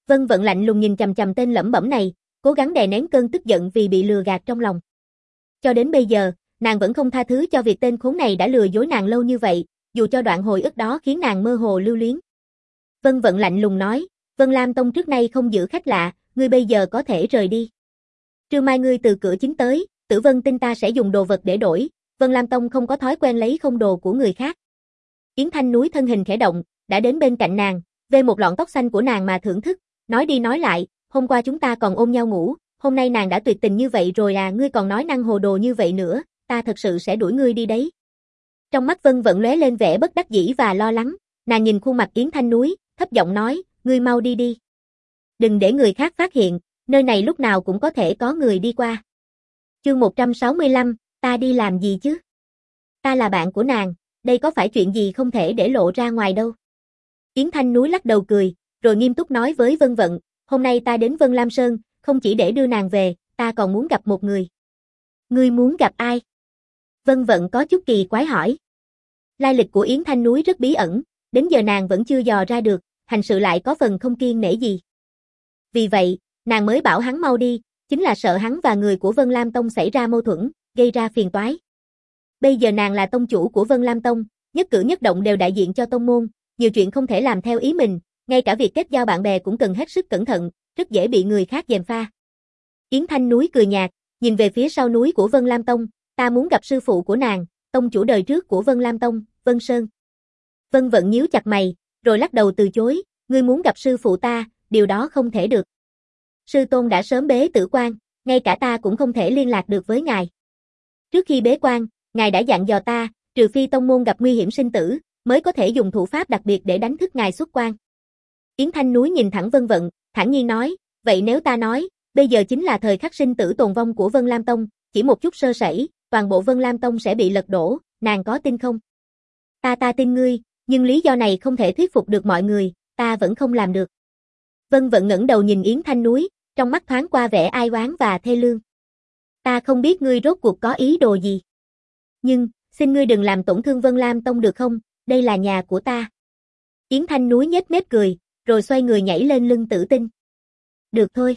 Vân Vận lạnh lùng nhìn chằm chằm tên lẩm bẩm này, cố gắng đè nén cơn tức giận vì bị lừa gạt trong lòng. Cho đến bây giờ, nàng vẫn không tha thứ cho việc tên khốn này đã lừa dối nàng lâu như vậy, dù cho đoạn hồi ức đó khiến nàng mơ hồ lưu luyến. Vân Vận lạnh lùng nói, Vân Lam Tông trước nay không giữ khách lạ, ngươi bây giờ có thể rời đi. Trưa mai ngươi từ cửa chính tới, Tử Vân tin ta sẽ dùng đồ vật để đổi, Vân Lam Tông không có thói quen lấy không đồ của người khác. Yến Thanh Núi thân hình khẽ động, đã đến bên cạnh nàng, vê một lọn tóc xanh của nàng mà thưởng thức, nói đi nói lại, hôm qua chúng ta còn ôm nhau ngủ, hôm nay nàng đã tuyệt tình như vậy rồi à, ngươi còn nói năng hồ đồ như vậy nữa, ta thật sự sẽ đuổi ngươi đi đấy. Trong mắt Vân Vận lóe lên vẻ bất đắc dĩ và lo lắng, nàng nhìn khuôn mặt Yến Thanh Núi, thấp giọng nói, ngươi mau đi đi. Đừng để người khác phát hiện, nơi này lúc nào cũng có thể có người đi qua. Chương một trăm sáu mươi lăm, ta đi làm gì chứ? Ta là bạn của nàng, đây có phải chuyện gì không thể để lộ ra ngoài đâu. Yến Thanh Núi lắc đầu cười, rồi nghiêm túc nói với Vân Vận, hôm nay ta đến Vân Lam Sơn, không chỉ để đưa nàng về, ta còn muốn gặp một người. Ngươi muốn gặp ai? Vân Vận có chút kỳ quái hỏi. Lai lịch của Yến Thanh Núi rất bí ẩn, đến giờ nàng vẫn chưa dò ra được, hành sự lại có phần không kiêng nể gì. Vì vậy, nàng mới bảo hắn mau đi, chính là sợ hắn và người của Vân Lam Tông xảy ra mâu thuẫn, gây ra phiền toái. Bây giờ nàng là tông chủ của Vân Lam Tông, nhất cử nhất động đều đại diện cho tông môn, nhiều chuyện không thể làm theo ý mình, ngay cả việc kết giao bạn bè cũng cần hết sức cẩn thận, rất dễ bị người khác gièm pha. Yến Thanh Núi cười nhạt, nhìn về phía sau núi của Vân Lam Tông, ta muốn gặp sư phụ của nàng, tông chủ đời trước của Vân Lam Tông, Vân Sơn. Vân Vận nhíu chặt mày, rồi lắc đầu từ chối, ngươi muốn gặp sư phụ ta, điều đó không thể được. Sư tôn đã sớm bế tử quan, ngay cả ta cũng không thể liên lạc được với ngài. Trước khi bế quan, ngài đã dặn dò ta, trừ phi tông môn gặp nguy hiểm sinh tử, mới có thể dùng thủ pháp đặc biệt để đánh thức ngài xuất quan. Yến Thanh Núi nhìn thẳng Vân Vận, thản nhiên nói, vậy nếu ta nói, bây giờ chính là thời khắc sinh tử tồn vong của Vân Lam Tông, chỉ một chút sơ sẩy, toàn bộ Vân Lam Tông sẽ bị lật đổ, nàng có tin không? Ta ta tin ngươi, nhưng lý do này không thể thuyết phục được mọi người, ta vẫn không làm được. Vân Vận ngẩng đầu nhìn Yến Thanh Núi, trong mắt thoáng qua vẻ ai oán và thê lương. Ta không biết ngươi rốt cuộc có ý đồ gì. Nhưng, xin ngươi đừng làm tổn thương Vân Lam Tông được không, đây là nhà của ta. Yến Thanh Núi nhếch mép cười, rồi xoay người nhảy lên lưng Tử Tinh. Được thôi.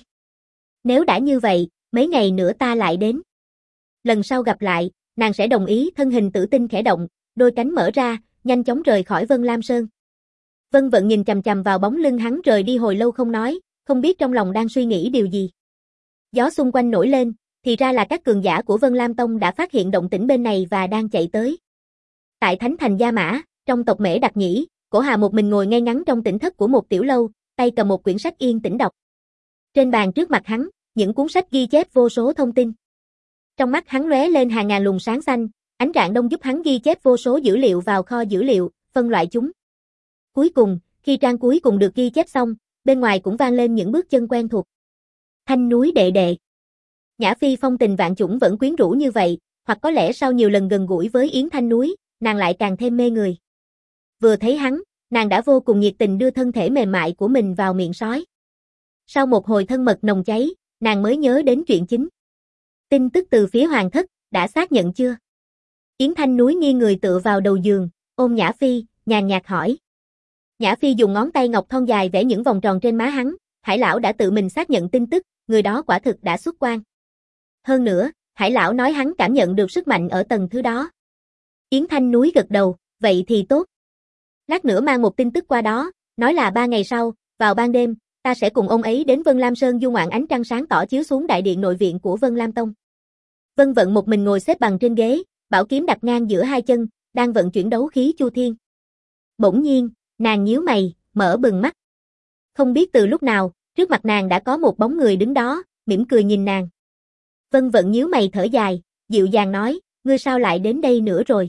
Nếu đã như vậy, mấy ngày nữa ta lại đến. Lần sau gặp lại, nàng sẽ đồng ý. Thân hình Tử Tinh khẽ động, đôi cánh mở ra, nhanh chóng rời khỏi Vân Lam Sơn. Vân Vận nhìn chằm chằm vào bóng lưng hắn rời đi hồi lâu không nói, không biết trong lòng đang suy nghĩ điều gì. Gió xung quanh nổi lên, thì ra là các cường giả của Vân Lam Tông đã phát hiện động tĩnh bên này và đang chạy tới. Tại Thánh Thành Gia Mã, trong tộc Mễ Đặc Nhĩ, Cổ Hà một mình ngồi ngay ngắn trong tỉnh thất của một tiểu lâu, tay cầm một quyển sách yên tĩnh đọc. Trên bàn trước mặt hắn, những cuốn sách ghi chép vô số thông tin. Trong mắt hắn lóe lên hàng ngàn luồng sáng xanh, ánh rạng đông giúp hắn ghi chép vô số dữ liệu vào kho dữ liệu, phân loại chúng. Cuối cùng, khi trang cuối cùng được ghi chép xong, bên ngoài cũng vang lên những bước chân quen thuộc. Thanh Núi đệ đệ. Nhã Phi phong tình vạn chủng vẫn quyến rũ như vậy, hoặc có lẽ sau nhiều lần gần gũi với Yến Thanh Núi, nàng lại càng thêm mê người. Vừa thấy hắn, nàng đã vô cùng nhiệt tình đưa thân thể mềm mại của mình vào miệng sói. Sau một hồi thân mật nồng cháy, nàng mới nhớ đến chuyện chính. Tin tức từ phía Hoàng thất, đã xác nhận chưa? Yến Thanh Núi nghiêng người tựa vào đầu giường, ôm Nhã Phi, nhàn nhạt hỏi. Nhã Phi dùng ngón tay ngọc thon dài vẽ những vòng tròn trên má hắn, Hải lão đã tự mình xác nhận tin tức, người đó quả thực đã xuất quan. Hơn nữa, Hải lão nói hắn cảm nhận được sức mạnh ở tầng thứ đó. Yến Thanh Núi gật đầu, vậy thì tốt. Lát nữa mang một tin tức qua đó, nói là ba ngày sau, vào ban đêm, ta sẽ cùng ông ấy đến Vân Lam Sơn du ngoạn ánh trăng sáng tỏ chiếu xuống đại điện nội viện của Vân Lam Tông. Vân Vận một mình ngồi xếp bằng trên ghế, bảo kiếm đặt ngang giữa hai chân, đang vận chuyển đấu khí chu thiên. Bỗng nhiên, nàng nhíu mày, mở bừng mắt. Không biết từ lúc nào, trước mặt nàng đã có một bóng người đứng đó, mỉm cười nhìn nàng. Vân Vận nhíu mày thở dài, dịu dàng nói, ngươi sao lại đến đây nữa rồi?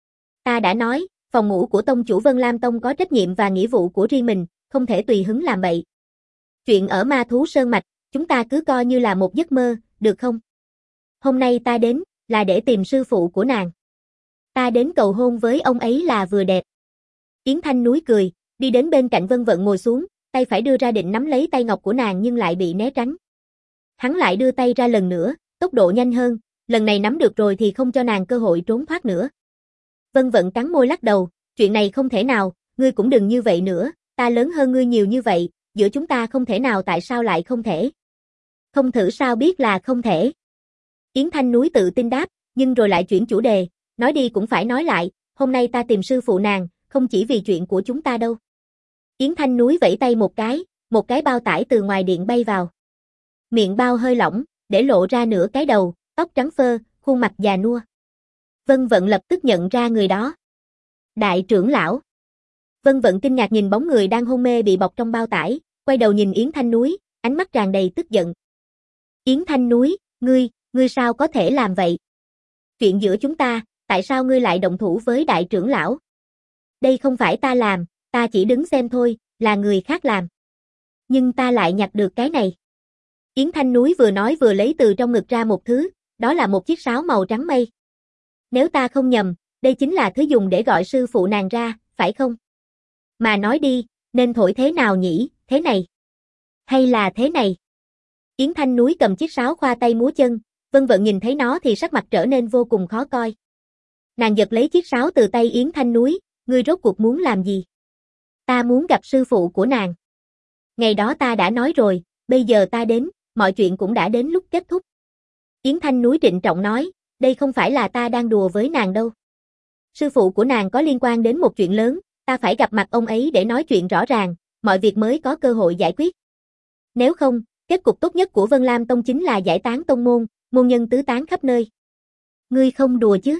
Ta đã nói, phòng ngủ của tông chủ Vân Lam Tông có trách nhiệm và nghĩa vụ của riêng mình, không thể tùy hứng làm bậy. Chuyện ở Ma Thú Sơn Mạch, chúng ta cứ coi như là một giấc mơ, được không? Hôm nay ta đến, là để tìm sư phụ của nàng. Ta đến cầu hôn với ông ấy là vừa đẹp. Yến Thanh Núi cười, đi đến bên cạnh Vân Vận ngồi xuống, tay phải đưa ra định nắm lấy tay ngọc của nàng nhưng lại bị né tránh. Hắn lại đưa tay ra lần nữa, tốc độ nhanh hơn, lần này nắm được rồi thì không cho nàng cơ hội trốn thoát nữa. Vân Vận cắn môi lắc đầu, chuyện này không thể nào, ngươi cũng đừng như vậy nữa, ta lớn hơn ngươi nhiều như vậy, giữa chúng ta không thể nào tại sao lại không thể. Không thử sao biết là không thể. Yến Thanh Núi tự tin đáp, nhưng rồi lại chuyển chủ đề, nói đi cũng phải nói lại, hôm nay ta tìm sư phụ nàng, không chỉ vì chuyện của chúng ta đâu. Yến Thanh Núi vẫy tay một cái, một cái bao tải từ ngoài điện bay vào. Miệng bao hơi lỏng, để lộ ra nửa cái đầu, tóc trắng phơ, khuôn mặt già nua. Vân Vận lập tức nhận ra người đó. Đại trưởng lão. Vân Vận kinh ngạc nhìn bóng người đang hôn mê bị bọc trong bao tải, quay đầu nhìn Yến Thanh Núi, ánh mắt tràn đầy tức giận. Yến Thanh Núi, ngươi, ngươi sao có thể làm vậy? Chuyện giữa chúng ta, tại sao ngươi lại động thủ với đại trưởng lão? Đây không phải ta làm, ta chỉ đứng xem thôi, là người khác làm. Nhưng ta lại nhặt được cái này. Yến Thanh Núi vừa nói vừa lấy từ trong ngực ra một thứ, đó là một chiếc sáo màu trắng mây. Nếu ta không nhầm, đây chính là thứ dùng để gọi sư phụ nàng ra, phải không? Mà nói đi, nên thổi thế nào nhỉ, thế này? Hay là thế này? Yến Thanh Núi cầm chiếc sáo khoa tay múa chân, Vân Vận nhìn thấy nó thì sắc mặt trở nên vô cùng khó coi. Nàng giật lấy chiếc sáo từ tay Yến Thanh Núi, ngươi rốt cuộc muốn làm gì? Ta muốn gặp sư phụ của nàng. Ngày đó ta đã nói rồi, bây giờ ta đến, mọi chuyện cũng đã đến lúc kết thúc. Yến Thanh Núi trịnh trọng nói, đây không phải là ta đang đùa với nàng đâu. Sư phụ của nàng có liên quan đến một chuyện lớn, ta phải gặp mặt ông ấy để nói chuyện rõ ràng, mọi việc mới có cơ hội giải quyết. Nếu không, kết cục tốt nhất của Vân Lam Tông chính là giải tán tông môn, môn nhân tứ tán khắp nơi. Ngươi không đùa chứ?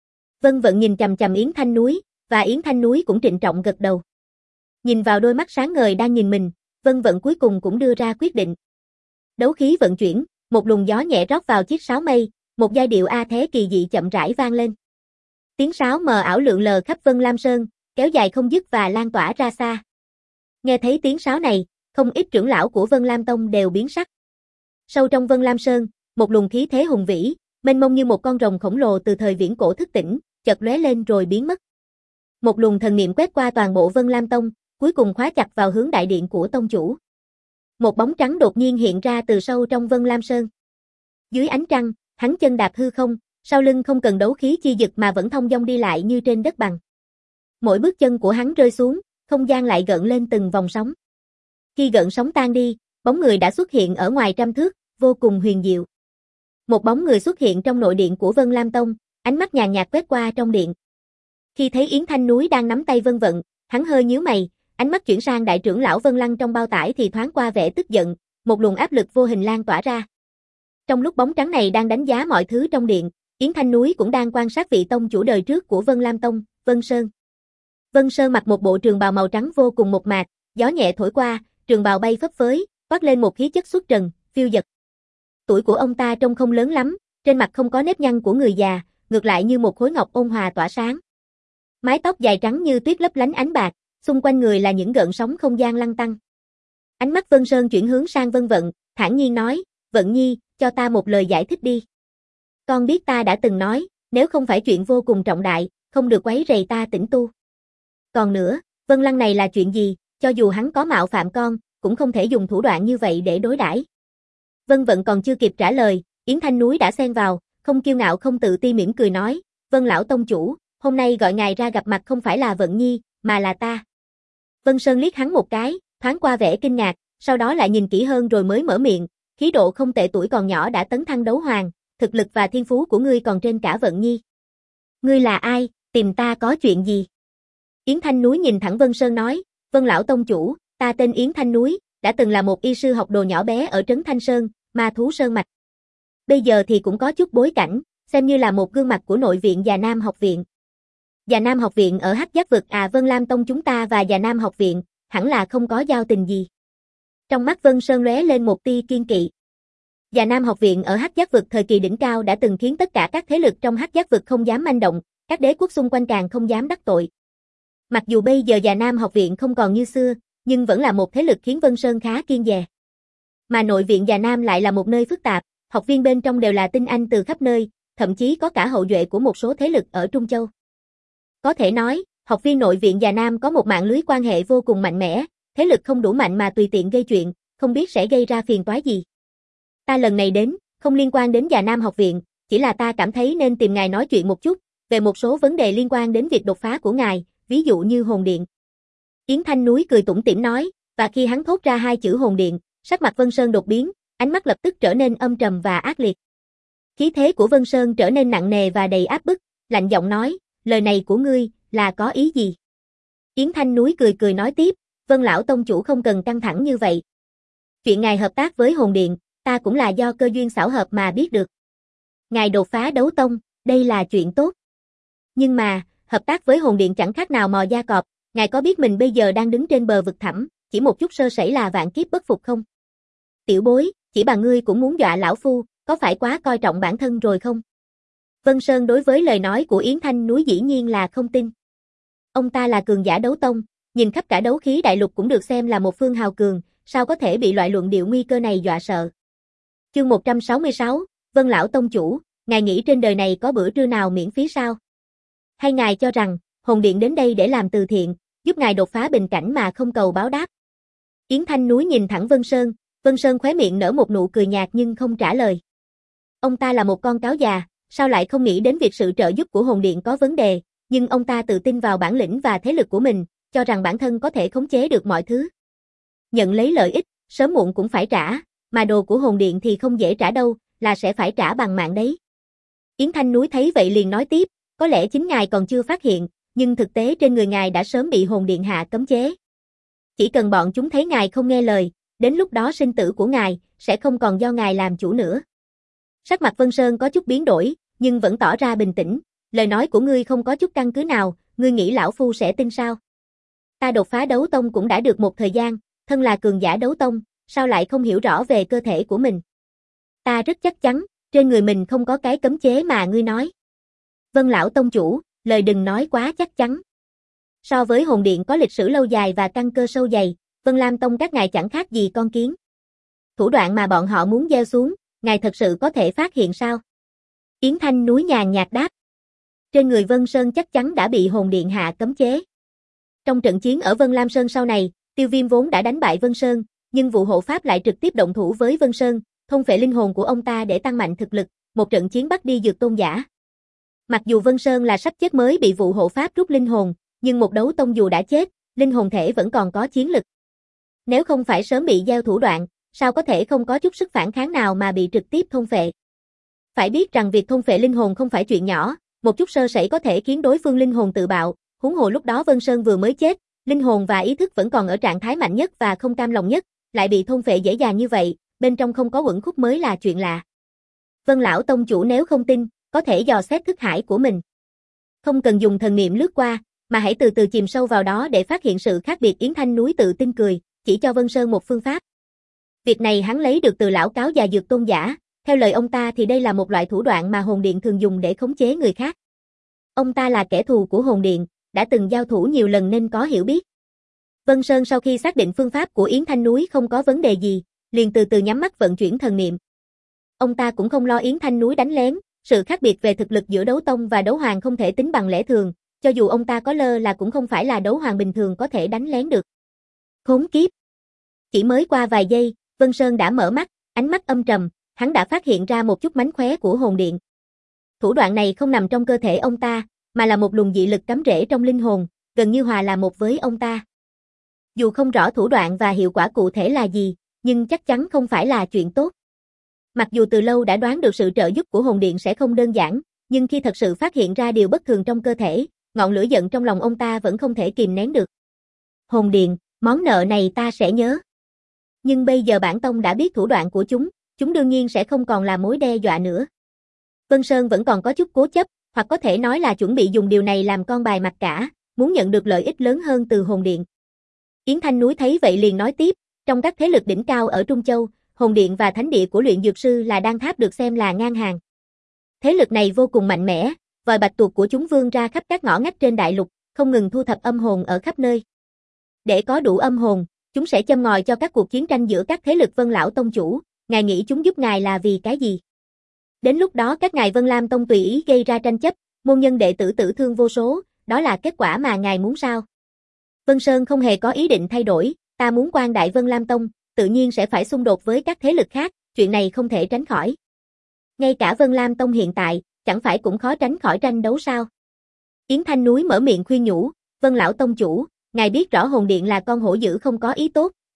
Vân Vận nhìn chằm chằm Yến Thanh Núi, và Yến Thanh Núi cũng trịnh trọng gật đầu. Nhìn vào đôi mắt sáng ngời đang nhìn mình, Vân Vận cuối cùng cũng đưa ra quyết định. Đấu khí vận chuyển, một luồng gió nhẹ rót vào chiếc sáo mây, một giai điệu a thế kỳ dị chậm rãi vang lên. Tiếng sáo mờ ảo lượn lờ khắp Vân Lam Sơn, kéo dài không dứt và lan tỏa ra xa. Nghe thấy tiếng sáo này, không ít trưởng lão của Vân Lam Tông đều biến sắc. Sâu trong Vân Lam Sơn, một luồng khí thế hùng vĩ, mênh mông như một con rồng khổng lồ từ thời viễn cổ thức tỉnh, chợt lóe lên rồi biến mất. Một luồng thần niệm quét qua toàn bộ Vân Lam Tông, cuối cùng khóa chặt vào hướng đại điện của tông chủ. Một bóng trắng đột nhiên hiện ra từ sâu trong Vân Lam Sơn. Dưới ánh trăng, hắn chân đạp hư không, sau lưng không cần đấu khí chi dực mà vẫn thông dong đi lại như trên đất bằng. Mỗi bước chân của hắn rơi xuống, không gian lại gợn lên từng vòng sóng. Khi gợn sóng tan đi, bóng người đã xuất hiện ở ngoài trăm thước, vô cùng huyền diệu. Một bóng người xuất hiện trong nội điện của Vân Lam Tông, ánh mắt nhàn nhạt quét qua trong điện. Khi thấy Yến Thanh Núi đang nắm tay Vân Vận, hắn hơi nhíu mày, ánh mắt chuyển sang đại trưởng lão Vân Lăng trong bao tải thì thoáng qua vẻ tức giận, một luồng áp lực vô hình lan tỏa ra. Trong lúc bóng trắng này đang đánh giá mọi thứ trong điện, Yến Thanh Núi cũng đang quan sát vị tông chủ đời trước của Vân Lam Tông, Vân Sơn. Vân Sơn mặc một bộ trường bào màu trắng vô cùng mộc mạc, gió nhẹ thổi qua, trường bào bay phấp phới, toát lên một khí chất xuất trần, phiêu dật. Tuổi của ông ta trông không lớn lắm, trên mặt không có nếp nhăn của người già, ngược lại như một khối ngọc ôn hòa tỏa sáng. Mái tóc dài trắng như tuyết lấp lánh ánh bạc, xung quanh người là những gợn sóng không gian lăn tăn. Ánh mắt Vân Sơn chuyển hướng sang Vân Vận, thản nhiên nói, Vận Nhi, cho ta một lời giải thích đi. Con biết ta đã từng nói, nếu không phải chuyện vô cùng trọng đại, không được quấy rầy ta tĩnh tu. Còn nữa, Vân Lăng này là chuyện gì, cho dù hắn có mạo phạm con, cũng không thể dùng thủ đoạn như vậy để đối đãi. Vân Vận còn chưa kịp trả lời, Yến Thanh Núi đã xen vào, không kiêu ngạo không tự ti mỉm cười nói, Vân lão tông chủ, hôm nay gọi ngài ra gặp mặt không phải là Vận Nhi, mà là ta. Vân Sơn liếc hắn một cái, thoáng qua vẻ kinh ngạc, sau đó lại nhìn kỹ hơn rồi mới mở miệng, khí độ không tệ, tuổi còn nhỏ đã tấn thăng đấu hoàng, thực lực và thiên phú của ngươi còn trên cả Vận Nhi. Ngươi là ai, tìm ta có chuyện gì? Yến Thanh Núi nhìn thẳng Vân Sơn nói, Vân lão tông chủ, ta tên Yến Thanh Núi, đã từng là một y sư học đồ nhỏ bé ở trấn Thanh Sơn, Ma Thú Sơn Mạch. Bây giờ thì cũng có chút bối cảnh, xem như là một gương mặt của nội viện Già Nam học viện. Già Nam học viện ở Hắc Giác vực à, Vân Lam Tông chúng ta và Già Nam học viện, hẳn là không có giao tình gì. Trong mắt Vân Sơn lóe lên một tia kiên kỵ. Già Nam học viện ở Hắc Giác vực thời kỳ đỉnh cao đã từng khiến tất cả các thế lực trong Hắc Giác vực không dám manh động, các đế quốc xung quanh càng không dám đắc tội. Mặc dù bây giờ Già Nam học viện không còn như xưa, nhưng vẫn là một thế lực khiến Vân Sơn khá kiêng dè. Mà nội viện Già Nam lại là một nơi phức tạp, học viên bên trong đều là tinh anh từ khắp nơi, thậm chí có cả hậu duệ của một số thế lực ở Trung Châu. Có thể nói, học viên nội viện Già Nam có một mạng lưới quan hệ vô cùng mạnh mẽ, thế lực không đủ mạnh mà tùy tiện gây chuyện, không biết sẽ gây ra phiền toái gì. Ta lần này đến, không liên quan đến Già Nam học viện, chỉ là ta cảm thấy nên tìm ngài nói chuyện một chút, về một số vấn đề liên quan đến việc đột phá của ngài, ví dụ như hồn điện. Yến Thanh Núi cười tủm tỉm nói, Và khi hắn thốt ra hai chữ hồn điện, sắc mặt Vân Sơn đột biến, ánh mắt lập tức trở nên âm trầm và ác liệt. Khí thế của Vân Sơn trở nên nặng nề và đầy áp bức, lạnh giọng nói, lời này của ngươi, là có ý gì? Yến Thanh Núi cười cười nói tiếp, Vân lão tông chủ không cần căng thẳng như vậy. Chuyện ngài hợp tác với hồn điện, ta cũng là do cơ duyên xảo hợp mà biết được. Ngài đột phá đấu tông, đây là chuyện tốt. Nhưng mà, hợp tác với hồn điện chẳng khác nào mò da cọp, ngài có biết mình bây giờ đang đứng trên bờ vực thẳm, chỉ một chút sơ sẩy là vạn kiếp bất phục không? Tiểu bối, chỉ bà ngươi cũng muốn dọa lão phu, có phải quá coi trọng bản thân rồi không? Vân Sơn đối với lời nói của Yến Thanh Núi dĩ nhiên là không tin. Ông ta là cường giả đấu tông, nhìn khắp cả đấu khí đại lục cũng được xem là một phương hào cường, sao có thể bị loại luận điệu nguy cơ này dọa sợ. Chương một trăm sáu mươi sáu, Vân lão tông chủ, ngài nghĩ trên đời này có bữa trưa nào miễn phí sao? Hay ngài cho rằng, hồn điện đến đây để làm từ thiện, giúp ngài đột phá bình cảnh mà không cầu báo đáp? Yến Thanh Núi nhìn thẳng Vân Sơn, Vân Sơn khóe miệng nở một nụ cười nhạt nhưng không trả lời. Ông ta là một con cáo già, sao lại không nghĩ đến việc sự trợ giúp của hồn điện có vấn đề, nhưng ông ta tự tin vào bản lĩnh và thế lực của mình, cho rằng bản thân có thể khống chế được mọi thứ. Nhận lấy lợi ích, sớm muộn cũng phải trả, mà đồ của hồn điện thì không dễ trả đâu, là sẽ phải trả bằng mạng đấy. Yến Thanh Núi thấy vậy liền nói tiếp, có lẽ chính ngài còn chưa phát hiện, nhưng thực tế trên người ngài đã sớm bị hồn điện hạ cấm chế. Chỉ cần bọn chúng thấy ngài không nghe lời, đến lúc đó sinh tử của ngài sẽ không còn do ngài làm chủ nữa. Sắc mặt Vân Sơn có chút biến đổi, nhưng vẫn tỏ ra bình tĩnh, lời nói của ngươi không có chút căn cứ nào, ngươi nghĩ lão phu sẽ tin sao? Ta đột phá đấu tông cũng đã được một thời gian, thân là cường giả đấu tông, sao lại không hiểu rõ về cơ thể của mình? Ta rất chắc chắn, trên người mình không có cái cấm chế mà ngươi nói. Vân lão tông chủ, lời đừng nói quá chắc chắn. So với hồn điện có lịch sử lâu dài và căn cơ sâu dày, Vân Lam Tông các ngài chẳng khác gì con kiến. Thủ đoạn mà bọn họ muốn gieo xuống, ngài thật sự có thể phát hiện sao? Yến Thanh Núi nhàn nhạt đáp. Trên người Vân Sơn chắc chắn đã bị hồn điện hạ cấm chế. Trong trận chiến ở Vân Lam Sơn sau này, Tiêu Viêm vốn đã đánh bại Vân Sơn, nhưng vụ hộ pháp lại trực tiếp động thủ với Vân Sơn, thôn phệ linh hồn của ông ta để tăng mạnh thực lực, một trận chiến bắt đi Dược Tôn giả. Mặc dù Vân Sơn là sắp chết mới bị vụ hộ pháp rút linh hồn, nhưng một đấu tông dù đã chết, linh hồn thể vẫn còn có chiến lực. Nếu không phải sớm bị gieo thủ đoạn, sao có thể không có chút sức phản kháng nào mà bị trực tiếp thôn phệ. Phải biết rằng việc thôn phệ linh hồn không phải chuyện nhỏ, một chút sơ sẩy có thể khiến đối phương linh hồn tự bạo, huống hồ lúc đó Vân Sơn vừa mới chết, linh hồn và ý thức vẫn còn ở trạng thái mạnh nhất và không cam lòng nhất, lại bị thôn phệ dễ dàng như vậy, bên trong không có uẩn khúc mới là chuyện lạ. Vân lão tông chủ nếu không tin, có thể dò xét thức hải của mình. Không cần dùng thần niệm lướt qua, mà hãy từ từ chìm sâu vào đó để phát hiện sự khác biệt. Yến Thanh Núi tự tin cười, chỉ cho Vân Sơn một phương pháp. Việc này hắn lấy được từ lão cáo già Dược Tôn giả, theo lời ông ta thì đây là một loại thủ đoạn mà hồn điện thường dùng để khống chế người khác. Ông ta là kẻ thù của hồn điện, đã từng giao thủ nhiều lần nên có hiểu biết. Vân Sơn sau khi xác định phương pháp của Yến Thanh Núi không có vấn đề gì, liền từ từ nhắm mắt vận chuyển thần niệm. Ông ta cũng không lo Yến Thanh Núi đánh lén, sự khác biệt về thực lực giữa đấu tông và đấu hoàng không thể tính bằng lẽ thường, cho dù ông ta có lơ là cũng không phải là đấu hoàng bình thường có thể đánh lén được. Khốn kiếp! Chỉ mới qua vài giây, Vân Sơn đã mở mắt, ánh mắt âm trầm, hắn đã phát hiện ra một chút mánh khóe của hồn điện. Thủ đoạn này không nằm trong cơ thể ông ta, mà là một luồng dị lực cắm rễ trong linh hồn, gần như hòa là một với ông ta. Dù không rõ thủ đoạn và hiệu quả cụ thể là gì, nhưng chắc chắn không phải là chuyện tốt. Mặc dù từ lâu đã đoán được sự trợ giúp của hồn điện sẽ không đơn giản, nhưng khi thật sự phát hiện ra điều bất thường trong cơ thể, ngọn lửa giận trong lòng ông ta vẫn không thể kìm nén được. Hồn điện, món nợ này ta sẽ nhớ. Nhưng bây giờ bản tông đã biết thủ đoạn của chúng, chúng đương nhiên sẽ không còn là mối đe dọa nữa. Vân Sơn vẫn còn có chút cố chấp, hoặc có thể nói là chuẩn bị dùng điều này làm con bài mặt cả, muốn nhận được lợi ích lớn hơn từ hồn điện. Yến Thanh Núi thấy vậy liền nói tiếp, trong các thế lực đỉnh cao ở Trung Châu, hồn điện và thánh địa của luyện dược sư là đan tháp được xem là ngang hàng. Thế lực này vô cùng mạnh mẽ, vòi bạch tuộc của chúng vươn ra khắp các ngõ ngách trên đại lục, không ngừng thu thập âm hồn ở khắp nơi. Để có đủ âm hồn, chúng sẽ châm ngòi cho các cuộc chiến tranh giữa các thế lực. Vân lão tông chủ, ngài nghĩ chúng giúp ngài là vì cái gì? Đến lúc đó các ngài Vân Lam Tông tùy ý gây ra tranh chấp, môn nhân đệ tử tử thương vô số, đó là kết quả mà ngài muốn sao? Vân Sơn không hề có ý định thay đổi, ta muốn quang đại Vân Lam Tông, tự nhiên sẽ phải xung đột với các thế lực khác, chuyện này không thể tránh khỏi. Ngay cả Vân Lam Tông hiện tại, chẳng phải cũng khó tránh khỏi tranh đấu sao? Yến Thanh Núi mở miệng khuyên nhủ, Vân lão tông chủ, ngài biết rõ hồn điện là con hổ dữ không có ý tốt,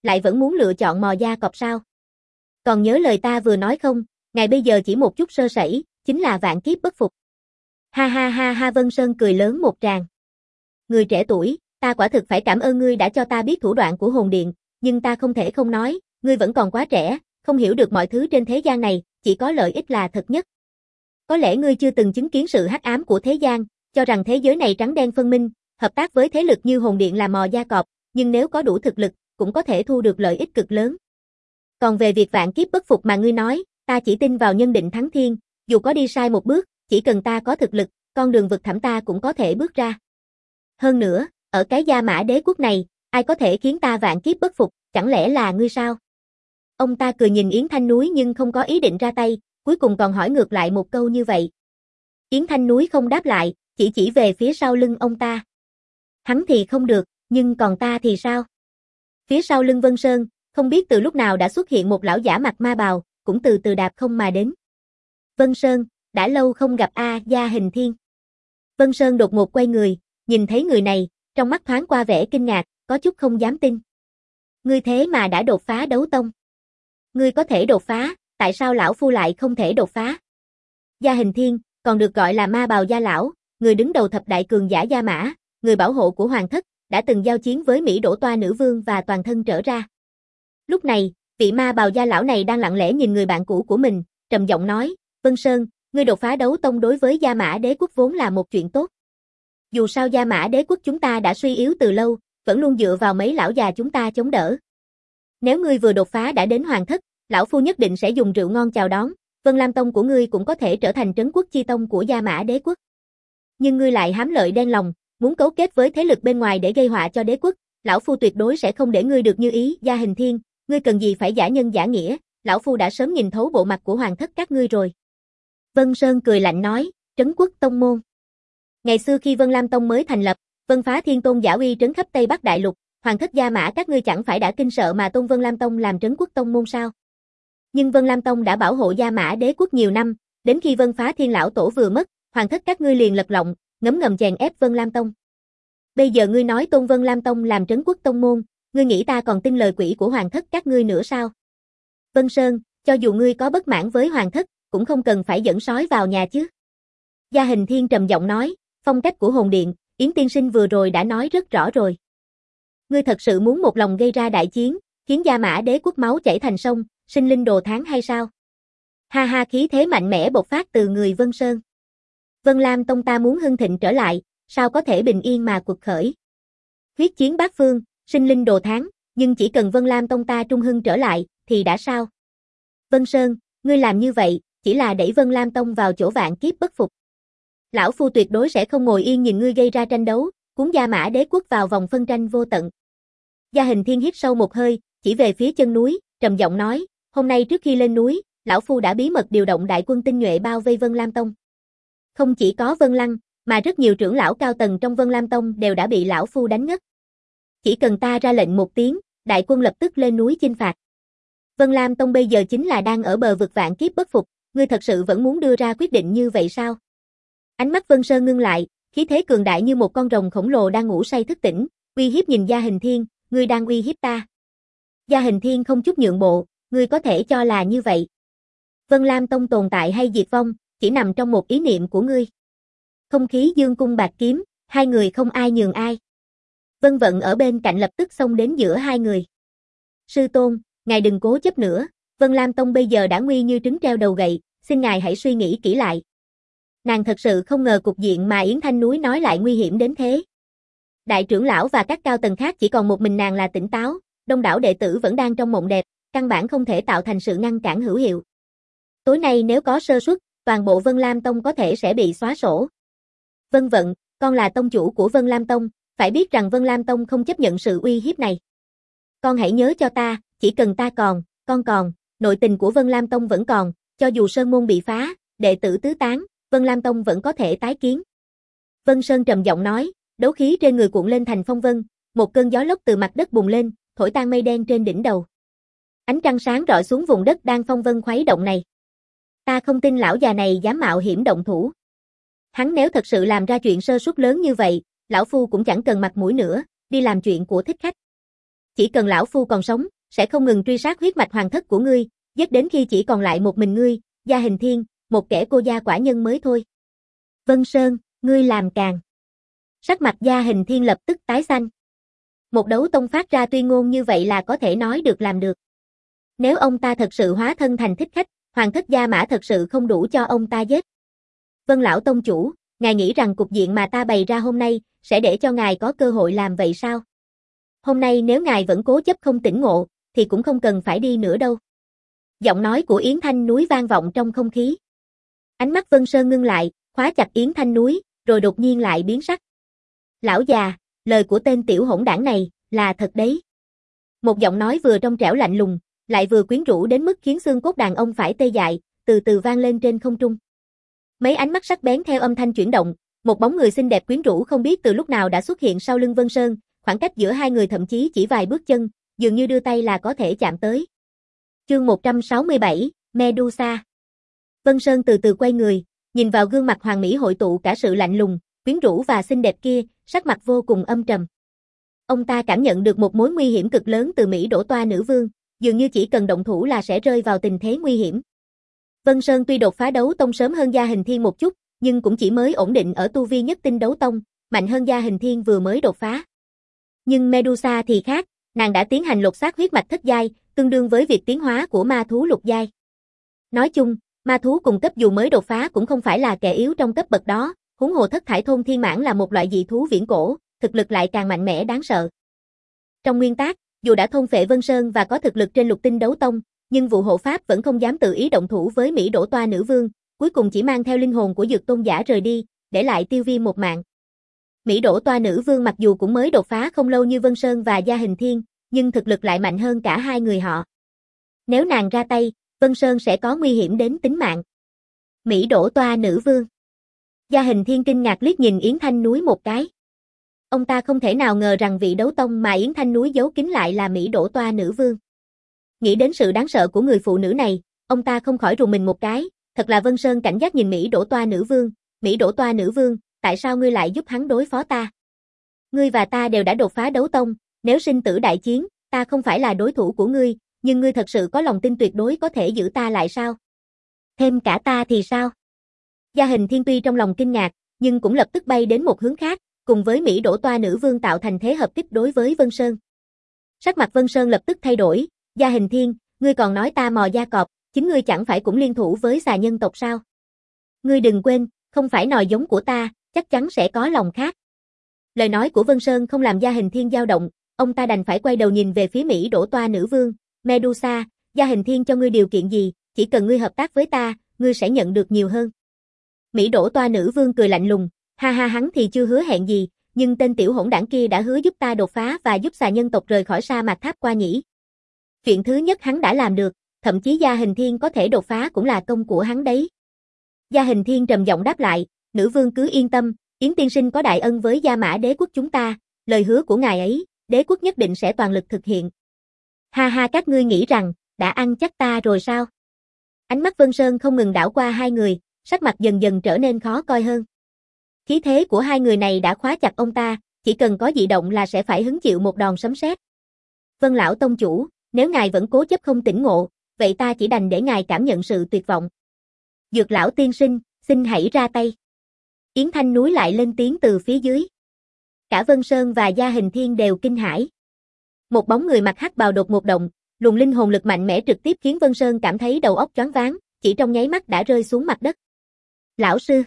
lại vẫn muốn lựa chọn mò gia cọp sao? Còn nhớ lời ta vừa nói không, ngài bây giờ chỉ một chút sơ sẩy, chính là vạn kiếp bất phục. Ha ha ha ha Vân Sơn cười lớn một tràng. Người trẻ tuổi, ta quả thực phải cảm ơn ngươi đã cho ta biết thủ đoạn của hồn điện, nhưng ta không thể không nói, ngươi vẫn còn quá trẻ, không hiểu được mọi thứ trên thế gian này, chỉ có lợi ích là thật nhất. Có lẽ ngươi chưa từng chứng kiến sự hắc ám của thế gian, cho rằng thế giới này trắng đen phân minh, hợp tác với thế lực như hồn điện là mò gia cọp, nhưng nếu có đủ thực lực, cũng có thể thu được lợi ích cực lớn. Còn về việc vạn kiếp bất phục mà ngươi nói, ta chỉ tin vào nhân định thắng thiên, dù có đi sai một bước, chỉ cần ta có thực lực, con đường vực thẳm ta cũng có thể bước ra. Hơn nữa, ở cái Gia Mã Đế quốc này, ai có thể khiến ta vạn kiếp bất phục, chẳng lẽ là ngươi sao? Ông ta cười nhìn Yến Thanh Núi nhưng không có ý định ra tay, cuối cùng còn hỏi ngược lại một câu như vậy. Yến Thanh Núi không đáp lại, chỉ chỉ về phía sau lưng ông ta. Hắn thì không được, nhưng còn ta thì sao? Phía sau lưng Vân Sơn, không biết từ lúc nào đã xuất hiện một lão giả mặc ma bào, cũng từ từ đạp không mà đến. Vân Sơn, đã lâu không gặp a, Gia Hình Thiên. Vân Sơn đột ngột quay người, nhìn thấy người này, trong mắt thoáng qua vẻ kinh ngạc, có chút không dám tin. Ngươi thế mà đã đột phá đấu tông. Ngươi có thể đột phá, tại sao lão phu lại không thể đột phá? Gia Hình Thiên, còn được gọi là ma bào gia lão, người đứng đầu thập đại cường giả Gia Mã, người bảo hộ của hoàng thất, đã từng giao chiến với Mỹ Đỗ Toa nữ vương và toàn thân trở ra. Lúc này, vị ma bào gia lão này đang lặng lẽ nhìn người bạn cũ của mình, trầm giọng nói, Vân Sơn, ngươi đột phá đấu tông đối với Gia Mã Đế quốc vốn là một chuyện tốt. Dù sao Gia Mã Đế quốc chúng ta đã suy yếu từ lâu, vẫn luôn dựa vào mấy lão già chúng ta chống đỡ. Nếu ngươi vừa đột phá đã đến hoàng thất, lão phu nhất định sẽ dùng rượu ngon chào đón, Vân Lam Tông của ngươi cũng có thể trở thành trấn quốc chi tông của Gia Mã Đế quốc. Nhưng ngươi lại hám lợi đen lòng, muốn cấu kết với thế lực bên ngoài để gây họa cho đế quốc, lão phu tuyệt đối sẽ không để ngươi được như ý. Gia Hình Thiên, ngươi cần gì phải giả nhân giả nghĩa, lão phu đã sớm nhìn thấu bộ mặt của hoàng thất các ngươi rồi. Vân Sơn cười lạnh nói, trấn quốc tông môn. Ngày xưa khi Vân Lam Tông mới thành lập, Vân Phá Thiên Tôn giả uy trấn khắp Tây Bắc Đại Lục, hoàng thất Gia Mã các ngươi chẳng phải đã kinh sợ mà tôn Vân Lam Tông làm trấn quốc tông môn sao? Nhưng Vân Lam Tông đã bảo hộ Gia Mã Đế quốc nhiều năm, đến khi Vân Phá Thiên lão tổ vừa mất, hoàng thất các ngươi liền lật lọng, ngấm ngầm chèn ép Vân Lam Tông. Bây giờ ngươi nói tôn Vân Lam Tông làm trấn quốc tông môn, ngươi nghĩ ta còn tin lời quỷ của hoàng thất các ngươi nữa sao? Vân Sơn, cho dù ngươi có bất mãn với hoàng thất, cũng không cần phải dẫn sói vào nhà chứ. Gia Hình Thiên trầm giọng nói, phong cách của hồn điện, Yến tiên sinh vừa rồi đã nói rất rõ rồi. Ngươi thật sự muốn một lòng gây ra đại chiến, khiến Gia Mã Đế quốc máu chảy thành sông, sinh linh đồ thán hay sao? Ha ha, khí thế mạnh mẽ bộc phát từ người Vân Sơn. Vân Lam Tông ta muốn hưng thịnh trở lại, sao có thể bình yên mà quật khởi? Huyết chiến bát phương, sinh linh đồ thán, nhưng chỉ cần Vân Lam Tông ta trung hưng trở lại, thì đã sao? Vân Sơn, ngươi làm như vậy, chỉ là đẩy Vân Lam Tông vào chỗ vạn kiếp bất phục. Lão phu tuyệt đối sẽ không ngồi yên nhìn ngươi gây ra tranh đấu, cuốn Gia Mã Đế quốc vào vòng phân tranh vô tận. Gia Hình Thiên hít sâu một hơi, chỉ về phía chân núi, trầm giọng nói, hôm nay trước khi lên núi, lão phu đã bí mật điều động đại quân tinh nhuệ bao vây Vân Lam Tông. Không chỉ có Vân Lăng, mà rất nhiều trưởng lão cao tầng trong Vân Lam Tông đều đã bị lão phu đánh ngất. Chỉ cần ta ra lệnh một tiếng, đại quân lập tức lên núi chinh phạt. Vân Lam Tông bây giờ chính là đang ở bờ vực vạn kiếp bất phục, ngươi thật sự vẫn muốn đưa ra quyết định như vậy sao? Ánh mắt Vân Sơn ngưng lại, khí thế cường đại như một con rồng khổng lồ đang ngủ say thức tỉnh, uy hiếp nhìn Gia Hình Thiên, ngươi đang uy hiếp ta. Gia Hình Thiên không chút nhượng bộ, ngươi có thể cho là như vậy. Vân Lam Tông tồn tại hay diệt vong, chỉ nằm trong một ý niệm của ngươi. Không khí dương cung bạc kiếm, hai người không ai nhường ai. Vân Vận ở bên cạnh lập tức xông đến giữa hai người. Sư tôn, ngài đừng cố chấp nữa, Vân Lam Tông bây giờ đã nguy như trứng treo đầu gậy, xin ngài hãy suy nghĩ kỹ lại. Nàng thật sự không ngờ cục diện mà Yến Thanh Núi nói lại nguy hiểm đến thế. Đại trưởng lão và các cao tầng khác chỉ còn một mình nàng là tỉnh táo, đông đảo đệ tử vẫn đang trong mộng đẹp, căn bản không thể tạo thành sự ngăn cản hữu hiệu. Tối nay nếu có sơ suất, toàn bộ Vân Lam Tông có thể sẽ bị xóa sổ. Vân Vận, con là tông chủ của Vân Lam Tông, phải biết rằng Vân Lam Tông không chấp nhận sự uy hiếp này. Con hãy nhớ cho ta, chỉ cần ta còn, con còn, nội tình của Vân Lam Tông vẫn còn, cho dù sơn môn bị phá, đệ tử tứ tán, Vân Lam Tông vẫn có thể tái kiến. Vân Sơn trầm giọng nói, đấu khí trên người cuộn lên thành phong vân, một cơn gió lốc từ mặt đất bùng lên, thổi tan mây đen trên đỉnh đầu. Ánh trăng sáng rọi xuống vùng đất đang phong vân khuấy động này. Ta không tin lão già này dám mạo hiểm động thủ. Hắn nếu thật sự làm ra chuyện sơ suất lớn như vậy, lão phu cũng chẳng cần mặt mũi nữa, đi làm chuyện của thích khách. Chỉ cần lão phu còn sống, sẽ không ngừng truy sát huyết mạch hoàng thất của ngươi, giết đến khi chỉ còn lại một mình ngươi, Gia Hình Thiên, một kẻ cô gia quả nhân mới thôi. Vân Sơn, ngươi làm càng. Sắc mặt Gia Hình Thiên lập tức tái xanh. Một đấu tông phát ra tuyên ngôn như vậy là có thể nói được làm được. Nếu ông ta thật sự hóa thân thành thích khách, hoàng thất Gia Mã thật sự không đủ cho ông ta giết. Vân lão tông chủ, ngài nghĩ rằng cục diện mà ta bày ra hôm nay sẽ để cho ngài có cơ hội làm vậy sao? Hôm nay nếu ngài vẫn cố chấp không tỉnh ngộ, thì cũng không cần phải đi nữa đâu. Giọng nói của Yến Thanh Núi vang vọng trong không khí. Ánh mắt Vân Sơn ngưng lại, khóa chặt Yến Thanh Núi, rồi đột nhiên lại biến sắc. Lão già, lời của tên tiểu hỗn đảng này, là thật đấy. Một giọng nói vừa trong trẻo lạnh lùng, lại vừa quyến rũ đến mức khiến xương cốt đàn ông phải tê dại, từ từ vang lên trên không trung. Mấy ánh mắt sắc bén theo âm thanh chuyển động, một bóng người xinh đẹp quyến rũ không biết từ lúc nào đã xuất hiện sau lưng Vân Sơn, khoảng cách giữa hai người thậm chí chỉ vài bước chân, dường như đưa tay là có thể chạm tới. Chương một trăm sáu mươi bảy, Medusa. Vân Sơn từ từ quay người, nhìn vào gương mặt hoàng mỹ hội tụ cả sự lạnh lùng, quyến rũ và xinh đẹp kia, sắc mặt vô cùng âm trầm. Ông ta cảm nhận được một mối nguy hiểm cực lớn từ Mỹ Đỗ Toa nữ vương, dường như chỉ cần động thủ là sẽ rơi vào tình thế nguy hiểm. Vân Sơn tuy đột phá đấu tông sớm hơn Gia Hình Thiên một chút, nhưng cũng chỉ mới ổn định ở tu vi nhất tinh đấu tông, mạnh hơn Gia Hình Thiên vừa mới đột phá. Nhưng Medusa thì khác, nàng đã tiến hành lột xác huyết mạch thất giai, tương đương với việc tiến hóa của ma thú lục giai. Nói chung, ma thú cùng cấp dù mới đột phá cũng không phải là kẻ yếu trong cấp bậc đó, huống hồ thất thải thôn thiên mãn là một loại dị thú viễn cổ, thực lực lại càng mạnh mẽ đáng sợ. Trong nguyên tắc, dù đã thôn phệ Vân Sơn và có thực lực trên lục tinh đấu tông, nhưng vụ hộ pháp vẫn không dám tự ý động thủ với Mỹ Đỗ Toa nữ vương, cuối cùng chỉ mang theo linh hồn của Dược Tôn giả rời đi, để lại Tiêu Viêm một mạng. Mỹ Đỗ Toa nữ vương mặc dù cũng mới đột phá không lâu như Vân Sơn và Gia Hình Thiên, nhưng thực lực lại mạnh hơn cả hai người họ. Nếu nàng ra tay, Vân Sơn sẽ có nguy hiểm đến tính mạng. Mỹ Đỗ Toa nữ vương. Gia Hình Thiên kinh ngạc liếc nhìn Yến Thanh Núi một cái. Ông ta không thể nào ngờ rằng vị đấu tông mà Yến Thanh Núi giấu kín lại là Mỹ Đỗ Toa nữ vương. Nghĩ đến sự đáng sợ của người phụ nữ này, ông ta không khỏi rùng mình một cái, thật là Vân Sơn cảnh giác nhìn Mỹ Đỗ Toa nữ vương, Mỹ Đỗ Toa nữ vương, tại sao ngươi lại giúp hắn đối phó ta? Ngươi và ta đều đã đột phá đấu tông, nếu sinh tử đại chiến, ta không phải là đối thủ của ngươi, nhưng ngươi thật sự có lòng tin tuyệt đối có thể giữ ta lại sao? Thêm cả ta thì sao? Gia Hình Thiên tuy trong lòng kinh ngạc, nhưng cũng lập tức bay đến một hướng khác, cùng với Mỹ Đỗ Toa nữ vương tạo thành thế hợp kích đối với Vân Sơn. Sắc mặt Vân Sơn lập tức thay đổi, Gia Hình Thiên, ngươi còn nói ta mò da cọp, chính ngươi chẳng phải cũng liên thủ với xà nhân tộc sao? Ngươi đừng quên, không phải nòi giống của ta, chắc chắn sẽ có lòng khác. Lời nói của Vân Sơn không làm Gia Hình Thiên dao động, ông ta đành phải quay đầu nhìn về phía Mỹ Đỗ Toa nữ vương, Medusa, Gia Hình Thiên cho ngươi điều kiện gì, chỉ cần ngươi hợp tác với ta, ngươi sẽ nhận được nhiều hơn. Mỹ Đỗ Toa nữ vương cười lạnh lùng, ha ha hắn thì chưa hứa hẹn gì, nhưng tên tiểu hỗn đảng kia đã hứa giúp ta đột phá và giúp xà nhân tộc rời khỏi sa mạc tháp qua nhĩ. Chuyện thứ nhất hắn đã làm được, thậm chí Gia Hình Thiên có thể đột phá cũng là công của hắn đấy. Gia Hình Thiên trầm giọng đáp lại, nữ vương cứ yên tâm, Yến tiên sinh có đại ân với Gia Mã đế quốc chúng ta, lời hứa của ngài ấy, đế quốc nhất định sẽ toàn lực thực hiện. Ha ha các ngươi nghĩ rằng, đã ăn chắc ta rồi sao? Ánh mắt Vân Sơn không ngừng đảo qua hai người, sắc mặt dần dần trở nên khó coi hơn. Khí thế của hai người này đã khóa chặt ông ta, chỉ cần có dị động là sẽ phải hứng chịu một đòn sấm sét. Vân lão tông chủ, nếu ngài vẫn cố chấp không tỉnh ngộ, vậy ta chỉ đành để ngài cảm nhận sự tuyệt vọng. Dược lão tiên sinh, xin hãy ra tay. Yến Thanh Núi lại lên tiếng từ phía dưới. Cả Vân Sơn và Gia Hình Thiên đều kinh hãi. Một bóng người mặc hắc bào đột ngột động, luồng linh hồn lực mạnh mẽ trực tiếp khiến Vân Sơn cảm thấy đầu óc choáng váng, chỉ trong nháy mắt đã rơi xuống mặt đất. Lão sư.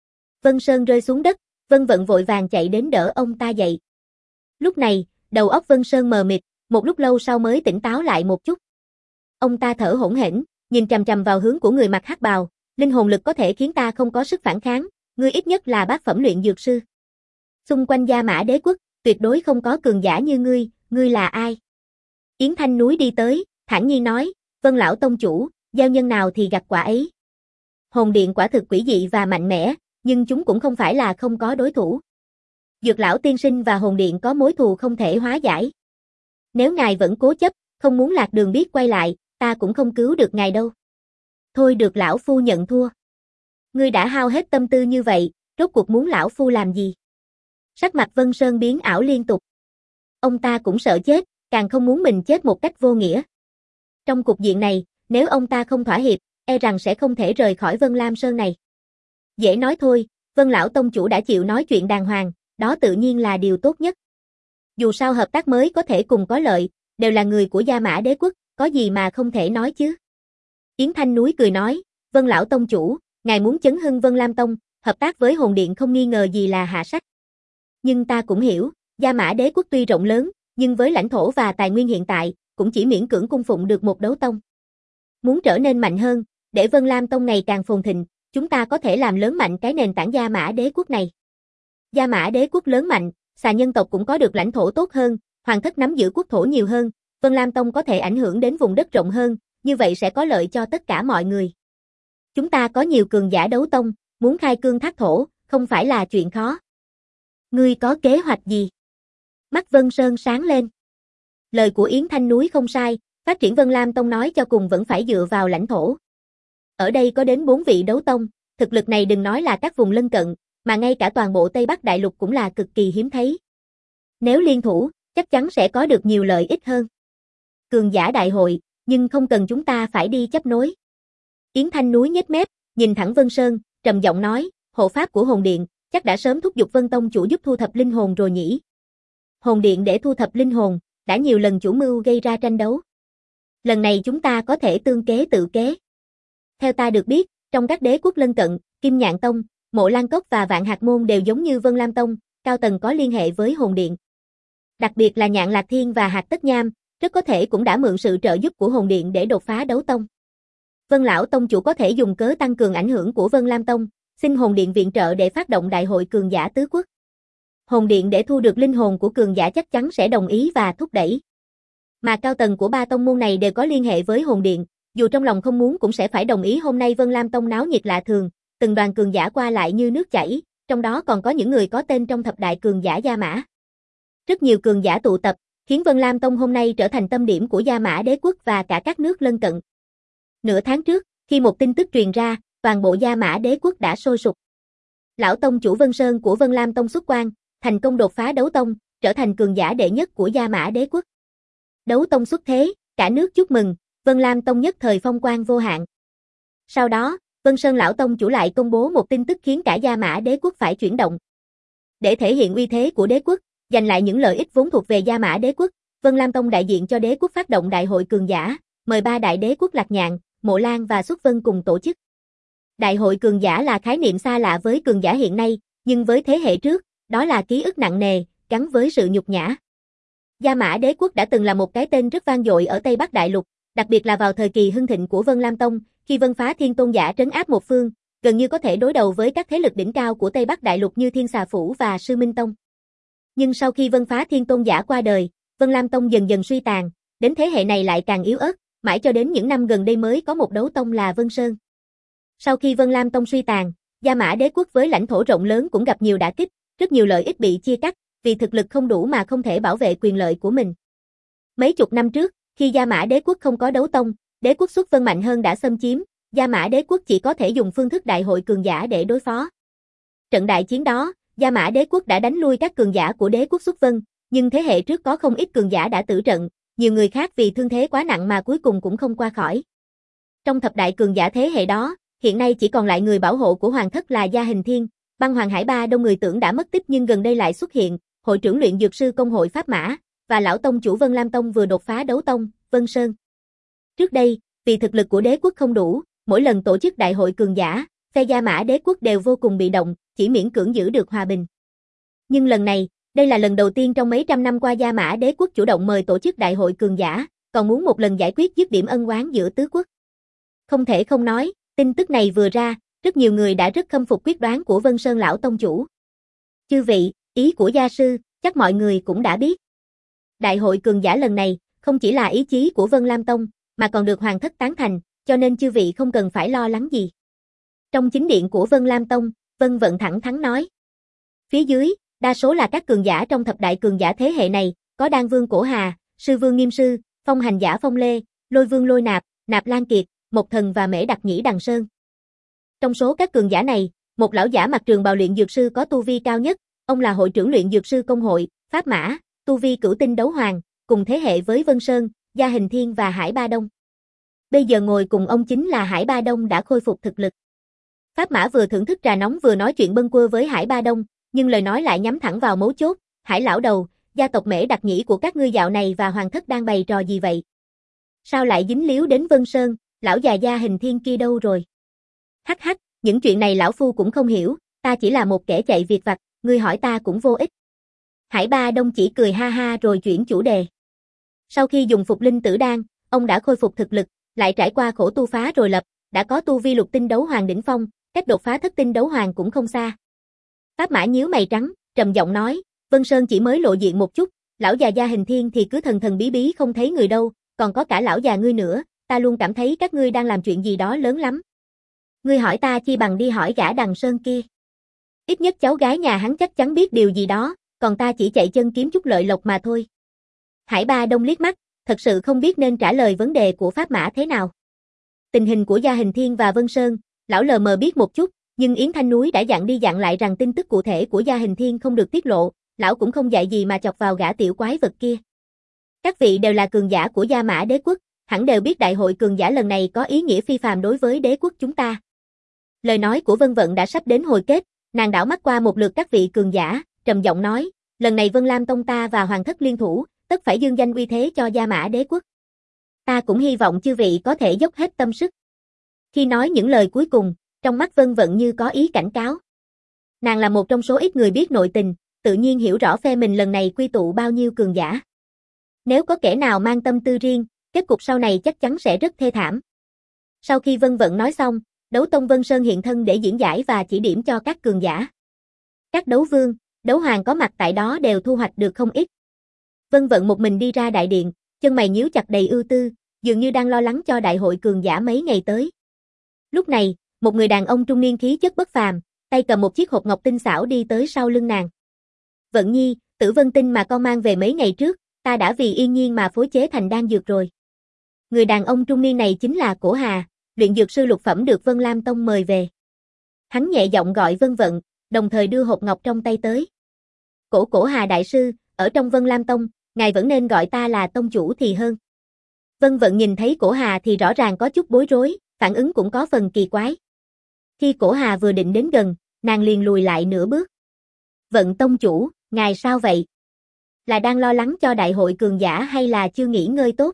Vân Sơn rơi xuống đất, Vân Vận vội vàng chạy đến đỡ ông ta dậy. Lúc này, đầu óc Vân Sơn mờ mịt, một lúc lâu sau mới tỉnh táo lại một chút. Ông ta thở hổn hển, nhìn chằm chằm vào hướng của người mặc hắc bào, linh hồn lực có thể khiến ta không có sức phản kháng, ngươi ít nhất là bát phẩm luyện dược sư. Xung quanh Gia Mã đế quốc, tuyệt đối không có cường giả như ngươi, ngươi là ai? Yến Thanh Núi đi tới, thản nhiên nói, Vân lão tông chủ, giao nhân nào thì gặt quả ấy. Hồn điện quả thực quỷ dị và mạnh mẽ, nhưng chúng cũng không phải là không có đối thủ. Dược lão tiên sinh và hồn điện có mối thù không thể hóa giải. Nếu ngài vẫn cố chấp, không muốn lạc đường biết quay lại, ta cũng không cứu được ngài đâu. Thôi được lão phu nhận thua. Ngươi đã hao hết tâm tư như vậy, rốt cuộc muốn lão phu làm gì? Sắc mặt Vân Sơn biến ảo liên tục. Ông ta cũng sợ chết, càng không muốn mình chết một cách vô nghĩa. Trong cục diện này, nếu ông ta không thỏa hiệp, e rằng sẽ không thể rời khỏi Vân Lam Sơn này. Dễ nói thôi, Vân lão tông chủ đã chịu nói chuyện đàng hoàng, đó tự nhiên là điều tốt nhất. Dù sao hợp tác mới có thể cùng có lợi, đều là người của Gia Mã Đế quốc, có gì mà không thể nói chứ. Yến Thanh Núi cười nói, Vân lão tông chủ, ngài muốn chấn hưng Vân Lam Tông, hợp tác với Hồn Điện không nghi ngờ gì là hạ sách. Nhưng ta cũng hiểu, Gia Mã Đế quốc tuy rộng lớn, nhưng với lãnh thổ và tài nguyên hiện tại, cũng chỉ miễn cưỡng cung phụng được một đấu tông. Muốn trở nên mạnh hơn, để Vân Lam Tông ngày càng phồn thịnh, chúng ta có thể làm lớn mạnh cái nền tảng Gia Mã Đế quốc này. Gia Mã Đế quốc lớn mạnh, xà nhân tộc cũng có được lãnh thổ tốt hơn, hoàng thất nắm giữ quốc thổ nhiều hơn, Vân Lam Tông có thể ảnh hưởng đến vùng đất rộng hơn, như vậy sẽ có lợi cho tất cả mọi người. Chúng ta có nhiều cường giả đấu tông, muốn khai cương thác thổ, không phải là chuyện khó. Ngươi có kế hoạch gì? Mắt Vân Sơn sáng lên. Lời của Yến Thanh Núi không sai, phát triển Vân Lam Tông nói cho cùng vẫn phải dựa vào lãnh thổ. Ở đây có đến bốn vị đấu tông, thực lực này đừng nói là các vùng lân cận, mà ngay cả toàn bộ Tây Bắc Đại Lục cũng là cực kỳ hiếm thấy. Nếu liên thủ, chắc chắn sẽ có được nhiều lợi ích hơn. Cường giả đại hội, nhưng không cần chúng ta phải đi chấp nối. Yến Thanh Núi nhếch mép, nhìn thẳng Vân Sơn, trầm giọng nói, hộ pháp của Hồn Điện, chắc đã sớm thúc giục Vân Tông chủ giúp thu thập linh hồn rồi nhỉ. Hồn Điện để thu thập linh hồn, đã nhiều lần chủ mưu gây ra tranh đấu. Lần này chúng ta có thể tương kế tự kế. Theo ta được biết, trong các đế quốc lân cận, Kim Nhạn Tông, Mộ Lan Cốc và Vạn Hạt Môn đều giống như Vân Lam Tông, cao tầng có liên hệ với Hồn Điện. Đặc biệt là Nhạn Lạc Thiên và Hạt Tất Nham, rất có thể cũng đã mượn sự trợ giúp của Hồn Điện để đột phá đấu tông. Vân lão tông chủ có thể dùng cớ tăng cường ảnh hưởng của Vân Lam Tông, xin Hồn Điện viện trợ để phát động đại hội cường giả tứ quốc. Hồn Điện để thu được linh hồn của cường giả chắc chắn sẽ đồng ý và thúc đẩy. Mà cao tầng của ba tông môn này đều có liên hệ với Hồn Điện, dù trong lòng không muốn cũng sẽ phải đồng ý. Hôm nay Vân Lam Tông náo nhiệt lạ thường, từng đoàn cường giả qua lại như nước chảy, trong đó còn có những người có tên trong thập đại cường giả Gia Mã. Rất nhiều cường giả tụ tập, khiến Vân Lam Tông hôm nay trở thành tâm điểm của Gia Mã Đế quốc và cả các nước lân cận. Nửa tháng trước, khi một tin tức truyền ra, toàn bộ Gia Mã Đế quốc đã sôi sục. Lão tông chủ Vân Sơn của Vân Lam Tông xuất quan, thành công đột phá đấu tông, trở thành cường giả đệ nhất của Gia Mã Đế quốc. Đấu tông xuất thế, cả nước chúc mừng, Vân Lam Tông nhất thời phong quang vô hạn. Sau đó, Vân Sơn lão tông chủ lại công bố một tin tức khiến cả Gia Mã Đế quốc phải chuyển động. Để thể hiện uy thế của đế quốc, giành lại những lợi ích vốn thuộc về Gia Mã Đế quốc, Vân Lam Tông đại diện cho đế quốc phát động đại hội cường giả, mời ba đại đế quốc Lạc Nhạn, Mộ Lan và Xuất Vân cùng tổ chức. Đại hội cường giả là khái niệm xa lạ với cường giả hiện nay, nhưng với thế hệ trước, đó là ký ức nặng nề, gắn với sự nhục nhã. Gia Mã Đế quốc đã từng là một cái tên rất vang dội ở Tây Bắc Đại Lục, đặc biệt là vào thời kỳ hưng thịnh của Vân Lam Tông, khi Vân Phá Thiên Tôn giả trấn áp một phương, gần như có thể đối đầu với các thế lực đỉnh cao của Tây Bắc Đại Lục như Thiên Xà Phủ và Sư Minh Tông. Nhưng sau khi Vân Phá Thiên Tôn giả qua đời, Vân Lam Tông dần dần suy tàn, đến thế hệ này lại càng yếu ớt, mãi cho đến những năm gần đây mới có một đấu tông là Vân Sơn. Sau khi Vân Lam Tông suy tàn, Gia Mã Đế quốc với lãnh thổ rộng lớn cũng gặp nhiều đả kích, rất nhiều lợi ích bị chia cắt, vì thực lực không đủ mà không thể bảo vệ quyền lợi của mình. Mấy chục năm trước, khi Gia Mã Đế quốc không có đấu tông, đế quốc Xuất Vân mạnh hơn đã xâm chiếm, Gia Mã Đế quốc chỉ có thể dùng phương thức đại hội cường giả để đối phó. Trận đại chiến đó, Gia Mã Đế quốc đã đánh lui các cường giả của đế quốc Xuất Vân, nhưng thế hệ trước có không ít cường giả đã tử trận, nhiều người khác vì thương thế quá nặng mà cuối cùng cũng không qua khỏi. Trong thập đại cường giả thế hệ đó, hiện nay chỉ còn lại người bảo hộ của hoàng thất là Gia Hình Thiên, Băng Hoàng Hải Ba đông người tưởng đã mất tích nhưng gần đây lại xuất hiện, hội trưởng luyện dược sư công hội Pháp Mã, và lão tông chủ Vân Lam Tông vừa đột phá đấu tông, Vân Sơn. Trước đây, vì thực lực của đế quốc không đủ, mỗi lần tổ chức đại hội cường giả, phe Gia Mã Đế quốc đều vô cùng bị động, chỉ miễn cưỡng giữ được hòa bình. Nhưng lần này, đây là lần đầu tiên trong mấy trăm năm qua Gia Mã Đế quốc chủ động mời tổ chức đại hội cường giả, còn muốn một lần giải quyết dứt điểm ân oán giữa tứ quốc. Không thể không nói, tin tức này vừa ra, rất nhiều người đã rất khâm phục quyết đoán của Vân Sơn lão tông chủ. Chư vị, ý của gia sư, chắc mọi người cũng đã biết. Đại hội cường giả lần này, không chỉ là ý chí của Vân Lam Tông, mà còn được hoàng thất tán thành, cho nên chư vị không cần phải lo lắng gì. Trong chính điện của Vân Lam Tông, Vân Vận thẳng thắn nói. Phía dưới, đa số là các cường giả trong thập đại cường giả thế hệ này, có Đan Vương Cổ Hà, Sư Vương Nghiêm Sư, Phong Hành Giả Phong Lê, Lôi Vương Lôi Nạp, Nạp Lan Kiệt, Mộc Thần và Mễ Đặc Nhĩ Đằng Sơn. Trong số các cường giả này, một lão giả mặc trường bào luyện dược sư có tu vi cao nhất, ông là hội trưởng luyện dược sư công hội, Pháp Mã, tu vi cửu tinh đấu hoàng, cùng thế hệ với Vân Sơn, Gia Hình Thiên và Hải Ba Đông. Bây giờ ngồi cùng ông chính là Hải Ba Đông đã khôi phục thực lực. Pháp Mã vừa thưởng thức trà nóng vừa nói chuyện bâng quơ với Hải Ba Đông, nhưng lời nói lại nhắm thẳng vào mấu chốt. Hải lão đầu, gia tộc Mễ Đặc Nhĩ của các ngươi dạo này và hoàng thất đang bày trò gì vậy? Sao lại dính líu đến Vân Sơn, lão già Gia Hình Thiên kia đâu rồi? Hắc hắc, những chuyện này lão phu cũng không hiểu, ta chỉ là một kẻ chạy việc vặt, ngươi hỏi ta cũng vô ích. Hải Ba Đông chỉ cười ha ha rồi chuyển chủ đề. Sau khi dùng phục linh tử đan, ông đã khôi phục thực lực, lại trải qua khổ tu phá rồi lập, đã có tu vi lục tinh đấu hoàng đỉnh phong, cách đột phá thất tinh đấu hoàng cũng không xa. Pháp Mã nhíu mày trắng, trầm giọng nói, Vân Sơn chỉ mới lộ diện một chút, lão già Gia Hình Thiên thì cứ thần thần bí bí không thấy người đâu, còn có cả lão già ngươi nữa, ta luôn cảm thấy các ngươi đang làm chuyện gì đó lớn lắm. Ngươi hỏi ta chi bằng đi hỏi gã Đằng Sơn kia. Ít nhất cháu gái nhà hắn chắc chắn biết điều gì đó, còn ta chỉ chạy chân kiếm chút lợi lộc mà thôi. Hải Ba Đông liếc mắt, thật sự không biết nên trả lời vấn đề của Pháp Mã thế nào. Tình hình của Gia Hình Thiên và Vân Sơn, lão lờ mờ biết một chút, nhưng Yến Thanh Núi đã dặn đi dặn lại rằng tin tức cụ thể của Gia Hình Thiên không được tiết lộ, lão cũng không dạy gì mà chọc vào gã tiểu quái vật kia. Các vị đều là cường giả của Gia Mã đế quốc, hẳn đều biết đại hội cường giả lần này có ý nghĩa phi phàm đối với đế quốc chúng ta. Lời nói của Vân Vận đã sắp đến hồi kết, nàng đảo mắt qua một lượt các vị cường giả, trầm giọng nói, lần này Vân Lam Tông ta và Hoàng thất liên thủ, tất phải dương danh uy thế cho Gia Mã đế quốc. Ta cũng hy vọng chư vị có thể dốc hết tâm sức. Khi nói những lời cuối cùng, trong mắt Vân Vận như có ý cảnh cáo. Nàng là một trong số ít người biết nội tình, tự nhiên hiểu rõ phe mình lần này quy tụ bao nhiêu cường giả. Nếu có kẻ nào mang tâm tư riêng, kết cục sau này chắc chắn sẽ rất thê thảm. Sau khi Vân Vận nói xong, Đấu Tông Vân Sơn hiện thân để diễn giải và chỉ điểm cho các cường giả. Các đấu vương, đấu hoàng có mặt tại đó đều thu hoạch được không ít. Vân Vận một mình đi ra đại điện, chân mày nhíu chặt đầy ưu tư, dường như đang lo lắng cho đại hội cường giả mấy ngày tới. Lúc này, một người đàn ông trung niên khí chất bất phàm, tay cầm một chiếc hộp ngọc tinh xảo đi tới sau lưng nàng. Vận Nhi, Tử Vân tinh mà con mang về mấy ngày trước, ta đã vì yên nhiên mà phối chế thành đan dược rồi. Người đàn ông trung niên này chính là Cổ Hà, luyện dược sư lục phẩm được Vân Lam Tông mời về. Hắn nhẹ giọng gọi Vân Vận, đồng thời đưa hộp ngọc trong tay tới. Cổ Cổ Hà đại sư, ở trong Vân Lam Tông, ngài vẫn nên gọi ta là tông chủ thì hơn. Vân Vận nhìn thấy Cổ Hà thì rõ ràng có chút bối rối, phản ứng cũng có phần kỳ quái. Khi Cổ Hà vừa định đến gần, nàng liền lùi lại nửa bước. Vận tông chủ, ngài sao vậy? Là đang lo lắng cho đại hội cường giả hay là chưa nghỉ ngơi tốt?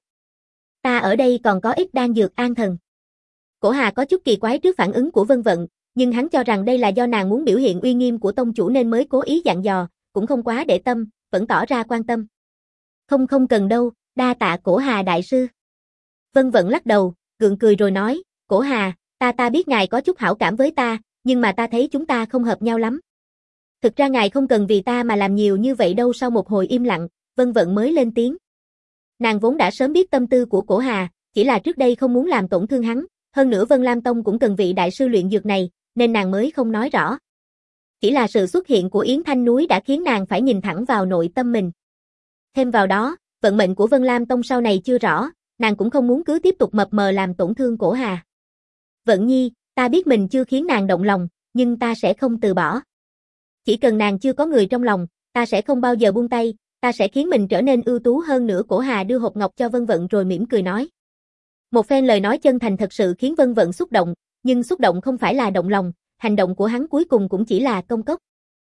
Ta ở đây còn có ít đan dược an thần. Cổ Hà có chút kỳ quái trước phản ứng của Vân Vận, nhưng hắn cho rằng đây là do nàng muốn biểu hiện uy nghiêm của tông chủ nên mới cố ý dặn dò, cũng không quá để tâm, vẫn tỏ ra quan tâm. Không không cần đâu, đa tạ Cổ Hà đại sư. Vân Vận lắc đầu, gượng cười rồi nói, Cổ Hà, ta ta biết ngài có chút hảo cảm với ta, nhưng mà ta thấy chúng ta không hợp nhau lắm. Thực ra ngài không cần vì ta mà làm nhiều như vậy đâu. Sau một hồi im lặng, Vân Vận mới lên tiếng. Nàng vốn đã sớm biết tâm tư của Cổ Hà, chỉ là trước đây không muốn làm tổn thương hắn, hơn nữa Vân Lam Tông cũng cần vị đại sư luyện dược này, nên nàng mới không nói rõ. Chỉ là sự xuất hiện của Yến Thanh Núi đã khiến nàng phải nhìn thẳng vào nội tâm mình. Thêm vào đó, vận mệnh của Vân Lam Tông sau này chưa rõ, nàng cũng không muốn cứ tiếp tục mập mờ làm tổn thương Cổ Hà. Vận Nhi, ta biết mình chưa khiến nàng động lòng, nhưng ta sẽ không từ bỏ. Chỉ cần nàng chưa có người trong lòng, ta sẽ không bao giờ buông tay, ta sẽ khiến mình trở nên ưu tú hơn nữa. Cổ Hà đưa hộp ngọc cho Vân Vận rồi mỉm cười nói. Một phen lời nói chân thành thật sự khiến Vân Vận xúc động, nhưng xúc động không phải là động lòng, hành động của hắn cuối cùng cũng chỉ là công cốc.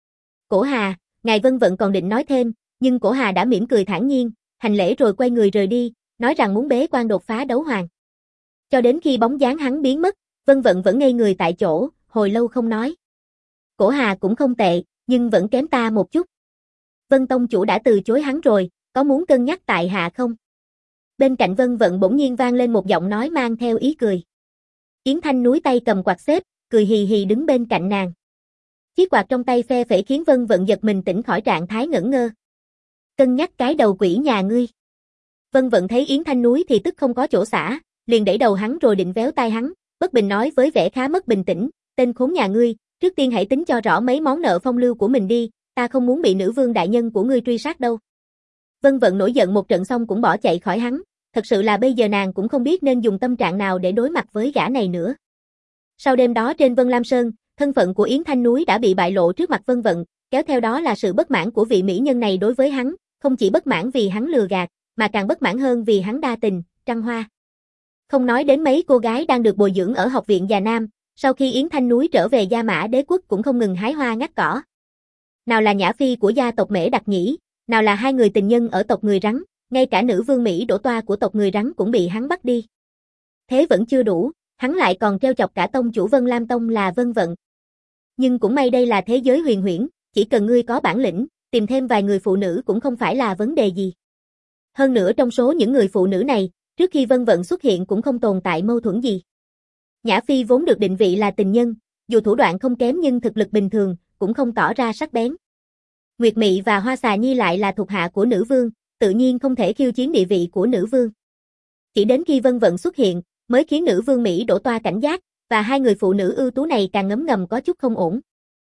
Cổ Hà, ngài. Vân Vận còn định nói thêm, nhưng Cổ Hà đã mỉm cười thản nhiên, hành lễ rồi quay người rời đi, nói rằng muốn bế quan đột phá đấu hoàng. Cho đến khi bóng dáng hắn biến mất, Vân Vận vẫn ngây người tại chỗ, hồi lâu không nói. Cổ Hà cũng không tệ, nhưng vẫn kém ta một chút. Vân tông chủ đã từ chối hắn rồi, có muốn cân nhắc tại hạ không? Bên cạnh Vân Vận bỗng nhiên vang lên một giọng nói mang theo ý cười. Yến Thanh Núi tay cầm quạt xếp, cười hì hì đứng bên cạnh nàng. Chiếc quạt trong tay phe phẩy khiến Vân Vận giật mình tỉnh khỏi trạng thái ngẩn ngơ. Cân nhắc cái đầu quỷ nhà ngươi. Vân Vận thấy Yến Thanh Núi thì tức không có chỗ xả, liền đẩy đầu hắn rồi định véo tai hắn, bất bình nói với vẻ khá mất bình tĩnh, tên khốn nhà ngươi, trước tiên hãy tính cho rõ mấy món nợ phong lưu của mình đi, ta không muốn bị nữ vương đại nhân của ngươi truy sát đâu. Vân Vận nổi giận một trận xong cũng bỏ chạy khỏi hắn, thật sự là bây giờ nàng cũng không biết nên dùng tâm trạng nào để đối mặt với gã này nữa. Sau đêm đó trên Vân Lam Sơn, thân phận của Yến Thanh Núi đã bị bại lộ trước mặt Vân Vận, kéo theo đó là sự bất mãn của vị mỹ nhân này đối với hắn, không chỉ bất mãn vì hắn lừa gạt, mà càng bất mãn hơn vì hắn đa tình, trăng hoa. Không nói đến mấy cô gái đang được bồi dưỡng ở học viện Già Nam, sau khi Yến Thanh Núi trở về Gia Mã Đế quốc cũng không ngừng hái hoa ngắt cỏ. Nào là Nhã Phi của gia tộc Mễ Đặc Nhĩ, nào là hai người tình nhân ở tộc người rắn, ngay cả nữ vương Mỹ Đỗ Toa của tộc người rắn cũng bị hắn bắt đi. Thế vẫn chưa đủ, hắn lại còn treo chọc cả tông chủ Vân Lam Tông là Vân Vận. Nhưng cũng may đây là thế giới huyền huyễn, chỉ cần ngươi có bản lĩnh, tìm thêm vài người phụ nữ cũng không phải là vấn đề gì. Hơn nữa trong số những người phụ nữ này, trước khi Vân Vận xuất hiện cũng không tồn tại mâu thuẫn gì. Nhã Phi vốn được định vị là tình nhân, dù thủ đoạn không kém nhưng thực lực bình thường, cũng không tỏ ra sắc bén. Nguyệt Mị và Hoa Xà Nhi lại là thuộc hạ của nữ vương, tự nhiên không thể khiêu chiến địa vị của nữ vương. Chỉ đến khi Vân Vận xuất hiện, mới khiến nữ vương Mỹ Đỗ Toa cảnh giác, và hai người phụ nữ ưu tú này càng ngấm ngầm có chút không ổn.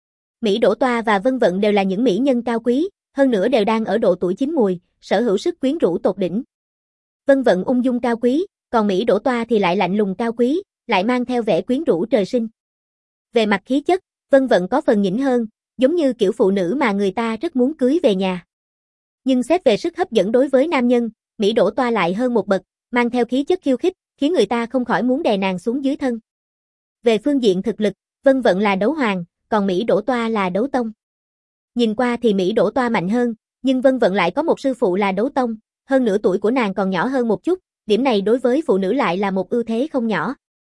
Mỹ Đỗ Toa và Vân Vận đều là những mỹ nhân cao quý, hơn nữa đều đang ở độ tuổi chín mùi, sở hữu sức quyến rũ tột đỉnh. Vân Vận ung dung cao quý, còn Mỹ Đỗ Toa thì lại lạnh lùng cao quý, lại mang theo vẻ quyến rũ trời sinh. Về mặt khí chất, Vân Vận có phần nhỉnh hơn, giống như kiểu phụ nữ mà người ta rất muốn cưới về nhà. Nhưng xét về sức hấp dẫn đối với nam nhân, Mỹ Đỗ Toa lại hơn một bậc, mang theo khí chất khiêu khích, khiến người ta không khỏi muốn đè nàng xuống dưới thân. Về phương diện thực lực, Vân Vận là đấu hoàng, còn Mỹ Đỗ Toa là đấu tông. Nhìn qua thì Mỹ Đỗ Toa mạnh hơn, nhưng Vân Vận lại có một sư phụ là đấu tông, hơn nữa tuổi của nàng còn nhỏ hơn một chút, điểm này đối với phụ nữ lại là một ưu thế không nhỏ.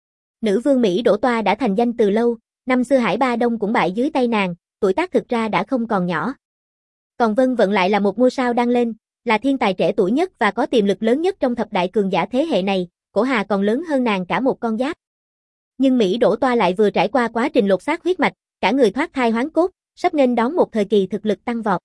Nữ vương Mỹ Đỗ Toa đã thành danh từ lâu, năm xưa Hải Ba Đông cũng bại dưới tay nàng, tuổi tác thực ra đã không còn nhỏ. Còn Vân Vận lại là một ngôi sao đang lên, là thiên tài trẻ tuổi nhất và có tiềm lực lớn nhất trong thập đại cường giả thế hệ này, cổ hà còn lớn hơn nàng cả một con giáp. Nhưng Mỹ Đỗ Toa lại vừa trải qua quá trình lột xác huyết mạch, cả người thoát thai hoán cốt, sắp nên đón một thời kỳ thực lực tăng vọt.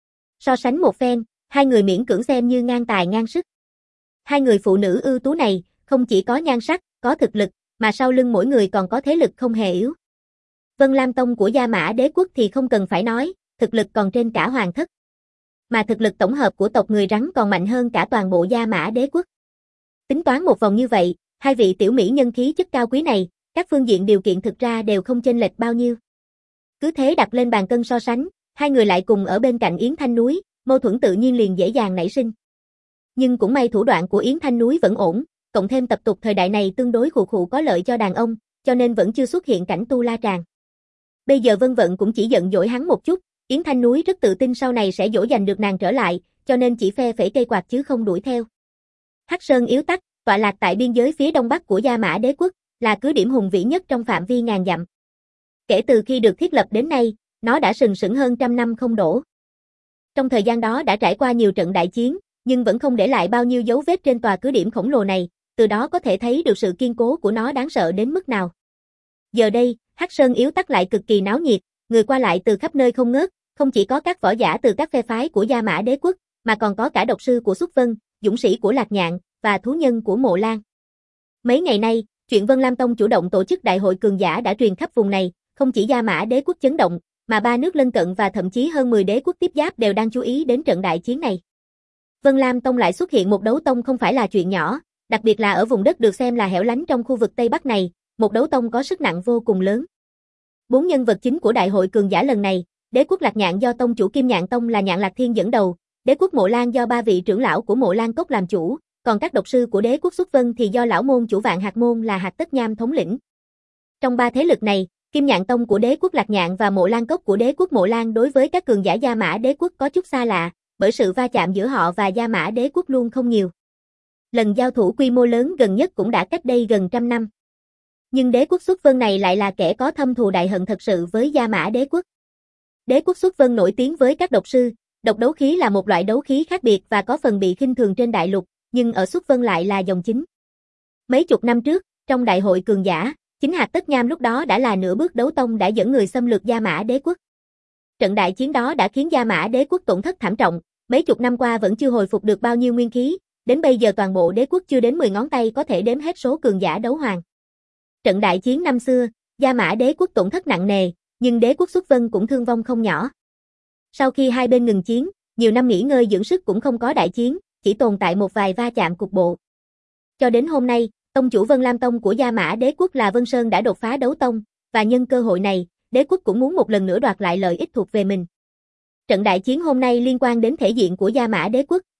So sánh một phen, hai người miễn cưỡng xem như ngang tài ngang sức. Hai người phụ nữ ưu tú này, không chỉ có nhan sắc, có thực lực, mà sau lưng mỗi người còn có thế lực không hề yếu. Vân Lam Tông của Gia Mã Đế quốc thì không cần phải nói, thực lực còn trên cả hoàng thất. Mà thực lực tổng hợp của tộc người rắn còn mạnh hơn cả toàn bộ Gia Mã Đế quốc. Tính toán một vòng như vậy, hai vị tiểu mỹ nhân khí chất cao quý này, các phương diện điều kiện thực ra đều không chênh lệch bao nhiêu. Cứ thế đặt lên bàn cân so sánh, hai người lại cùng ở bên cạnh Yến Thanh Núi, mâu thuẫn tự nhiên liền dễ dàng nảy sinh. Nhưng cũng may thủ đoạn của Yến Thanh Núi vẫn ổn, cộng thêm tập tục thời đại này tương đối khụ khụ có lợi cho đàn ông, cho nên vẫn chưa xuất hiện cảnh tu la tràng. Bây giờ Vân Vận cũng chỉ giận dỗi hắn một chút, Yến Thanh Núi rất tự tin sau này sẽ dỗ dành được nàng trở lại, cho nên chỉ phe phẩy cây quạt chứ không đuổi theo. Hắc Sơn Yếu Tắc, tọa lạc tại biên giới phía đông bắc của Gia Mã Đế quốc, là cứ điểm hùng vĩ nhất trong phạm vi ngàn dặm. Kể từ khi được thiết lập đến nay, nó đã sừng sững hơn trăm năm không đổ. Trong thời gian đó đã trải qua nhiều trận đại chiến, nhưng vẫn không để lại bao nhiêu dấu vết trên tòa cứ điểm khổng lồ này, từ đó có thể thấy được sự kiên cố của nó đáng sợ đến mức nào. Giờ đây, Hắc Sơn Yếu Tắc lại cực kỳ náo nhiệt, người qua lại từ khắp nơi không ngớt, không chỉ có các võ giả từ các phe phái của Gia Mã Đế quốc, mà còn có cả độc sư của Xuất Vân, dũng sĩ của Lạc Nhạn, và thú nhân của Mộ Lan. Mấy ngày nay, chuyện Vân Lam Tông chủ động tổ chức đại hội cường giả đã truyền khắp vùng này, không chỉ Gia Mã Đế quốc chấn động, mà ba nước lân cận và thậm chí hơn mười đế quốc tiếp giáp đều đang chú ý đến trận đại chiến này. Vân Lam Tông lại xuất hiện một đấu tông không phải là chuyện nhỏ, đặc biệt là ở vùng đất được xem là hẻo lánh trong khu vực Tây Bắc này, một đấu tông có sức nặng vô cùng lớn. Bốn nhân vật chính của đại hội cường giả lần này, đế quốc Lạc Nhạn do tông chủ Kim Nhạn Tông là Nhạn Lạc Thiên dẫn đầu, đế quốc Mộ Lan do ba vị trưởng lão của Mộ Lan Cốc làm chủ, còn các độc sư của đế quốc Xuất Vân thì do lão môn chủ Vạn Hạt Môn là Hạt Tất Nham thống lĩnh. Trong ba thế lực này, Kim Nhạn Tông của đế quốc Lạc Nhạn và Mộ Lan Cốc của đế quốc Mộ Lan đối với các cường giả Gia Mã Đế quốc có chút xa lạ, bởi sự va chạm giữa họ và Gia Mã Đế quốc luôn không nhiều. Lần giao thủ quy mô lớn gần nhất cũng đã cách đây gần trăm năm. Nhưng đế quốc Xuất Vân này lại là kẻ có thâm thù đại hận thật sự với Gia Mã Đế quốc. Đế quốc Xuất Vân nổi tiếng với các độc sư, độc đấu khí là một loại đấu khí khác biệt và có phần bị khinh thường trên đại lục, nhưng ở Xuất Vân lại là dòng chính. Mấy chục năm trước, trong đại hội cường giả, chính Hạt Tất Nham lúc đó đã là nửa bước đấu tông đã dẫn người xâm lược Gia Mã Đế quốc. Trận đại chiến đó đã khiến Gia Mã Đế quốc tổn thất thảm trọng, mấy chục năm qua vẫn chưa hồi phục được bao nhiêu nguyên khí, đến bây giờ toàn bộ đế quốc chưa đến mười ngón tay có thể đếm hết số cường giả đấu hoàng. Trận đại chiến năm xưa, Gia Mã Đế quốc tổn thất nặng nề, nhưng đế quốc Xuất Vân cũng thương vong không nhỏ. Sau khi hai bên ngừng chiến, nhiều năm nghỉ ngơi dưỡng sức cũng không có đại chiến, chỉ tồn tại một vài va chạm cục bộ. Cho đến hôm nay, tông chủ Vân Lam Tông của Gia Mã Đế quốc là Vân Sơn đã đột phá đấu tông, và nhân cơ hội này, đế quốc cũng muốn một lần nữa đoạt lại lợi ích thuộc về mình. Trận đại chiến hôm nay liên quan đến thể diện của Gia Mã Đế quốc,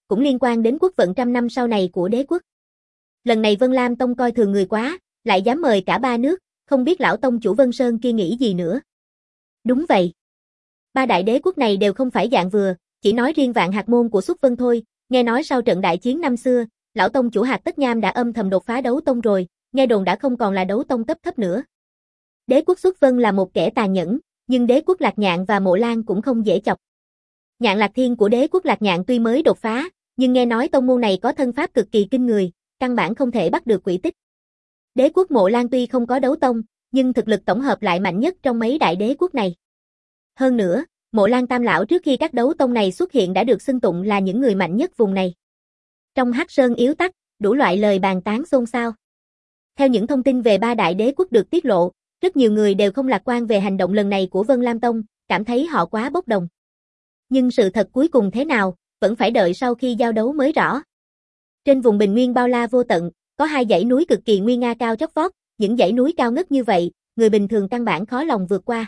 cũng liên quan đến quốc vận trăm năm sau này của đế quốc. Lần này Vân Lam Tông coi thường người quá, lại dám mời cả ba nước, không biết lão tông chủ Vân Sơn kia nghĩ gì nữa. Đúng vậy. Ba đại đế quốc này đều không phải dạng vừa, chỉ nói riêng Vạn Hạt môn của Xuất Vân thôi, nghe nói sau trận đại chiến năm xưa, lão tông chủ Hạt Tất Nham đã âm thầm đột phá đấu tông rồi, nghe đồn đã không còn là đấu tông cấp thấp nữa. Đế quốc Xuất Vân là một kẻ tàn nhẫn, nhưng đế quốc Lạc Nhạn và Mộ Lan cũng không dễ chọc. Nhạn Lạc Thiên của đế quốc Lạc Nhạn tuy mới đột phá, nhưng nghe nói tông môn này có thân pháp cực kỳ kinh người, căn bản không thể bắt được quỷ tích. Đế quốc Mộ Lan tuy không có đấu tông, nhưng thực lực tổng hợp lại mạnh nhất trong mấy đại đế quốc này. Hơn nữa, Mộ Lan Tam lão trước khi các đấu tông này xuất hiện đã được xưng tụng là những người mạnh nhất vùng này. Trong Hắc Sơn Yếu Tắc, đủ loại lời bàn tán xôn xao. Theo những thông tin về ba đại đế quốc được tiết lộ, rất nhiều người đều không lạc quan về hành động lần này của Vân Lam Tông, cảm thấy họ quá bốc đồng. Nhưng sự thật cuối cùng thế nào, vẫn phải đợi sau khi giao đấu mới rõ. Trên vùng bình nguyên bao la vô tận, có hai dãy núi cực kỳ nguy nga cao chót vót, những dãy núi cao ngất như vậy, người bình thường căn bản khó lòng vượt qua.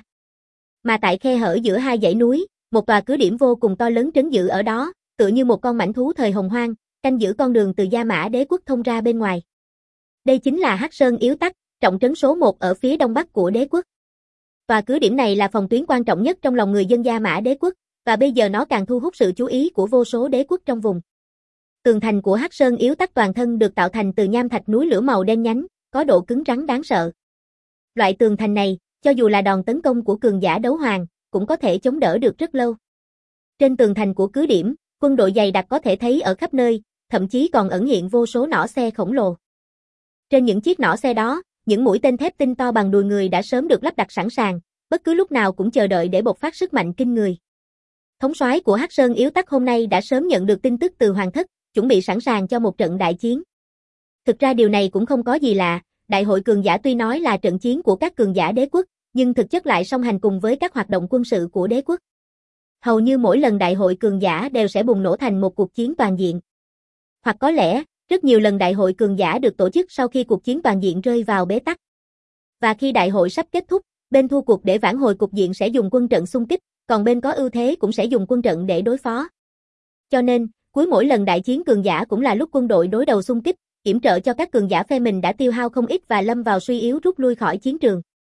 Mà tại khe hở giữa hai dãy núi, một tòa cứ điểm vô cùng to lớn trấn giữ ở đó, tựa như một con mãnh thú thời hồng hoang, canh giữ con đường từ Gia Mã đế quốc thông ra bên ngoài. Đây chính là Hắc Sơn Yếu Tắc, trọng trấn số một ở phía đông bắc của đế quốc. Tòa cứ điểm này là phòng tuyến quan trọng nhất trong lòng người dân Gia Mã đế quốc, và bây giờ nó càng thu hút sự chú ý của vô số đế quốc trong vùng. Tường thành của Hắc Sơn Yếu Tắc toàn thân được tạo thành từ nham thạch núi lửa màu đen nhánh, có độ cứng rắn đáng sợ. Loại tường thành này, cho dù là đòn tấn công của cường giả đấu hoàng, cũng có thể chống đỡ được rất lâu. Trên tường thành của cứ điểm, quân đội dày đặc có thể thấy ở khắp nơi, thậm chí còn ẩn hiện vô số nỏ xe khổng lồ. Trên những chiếc nỏ xe đó, những mũi tên thép tinh to bằng đùi người đã sớm được lắp đặt sẵn sàng, bất cứ lúc nào cũng chờ đợi để bộc phát sức mạnh kinh người. Thống soái của Hắc Sơn Yếu Tắc hôm nay đã sớm nhận được tin tức từ Hoàng thất, chuẩn bị sẵn sàng cho một trận đại chiến. Thực ra điều này cũng không có gì lạ, đại hội cường giả tuy nói là trận chiến của các cường giả đế quốc, nhưng thực chất lại song hành cùng với các hoạt động quân sự của đế quốc. Hầu như mỗi lần đại hội cường giả đều sẽ bùng nổ thành một cuộc chiến toàn diện. Hoặc có lẽ, rất nhiều lần đại hội cường giả được tổ chức sau khi cuộc chiến toàn diện rơi vào bế tắc. Và khi đại hội sắp kết thúc, bên thua cuộc để vãn hồi cục diện sẽ dùng quân trận xung kích, còn bên có ưu thế cũng sẽ dùng quân trận để đối phó. Cho nên, cuối mỗi lần đại chiến cường giả cũng là lúc quân đội đối đầu xung kích, yểm trợ cho các cường giả phe mình đã tiêu hao không ít và lâm vào suy yếu rút lui khỏi chiến trường.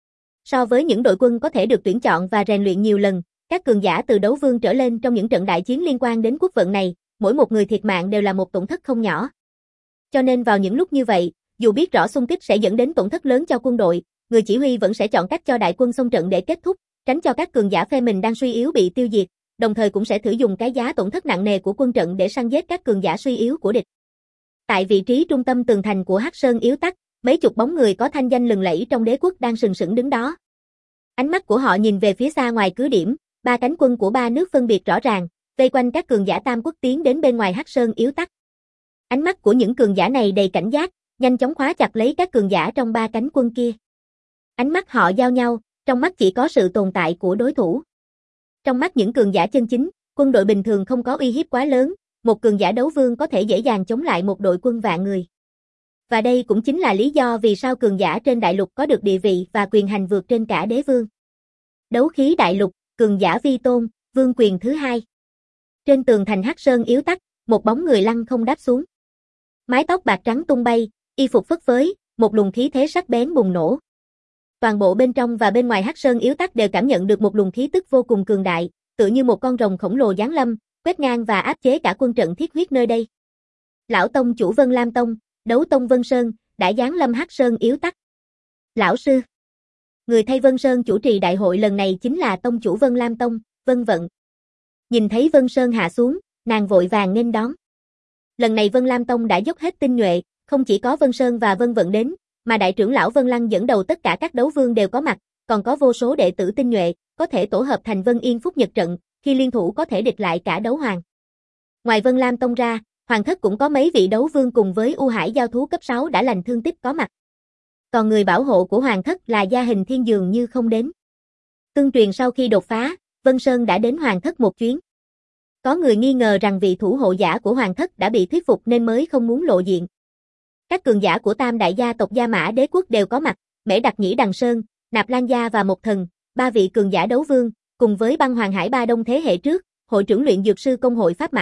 So với những đội quân có thể được tuyển chọn và rèn luyện nhiều lần, các cường giả từ đấu vương trở lên trong những trận đại chiến liên quan đến quốc vận này, mỗi một người thiệt mạng đều là một tổn thất không nhỏ. Cho nên vào những lúc như vậy, dù biết rõ xung kích sẽ dẫn đến tổn thất lớn cho quân đội, người chỉ huy vẫn sẽ chọn cách cho đại quân xông trận để kết thúc, tránh cho các cường giả phe mình đang suy yếu bị tiêu diệt, đồng thời cũng sẽ thử dùng cái giá tổn thất nặng nề của quân trận để săn giết các cường giả suy yếu của địch. Tại vị trí trung tâm tường thành của Hắc Sơn Yếu Tắc, mấy chục bóng người có thanh danh lừng lẫy trong đế quốc đang sừng sững đứng đó. Ánh mắt của họ nhìn về phía xa ngoài cứ điểm, ba cánh quân của ba nước phân biệt rõ ràng, vây quanh các cường giả tam quốc tiến đến bên ngoài Hắc Sơn Yếu Tắc. Ánh mắt của những cường giả này đầy cảnh giác, nhanh chóng khóa chặt lấy các cường giả trong ba cánh quân kia. Ánh mắt họ giao nhau, trong mắt chỉ có sự tồn tại của đối thủ. Trong mắt những cường giả chân chính, quân đội bình thường không có uy hiếp quá lớn, một cường giả đấu vương có thể dễ dàng chống lại một đội quân vạn người. Và đây cũng chính là lý do vì sao cường giả trên đại lục có được địa vị và quyền hành vượt trên cả đế vương. Đấu khí đại lục, cường giả vi tôn, vương quyền thứ hai. Trên tường thành Hắc Sơn Yếu Tắc, một bóng người lăng không đáp xuống. Mái tóc bạc trắng tung bay, y phục phất phới, một luồng khí thế sắc bén bùng nổ. Toàn bộ bên trong và bên ngoài Hắc Sơn Yếu Tắc đều cảm nhận được một luồng khí tức vô cùng cường đại, tựa như một con rồng khổng lồ giáng lâm, quét ngang và áp chế cả quân trận thiết huyết nơi đây. Lão tông chủ Vân Lam Tông, đấu tông Vân Sơn, đã giáng lâm Hắc Sơn Yếu Tắc. Lão sư. Người thay Vân Sơn chủ trì đại hội lần này chính là tông chủ Vân Lam Tông, Vân Vận. Nhìn thấy Vân Sơn hạ xuống, nàng vội vàng nghênh đón. Lần này Vân Lam Tông đã dốc hết tinh nhuệ, không chỉ có Vân Sơn và Vân Vận đến, mà đại trưởng lão Vân Lăng dẫn đầu tất cả các đấu vương đều có mặt, còn có vô số đệ tử tinh nhuệ, có thể tổ hợp thành Vân Yên Phúc Nhật trận, khi liên thủ có thể địch lại cả đấu hoàng. Ngoài Vân Lam Tông ra, Hoàng thất cũng có mấy vị đấu vương cùng với U Hải giao thú cấp sáu đã lành thương tích có mặt. Còn người bảo hộ của Hoàng thất là Gia Hình Thiên dường như không đến. Tương truyền sau khi đột phá, Vân Sơn đã đến Hoàng thất một chuyến. Có người nghi ngờ rằng vị thủ hộ giả của Hoàng thất đã bị thuyết phục nên mới không muốn lộ diện. Các cường giả của tam đại gia tộc Gia Mã đế quốc đều có mặt, Mễ Đặc Nhĩ Đằng Sơn, Nạp Lan Gia và Một Thần, ba vị cường giả đấu vương, cùng với Băng Hoàng Hải ba đông thế hệ trước, hội trưởng luyện dược sư công hội Pháp Mã,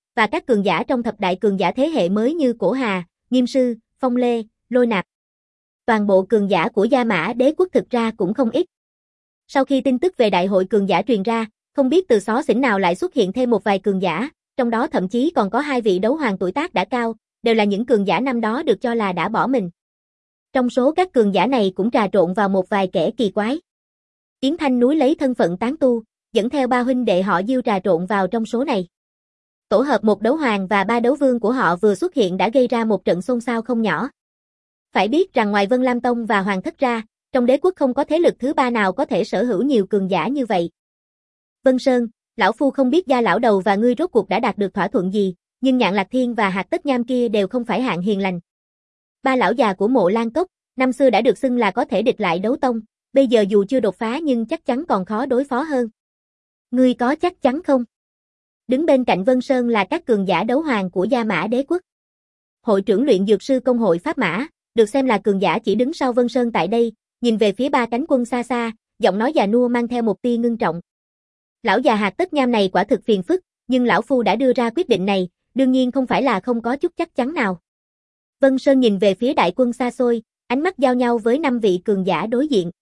và các cường giả trong thập đại cường giả thế hệ mới như Cổ Hà, Nghiêm Sư, Phong Lê, Lôi Nạp. Toàn bộ cường giả của Gia Mã Đế quốc thực ra cũng không ít. Sau khi tin tức về đại hội cường giả truyền ra, không biết từ xó xỉnh nào lại xuất hiện thêm một vài cường giả, trong đó thậm chí còn có hai vị đấu hoàng tuổi tác đã cao, đều là những cường giả năm đó được cho là đã bỏ mình. Trong số các cường giả này cũng trà trộn vào một vài kẻ kỳ quái. Yến Thanh Núi lấy thân phận tán tu, dẫn theo ba huynh đệ họ Diêu trà trộn vào trong số này. Tổ hợp một đấu hoàng và ba đấu vương của họ vừa xuất hiện đã gây ra một trận xôn xao không nhỏ. Phải biết rằng ngoài Vân Lam Tông và Hoàng Thất ra, trong đế quốc không có thế lực thứ ba nào có thể sở hữu nhiều cường giả như vậy. Vân Sơn, lão phu không biết Gia lão đầu và ngươi rốt cuộc đã đạt được thỏa thuận gì, nhưng Nhạn Lạc Thiên và Hạc Tất Nham kia đều không phải hạng hiền lành. Ba lão già của Mộ Lan Cốc, năm xưa đã được xưng là có thể địch lại đấu tông, bây giờ dù chưa đột phá nhưng chắc chắn còn khó đối phó hơn. Ngươi có chắc chắn không? Đứng bên cạnh Vân Sơn là các cường giả đấu hoàng của Gia Mã Đế quốc. Hội trưởng luyện dược sư công hội Pháp Mã, được xem là cường giả chỉ đứng sau Vân Sơn tại đây, nhìn về phía ba cánh quân xa xa, giọng nói già nua mang theo một tia ngưng trọng. Lão già Hạc Tất Nham này quả thực phiền phức, nhưng lão phu đã đưa ra quyết định này, đương nhiên không phải là không có chút chắc chắn nào. Vân Sơn nhìn về phía đại quân xa xôi, ánh mắt giao nhau với năm vị cường giả đối diện.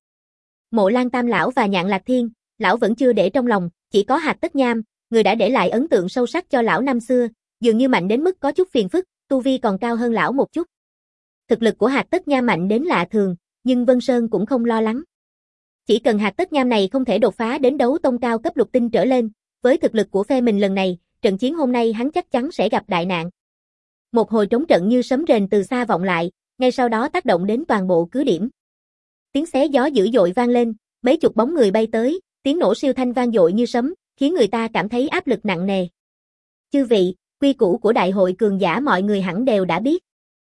Mộ Lan Tam lão và Nhạn Lạc Thiên, lão vẫn chưa để trong lòng, chỉ có Hạc Tất Nham, người đã để lại ấn tượng sâu sắc cho lão năm xưa, dường như mạnh đến mức có chút phiền phức, tu vi còn cao hơn lão một chút. Thực lực của Hạc Tất Nham mạnh đến lạ thường, nhưng Vân Sơn cũng không lo lắng. Chỉ cần Hạc Tất Nham này không thể đột phá đến đấu tông cao cấp lục tinh trở lên, với thực lực của phe mình lần này, trận chiến hôm nay hắn chắc chắn sẽ gặp đại nạn. Một hồi trống trận như sấm rền từ xa vọng lại, ngay sau đó tác động đến toàn bộ cứ điểm. Tiếng xé gió dữ dội vang lên, mấy chục bóng người bay tới, tiếng nổ siêu thanh vang dội như sấm, khiến người ta cảm thấy áp lực nặng nề. Chư vị, quy củ của đại hội cường giả mọi người hẳn đều đã biết.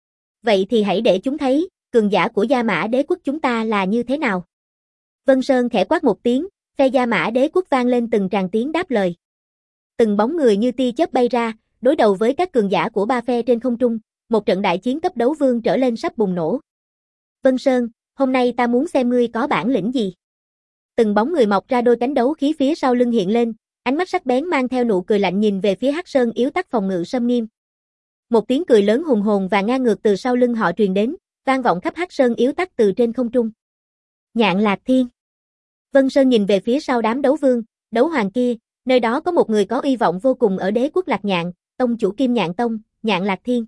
Vậy thì hãy để chúng thấy, cường giả của Gia Mã Đế quốc chúng ta là như thế nào. Vân Sơn khẽ quát một tiếng, phe Gia Mã Đế quốc vang lên từng tràng tiếng đáp lời. Từng bóng người như tia chớp bay ra, đối đầu với các cường giả của ba phe trên không trung, một trận đại chiến cấp đấu vương trở lên sắp bùng nổ. Vân Sơn, hôm nay ta muốn xem ngươi có bản lĩnh gì. Từng bóng người mọc ra đôi cánh đấu khí phía sau lưng hiện lên, ánh mắt sắc bén mang theo nụ cười lạnh nhìn về phía Hắc Sơn yếu tắc phòng ngự Sâm Nghiêm. Một tiếng cười lớn hùng hồn và ngang ngược từ sau lưng họ truyền đến, vang vọng khắp Hắc Sơn yếu tắc từ trên không trung. Nhạn Lạc Thiên. Vân Sơn nhìn về phía sau đám đấu vương, đấu hoàng kia, nơi đó có một người có uy vọng vô cùng ở đế quốc Lạc Nhạn, tông chủ Kim Nhạn Tông, Nhạn Lạc Thiên.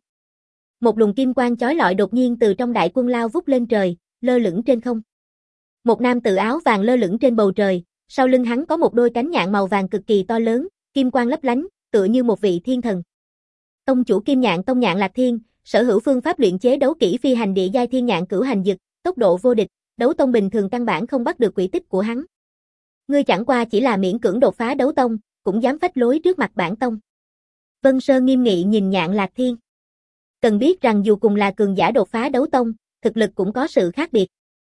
Một luồng kim quang chói lọi đột nhiên từ trong đại quân lao vút lên trời, lơ lửng trên không. Một nam tử áo vàng lơ lửng trên bầu trời, sau lưng hắn có một đôi cánh nhạn màu vàng cực kỳ to lớn, kim quang lấp lánh, tựa như một vị thiên thần. Tông chủ Kim Nhạn Tông Nhạn Lạc Thiên, sở hữu phương pháp luyện chế đấu kỹ phi hành địa giai thiên nhạn cửu hành dực, tốc độ vô địch, đấu tông bình thường căn bản không bắt được quỹ tích của hắn. Ngươi chẳng qua chỉ là miễn cưỡng đột phá đấu tông, cũng dám phách lối trước mặt bản tông. Vân Sơn nghiêm nghị nhìn Nhạn Lạc Thiên. Cần biết rằng dù cùng là cường giả đột phá đấu tông, thực lực cũng có sự khác biệt.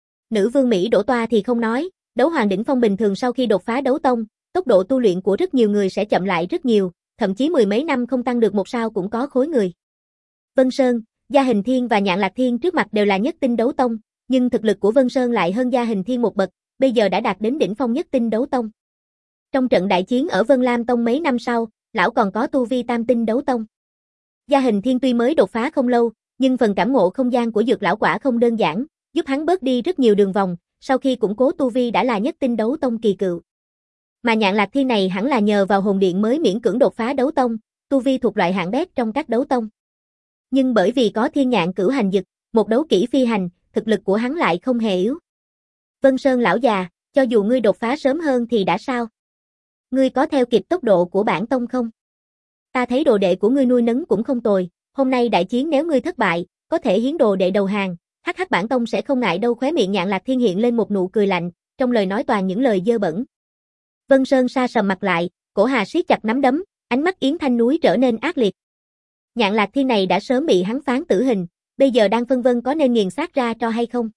Nữ vương Mỹ Đỗ Toa thì không nói, đấu hoàng đỉnh phong bình thường sau khi đột phá đấu tông, tốc độ tu luyện của rất nhiều người sẽ chậm lại rất nhiều, thậm chí mười mấy năm không tăng được một sao cũng có khối người. Vân Sơn, Gia Hình Thiên và Nhạn Lạc Thiên trước mặt đều là nhất tinh đấu tông, nhưng thực lực của Vân Sơn lại hơn Gia Hình Thiên một bậc, bây giờ đã đạt đến đỉnh phong nhất tinh đấu tông. Trong trận đại chiến ở Vân Lam Tông mấy năm sau, lão còn có tu vi tam tinh đấu tông. Gia Hình Thiên tuy mới đột phá không lâu, nhưng phần cảm ngộ không gian của dược lão quả không đơn giản, giúp hắn bớt đi rất nhiều đường vòng, sau khi củng cố tu vi đã là nhất tinh đấu tông kỳ cựu. Mà Nhạn Lạc Thiên này hẳn là nhờ vào hồn điện mới miễn cưỡng đột phá đấu tông, tu vi thuộc loại hạng bét trong các đấu tông. Nhưng bởi vì có thiên nhạn cửu hành dực, một đấu kỹ phi hành, thực lực của hắn lại không hề yếu. Vân Sơn lão già, cho dù ngươi đột phá sớm hơn thì đã sao? Ngươi có theo kịp tốc độ của bản tông không? Ta thấy đồ đệ của ngươi nuôi nấng cũng không tồi, hôm nay đại chiến nếu ngươi thất bại, có thể hiến đồ đệ đầu hàng, hắc hắc bản tông sẽ không ngại đâu. Khóe miệng Nhạn Lạc Thiên hiện lên một nụ cười lạnh, trong lời nói toàn những lời dơ bẩn. Vân Sơn sa sầm mặt lại, Cổ Hà siết chặt nắm đấm, ánh mắt Yến Thanh Núi trở nên ác liệt. Nhạn Lạc Thiên này đã sớm bị hắn phán tử hình, bây giờ đang phân vân có nên nghiền xác ra cho hay không.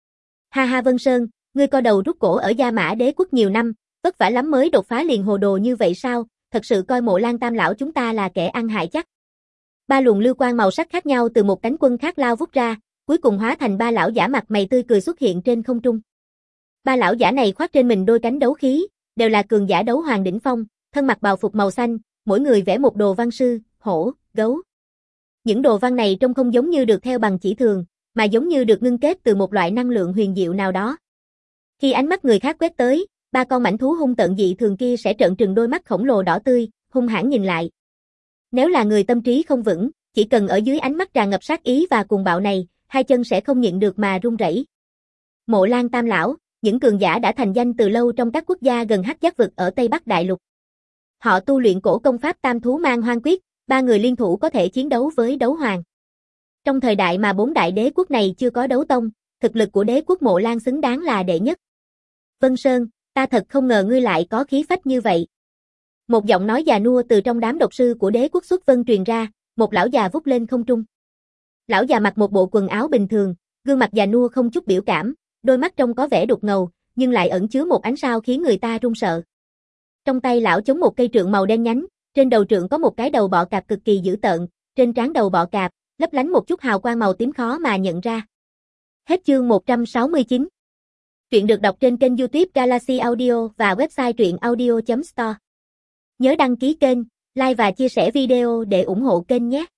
Ha ha Vân Sơn, ngươi co đầu rút cổ ở Gia Mã Đế quốc nhiều năm, vất vả lắm mới đột phá liền hồ đồ như vậy sao, thật sự coi Mộ Lan Tam lão chúng ta là kẻ ăn hại chắc. Ba luồng lưu quang màu sắc khác nhau từ một cánh quân khác lao vút ra, cuối cùng hóa thành ba lão giả mặt mày tươi cười xuất hiện trên không trung. Ba lão giả này khoác trên mình đôi cánh đấu khí, đều là cường giả đấu hoàng đỉnh phong, thân mặc bào phục màu xanh, mỗi người vẽ một đồ văn sư, hổ, gấu. Những đồ văn này trông không giống như được theo bằng chỉ thường, mà giống như được ngưng kết từ một loại năng lượng huyền diệu nào đó. Khi ánh mắt người khác quét tới, ba con mãnh thú hung tợn dị thường kia sẽ trợn trừng đôi mắt khổng lồ đỏ tươi, hung hãn nhìn lại. Nếu là người tâm trí không vững, chỉ cần ở dưới ánh mắt tràn ngập sát ý và cuồng bạo này, hai chân sẽ không nhịn được mà run rẩy. Mộ Lan Tam lão, những cường giả đã thành danh từ lâu trong các quốc gia gần Hắc Giác vực ở Tây Bắc Đại Lục. Họ tu luyện cổ công pháp Tam Thú Mang Hoang Quyết, ba người liên thủ có thể chiến đấu với đấu hoàng. Trong thời đại mà bốn đại đế quốc này chưa có đấu tông, thực lực của đế quốc Mộ Lan xứng đáng là đệ nhất. Vân Sơn, ta thật không ngờ ngươi lại có khí phách như vậy. Một giọng nói già nua từ trong đám độc sư của đế quốc Xuất Vân truyền ra, một lão già vút lên không trung. Lão già mặc một bộ quần áo bình thường, gương mặt già nua không chút biểu cảm, đôi mắt trông có vẻ đục ngầu, nhưng lại ẩn chứa một ánh sao khiến người ta run sợ. Trong tay lão chống một cây trượng màu đen nhánh, trên đầu trượng có một cái đầu bọ cạp cực kỳ dữ tợn, trên trán đầu bọ cạp lấp lánh một chút hào quang màu tím khó mà nhận ra. Hết chương một trăm sáu mươi chín. Truyện được đọc trên kênh YouTube Galaxy Audio và website truyện audio chấm store. Nhớ đăng ký kênh, like và chia sẻ video để ủng hộ kênh nhé.